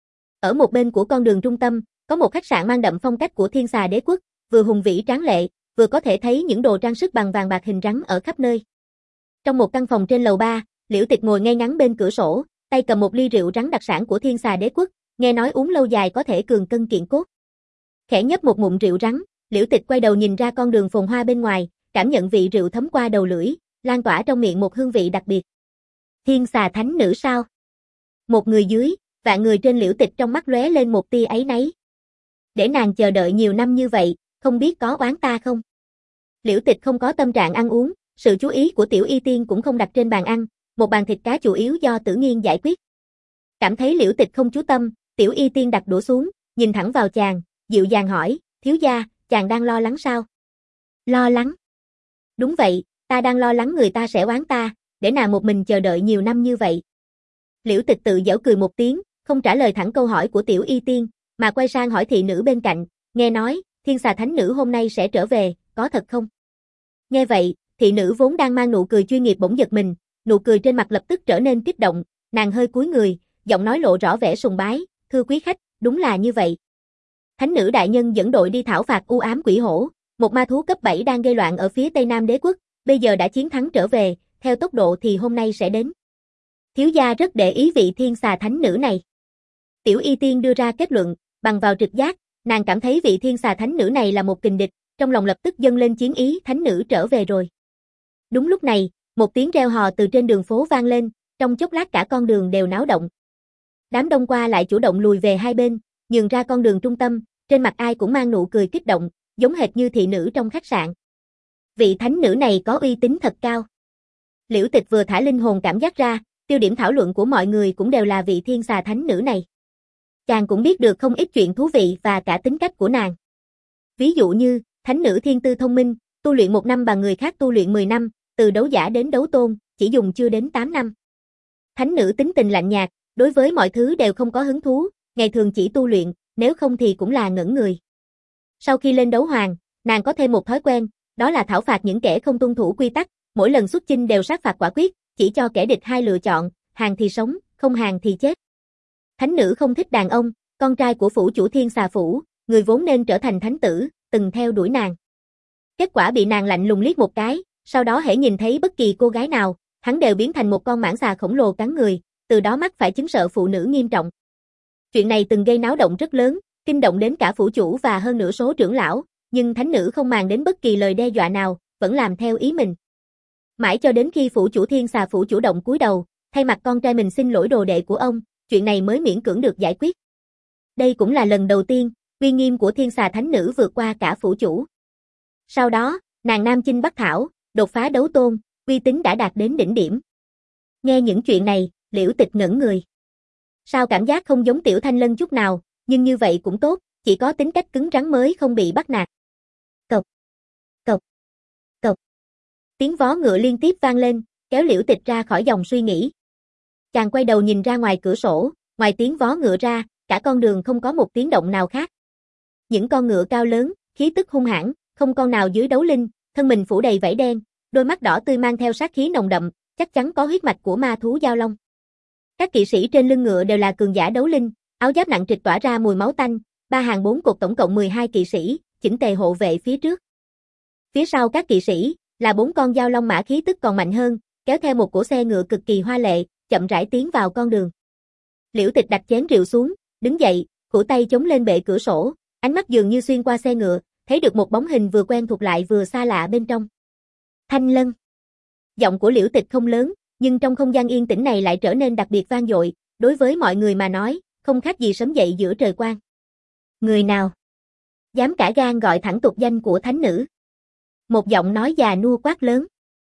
Ở một bên của con đường trung tâm, có một khách sạn mang đậm phong cách của Thiên Xà Đế quốc, vừa hùng vĩ tráng lệ, vừa có thể thấy những đồ trang sức bằng vàng bạc hình rắn ở khắp nơi. Trong một căn phòng trên lầu ba, Liễu Tịch ngồi ngay ngắn bên cửa sổ, tay cầm một ly rượu rắn đặc sản của Thiên Xà Đế quốc, nghe nói uống lâu dài có thể cường cân kiện cốt. Khẽ nhấp một ngụm rượu rắn, Liễu Tịch quay đầu nhìn ra con đường phồn hoa bên ngoài, cảm nhận vị rượu thấm qua đầu lưỡi, lan tỏa trong miệng một hương vị đặc biệt. Thiên Xà Thánh Nữ sao? Một người dưới, vạn người trên, Liễu Tịch trong mắt lóe lên một tia áy náy. Để nàng chờ đợi nhiều năm như vậy, không biết có oán ta không? Liễu Tịch không có tâm trạng ăn uống, sự chú ý của Tiểu Y Tiên cũng không đặt trên bàn ăn, một bàn thịt cá chủ yếu do Tử Nghiên giải quyết. Cảm thấy Liễu Tịch không chú tâm, Tiểu Y Tiên đặt đũa xuống, nhìn thẳng vào chàng, dịu dàng hỏi, thiếu gia, chàng đang lo lắng sao? Lo lắng? Đúng vậy, ta đang lo lắng người ta sẽ oán ta, để nàng một mình chờ đợi nhiều năm như vậy. Liễu Tịch tự giễu cười một tiếng, không trả lời thẳng câu hỏi của Tiểu Y Tiên, mà quay sang hỏi thị nữ bên cạnh, nghe nói, Thiên Xà Thánh Nữ hôm nay sẽ trở về, có thật không? Nghe vậy, thị nữ vốn đang mang nụ cười chuyên nghiệp bỗng giật mình, nụ cười trên mặt lập tức trở nên kích động, nàng hơi cúi người, giọng nói lộ rõ vẻ sùng bái, thưa quý khách, đúng là như vậy. Thánh nữ đại nhân dẫn đội đi thảo phạt u ám quỷ hổ, một ma thú cấp bảy đang gây loạn ở phía Tây Nam Đế quốc, bây giờ đã chiến thắng trở về, theo tốc độ thì hôm nay sẽ đến. Thiếu gia rất để ý vị Thiên Xà Thánh Nữ này. Tiểu Y Tiên đưa ra kết luận, bằng vào trực giác, nàng cảm thấy vị Thiên Xà Thánh Nữ này là một kình địch, trong lòng lập tức dâng lên chiến ý, Thánh Nữ trở về rồi. Đúng lúc này, một tiếng reo hò từ trên đường phố vang lên, trong chốc lát cả con đường đều náo động. Đám đông qua lại chủ động lùi về hai bên, nhường ra con đường trung tâm, trên mặt ai cũng mang nụ cười kích động, giống hệt như thị nữ trong khách sạn. Vị thánh nữ này có uy tín thật cao. Liễu Tịch vừa thả linh hồn cảm giác ra, tiêu điểm thảo luận của mọi người cũng đều là vị Thiên Xà Thánh Nữ này. Chàng cũng biết được không ít chuyện thú vị và cả tính cách của nàng. Ví dụ như, thánh nữ thiên tư thông minh, tu luyện một năm bằng người khác tu luyện mười năm, từ đấu giả đến đấu tôn, chỉ dùng chưa đến tám năm. Thánh nữ tính tình lạnh nhạt, đối với mọi thứ đều không có hứng thú, ngày thường chỉ tu luyện, nếu không thì cũng là ngẩn người. Sau khi lên đấu hoàng, nàng có thêm một thói quen, đó là thảo phạt những kẻ không tuân thủ quy tắc, mỗi lần xuất chinh đều sát phạt quả quyết, chỉ cho kẻ địch hai lựa chọn, hàng thì sống, không hàng thì chết. Thánh nữ không thích đàn ông, con trai của phủ chủ Thiên Xà Phủ, người vốn nên trở thành thánh tử, từng theo đuổi nàng. Kết quả bị nàng lạnh lùng liếc một cái, sau đó hễ nhìn thấy bất kỳ cô gái nào, hắn đều biến thành một con mãng xà khổng lồ cắn người, từ đó mắc phải chứng sợ phụ nữ nghiêm trọng. Chuyện này từng gây náo động rất lớn, kinh động đến cả phủ chủ và hơn nửa số trưởng lão, nhưng thánh nữ không màng đến bất kỳ lời đe dọa nào, vẫn làm theo ý mình. Mãi cho đến khi phủ chủ Thiên Xà Phủ chủ động cúi đầu, thay mặt con trai mình xin lỗi đồ đệ của ông, chuyện này mới miễn cưỡng được giải quyết. Đây cũng là lần đầu tiên, uy nghiêm của Thiên Xà Thánh Nữ vượt qua cả phủ chủ. Sau đó, nàng Nam Chinh Bắc Thảo, đột phá đấu tôn, uy tín đã đạt đến đỉnh điểm. Nghe những chuyện này, Liễu Tịch ngẩn người. Sao cảm giác không giống Tiểu Thanh Lân chút nào, nhưng như vậy cũng tốt, chỉ có tính cách cứng rắn mới không bị bắt nạt. Cộc, cộc, cộc. Tiếng vó ngựa liên tiếp vang lên, kéo Liễu Tịch ra khỏi dòng suy nghĩ. Chàng quay đầu nhìn ra ngoài cửa sổ, ngoài tiếng vó ngựa ra, cả con đường không có một tiếng động nào khác. Những con ngựa cao lớn, khí tức hung hãn, không con nào dưới đấu linh, thân mình phủ đầy vảy đen, đôi mắt đỏ tươi mang theo sát khí nồng đậm, chắc chắn có huyết mạch của ma thú giao long. Các kỵ sĩ trên lưng ngựa đều là cường giả đấu linh, áo giáp nặng trịch tỏa ra mùi máu tanh, ba hàng bốn cột tổng cộng mười hai kỵ sĩ, chỉnh tề hộ vệ phía trước. Phía sau các kỵ sĩ là bốn con giao long mã khí tức còn mạnh hơn, kéo theo một cỗ xe ngựa cực kỳ hoa lệ, chậm rãi tiến vào con đường. Liễu Tịch đặt chén rượu xuống, đứng dậy, khuỷu tay chống lên bệ cửa sổ, Ánh mắt dường như xuyên qua xe ngựa, thấy được một bóng hình vừa quen thuộc lại vừa xa lạ bên trong. Thanh Lân. Giọng của Liễu Tịch không lớn, nhưng trong không gian yên tĩnh này lại trở nên đặc biệt vang dội, đối với mọi người mà nói, không khác gì sấm dậy giữa trời quang. Người nào dám cả gan gọi thẳng tục danh của thánh nữ? Một giọng nói già nua quát lớn.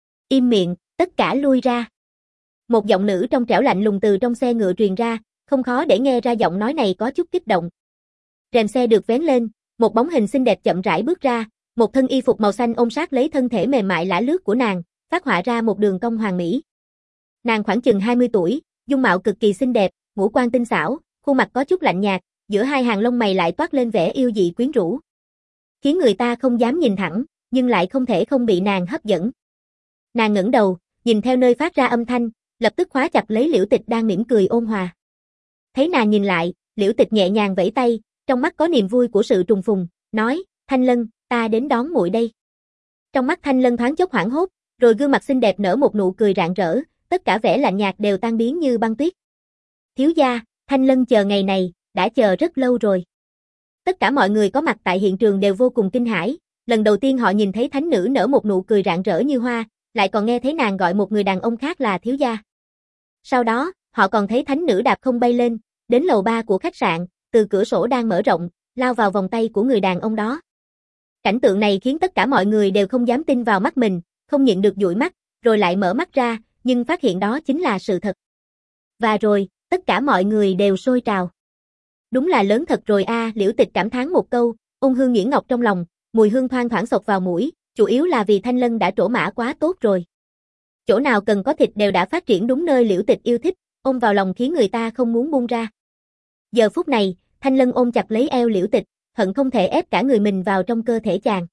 Im miệng, tất cả lui ra. Một giọng nữ trong trẻo lạnh lùng từ trong xe ngựa truyền ra, không khó để nghe ra giọng nói này có chút kích động. Rèm xe được vén lên, một bóng hình xinh đẹp chậm rãi bước ra, một thân y phục màu xanh ôm sát lấy thân thể mềm mại lả lướt của nàng, phát họa ra một đường cong hoàn mỹ. Nàng khoảng chừng hai mươi tuổi, dung mạo cực kỳ xinh đẹp, ngũ quan tinh xảo, khuôn mặt có chút lạnh nhạt, giữa hai hàng lông mày lại toát lên vẻ yêu dị quyến rũ, khiến người ta không dám nhìn thẳng, nhưng lại không thể không bị nàng hấp dẫn. Nàng ngẩng đầu, nhìn theo nơi phát ra âm thanh, lập tức khóa chặt lấy Liễu Tịch đang mỉm cười ôn hòa. Thấy nàng nhìn lại, Liễu Tịch nhẹ nhàng vẫy tay, trong mắt có niềm vui của sự trùng phùng, nói: "Thanh Lân, ta đến đón muội đây." Trong mắt Thanh Lân thoáng chốc hoảng hốt, rồi gương mặt xinh đẹp nở một nụ cười rạng rỡ, tất cả vẻ lạnh nhạt đều tan biến như băng tuyết. "Thiếu gia, Thanh Lân chờ ngày này, đã chờ rất lâu rồi." Tất cả mọi người có mặt tại hiện trường đều vô cùng kinh hãi, lần đầu tiên họ nhìn thấy thánh nữ nở một nụ cười rạng rỡ như hoa, lại còn nghe thấy nàng gọi một người đàn ông khác là thiếu gia. Sau đó, họ còn thấy thánh nữ đạp không bay lên, đến lầu ba của khách sạn, từ cửa sổ đang mở rộng, lao vào vòng tay của người đàn ông đó. Cảnh tượng này khiến tất cả mọi người đều không dám tin vào mắt mình, không nhịn được dụi mắt, rồi lại mở mắt ra, nhưng phát hiện đó chính là sự thật. Và rồi, tất cả mọi người đều sôi trào. Đúng là lớn thật rồi a, à, Liễu Tịch cảm thán một câu, ôn hương nhuyễn ngọc trong lòng, mùi hương thoang thoảng xộc vào mũi, chủ yếu là vì Thanh Lân đã trổ mã quá tốt rồi. Chỗ nào cần có thịt đều đã phát triển đúng nơi Liễu Tịch yêu thích, ôm vào lòng khiến người ta không muốn buông ra. Giờ phút này, Thanh Lân ôm chặt lấy eo Liễu Tịch, hận không thể ép cả người mình vào trong cơ thể chàng.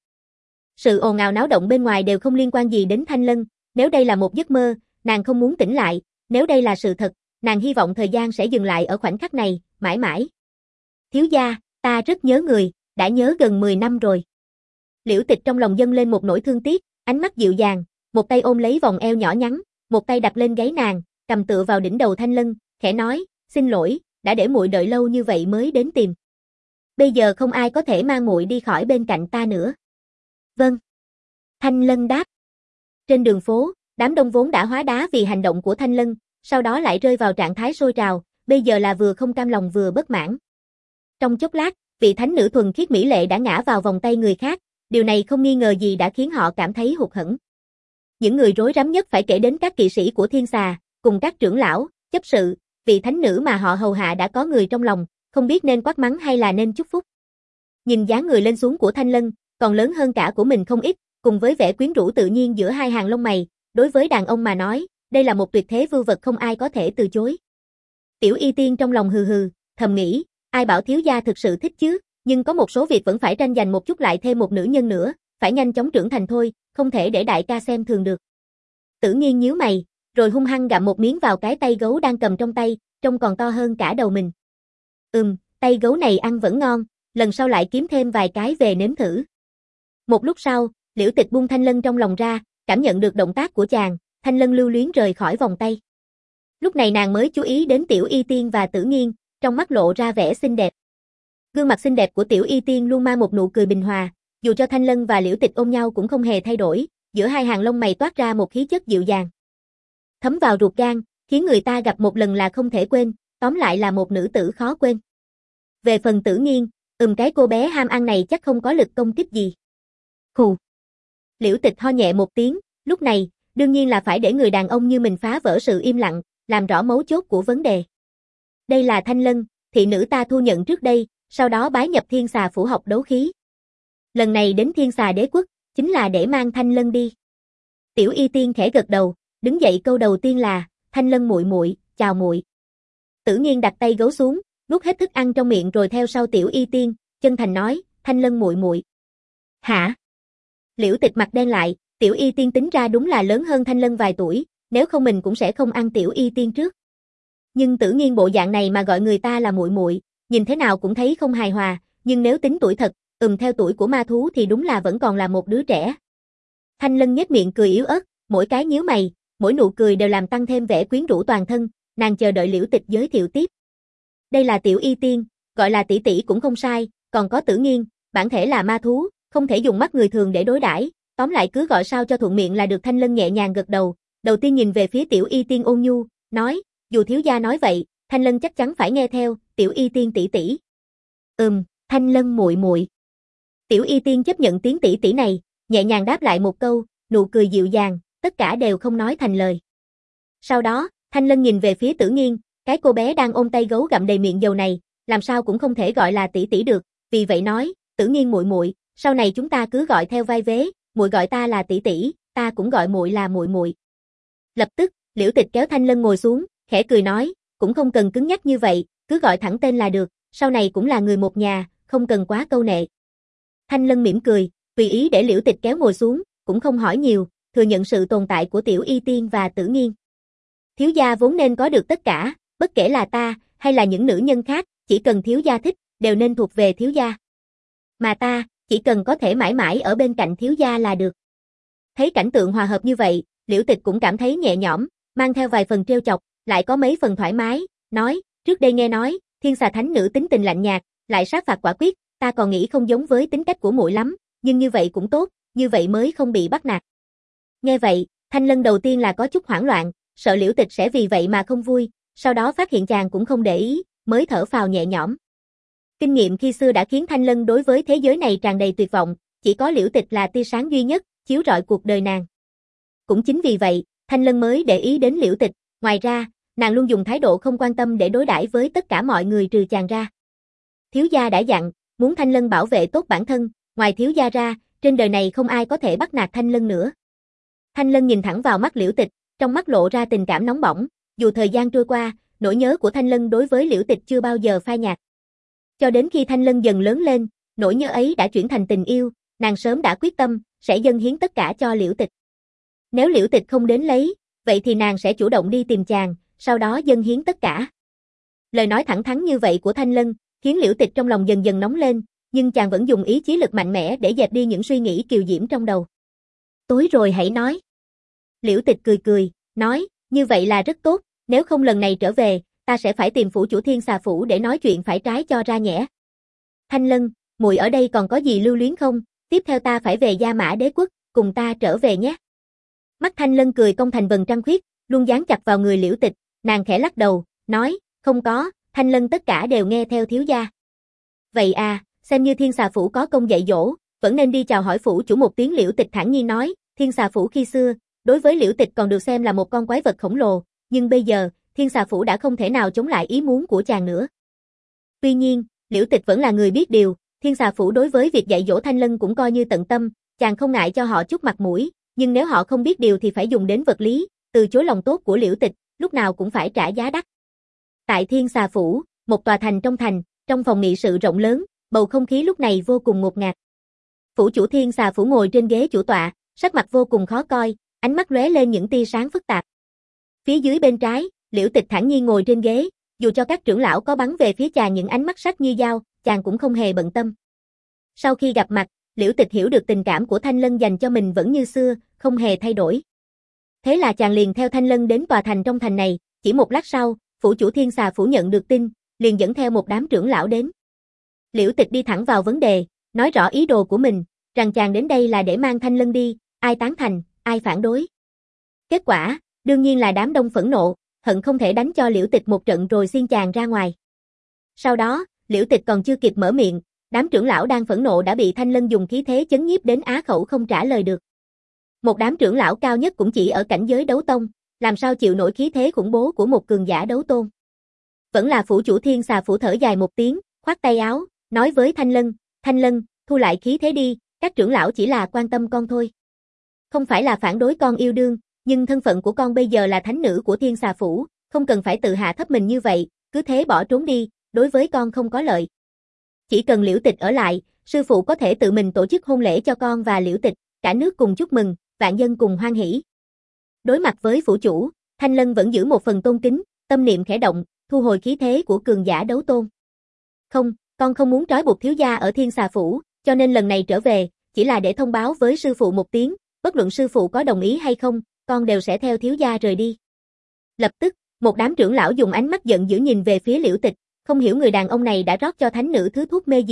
Sự ồn ào náo động bên ngoài đều không liên quan gì đến Thanh Lân, nếu đây là một giấc mơ, nàng không muốn tỉnh lại, nếu đây là sự thật, nàng hy vọng thời gian sẽ dừng lại ở khoảnh khắc này, mãi mãi. Thiếu gia, ta rất nhớ người, đã nhớ gần mười năm rồi. Liễu Tịch trong lòng dâng lên một nỗi thương tiếc, ánh mắt dịu dàng, một tay ôm lấy vòng eo nhỏ nhắn, một tay đặt lên gáy nàng, cầm tựa vào đỉnh đầu Thanh Lân, khẽ nói, xin lỗi, đã để muội đợi lâu như vậy mới đến tìm. Bây giờ không ai có thể mang muội đi khỏi bên cạnh ta nữa. Vâng. Thanh Lân đáp. Trên đường phố, đám đông vốn đã hóa đá vì hành động của Thanh Lân, sau đó lại rơi vào trạng thái sôi trào, bây giờ là vừa không cam lòng vừa bất mãn. Trong chốc lát, vị thánh nữ thuần khiết mỹ lệ đã ngã vào vòng tay người khác, điều này không nghi ngờ gì đã khiến họ cảm thấy hụt hẫng. Những người rối rắm nhất phải kể đến các kỵ sĩ của Thiên Xà, cùng các trưởng lão, chấp sự, vị thánh nữ mà họ hầu hạ đã có người trong lòng, không biết nên quát mắng hay là nên chúc phúc. Nhìn dáng người lên xuống của Thanh Lân, còn lớn hơn cả của mình không ít, cùng với vẻ quyến rũ tự nhiên giữa hai hàng lông mày, đối với đàn ông mà nói, đây là một tuyệt thế vưu vật không ai có thể từ chối. Tiểu Y Tiên trong lòng hừ hừ, thầm nghĩ, ai bảo thiếu gia thực sự thích chứ, nhưng có một số việc vẫn phải tranh giành một chút lại thêm một nữ nhân nữa, phải nhanh chóng trưởng thành thôi, không thể để đại ca xem thường được. Tử Nghiên nhíu mày, rồi hung hăng gặm một miếng vào cái tay gấu đang cầm trong tay, trông còn to hơn cả đầu mình. Ừm, tay gấu này ăn vẫn ngon, lần sau lại kiếm thêm vài cái về nếm thử. Một lúc sau, Liễu Tịch buông Thanh Lân trong lòng ra, cảm nhận được động tác của chàng, Thanh Lân lưu luyến rời khỏi vòng tay. Lúc này nàng mới chú ý đến Tiểu Y Tiên và Tử Nghiên, trong mắt lộ ra vẻ xinh đẹp. Gương mặt xinh đẹp của Tiểu Y Tiên luôn mang một nụ cười bình hòa, dù cho Thanh Lân và Liễu Tịch ôm nhau cũng không hề thay đổi, giữa hai hàng lông mày toát ra một khí chất dịu dàng, thấm vào ruột gan, khiến người ta gặp một lần là không thể quên, tóm lại là một nữ tử khó quên. Về phần Tử Nghiên, ừm cái cô bé ham ăn này chắc không có lực công kích gì. Hù. Liễu Tịch ho nhẹ một tiếng, lúc này, đương nhiên là phải để người đàn ông như mình phá vỡ sự im lặng, làm rõ mấu chốt của vấn đề. Đây là Thanh Lân, thị nữ ta thu nhận trước đây, sau đó bái nhập Thiên Xà phủ học đấu khí. Lần này đến Thiên Xà đế quốc, chính là để mang Thanh Lân đi. Tiểu Y Tiên khẽ gật đầu, đứng dậy câu đầu tiên là, Thanh Lân muội muội, chào muội. Tử Nghiên đặt tay gấu xuống, nuốt hết thức ăn trong miệng rồi theo sau Tiểu Y Tiên, chân thành nói, Thanh Lân muội muội. Hả? Liễu Tịch mặt đen lại, Tiểu Y Tiên tính ra đúng là lớn hơn Thanh Lân vài tuổi, nếu không mình cũng sẽ không ăn Tiểu Y Tiên trước. Nhưng Tử Nghiên bộ dạng này mà gọi người ta là muội muội, nhìn thế nào cũng thấy không hài hòa, nhưng nếu tính tuổi thật, ừm theo tuổi của ma thú thì đúng là vẫn còn là một đứa trẻ. Thanh Lân nhếch miệng cười yếu ớt, mỗi cái nhíu mày, mỗi nụ cười đều làm tăng thêm vẻ quyến rũ toàn thân, nàng chờ đợi Liễu Tịch giới thiệu tiếp. Đây là Tiểu Y Tiên, gọi là tỷ tỷ cũng không sai, còn có Tử Nghiên, bản thể là ma thú, không thể dùng mắt người thường để đối đãi, tóm lại cứ gọi sao cho thuận miệng là được. Thanh Lân nhẹ nhàng gật đầu, đầu tiên nhìn về phía Tiểu Y Tiên ôn nhu, nói, dù thiếu gia nói vậy, Thanh Lân chắc chắn phải nghe theo, Tiểu Y Tiên tỷ tỷ. Ừm, Thanh Lân muội muội. Tiểu Y Tiên chấp nhận tiếng tỷ tỷ này, nhẹ nhàng đáp lại một câu, nụ cười dịu dàng, tất cả đều không nói thành lời. Sau đó, Thanh Lân nhìn về phía Tử Nghiên, cái cô bé đang ôm tay gấu gặm đầy miệng dầu này, làm sao cũng không thể gọi là tỷ tỷ được, vì vậy nói, Tử Nghiên muội muội, sau này chúng ta cứ gọi theo vai vế, muội gọi ta là tỷ tỷ, ta cũng gọi muội là muội muội. Lập tức, Liễu Tịch kéo Thanh Lân ngồi xuống, khẽ cười nói, cũng không cần cứng nhắc như vậy, cứ gọi thẳng tên là được, sau này cũng là người một nhà, không cần quá câu nệ. Thanh Lân mỉm cười, tùy ý để Liễu Tịch kéo ngồi xuống, cũng không hỏi nhiều, thừa nhận sự tồn tại của Tiểu Y Tiên và Tử Nghiên. Thiếu gia vốn nên có được tất cả, bất kể là ta, hay là những nữ nhân khác, chỉ cần thiếu gia thích, đều nên thuộc về thiếu gia. Mà ta, chỉ cần có thể mãi mãi ở bên cạnh thiếu gia là được. Thấy cảnh tượng hòa hợp như vậy, Liễu Tịch cũng cảm thấy nhẹ nhõm, mang theo vài phần trêu chọc, lại có mấy phần thoải mái, nói, trước đây nghe nói, Thiên Xà Thánh Nữ tính tình lạnh nhạt, lại sát phạt quả quyết, ta còn nghĩ không giống với tính cách của muội lắm, nhưng như vậy cũng tốt, như vậy mới không bị bắt nạt. Nghe vậy, Thanh Lân đầu tiên là có chút hoảng loạn, sợ Liễu Tịch sẽ vì vậy mà không vui, sau đó phát hiện chàng cũng không để ý, mới thở phào nhẹ nhõm. Kinh nghiệm khi xưa đã khiến Thanh Lân đối với thế giới này tràn đầy tuyệt vọng, chỉ có Liễu Tịch là tia sáng duy nhất, chiếu rọi cuộc đời nàng. Cũng chính vì vậy, Thanh Lân mới để ý đến Liễu Tịch, ngoài ra, nàng luôn dùng thái độ không quan tâm để đối đãi với tất cả mọi người trừ chàng ra. Thiếu gia đã dặn, muốn Thanh Lân bảo vệ tốt bản thân, ngoài thiếu gia ra, trên đời này không ai có thể bắt nạt Thanh Lân nữa. Thanh Lân nhìn thẳng vào mắt Liễu Tịch, trong mắt lộ ra tình cảm nóng bỏng, dù thời gian trôi qua, nỗi nhớ của Thanh Lân đối với Liễu Tịch chưa bao giờ phai nhạt. Cho đến khi Thanh Lân dần lớn lên, nỗi nhớ ấy đã chuyển thành tình yêu, nàng sớm đã quyết tâm, sẽ dâng hiến tất cả cho Liễu Tịch. Nếu Liễu Tịch không đến lấy, vậy thì nàng sẽ chủ động đi tìm chàng, sau đó dâng hiến tất cả. Lời nói thẳng thắn như vậy của Thanh Lân, khiến Liễu Tịch trong lòng dần dần nóng lên, nhưng chàng vẫn dùng ý chí lực mạnh mẽ để dẹp đi những suy nghĩ kiều diễm trong đầu. Tối rồi hãy nói. Liễu Tịch cười cười, nói, như vậy là rất tốt, nếu không lần này trở về, ta sẽ phải tìm phủ chủ Thiên Xà Phủ để nói chuyện phải trái cho ra nhẽ. Thanh Lân, muội ở đây còn có gì lưu luyến không, tiếp theo ta phải về Gia Mã Đế Quốc, cùng ta trở về nhé. Mắt Thanh Lân cười cong thành vầng trăng khuyết, luôn dán chặt vào người Liễu Tịch, nàng khẽ lắc đầu, nói, không có, Thanh Lân tất cả đều nghe theo thiếu gia. Vậy à, xem như Thiên Xà Phủ có công dạy dỗ, vẫn nên đi chào hỏi phủ chủ một tiếng. Liễu Tịch thản nhiên nói, Thiên Xà Phủ khi xưa, đối với Liễu Tịch còn được xem là một con quái vật khổng lồ, nhưng bây giờ, Thiên Xà Phủ đã không thể nào chống lại ý muốn của chàng nữa. Tuy nhiên, Liễu Tịch vẫn là người biết điều, Thiên Xà Phủ đối với việc dạy dỗ Thanh Lân cũng coi như tận tâm, chàng không ngại cho họ chút mặt mũi, nhưng nếu họ không biết điều thì phải dùng đến vật lý, từ chối lòng tốt của Liễu Tịch, lúc nào cũng phải trả giá đắt. Tại Thiên Xà Phủ, một tòa thành trong thành, trong phòng nghị sự rộng lớn, bầu không khí lúc này vô cùng ngột ngạt. Phủ chủ Thiên Xà Phủ ngồi trên ghế chủ tọa, sắc mặt vô cùng khó coi, ánh mắt lóe lên những tia sáng phức tạp. Phía dưới bên trái, Liễu Tịch thản nhiên ngồi trên ghế, dù cho các trưởng lão có bắn về phía chàng những ánh mắt sắc như dao, chàng cũng không hề bận tâm. Sau khi gặp mặt, Liễu Tịch hiểu được tình cảm của Thanh Lân dành cho mình vẫn như xưa, không hề thay đổi. Thế là chàng liền theo Thanh Lân đến tòa thành trong thành này, chỉ một lát sau, phủ chủ Thiên Xà Phủ nhận được tin, liền dẫn theo một đám trưởng lão đến. Liễu Tịch đi thẳng vào vấn đề, nói rõ ý đồ của mình, rằng chàng đến đây là để mang Thanh Lân đi, ai tán thành, ai phản đối. Kết quả, đương nhiên là đám đông phẫn nộ, hận không thể đánh cho Liễu Tịch một trận rồi xiên chàng ra ngoài. Sau đó, Liễu Tịch còn chưa kịp mở miệng, đám trưởng lão đang phẫn nộ đã bị Thanh Lân dùng khí thế chấn nhiếp đến á khẩu không trả lời được. Một đám trưởng lão cao nhất cũng chỉ ở cảnh giới đấu tông, làm sao chịu nổi khí thế khủng bố của một cường giả đấu tôn. Vẫn là phủ chủ Thiên Xà Phủ thở dài một tiếng, khoát tay áo, nói với Thanh Lân, Thanh Lân, thu lại khí thế đi, các trưởng lão chỉ là quan tâm con thôi. Không phải là phản đối con yêu đương, nhưng thân phận của con bây giờ là thánh nữ của Thiên Xà Phủ, không cần phải tự hạ thấp mình như vậy, cứ thế bỏ trốn đi, đối với con không có lợi. Chỉ cần Liễu Tịch ở lại, sư phụ có thể tự mình tổ chức hôn lễ cho con và Liễu Tịch, cả nước cùng chúc mừng, vạn dân cùng hoan hỉ. Đối mặt với phủ chủ, Thanh Lân vẫn giữ một phần tôn kính, tâm niệm khẽ động, thu hồi khí thế của cường giả đấu tôn. Không, con không muốn trói buộc thiếu gia ở Thiên Xà Phủ, cho nên lần này trở về, chỉ là để thông báo với sư phụ một tiếng, bất luận sư phụ có đồng ý hay không, con đều sẽ theo thiếu gia rời đi. Lập tức, một đám trưởng lão dùng ánh mắt giận dữ nhìn về phía Liễu Tịch, không hiểu người đàn ông này đã rót cho thánh nữ thứ thuốc mê gì,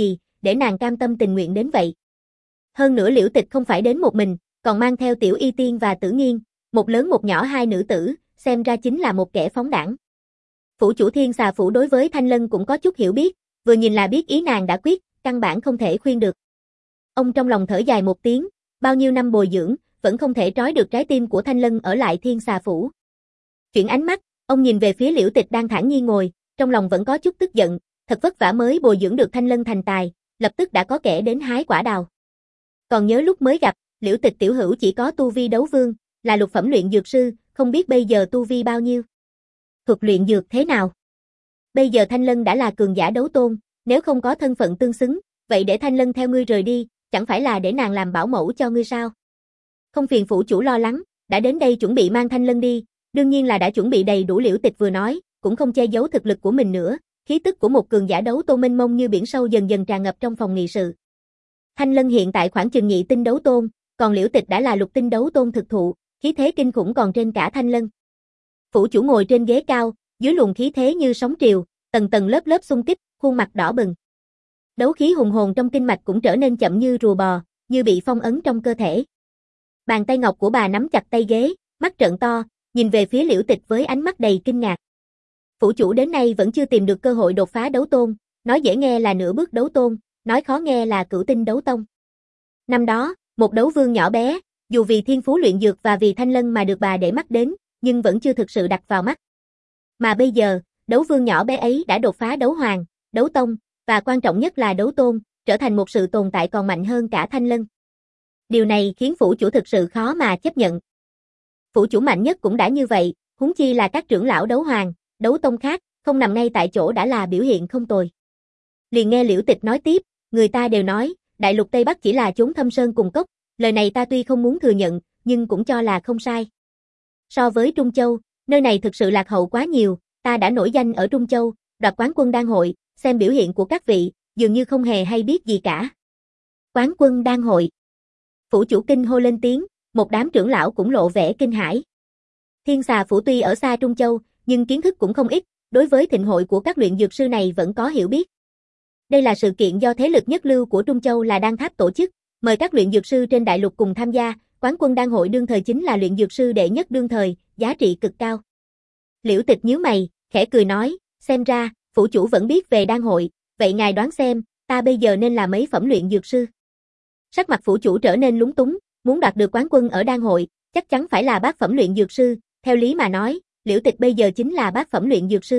để nàng cam tâm tình nguyện đến vậy. Hơn nữa Liễu Tịch không phải đến một mình, còn mang theo Tiểu Y Tiên và Tử Nghiên, một lớn một nhỏ hai nữ tử, xem ra chính là một kẻ phóng đảng. Phủ chủ Thiên Xà Phủ đối với Thanh Lân cũng có chút hiểu biết, vừa nhìn là biết ý nàng đã quyết, căn bản không thể khuyên được. Ông trong lòng thở dài một tiếng, bao nhiêu năm bồi dưỡng, vẫn không thể trói được trái tim của Thanh Lân ở lại Thiên Xà Phủ. Chuyển ánh mắt, ông nhìn về phía Liễu Tịch đang thản nhiên ngồi, trong lòng vẫn có chút tức giận, thật vất vả mới bồi dưỡng được Thanh Lân thành tài, lập tức đã có kẻ đến hái quả đào. Còn nhớ lúc mới gặp, Liễu Tịch tiểu hữu chỉ có tu vi đấu vương, là lục phẩm luyện dược sư, không biết bây giờ tu vi bao nhiêu. Thuật luyện dược thế nào? Bây giờ Thanh Lân đã là cường giả đấu tôn, nếu không có thân phận tương xứng, vậy để Thanh Lân theo ngươi rời đi, chẳng phải là để nàng làm bảo mẫu cho ngươi sao? Không phiền phủ chủ lo lắng, đã đến đây chuẩn bị mang Thanh Lân đi, đương nhiên là đã chuẩn bị đầy đủ. Liễu Tịch vừa nói, cũng không che giấu thực lực của mình nữa, khí tức của một cường giả đấu tôn mênh mông như biển sâu dần dần tràn ngập trong phòng nghị sự. Thanh Lân hiện tại khoảng chừng nhị tinh đấu tôn, còn Liễu Tịch đã là lục tinh đấu tôn thực thụ, khí thế kinh khủng còn trên cả Thanh Lân. Phủ chủ ngồi trên ghế cao, dưới luồng khí thế như sóng triều, tầng tầng lớp lớp xung kích, khuôn mặt đỏ bừng. Đấu khí hùng hồn trong kinh mạch cũng trở nên chậm như rùa bò, như bị phong ấn trong cơ thể. Bàn tay ngọc của bà nắm chặt tay ghế, mắt trợn to, nhìn về phía Liễu Tịch với ánh mắt đầy kinh ngạc. Phủ chủ đến nay vẫn chưa tìm được cơ hội đột phá đấu tôn, nói dễ nghe là nửa bước đấu tôn, nói khó nghe là cửu tinh đấu tông. Năm đó, một đấu vương nhỏ bé, dù vì thiên phú luyện dược và vì Thanh Lân mà được bà để mắt đến, nhưng vẫn chưa thực sự đặt vào mắt. Mà bây giờ, đấu vương nhỏ bé ấy đã đột phá đấu hoàng, đấu tông, và quan trọng nhất là đấu tôn, trở thành một sự tồn tại còn mạnh hơn cả Thanh Lân. Điều này khiến phủ chủ thực sự khó mà chấp nhận. Phủ chủ mạnh nhất cũng đã như vậy, huống chi là các trưởng lão đấu hoàng, đấu tông khác, không nằm ngay tại chỗ đã là biểu hiện không tồi. Liền nghe Liễu Tịch nói tiếp, người ta đều nói, đại lục Tây Bắc chỉ là chốn thâm sơn cùng cốc, lời này ta tuy không muốn thừa nhận, nhưng cũng cho là không sai. So với Trung Châu, nơi này thực sự lạc hậu quá nhiều, ta đã nổi danh ở Trung Châu, đoạt quán quân đan hội, xem biểu hiện của các vị, dường như không hề hay biết gì cả. Quán quân đan hội. Phủ chủ kinh hô lên tiếng, một đám trưởng lão cũng lộ vẻ kinh hãi. Thiên Xà Phủ tuy ở xa Trung Châu, nhưng kiến thức cũng không ít, đối với thịnh hội của các luyện dược sư này vẫn có hiểu biết. Đây là sự kiện do thế lực nhất lưu của Trung Châu là Đan Tháp tổ chức, mời các luyện dược sư trên đại lục cùng tham gia, quán quân đan hội đương thời chính là luyện dược sư đệ nhất đương thời, giá trị cực cao. Liễu Tịch nhíu mày, khẽ cười nói, xem ra, phủ chủ vẫn biết về đan hội, vậy ngài đoán xem, ta bây giờ nên là mấy phẩm luyện dược sư? Sắc mặt phủ chủ trở nên lúng túng, muốn đoạt được quán quân ở đan hội, chắc chắn phải là bát phẩm luyện dược sư, theo lý mà nói, Liễu Tịch bây giờ chính là bát phẩm luyện dược sư.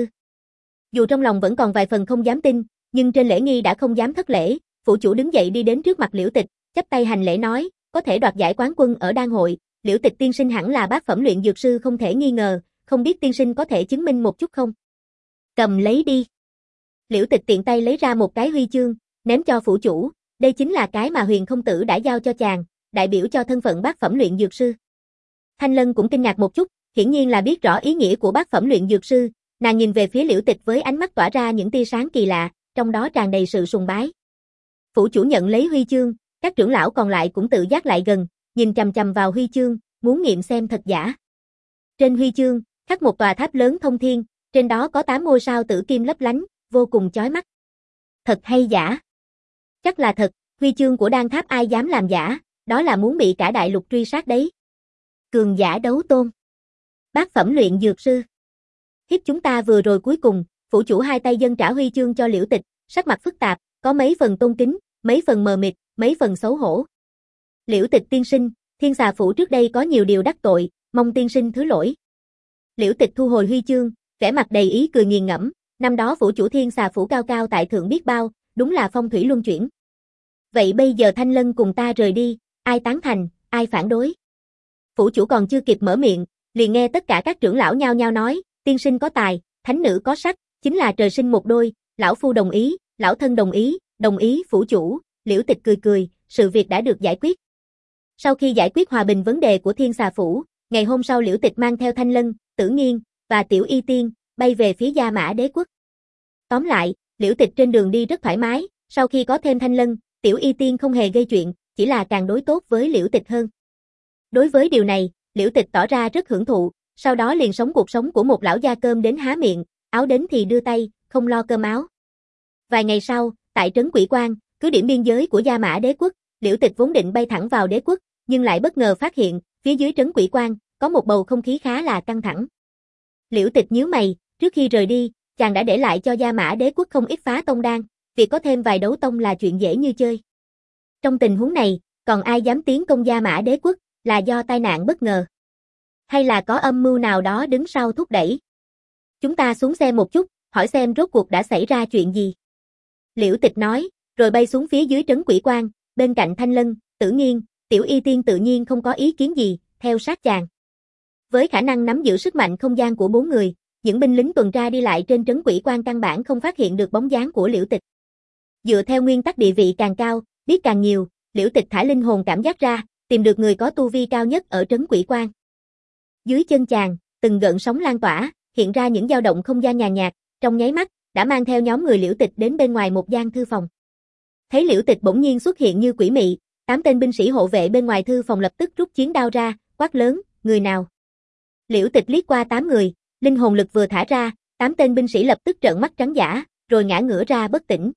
Dù trong lòng vẫn còn vài phần không dám tin, nhưng trên lễ nghi đã không dám thất lễ, phủ chủ đứng dậy đi đến trước mặt Liễu Tịch, chắp tay hành lễ nói, có thể đoạt giải quán quân ở đan hội, Liễu Tịch tiên sinh hẳn là bát phẩm luyện dược sư không thể nghi ngờ, không biết tiên sinh có thể chứng minh một chút không? Cầm lấy đi. Liễu Tịch tiện tay lấy ra một cái huy chương, ném cho phủ chủ, đây chính là cái mà Huyền không tử đã giao cho chàng, đại biểu cho thân phận bát phẩm luyện dược sư. Thanh Lân cũng kinh ngạc một chút, hiển nhiên là biết rõ ý nghĩa của bát phẩm luyện dược sư, nàng nhìn về phía Liễu Tịch với ánh mắt tỏa ra những tia sáng kỳ lạ, trong đó tràn đầy sự sùng bái. Phủ chủ nhận lấy huy chương, các trưởng lão còn lại cũng tự giác lại gần, nhìn chằm chằm vào huy chương, muốn nghiệm xem thật giả. Trên huy chương, khắc một tòa tháp lớn thông thiên, trên đó có tám ngôi sao tử kim lấp lánh, vô cùng chói mắt. Thật hay giả? Chắc là thật, huy chương của đan tháp ai dám làm giả, đó là muốn bị cả đại lục truy sát đấy. Cường giả đấu tôn. Bát phẩm luyện dược sư. Hiếp chúng ta vừa rồi cuối cùng, phủ chủ hai tay dâng trả huy chương cho Liễu Tịch, sắc mặt phức tạp, có mấy phần tôn kính, mấy phần mờ mịt, mấy phần xấu hổ. Liễu Tịch tiên sinh, Thiên Xà Phủ trước đây có nhiều điều đắc tội, mong tiên sinh thứ lỗi. Liễu Tịch thu hồi huy chương, vẻ mặt đầy ý cười nghiền ngẫm, năm đó phủ chủ Thiên Xà Phủ cao cao tại thượng biết bao, đúng là phong thủy luân chuyển. Vậy bây giờ Thanh Lân cùng ta rời đi, ai tán thành, ai phản đối? Phủ chủ còn chưa kịp mở miệng, liền nghe tất cả các trưởng lão nhao nhao nói, tiên sinh có tài, thánh nữ có sắc, chính là trời sinh một đôi, lão phu đồng ý, lão thân đồng ý, đồng ý phủ chủ. Liễu Tịch cười cười, sự việc đã được giải quyết. Sau khi giải quyết hòa bình vấn đề của Thiên Xà Phủ, ngày hôm sau Liễu Tịch mang theo Thanh Lân, Tử Nghiên và Tiểu Y Tiên bay về phía Gia Mã Đế quốc. Tóm lại, Liễu Tịch trên đường đi rất thoải mái, sau khi có thêm Thanh Lân, Tiểu Y Tiên không hề gây chuyện, chỉ là càng đối tốt với Liễu Tịch hơn. Đối với điều này, Liễu Tịch tỏ ra rất hưởng thụ, sau đó liền sống cuộc sống của một lão gia cơm đến há miệng, áo đến thì đưa tay, không lo cơm áo. Vài ngày sau, tại trấn Quỷ Quan, cứ điểm biên giới của Gia Mã Đế quốc, Liễu Tịch vốn định bay thẳng vào đế quốc, nhưng lại bất ngờ phát hiện, phía dưới trấn Quỷ Quan, có một bầu không khí khá là căng thẳng. Liễu Tịch nhíu mày, trước khi rời đi, chàng đã để lại cho Gia Mã Đế quốc không ít phá tông đan, việc có thêm vài đấu tông là chuyện dễ như chơi. Trong tình huống này, còn ai dám tiến công Gia Mã Đế quốc, là do tai nạn bất ngờ. Hay là có âm mưu nào đó đứng sau thúc đẩy? Chúng ta xuống xe một chút, hỏi xem rốt cuộc đã xảy ra chuyện gì. Liễu Tịch nói, rồi bay xuống phía dưới trấn Quỷ Quan, bên cạnh Thanh Lân, Tử Nghiên, Tiểu Y Tiên tự nhiên không có ý kiến gì, theo sát chàng. Với khả năng nắm giữ sức mạnh không gian của bốn người, những binh lính tuần tra đi lại trên trấn Quỷ Quan căn bản không phát hiện được bóng dáng của Liễu Tịch. Dựa theo nguyên tắc địa vị càng cao, biết càng nhiều, Liễu Tịch thả linh hồn cảm giác ra, tìm được người có tu vi cao nhất ở trấn Quỷ Quan. Dưới chân chàng, từng gợn sóng lan tỏa, hiện ra những dao động không gian nhàn nhạt, trong nháy mắt, đã mang theo nhóm người Liễu Tịch đến bên ngoài một gian thư phòng. Thấy Liễu Tịch bỗng nhiên xuất hiện như quỷ mị, tám tên binh sĩ hộ vệ bên ngoài thư phòng lập tức rút chiến đao ra, quát lớn, người nào? Liễu Tịch liếc qua tám người, linh hồn lực vừa thả ra, tám tên binh sĩ lập tức trợn mắt trắng dã, rồi ngã ngửa ra bất tỉnh.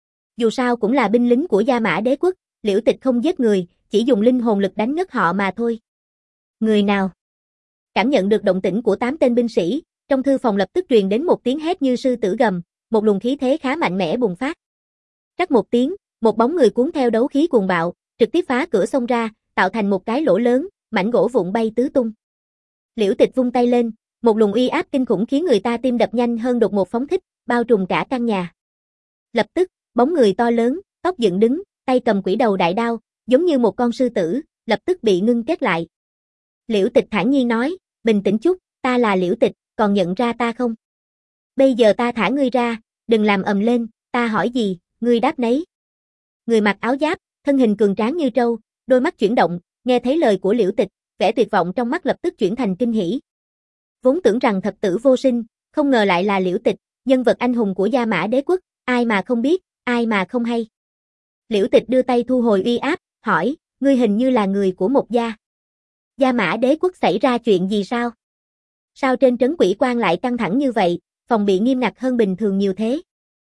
Dù sao cũng là binh lính của Gia Mã Đế quốc, Liễu Tịch không giết người, chỉ dùng linh hồn lực đánh ngất họ mà thôi. Người nào? Cảm nhận được động tĩnh của tám tên binh sĩ, trong thư phòng lập tức truyền đến một tiếng hét như sư tử gầm, một luồng khí thế khá mạnh mẽ bùng phát. Rắc một tiếng, một bóng người cuốn theo đấu khí cuồng bạo, trực tiếp phá cửa xông ra, tạo thành một cái lỗ lớn, mảnh gỗ vụn bay tứ tung. Liễu Tịch vung tay lên, một luồng uy áp kinh khủng khiến người ta tim đập nhanh hơn đột ngột phóng thích, bao trùm cả căn nhà. Lập tức, bóng người to lớn, tóc dựng đứng, tay cầm quỷ đầu đại đao, giống như một con sư tử, lập tức bị ngưng kết lại. Liễu Tịch thản nhiên nói, bình tĩnh chút, ta là Liễu Tịch, còn nhận ra ta không? Bây giờ ta thả ngươi ra, đừng làm ầm lên, ta hỏi gì, ngươi đáp nấy. Người mặc áo giáp, thân hình cường tráng như trâu, đôi mắt chuyển động, nghe thấy lời của Liễu Tịch, vẻ tuyệt vọng trong mắt lập tức chuyển thành kinh hỉ. Vốn tưởng rằng thập tử vô sinh, không ngờ lại là Liễu Tịch, nhân vật anh hùng của Gia Mã Đế quốc, ai mà không biết, ai mà không hay. Liễu Tịch đưa tay thu hồi uy áp, hỏi, ngươi hình như là người của một gia. Gia Mã Đế quốc xảy ra chuyện gì sao? Sao trên trấn Quỷ Quan lại căng thẳng như vậy, phòng bị nghiêm ngặt hơn bình thường nhiều thế?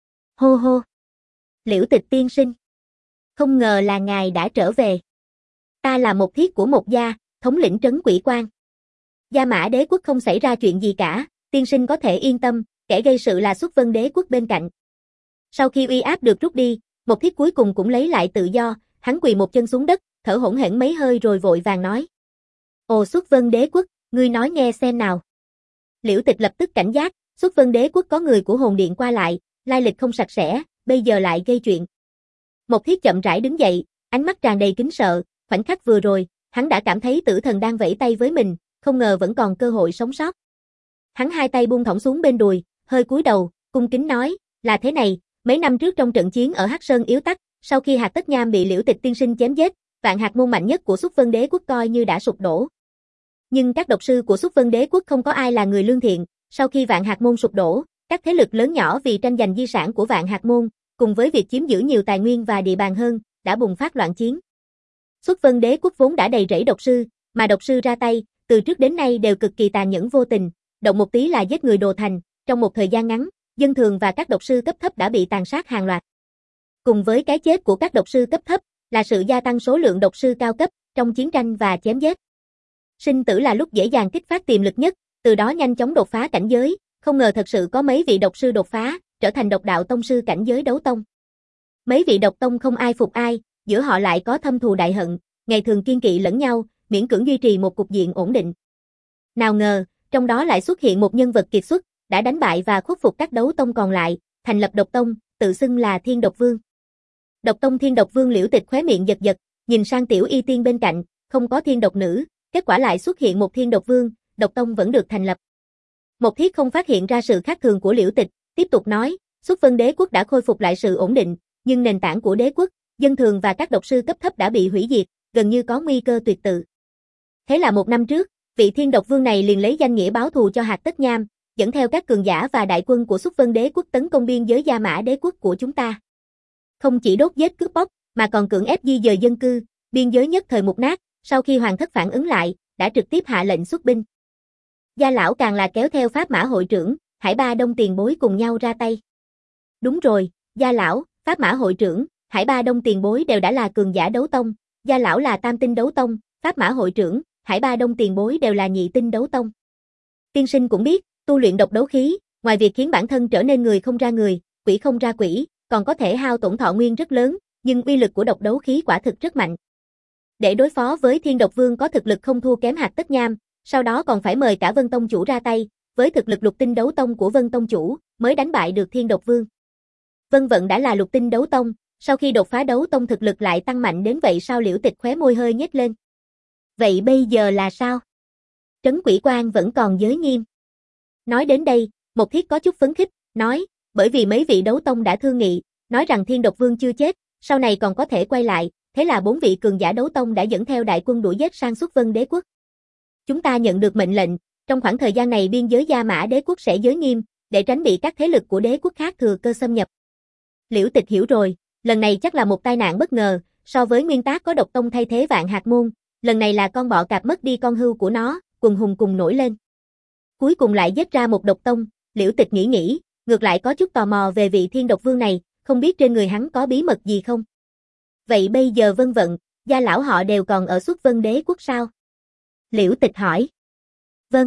Hô hô. Liễu Tịch tiên sinh. Không ngờ là ngài đã trở về. Ta là một thiết của một gia, thống lĩnh trấn Quỷ Quan. Gia Mã Đế quốc không xảy ra chuyện gì cả, tiên sinh có thể yên tâm, kẻ gây sự là Xuất Vân Đế quốc bên cạnh. Sau khi uy áp được rút đi, một thiết cuối cùng cũng lấy lại tự do, hắn quỳ một chân xuống đất, thở hổn hển mấy hơi rồi vội vàng nói. Ồ Xuất Vân Đế quốc, ngươi nói nghe xem nào. Liễu Tịch lập tức cảnh giác, Xuất Vân Đế quốc có người của hồn điện qua lại, lai lịch không sạch sẽ, bây giờ lại gây chuyện. Một thiết chậm rãi đứng dậy, ánh mắt tràn đầy kính sợ, khoảnh khắc vừa rồi, hắn đã cảm thấy tử thần đang vẫy tay với mình, không ngờ vẫn còn cơ hội sống sót. Hắn hai tay buông thõng xuống bên đùi, hơi cúi đầu, cung kính nói, là thế này, mấy năm trước trong trận chiến ở Hắc Sơn Yếu Tắc, sau khi Hạc Tất Nham bị Liễu Tịch tiên sinh chém giết, Vạn Hạc môn mạnh nhất của Xuất Vân Đế quốc coi như đã sụp đổ. Nhưng các độc sư của Xuất Vân Đế quốc không có ai là người lương thiện, sau khi Vạn Hạc môn sụp đổ, các thế lực lớn nhỏ vì tranh giành di sản của Vạn Hạc môn, cùng với việc chiếm giữ nhiều tài nguyên và địa bàn hơn, đã bùng phát loạn chiến. Xuất Vân Đế quốc vốn đã đầy rẫy độc sư, mà độc sư ra tay, từ trước đến nay đều cực kỳ tàn nhẫn vô tình, động một tí là giết người đồ thành, trong một thời gian ngắn, dân thường và các độc sư cấp thấp đã bị tàn sát hàng loạt. Cùng với cái chết của các độc sư cấp thấp, là sự gia tăng số lượng độc sư cao cấp trong chiến tranh và chém giết. Sinh tử là lúc dễ dàng kích phát tiềm lực nhất, từ đó nhanh chóng đột phá cảnh giới, không ngờ thật sự có mấy vị độc sư đột phá, trở thành độc đạo tông sư cảnh giới đấu tông. Mấy vị độc tông không ai phục ai, giữa họ lại có thâm thù đại hận, ngày thường kiên kỵ lẫn nhau, miễn cưỡng duy trì một cục diện ổn định. Nào ngờ, trong đó lại xuất hiện một nhân vật kiệt xuất, đã đánh bại và khuất phục các đấu tông còn lại, thành lập độc tông, tự xưng là Thiên Độc Vương. Độc tông Thiên Độc Vương Liễu Tịch khóe miệng giật giật, nhìn sang Tiểu Y Tiên bên cạnh, không có thiên độc nữ, kết quả lại xuất hiện một Thiên Độc Vương, độc tông vẫn được thành lập. Một thiết không phát hiện ra sự khác thường của Liễu Tịch, tiếp tục nói, Xuất Vân Đế quốc đã khôi phục lại sự ổn định, nhưng nền tảng của đế quốc, dân thường và các độc sư cấp thấp đã bị hủy diệt, gần như có nguy cơ tuyệt tự. Thế là một năm trước, vị Thiên Độc Vương này liền lấy danh nghĩa báo thù cho Hạc Tất Nham, dẫn theo các cường giả và đại quân của Xuất Vân Đế quốc tấn công biên giới Gia Mã Đế quốc của chúng ta. Không chỉ đốt giết cướp bóc, mà còn cưỡng ép di dời dân cư, biên giới nhất thời mục nát, sau khi hoàng thất phản ứng lại, đã trực tiếp hạ lệnh xuất binh. Gia lão càng là kéo theo Pháp Mã hội trưởng, Hải Ba Đông tiền bối cùng nhau ra tay. Đúng rồi, Gia lão, Pháp Mã hội trưởng, Hải Ba Đông tiền bối đều đã là cường giả đấu tông, Gia lão là tam tinh đấu tông, Pháp Mã hội trưởng, Hải Ba Đông tiền bối đều là nhị tinh đấu tông. Tiên sinh cũng biết, tu luyện độc đấu khí, ngoài việc khiến bản thân trở nên người không ra người, quỷ không ra quỷ, còn có thể hao tổn thọ nguyên rất lớn, nhưng uy lực của độc đấu khí quả thực rất mạnh. Để đối phó với Thiên Độc Vương có thực lực không thua kém Hạc Tất Nham, sau đó còn phải mời cả Vân Tông chủ ra tay, với thực lực lục tinh đấu tông của Vân Tông chủ, mới đánh bại được Thiên Độc Vương. Vân Vận đã là lục tinh đấu tông, sau khi đột phá đấu tông thực lực lại tăng mạnh đến vậy sao? Liễu Tịch khóe môi hơi nhếch lên. Vậy bây giờ là sao? Trấn Quỷ Quan vẫn còn giới nghiêm. Nói đến đây, Một Thiết có chút phấn khích, nói, bởi vì mấy vị đấu tông đã thương nghị, nói rằng Thiên Độc Vương chưa chết, sau này còn có thể quay lại, thế là bốn vị cường giả đấu tông đã dẫn theo đại quân đuổi giết sang Xuất Vân Đế quốc. Chúng ta nhận được mệnh lệnh, trong khoảng thời gian này biên giới Gia Mã Đế quốc sẽ giới nghiêm, để tránh bị các thế lực của đế quốc khác thừa cơ xâm nhập. Liễu Tịch hiểu rồi, lần này chắc là một tai nạn bất ngờ, so với nguyên tác có độc tông thay thế Vạn Hạt môn, lần này là con bọ cạp mất đi con hươu của nó, quần hùng cùng nổi lên. Cuối cùng lại giết ra một độc tông, Liễu Tịch nghĩ nghĩ, ngược lại có chút tò mò về vị Thiên Độc Vương này, không biết trên người hắn có bí mật gì không? Vậy bây giờ Vân Vận, Gia lão họ đều còn ở Xuất Vân Đế quốc sao? Liễu Tịch hỏi. Vâng.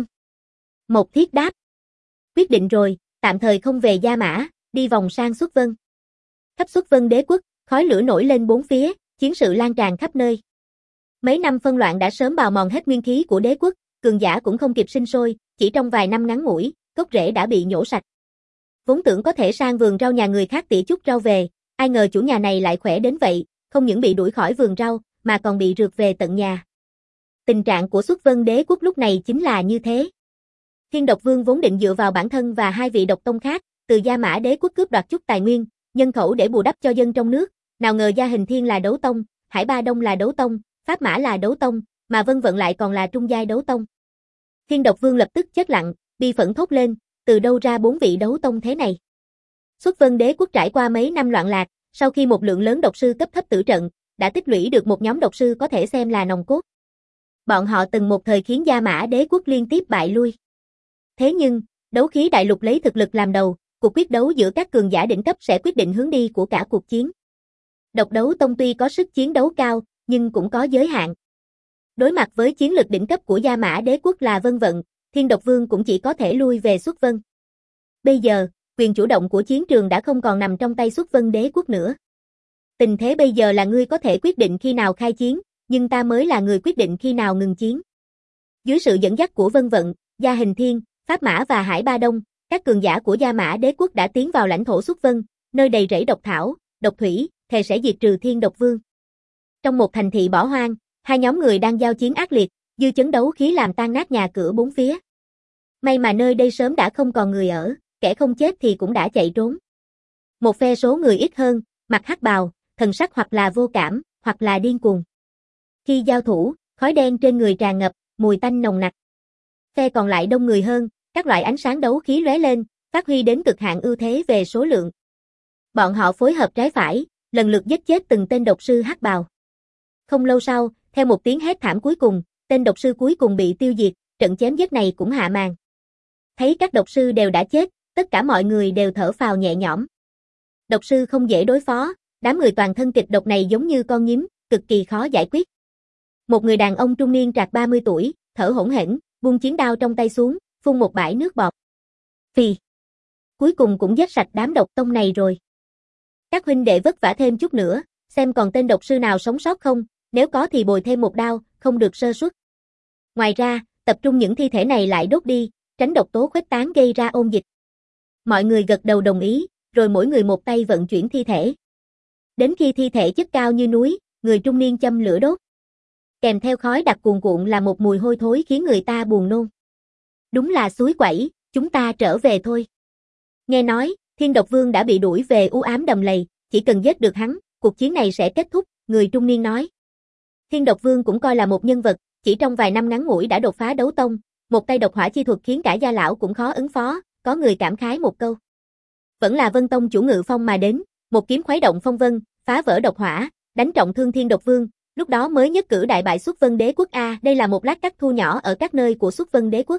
Một Thiết đáp. Quyết định rồi, tạm thời không về Gia Mã, đi vòng sang Xuất Vân. Khắp Xuất Vân Đế quốc, khói lửa nổi lên bốn phía, chiến sự lan tràn khắp nơi. Mấy năm phân loạn đã sớm bào mòn hết nguyên khí của đế quốc, cường giả cũng không kịp sinh sôi, chỉ trong vài năm ngắn ngủi, gốc rễ đã bị nhổ sạch. Vốn tưởng có thể sang vườn rau nhà người khác tỉa chút rau về, ai ngờ chủ nhà này lại khỏe đến vậy, không những bị đuổi khỏi vườn rau, mà còn bị rượt về tận nhà. Tình trạng của Xuất Vân Đế quốc lúc này chính là như thế. Thiên Độc Vương vốn định dựa vào bản thân và hai vị độc tông khác, từ Gia Mã Đế quốc cướp đoạt chút tài nguyên, nhân khẩu để bù đắp cho dân trong nước, nào ngờ Gia Hình Thiên là đấu tông, Hải Ba Đông là đấu tông, Pháp Mã là đấu tông, mà Vân Vận lại còn là trung giai đấu tông. Thiên Độc Vương lập tức chết lặng, bi phẫn thốt lên, từ đâu ra bốn vị đấu tông thế này? Xuất Vân Đế quốc trải qua mấy năm loạn lạc, sau khi một lượng lớn độc sư cấp thấp tử trận, đã tích lũy được một nhóm độc sư có thể xem là nòng cốt. Bọn họ từng một thời khiến Gia Mã Đế quốc liên tiếp bại lui. Thế nhưng, đấu khí đại lục lấy thực lực làm đầu, cuộc quyết đấu giữa các cường giả đỉnh cấp sẽ quyết định hướng đi của cả cuộc chiến. Độc đấu tông tuy có sức chiến đấu cao, nhưng cũng có giới hạn. Đối mặt với chiến lực đỉnh cấp của Gia Mã Đế quốc là Vân Vận, Thiên Độc Vương cũng chỉ có thể lui về Xuất Vân. Bây giờ, quyền chủ động của chiến trường đã không còn nằm trong tay Xuất Vân Đế quốc nữa. Tình thế bây giờ là ngươi có thể quyết định khi nào khai chiến, nhưng ta mới là người quyết định khi nào ngừng chiến. Dưới sự dẫn dắt của Vân Vận, Gia Hình Thiên, Pháp Mã và Hải Ba Đông, các cường giả của Gia Mã Đế quốc đã tiến vào lãnh thổ Xuất Vân, nơi đầy rẫy độc thảo, độc thủy, thề sẽ diệt trừ Thiên Độc Vương. Trong một thành thị bỏ hoang, hai nhóm người đang giao chiến ác liệt, dư chấn đấu khí làm tan nát nhà cửa bốn phía. May mà nơi đây sớm đã không còn người ở, kẻ không chết thì cũng đã chạy trốn. Một phe số người ít hơn, mặc hắc bào, thần sắc hoặc là vô cảm, hoặc là điên cuồng. Khi giao thủ, khói đen trên người tràn ngập, mùi tanh nồng nặc. Phe còn lại đông người hơn, các loại ánh sáng đấu khí lóe lên, phát huy đến cực hạn ưu thế về số lượng. Bọn họ phối hợp trái phải, lần lượt giết chết từng tên độc sư hắc bào. Không lâu sau, theo một tiếng hét thảm cuối cùng, tên độc sư cuối cùng bị tiêu diệt, trận chém giết này cũng hạ màn. Thấy các độc sư đều đã chết, tất cả mọi người đều thở phào nhẹ nhõm. Độc sư không dễ đối phó, đám người toàn thân kịch độc này giống như con nhím, cực kỳ khó giải quyết. Một người đàn ông trung niên trạc ba mươi tuổi, thở hổn hển, buông chiến đao trong tay xuống, phun một bãi nước bọt. Phì. Cuối cùng cũng giết sạch đám độc tông này rồi. Các huynh đệ vất vả thêm chút nữa, xem còn tên độc sư nào sống sót không, nếu có thì bồi thêm một đao, không được sơ suất. Ngoài ra, tập trung những thi thể này lại đốt đi, tránh độc tố khuếch tán gây ra ôn dịch. Mọi người gật đầu đồng ý, rồi mỗi người một tay vận chuyển thi thể. Đến khi thi thể chất cao như núi, người trung niên châm lửa đốt. Kèm theo khói đặc cuồn cuộn là một mùi hôi thối khiến người ta buồn nôn. Đúng là suối quẩy, chúng ta trở về thôi. Nghe nói, Thiên Độc Vương đã bị đuổi về u ám đầm lầy, chỉ cần giết được hắn, cuộc chiến này sẽ kết thúc, người trung niên nói. Thiên Độc Vương cũng coi là một nhân vật, chỉ trong vài năm ngắn ngủi đã đột phá đấu tông, một tay độc hỏa chi thuật khiến cả Gia lão cũng khó ứng phó, có người cảm khái một câu. Vẫn là Vân Tông chủ Ngự Phong mà đến, một kiếm khuấy động phong vân, phá vỡ độc hỏa, đánh trọng thương Thiên Độc Vương, lúc đó mới nhất cử đại bại Xuất Vân Đế quốc a, đây là một lát cắt thu nhỏ ở các nơi của Xuất Vân Đế quốc.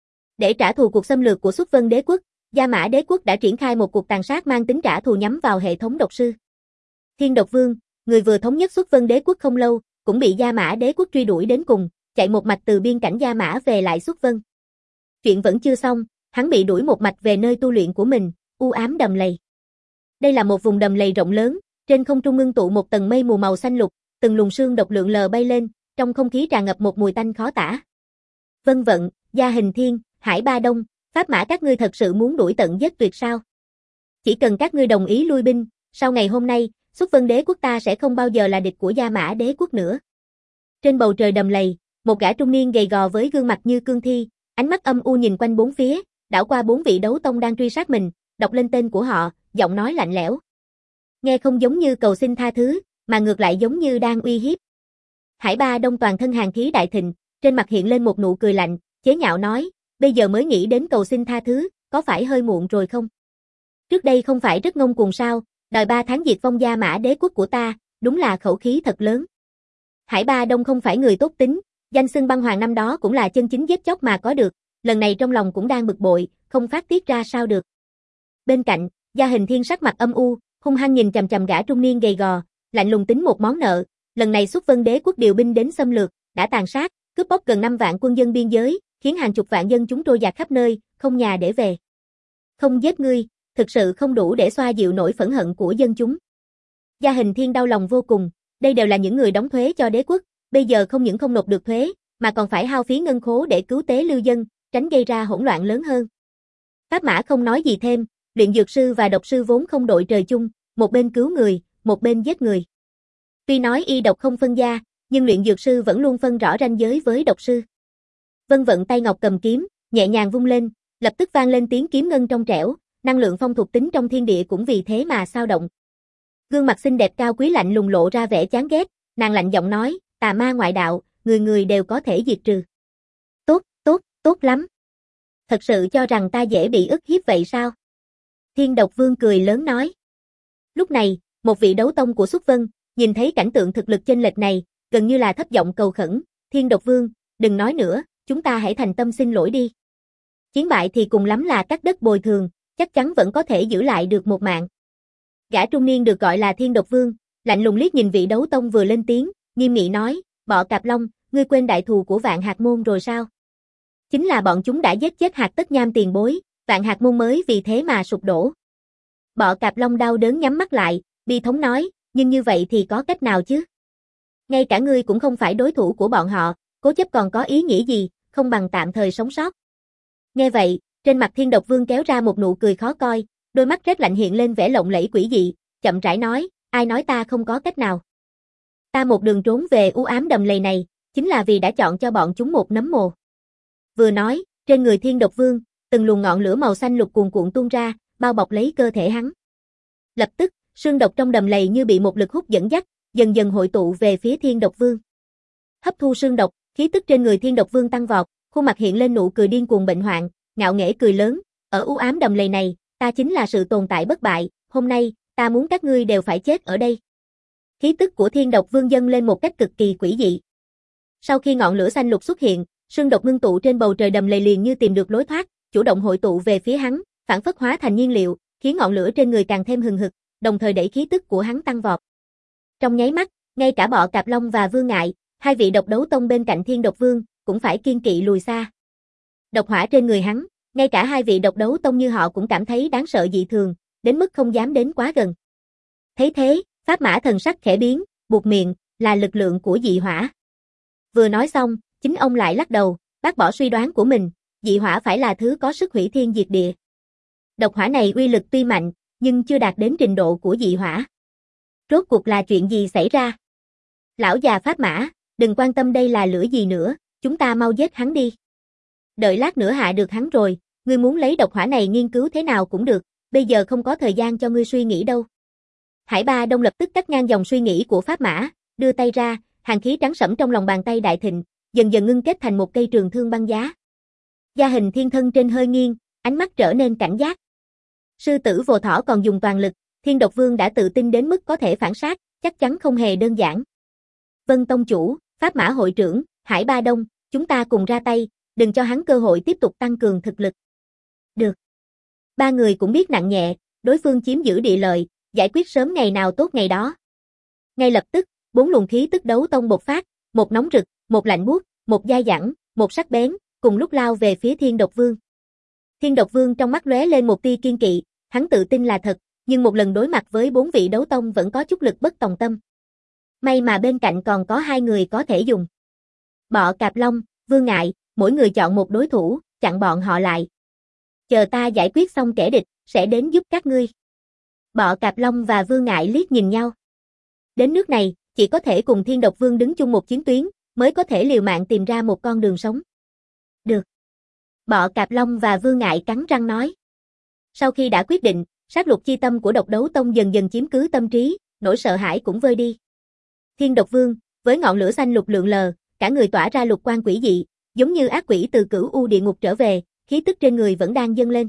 Để trả thù cuộc xâm lược của Xuất Vân Đế quốc, Gia Mã Đế quốc đã triển khai một cuộc tàn sát mang tính trả thù nhắm vào hệ thống độc sư. Thiên Độc Vương, người vừa thống nhất Xuất Vân Đế quốc không lâu, cũng bị Gia Mã Đế quốc truy đuổi đến cùng, chạy một mạch từ biên cảnh Gia Mã về lại Xuất Vân. Chuyện vẫn chưa xong, hắn bị đuổi một mạch về nơi tu luyện của mình, U Ám Đầm Lầy. Đây là một vùng đầm lầy rộng lớn, trên không trung ngưng tụ một tầng mây mù màu xanh lục, từng luồng sương độc lượn lờ bay lên, trong không khí tràn ngập một mùi tanh khó tả. Vân Vận, Gia Hình Thiên, Hải Ba Đông, Pháp Mã các ngươi thật sự muốn đuổi tận giết tuyệt sao? Chỉ cần các ngươi đồng ý lui binh, sau ngày hôm nay, Xuất Vân Đế quốc ta sẽ không bao giờ là địch của Gia Mã Đế quốc nữa. Trên bầu trời đầm lầy, một gã trung niên gầy gò với gương mặt như cương thi, ánh mắt âm u nhìn quanh bốn phía, đảo qua bốn vị đấu tông đang truy sát mình, đọc lên tên của họ, giọng nói lạnh lẽo. Nghe không giống như cầu xin tha thứ, mà ngược lại giống như đang uy hiếp. Hải Ba Đông toàn thân hàn khí đại thịnh, trên mặt hiện lên một nụ cười lạnh, chế nhạo nói, bây giờ mới nghĩ đến cầu xin tha thứ, có phải hơi muộn rồi không? Trước đây không phải rất ngông cuồng sao, đòi ba tháng diệt vong Gia Mã Đế quốc của ta, đúng là khẩu khí thật lớn. Hải Ba Đông không phải người tốt tính, danh xưng băng hoàng năm đó cũng là chân chính giết chóc mà có được, lần này trong lòng cũng đang bực bội, không phát tiết ra sao được. Bên cạnh, Gia Hình Thiên sắc mặt âm u, hung hăng nhìn chằm chằm gã trung niên gầy gò, lạnh lùng tính một món nợ, lần này Xuất Vân Đế quốc điều binh đến xâm lược, đã tàn sát, cướp bóc gần năm vạn quân dân biên giới, khiến hàng chục vạn dân chúng trôi dạt khắp nơi, không nhà để về. Không giết ngươi, thực sự không đủ để xoa dịu nỗi phẫn hận của dân chúng. Gia Hình Thiên đau lòng vô cùng, đây đều là những người đóng thuế cho đế quốc, bây giờ không những không nộp được thuế, mà còn phải hao phí ngân khố để cứu tế lưu dân, tránh gây ra hỗn loạn lớn hơn. Pháp Mã không nói gì thêm, luyện dược sư và độc sư vốn không đội trời chung, một bên cứu người, một bên giết người. Tuy nói y độc không phân gia, nhưng luyện dược sư vẫn luôn phân rõ ranh giới với độc sư. Vân Vận tay ngọc cầm kiếm, nhẹ nhàng vung lên, lập tức vang lên tiếng kiếm ngân trong trẻo, năng lượng phong thuộc tính trong thiên địa cũng vì thế mà xao động. Gương mặt xinh đẹp cao quý lạnh lùng lộ ra vẻ chán ghét, nàng lạnh giọng nói, tà ma ngoại đạo, người người đều có thể diệt trừ. Tốt, tốt, tốt lắm. Thật sự cho rằng ta dễ bị ức hiếp vậy sao? Thiên Độc Vương cười lớn nói. Lúc này, một vị đấu tông của Xuất Vân, nhìn thấy cảnh tượng thực lực chênh lệch này, gần như là thấp giọng cầu khẩn, Thiên Độc Vương, đừng nói nữa, chúng ta hãy thành tâm xin lỗi đi. Chiến bại thì cùng lắm là cắt đất bồi thường, chắc chắn vẫn có thể giữ lại được một mạng. Gã trung niên được gọi là Thiên Độc Vương, lạnh lùng liếc nhìn vị đấu tông vừa lên tiếng, nghiêm nghị nói, Bọ Cạp Long, ngươi quên đại thù của Vạn Hạt Môn rồi sao? Chính là bọn chúng đã giết chết Hạt Tất Nham tiền bối, Vạn Hạt Môn mới vì thế mà sụp đổ. Bọ Cạp Long đau đớn nhắm mắt lại, bi thống nói, nhưng như vậy thì có cách nào chứ? Ngay cả ngươi cũng không phải đối thủ của bọn họ, cố chấp còn có ý nghĩa gì, không bằng tạm thời sống sót. Nghe vậy, trên mặt Thiên Độc Vương kéo ra một nụ cười khó coi, đôi mắt rét lạnh hiện lên vẻ lộng lẫy quỷ dị, chậm rãi nói, ai nói ta không có cách nào. Ta một đường trốn về u ám đầm lầy này, chính là vì đã chọn cho bọn chúng một nấm mồ. Vừa nói, trên người Thiên Độc Vương, từng luồng ngọn lửa màu xanh lục cuồn cuộn tuôn ra, bao bọc lấy cơ thể hắn. Lập tức, sương độc trong đầm lầy như bị một lực hút dẫn dắt, dần dần hội tụ về phía Thiên Độc Vương. Hấp thu sương độc, khí tức trên người Thiên Độc Vương tăng vọt, khuôn mặt hiện lên nụ cười điên cuồng bệnh hoạn, ngạo nghễ cười lớn, ở u ám đầm lầy này, ta chính là sự tồn tại bất bại, hôm nay, ta muốn các ngươi đều phải chết ở đây. Khí tức của Thiên Độc Vương dâng lên một cách cực kỳ quỷ dị. Sau khi ngọn lửa xanh lục xuất hiện, sương độc ngưng tụ trên bầu trời đầm lầy liền như tìm được lối thoát, chủ động hội tụ về phía hắn, phản phất hóa thành nhiên liệu, khiến ngọn lửa trên người càng thêm hừng hực, đồng thời đẩy khí tức của hắn tăng vọt. Trong nháy mắt, ngay cả Bọ Cạp Long và Vương Ngại, hai vị độc đấu tông bên cạnh Thiên Độc Vương, cũng phải kiên kỵ lùi xa. Độc hỏa trên người hắn, ngay cả hai vị độc đấu tông như họ cũng cảm thấy đáng sợ dị thường, đến mức không dám đến quá gần. Thấy thế, Pháp Mã thần sắc khẽ biến, buột miệng, là lực lượng của dị hỏa. Vừa nói xong, chính ông lại lắc đầu, bác bỏ suy đoán của mình, dị hỏa phải là thứ có sức hủy thiên diệt địa. Độc hỏa này uy lực tuy mạnh, nhưng chưa đạt đến trình độ của dị hỏa. Rốt cuộc là chuyện gì xảy ra? Lão già Pháp Mã, đừng quan tâm đây là lửa gì nữa, chúng ta mau giết hắn đi. Đợi lát nữa hạ được hắn rồi, ngươi muốn lấy độc hỏa này nghiên cứu thế nào cũng được, bây giờ không có thời gian cho ngươi suy nghĩ đâu. Hải Ba Đông lập tức cắt ngang dòng suy nghĩ của Pháp Mã, đưa tay ra, hàn khí trắng sẫm trong lòng bàn tay đại thịnh, dần dần ngưng kết thành một cây trường thương băng giá. Gia Hình Thiên thân trên hơi nghiêng, ánh mắt trở nên cảnh giác. Sư tử Vô Thỏ còn dùng toàn lực, Thiên Độc Vương đã tự tin đến mức có thể phản sát, chắc chắn không hề đơn giản. Vân Tông chủ, Pháp Mã hội trưởng, Hải Ba Đông, chúng ta cùng ra tay, đừng cho hắn cơ hội tiếp tục tăng cường thực lực. Được. Ba người cũng biết nặng nhẹ, đối phương chiếm giữ địa lợi, giải quyết sớm ngày nào tốt ngày đó. Ngay lập tức, bốn luồng khí tức đấu tông bộc phát, một nóng rực, một lạnh buốt, một dai dẳng, một sắc bén, cùng lúc lao về phía Thiên Độc Vương. Thiên Độc Vương trong mắt lóe lên một tia kiên kỵ, hắn tự tin là thật, nhưng một lần đối mặt với bốn vị đấu tông vẫn có chút lực bất tòng tâm. May mà bên cạnh còn có hai người có thể dùng. Bọ Cạp Long, Vương Ngại, mỗi người chọn một đối thủ, chặn bọn họ lại. Chờ ta giải quyết xong kẻ địch, sẽ đến giúp các ngươi. Bọ Cạp Long và Vương Ngại liếc nhìn nhau. Đến nước này, chỉ có thể cùng Thiên Độc Vương đứng chung một chiến tuyến, mới có thể liều mạng tìm ra một con đường sống. Được. Bọ Cạp Long và Vương Ngại cắn răng nói. Sau khi đã quyết định, sát lục chi tâm của Độc Đấu Tông dần dần chiếm cứ tâm trí, nỗi sợ hãi cũng vơi đi. Thiên Độc Vương, với ngọn lửa xanh lục lượn lờ, cả người tỏa ra lục quang quỷ dị, giống như ác quỷ từ cửu u địa ngục trở về, khí tức trên người vẫn đang dâng lên.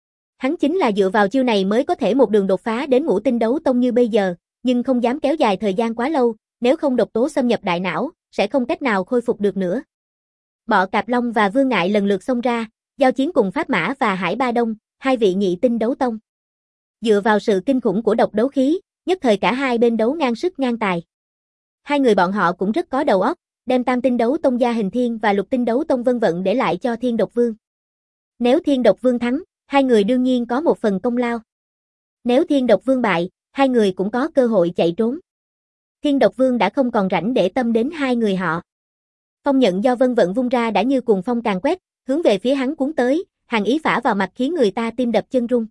Hắn chính là dựa vào chiêu này mới có thể một đường đột phá đến ngũ tinh đấu tông như bây giờ, nhưng không dám kéo dài thời gian quá lâu, nếu không độc tố xâm nhập đại não, sẽ không cách nào khôi phục được nữa. Bọ Cạp Long và Vương Ngại lần lượt xông ra, giao chiến cùng Pháp Mã và Hải Ba Đông, hai vị nhị tinh đấu tông. Dựa vào sự kinh khủng của độc đấu khí, nhất thời cả hai bên đấu ngang sức ngang tài. Hai người bọn họ cũng rất có đầu óc, đem tam tinh đấu tông Gia Hình Thiên và lục tinh đấu tông Vân Vận để lại cho Thiên Độc Vương. Nếu Thiên Độc Vương thắng, hai người đương nhiên có một phần công lao. Nếu Thiên Độc Vương bại, hai người cũng có cơ hội chạy trốn. Thiên Độc Vương đã không còn rảnh để tâm đến hai người họ. Phong nhận do Vân Vận vung ra đã như cuồng phong càn quét, hướng về phía hắn cuốn tới, hàn ý phả vào mặt khiến người ta tim đập chân rung.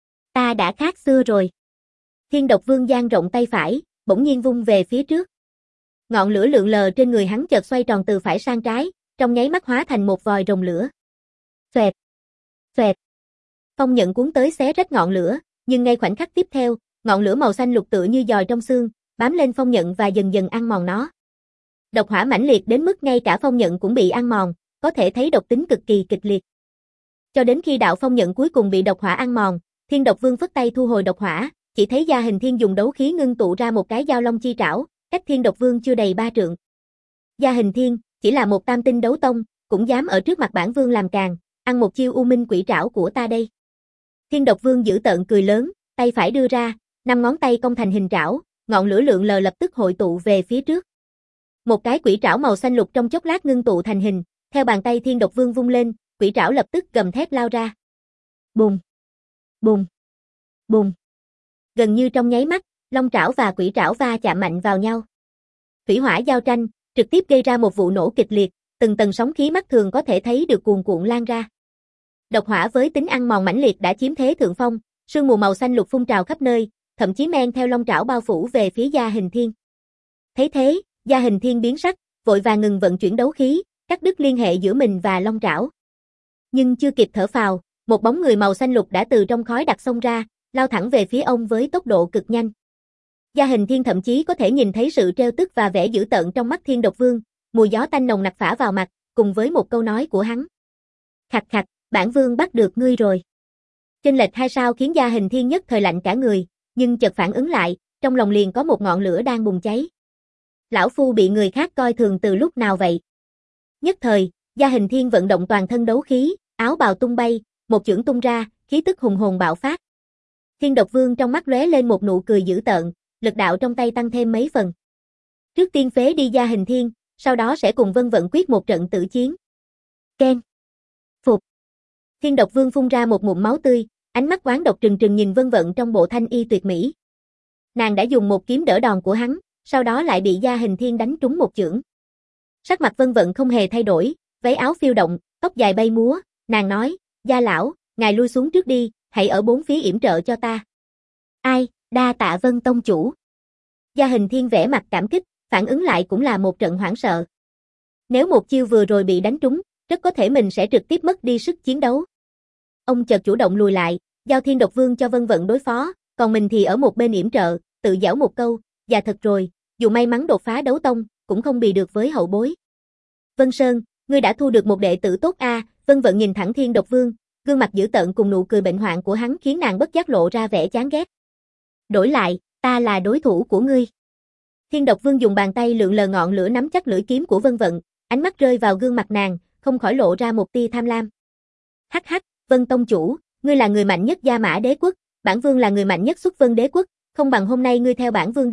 Ta đã khác xưa rồi. Thiên Độc Vương dang rộng tay phải, bỗng nhiên vung về phía trước. Ngọn lửa lượn lờ trên người hắn chợt xoay tròn từ phải sang trái, trong nháy mắt hóa thành một vòi rồng lửa. Xoẹt, xoẹt. Phong nhận cuốn tới xé rách ngọn lửa, nhưng ngay khoảnh khắc tiếp theo, ngọn lửa màu xanh lục tựa như giòi trong xương, bám lên phong nhận và dần dần ăn mòn nó. Độc hỏa mãnh liệt đến mức ngay cả phong nhận cũng bị ăn mòn, có thể thấy độc tính cực kỳ kịch liệt. Cho đến khi đạo phong nhận cuối cùng bị độc hỏa ăn mòn, Thiên Độc Vương phất tay thu hồi độc hỏa, chỉ thấy Gia Hình Thiên dùng đấu khí ngưng tụ ra một cái dao long chi trảo, cách Thiên Độc Vương chưa đầy ba trượng. Gia Hình Thiên, chỉ là một tam tinh đấu tông, cũng dám ở trước mặt bản vương làm càn, ăn một chiêu U Minh Quỷ Trảo của ta đây. Thiên Độc Vương dữ tợn cười lớn, tay phải đưa ra, năm ngón tay cong thành hình trảo, ngọn lửa lượn lờ lập tức hội tụ về phía trước. Một cái quỷ trảo màu xanh lục trong chốc lát ngưng tụ thành hình, theo bàn tay Thiên Độc Vương vung lên, quỷ trảo lập tức gầm thét lao ra. Bùng, bùng, bùng. Gần như trong nháy mắt, long trảo và quỷ trảo va chạm mạnh vào nhau. Thủy hỏa giao tranh, trực tiếp gây ra một vụ nổ kịch liệt, từng tầng sóng khí mắt thường có thể thấy được cuồn cuộn lan ra. Độc hỏa với tính ăn mòn mãnh liệt đã chiếm thế thượng phong, sương mù màu xanh lục phun trào khắp nơi, thậm chí men theo long trảo bao phủ về phía Gia Hình Thiên. Thấy thế, Gia Hình Thiên biến sắc, vội vàng ngừng vận chuyển đấu khí, cắt đứt liên hệ giữa mình và long trảo. Nhưng chưa kịp thở phào, một bóng người màu xanh lục đã từ trong khói đặc xông ra, lao thẳng về phía ông với tốc độ cực nhanh. Gia Hình Thiên thậm chí có thể nhìn thấy sự trêu tức và vẻ dữ tợn trong mắt Thiên Độc Vương, mùi gió tanh nồng nặc phả vào mặt, cùng với một câu nói của hắn. Khạch khạch, bản vương bắt được ngươi rồi. Chênh lệch hai sao khiến Gia Hình Thiên nhất thời lạnh cả người, nhưng chợt phản ứng lại, trong lòng liền có một ngọn lửa đang bùng cháy. Lão phu bị người khác coi thường từ lúc nào vậy? Nhất thời, Gia Hình Thiên vận động toàn thân đấu khí, áo bào tung bay, một chưởng tung ra, khí tức hùng hồn bạo phát. Thiên Độc Vương trong mắt lóe lên một nụ cười dữ tợn, lực đạo trong tay tăng thêm mấy phần. Trước tiên phế đi Gia Hình Thiên, sau đó sẽ cùng Vân Vận quyết một trận tử chiến. Keng. Phục. Thiên Độc Vương phun ra một ngụm máu tươi, ánh mắt oán độc trừng trừng nhìn Vân Vận trong bộ thanh y tuyệt mỹ. Nàng đã dùng một kiếm đỡ đòn của hắn, sau đó lại bị Gia Hình Thiên đánh trúng một chưởng. Sắc mặt Vân Vận không hề thay đổi, váy áo phiêu động, tóc dài bay múa, nàng nói, Gia lão, ngài lui xuống trước đi, hãy ở bốn phía yểm trợ cho ta. Ai, đa tạ Vân tông chủ. Gia Hình Thiên vẻ mặt cảm kích, phản ứng lại cũng là một trận hoảng sợ. Nếu một chiêu vừa rồi bị đánh trúng, rất có thể mình sẽ trực tiếp mất đi sức chiến đấu. Ông chợt chủ động lùi lại, giao Thiên Độc Vương cho Vân Vận đối phó, còn mình thì ở một bên yểm trợ, tự giảo một câu, già thật rồi, dù may mắn đột phá đấu tông, cũng không bị được với hậu bối. Vân Sơn, ngươi đã thu được một đệ tử tốt a. À, Vân Vận nhìn thẳng Thiên Độc Vương, gương mặt dữ tợn cùng nụ cười bệnh hoạn của hắn khiến nàng bất giác lộ ra vẻ chán ghét. Đổi lại, ta là đối thủ của ngươi. Thiên Độc Vương dùng bàn tay lượn lờ ngọn lửa nắm chắc lưỡi kiếm của Vân Vận, ánh mắt rơi vào gương mặt nàng, không khỏi lộ ra một tia tham lam. Hắc hắc, Vân tông chủ, ngươi là người mạnh nhất Gia Mã Đế quốc, bản vương là người mạnh nhất Xuất Vân Đế quốc, không bằng hôm nay ngươi theo bản vương đi,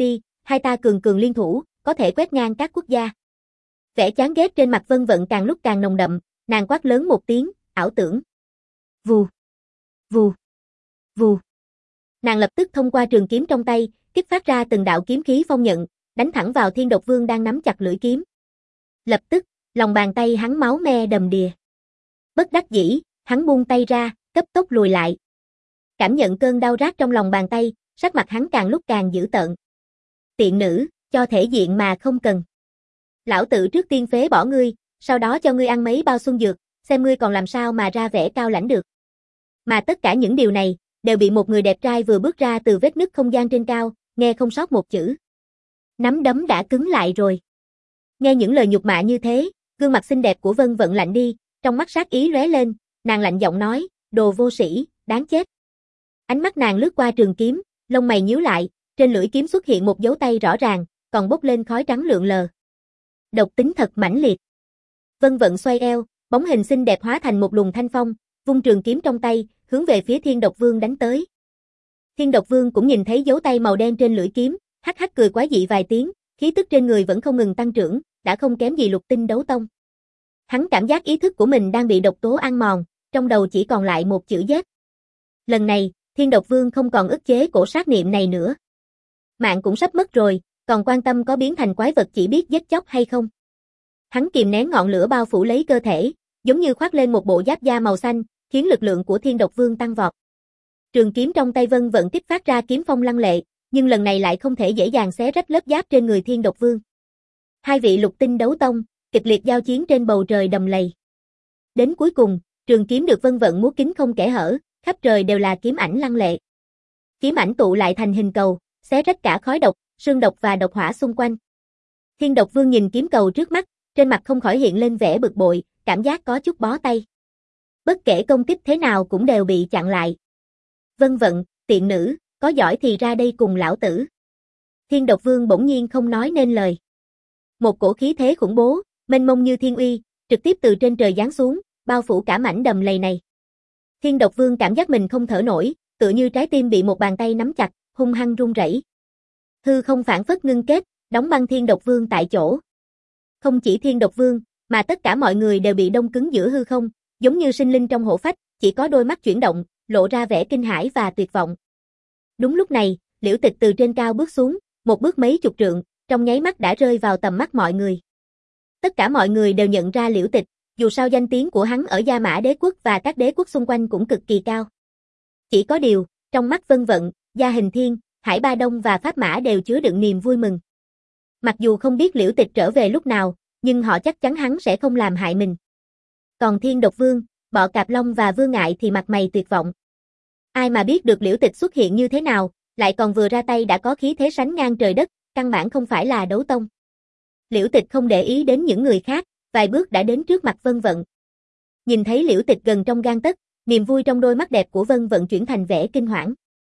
hai ta cường cường liên thủ, có thể quét ngang các quốc gia. Vẻ chán ghét trên mặt Vân Vận càng lúc càng nồng đậm, nàng quát lớn một tiếng, ảo tưởng. Vù, vù, vù. Nàng lập tức thông qua trường kiếm trong tay, kích phát ra từng đạo kiếm khí phong nhận, đánh thẳng vào Thiên Độc Vương đang nắm chặt lưỡi kiếm. Lập tức, lòng bàn tay hắn máu me đầm đìa. Bất đắc dĩ, hắn buông tay ra, cấp tốc lùi lại. Cảm nhận cơn đau rát trong lòng bàn tay, sắc mặt hắn càng lúc càng dữ tợn. Tiện nữ, cho thể diện mà không cần. Lão tử trước tiên phế bỏ ngươi, sau đó cho ngươi ăn mấy bao xuân dược, xem ngươi còn làm sao mà ra vẻ cao lãnh được. Mà tất cả những điều này, đều bị một người đẹp trai vừa bước ra từ vết nứt không gian trên cao, nghe không sót một chữ. Nắm đấm đã cứng lại rồi. Nghe những lời nhục mạ như thế, gương mặt xinh đẹp của Vân Vận lạnh đi, trong mắt sát ý lóe lên, nàng lạnh giọng nói, đồ vô sĩ, đáng chết. Ánh mắt nàng lướt qua trường kiếm, lông mày nhíu lại, trên lưỡi kiếm xuất hiện một dấu tay rõ ràng, còn bốc lên khói trắng lượn lờ. Độc tính thật mãnh liệt. Vân Vận xoay eo, bóng hình xinh đẹp hóa thành một luồng thanh phong, vung trường kiếm trong tay, hướng về phía Thiên Độc Vương đánh tới. Thiên Độc Vương cũng nhìn thấy dấu tay màu đen trên lưỡi kiếm, hắc hắc cười quái dị vài tiếng, khí tức trên người vẫn không ngừng tăng trưởng, đã không kém gì Lục Tinh Đấu Tông. Hắn cảm giác ý thức của mình đang bị độc tố ăn mòn, trong đầu chỉ còn lại một chữ giết. Lần này, Thiên Độc Vương không còn ức chế cổ sát niệm này nữa. Mạng cũng sắp mất rồi, còn quan tâm có biến thành quái vật chỉ biết giết chóc hay không. Hắn kìm nén ngọn lửa bao phủ lấy cơ thể, giống như khoác lên một bộ giáp da màu xanh, khiến lực lượng của Thiên Độc Vương tăng vọt. Trường kiếm trong tay Vân Vận kích phát ra kiếm phong lăng lệ, nhưng lần này lại không thể dễ dàng xé rách lớp giáp trên người Thiên Độc Vương. Hai vị Lục Tinh Đấu Tông, kịch liệt giao chiến trên bầu trời đầm lầy. Đến cuối cùng, trường kiếm được Vân Vận múa kín không kẽ hở, khắp trời đều là kiếm ảnh lăng lệ. Kiếm ảnh tụ lại thành hình cầu, xé rách cả khói độc, sương độc và độc hỏa xung quanh. Thiên Độc Vương nhìn kiếm cầu trước mắt, trên mặt không khỏi hiện lên vẻ bực bội, cảm giác có chút bó tay. Bất kể công kích thế nào cũng đều bị chặn lại. Vân Vận, tiện nữ, có giỏi thì ra đây cùng lão tử. Thiên Độc Vương bỗng nhiên không nói nên lời. Một cổ khí thế khủng bố, mênh mông như thiên uy, trực tiếp từ trên trời giáng xuống, bao phủ cả mảnh đầm lầy này. Thiên Độc Vương cảm giác mình không thở nổi, tựa như trái tim bị một bàn tay nắm chặt, hung hăng run rẩy. Hư không phản phất ngưng kết, đóng băng Thiên Độc Vương tại chỗ. Không chỉ Thiên Độc Vương, mà tất cả mọi người đều bị đông cứng giữa hư không, giống như sinh linh trong hổ phách, chỉ có đôi mắt chuyển động, lộ ra vẻ kinh hãi và tuyệt vọng. Đúng lúc này, Liễu Tịch từ trên cao bước xuống, một bước mấy chục trượng, trong nháy mắt đã rơi vào tầm mắt mọi người. Tất cả mọi người đều nhận ra Liễu Tịch, dù sao danh tiếng của hắn ở Gia Mã Đế quốc và các đế quốc xung quanh cũng cực kỳ cao. Chỉ có điều, trong mắt Vân Vận, Gia Hình Thiên, Hải Ba Đông và Pháp Mã đều chứa đựng niềm vui mừng. Mặc dù không biết Liễu Tịch trở về lúc nào, nhưng họ chắc chắn hắn sẽ không làm hại mình. Còn Thiên Độc Vương, Bọ Cạp Long và Vương Ngại thì mặt mày tuyệt vọng. Ai mà biết được Liễu Tịch xuất hiện như thế nào, lại còn vừa ra tay đã có khí thế sánh ngang trời đất, căn bản không phải là đấu tông. Liễu Tịch không để ý đến những người khác, vài bước đã đến trước mặt Vân Vận. Nhìn thấy Liễu Tịch gần trong gang tấc, niềm vui trong đôi mắt đẹp của Vân Vận chuyển thành vẻ kinh hoảng.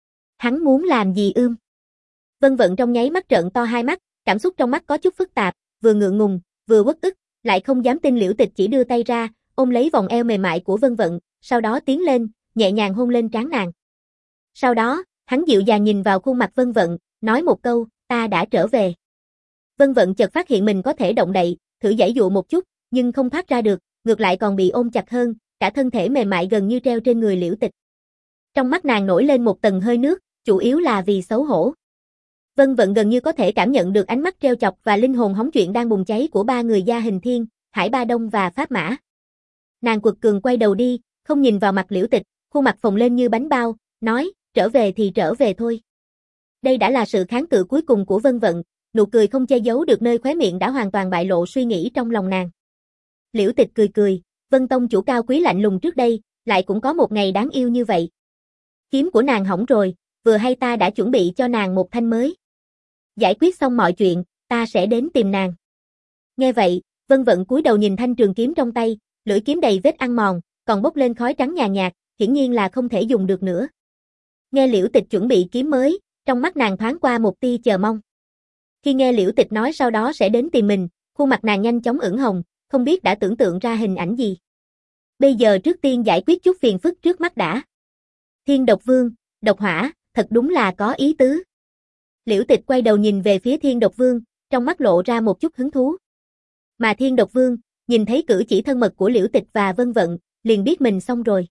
Hắn muốn làm gì ưm? Vân Vận trong nháy mắt trợn to hai mắt, cảm xúc trong mắt có chút phức tạp, vừa ngượng ngùng, vừa uất ức, lại không dám tin Liễu Tịch chỉ đưa tay ra, ôm lấy vòng eo mềm mại của Vân Vận, sau đó tiến lên, nhẹ nhàng hôn lên trán nàng. Sau đó, hắn dịu dàng nhìn vào khuôn mặt Vân Vận, nói một câu, ta đã trở về. Vân Vận chợt phát hiện mình có thể động đậy, thử giãy dụa một chút, nhưng không thoát ra được, ngược lại còn bị ôm chặt hơn, cả thân thể mềm mại gần như treo trên người Liễu Tịch. Trong mắt nàng nổi lên một tầng hơi nước, chủ yếu là vì xấu hổ. Vân Vận gần như có thể cảm nhận được ánh mắt treo chọc và linh hồn hóng chuyện đang bùng cháy của ba người Gia Hình Thiên, Hải Ba Đông và Pháp Mã. Nàng quật cường quay đầu đi, không nhìn vào mặt Liễu Tịch, khuôn mặt phồng lên như bánh bao, nói, trở về thì trở về thôi. Đây đã là sự kháng cự cuối cùng của Vân Vận, nụ cười không che giấu được nơi khóe miệng đã hoàn toàn bại lộ suy nghĩ trong lòng nàng. Liễu Tịch cười cười, Vân Tông chủ cao quý lạnh lùng trước đây, lại cũng có một ngày đáng yêu như vậy. Kiếm của nàng hỏng rồi, vừa hay ta đã chuẩn bị cho nàng một thanh mới. Giải quyết xong mọi chuyện, ta sẽ đến tìm nàng. Nghe vậy, Vân Vận cúi đầu nhìn thanh trường kiếm trong tay, lưỡi kiếm đầy vết ăn mòn, còn bốc lên khói trắng nhàn nhạt, hiển nhiên là không thể dùng được nữa. Nghe Liễu Tịch chuẩn bị kiếm mới, trong mắt nàng thoáng qua một tia chờ mong. Khi nghe Liễu Tịch nói sau đó sẽ đến tìm mình, khuôn mặt nàng nhanh chóng ửng hồng, không biết đã tưởng tượng ra hình ảnh gì. Bây giờ trước tiên giải quyết chút phiền phức trước mắt đã. Thiên Độc Vương, Độc Hỏa, thật đúng là có ý tứ. Liễu Tịch quay đầu nhìn về phía Thiên Độc Vương, trong mắt lộ ra một chút hứng thú. Mà Thiên Độc Vương, nhìn thấy cử chỉ thân mật của Liễu Tịch và Vân Vận, liền biết mình xong rồi.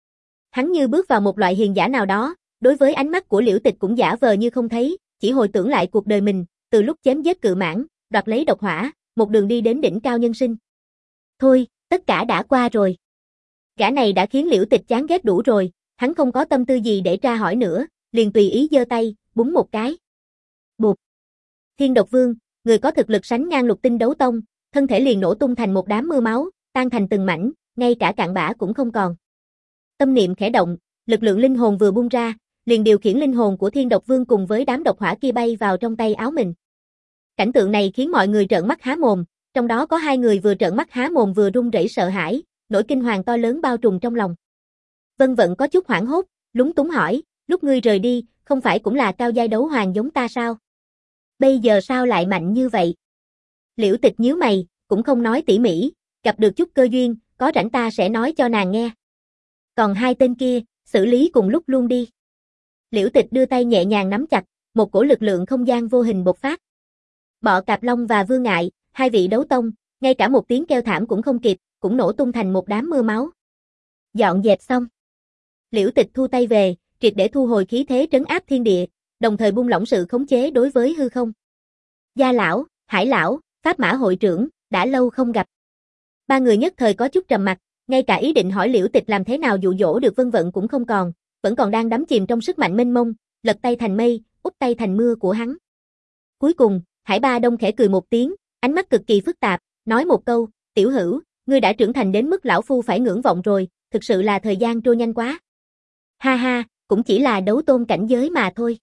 Hắn như bước vào một loại hiền giả nào đó, đối với ánh mắt của Liễu Tịch cũng giả vờ như không thấy, chỉ hồi tưởng lại cuộc đời mình, từ lúc chém giết cự mãng, đoạt lấy độc hỏa, một đường đi đến đỉnh cao nhân sinh. Thôi, tất cả đã qua rồi. Gã này đã khiến Liễu Tịch chán ghét đủ rồi, hắn không có tâm tư gì để tra hỏi nữa, liền tùy ý giơ tay, búng một cái. Bụp. Thiên Độc Vương, người có thực lực sánh ngang Lục Tinh Đấu Tông, thân thể liền nổ tung thành một đám mưa máu, tan thành từng mảnh, ngay cả cặn bã cũng không còn. Tâm niệm khẽ động, lực lượng linh hồn vừa bung ra, liền điều khiển linh hồn của Thiên Độc Vương cùng với đám độc hỏa kia bay vào trong tay áo mình. Cảnh tượng này khiến mọi người trợn mắt há mồm, trong đó có hai người vừa trợn mắt há mồm vừa run rẩy sợ hãi, nỗi kinh hoàng to lớn bao trùm trong lòng. Vân Vận có chút hoảng hốt, lúng túng hỏi, lúc ngươi rời đi, không phải cũng là cao giai đấu hoàng giống ta sao? Bây giờ sao lại mạnh như vậy? Liễu Tịch nhíu mày, cũng không nói tỉ mỉ, gặp được chút cơ duyên, có rảnh ta sẽ nói cho nàng nghe. Còn hai tên kia, xử lý cùng lúc luôn đi. Liễu Tịch đưa tay nhẹ nhàng nắm chặt, một cổ lực lượng không gian vô hình bộc phát. Bọ Cạp Long và Vương Ngại, hai vị đấu tông, ngay cả một tiếng kêu thảm cũng không kịp, cũng nổ tung thành một đám mưa máu. Dọn dẹp xong. Liễu Tịch thu tay về, triệt để thu hồi khí thế trấn áp thiên địa, đồng thời buông lỏng sự khống chế đối với hư không. Gia lão, Hải lão, Pháp Mã hội trưởng, đã lâu không gặp. Ba người nhất thời có chút trầm mặc, ngay cả ý định hỏi Liễu Tịch làm thế nào dụ dỗ được Vân Vận cũng không còn, vẫn còn đang đắm chìm trong sức mạnh mênh mông, lật tay thành mây, úp tay thành mưa của hắn. Cuối cùng, Hải Ba Đông khẽ cười một tiếng, ánh mắt cực kỳ phức tạp, nói một câu, tiểu hữu, ngươi đã trưởng thành đến mức lão phu phải ngưỡng vọng rồi, thực sự là thời gian trôi nhanh quá. Ha ha, cũng chỉ là đấu tôn cảnh giới mà thôi.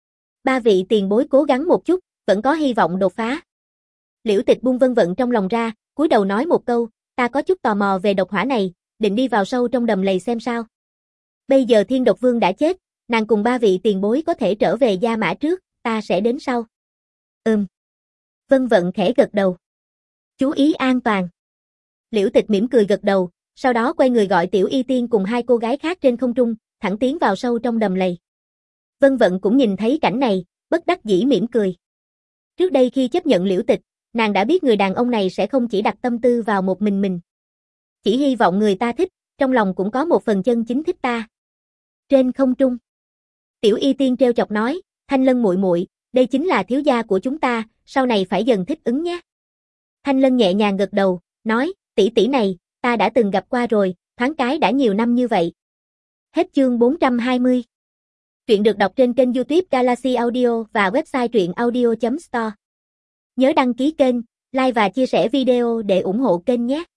Ba vị tiền bối cố gắng một chút, vẫn có hy vọng đột phá. Liễu Tịch buông Vân Vận trong lòng ra, cúi đầu nói một câu, ta có chút tò mò về độc hỏa này, định đi vào sâu trong đầm lầy xem sao. Bây giờ Thiên Độc Vương đã chết, nàng cùng ba vị tiền bối có thể trở về Gia Mã trước, ta sẽ đến sau. Ừm. Vân Vận khẽ gật đầu. Chú ý an toàn. Liễu Tịch mỉm cười gật đầu, sau đó quay người gọi Tiểu Y Tiên cùng hai cô gái khác trên không trung, thẳng tiến vào sâu trong đầm lầy. Vân Vận cũng nhìn thấy cảnh này, bất đắc dĩ mỉm cười. Trước đây khi chấp nhận Liễu Tịch, nàng đã biết người đàn ông này sẽ không chỉ đặt tâm tư vào một mình mình. Chỉ hy vọng người ta thích, trong lòng cũng có một phần chân chính thích ta. Trên không trung, Tiểu Y Tiên trêu chọc nói, Thanh Lân muội muội, đây chính là thiếu gia của chúng ta, sau này phải dần thích ứng nhé. Thanh Lân nhẹ nhàng gật đầu, nói, tỷ tỷ này, ta đã từng gặp qua rồi, thoáng cái đã nhiều năm như vậy. Hết chương bốn trăm hai mươi. Truyện được đọc trên kênh YouTube Galaxy Audio và website truyện audio chấm store. Nhớ đăng ký kênh, like và chia sẻ video để ủng hộ kênh nhé.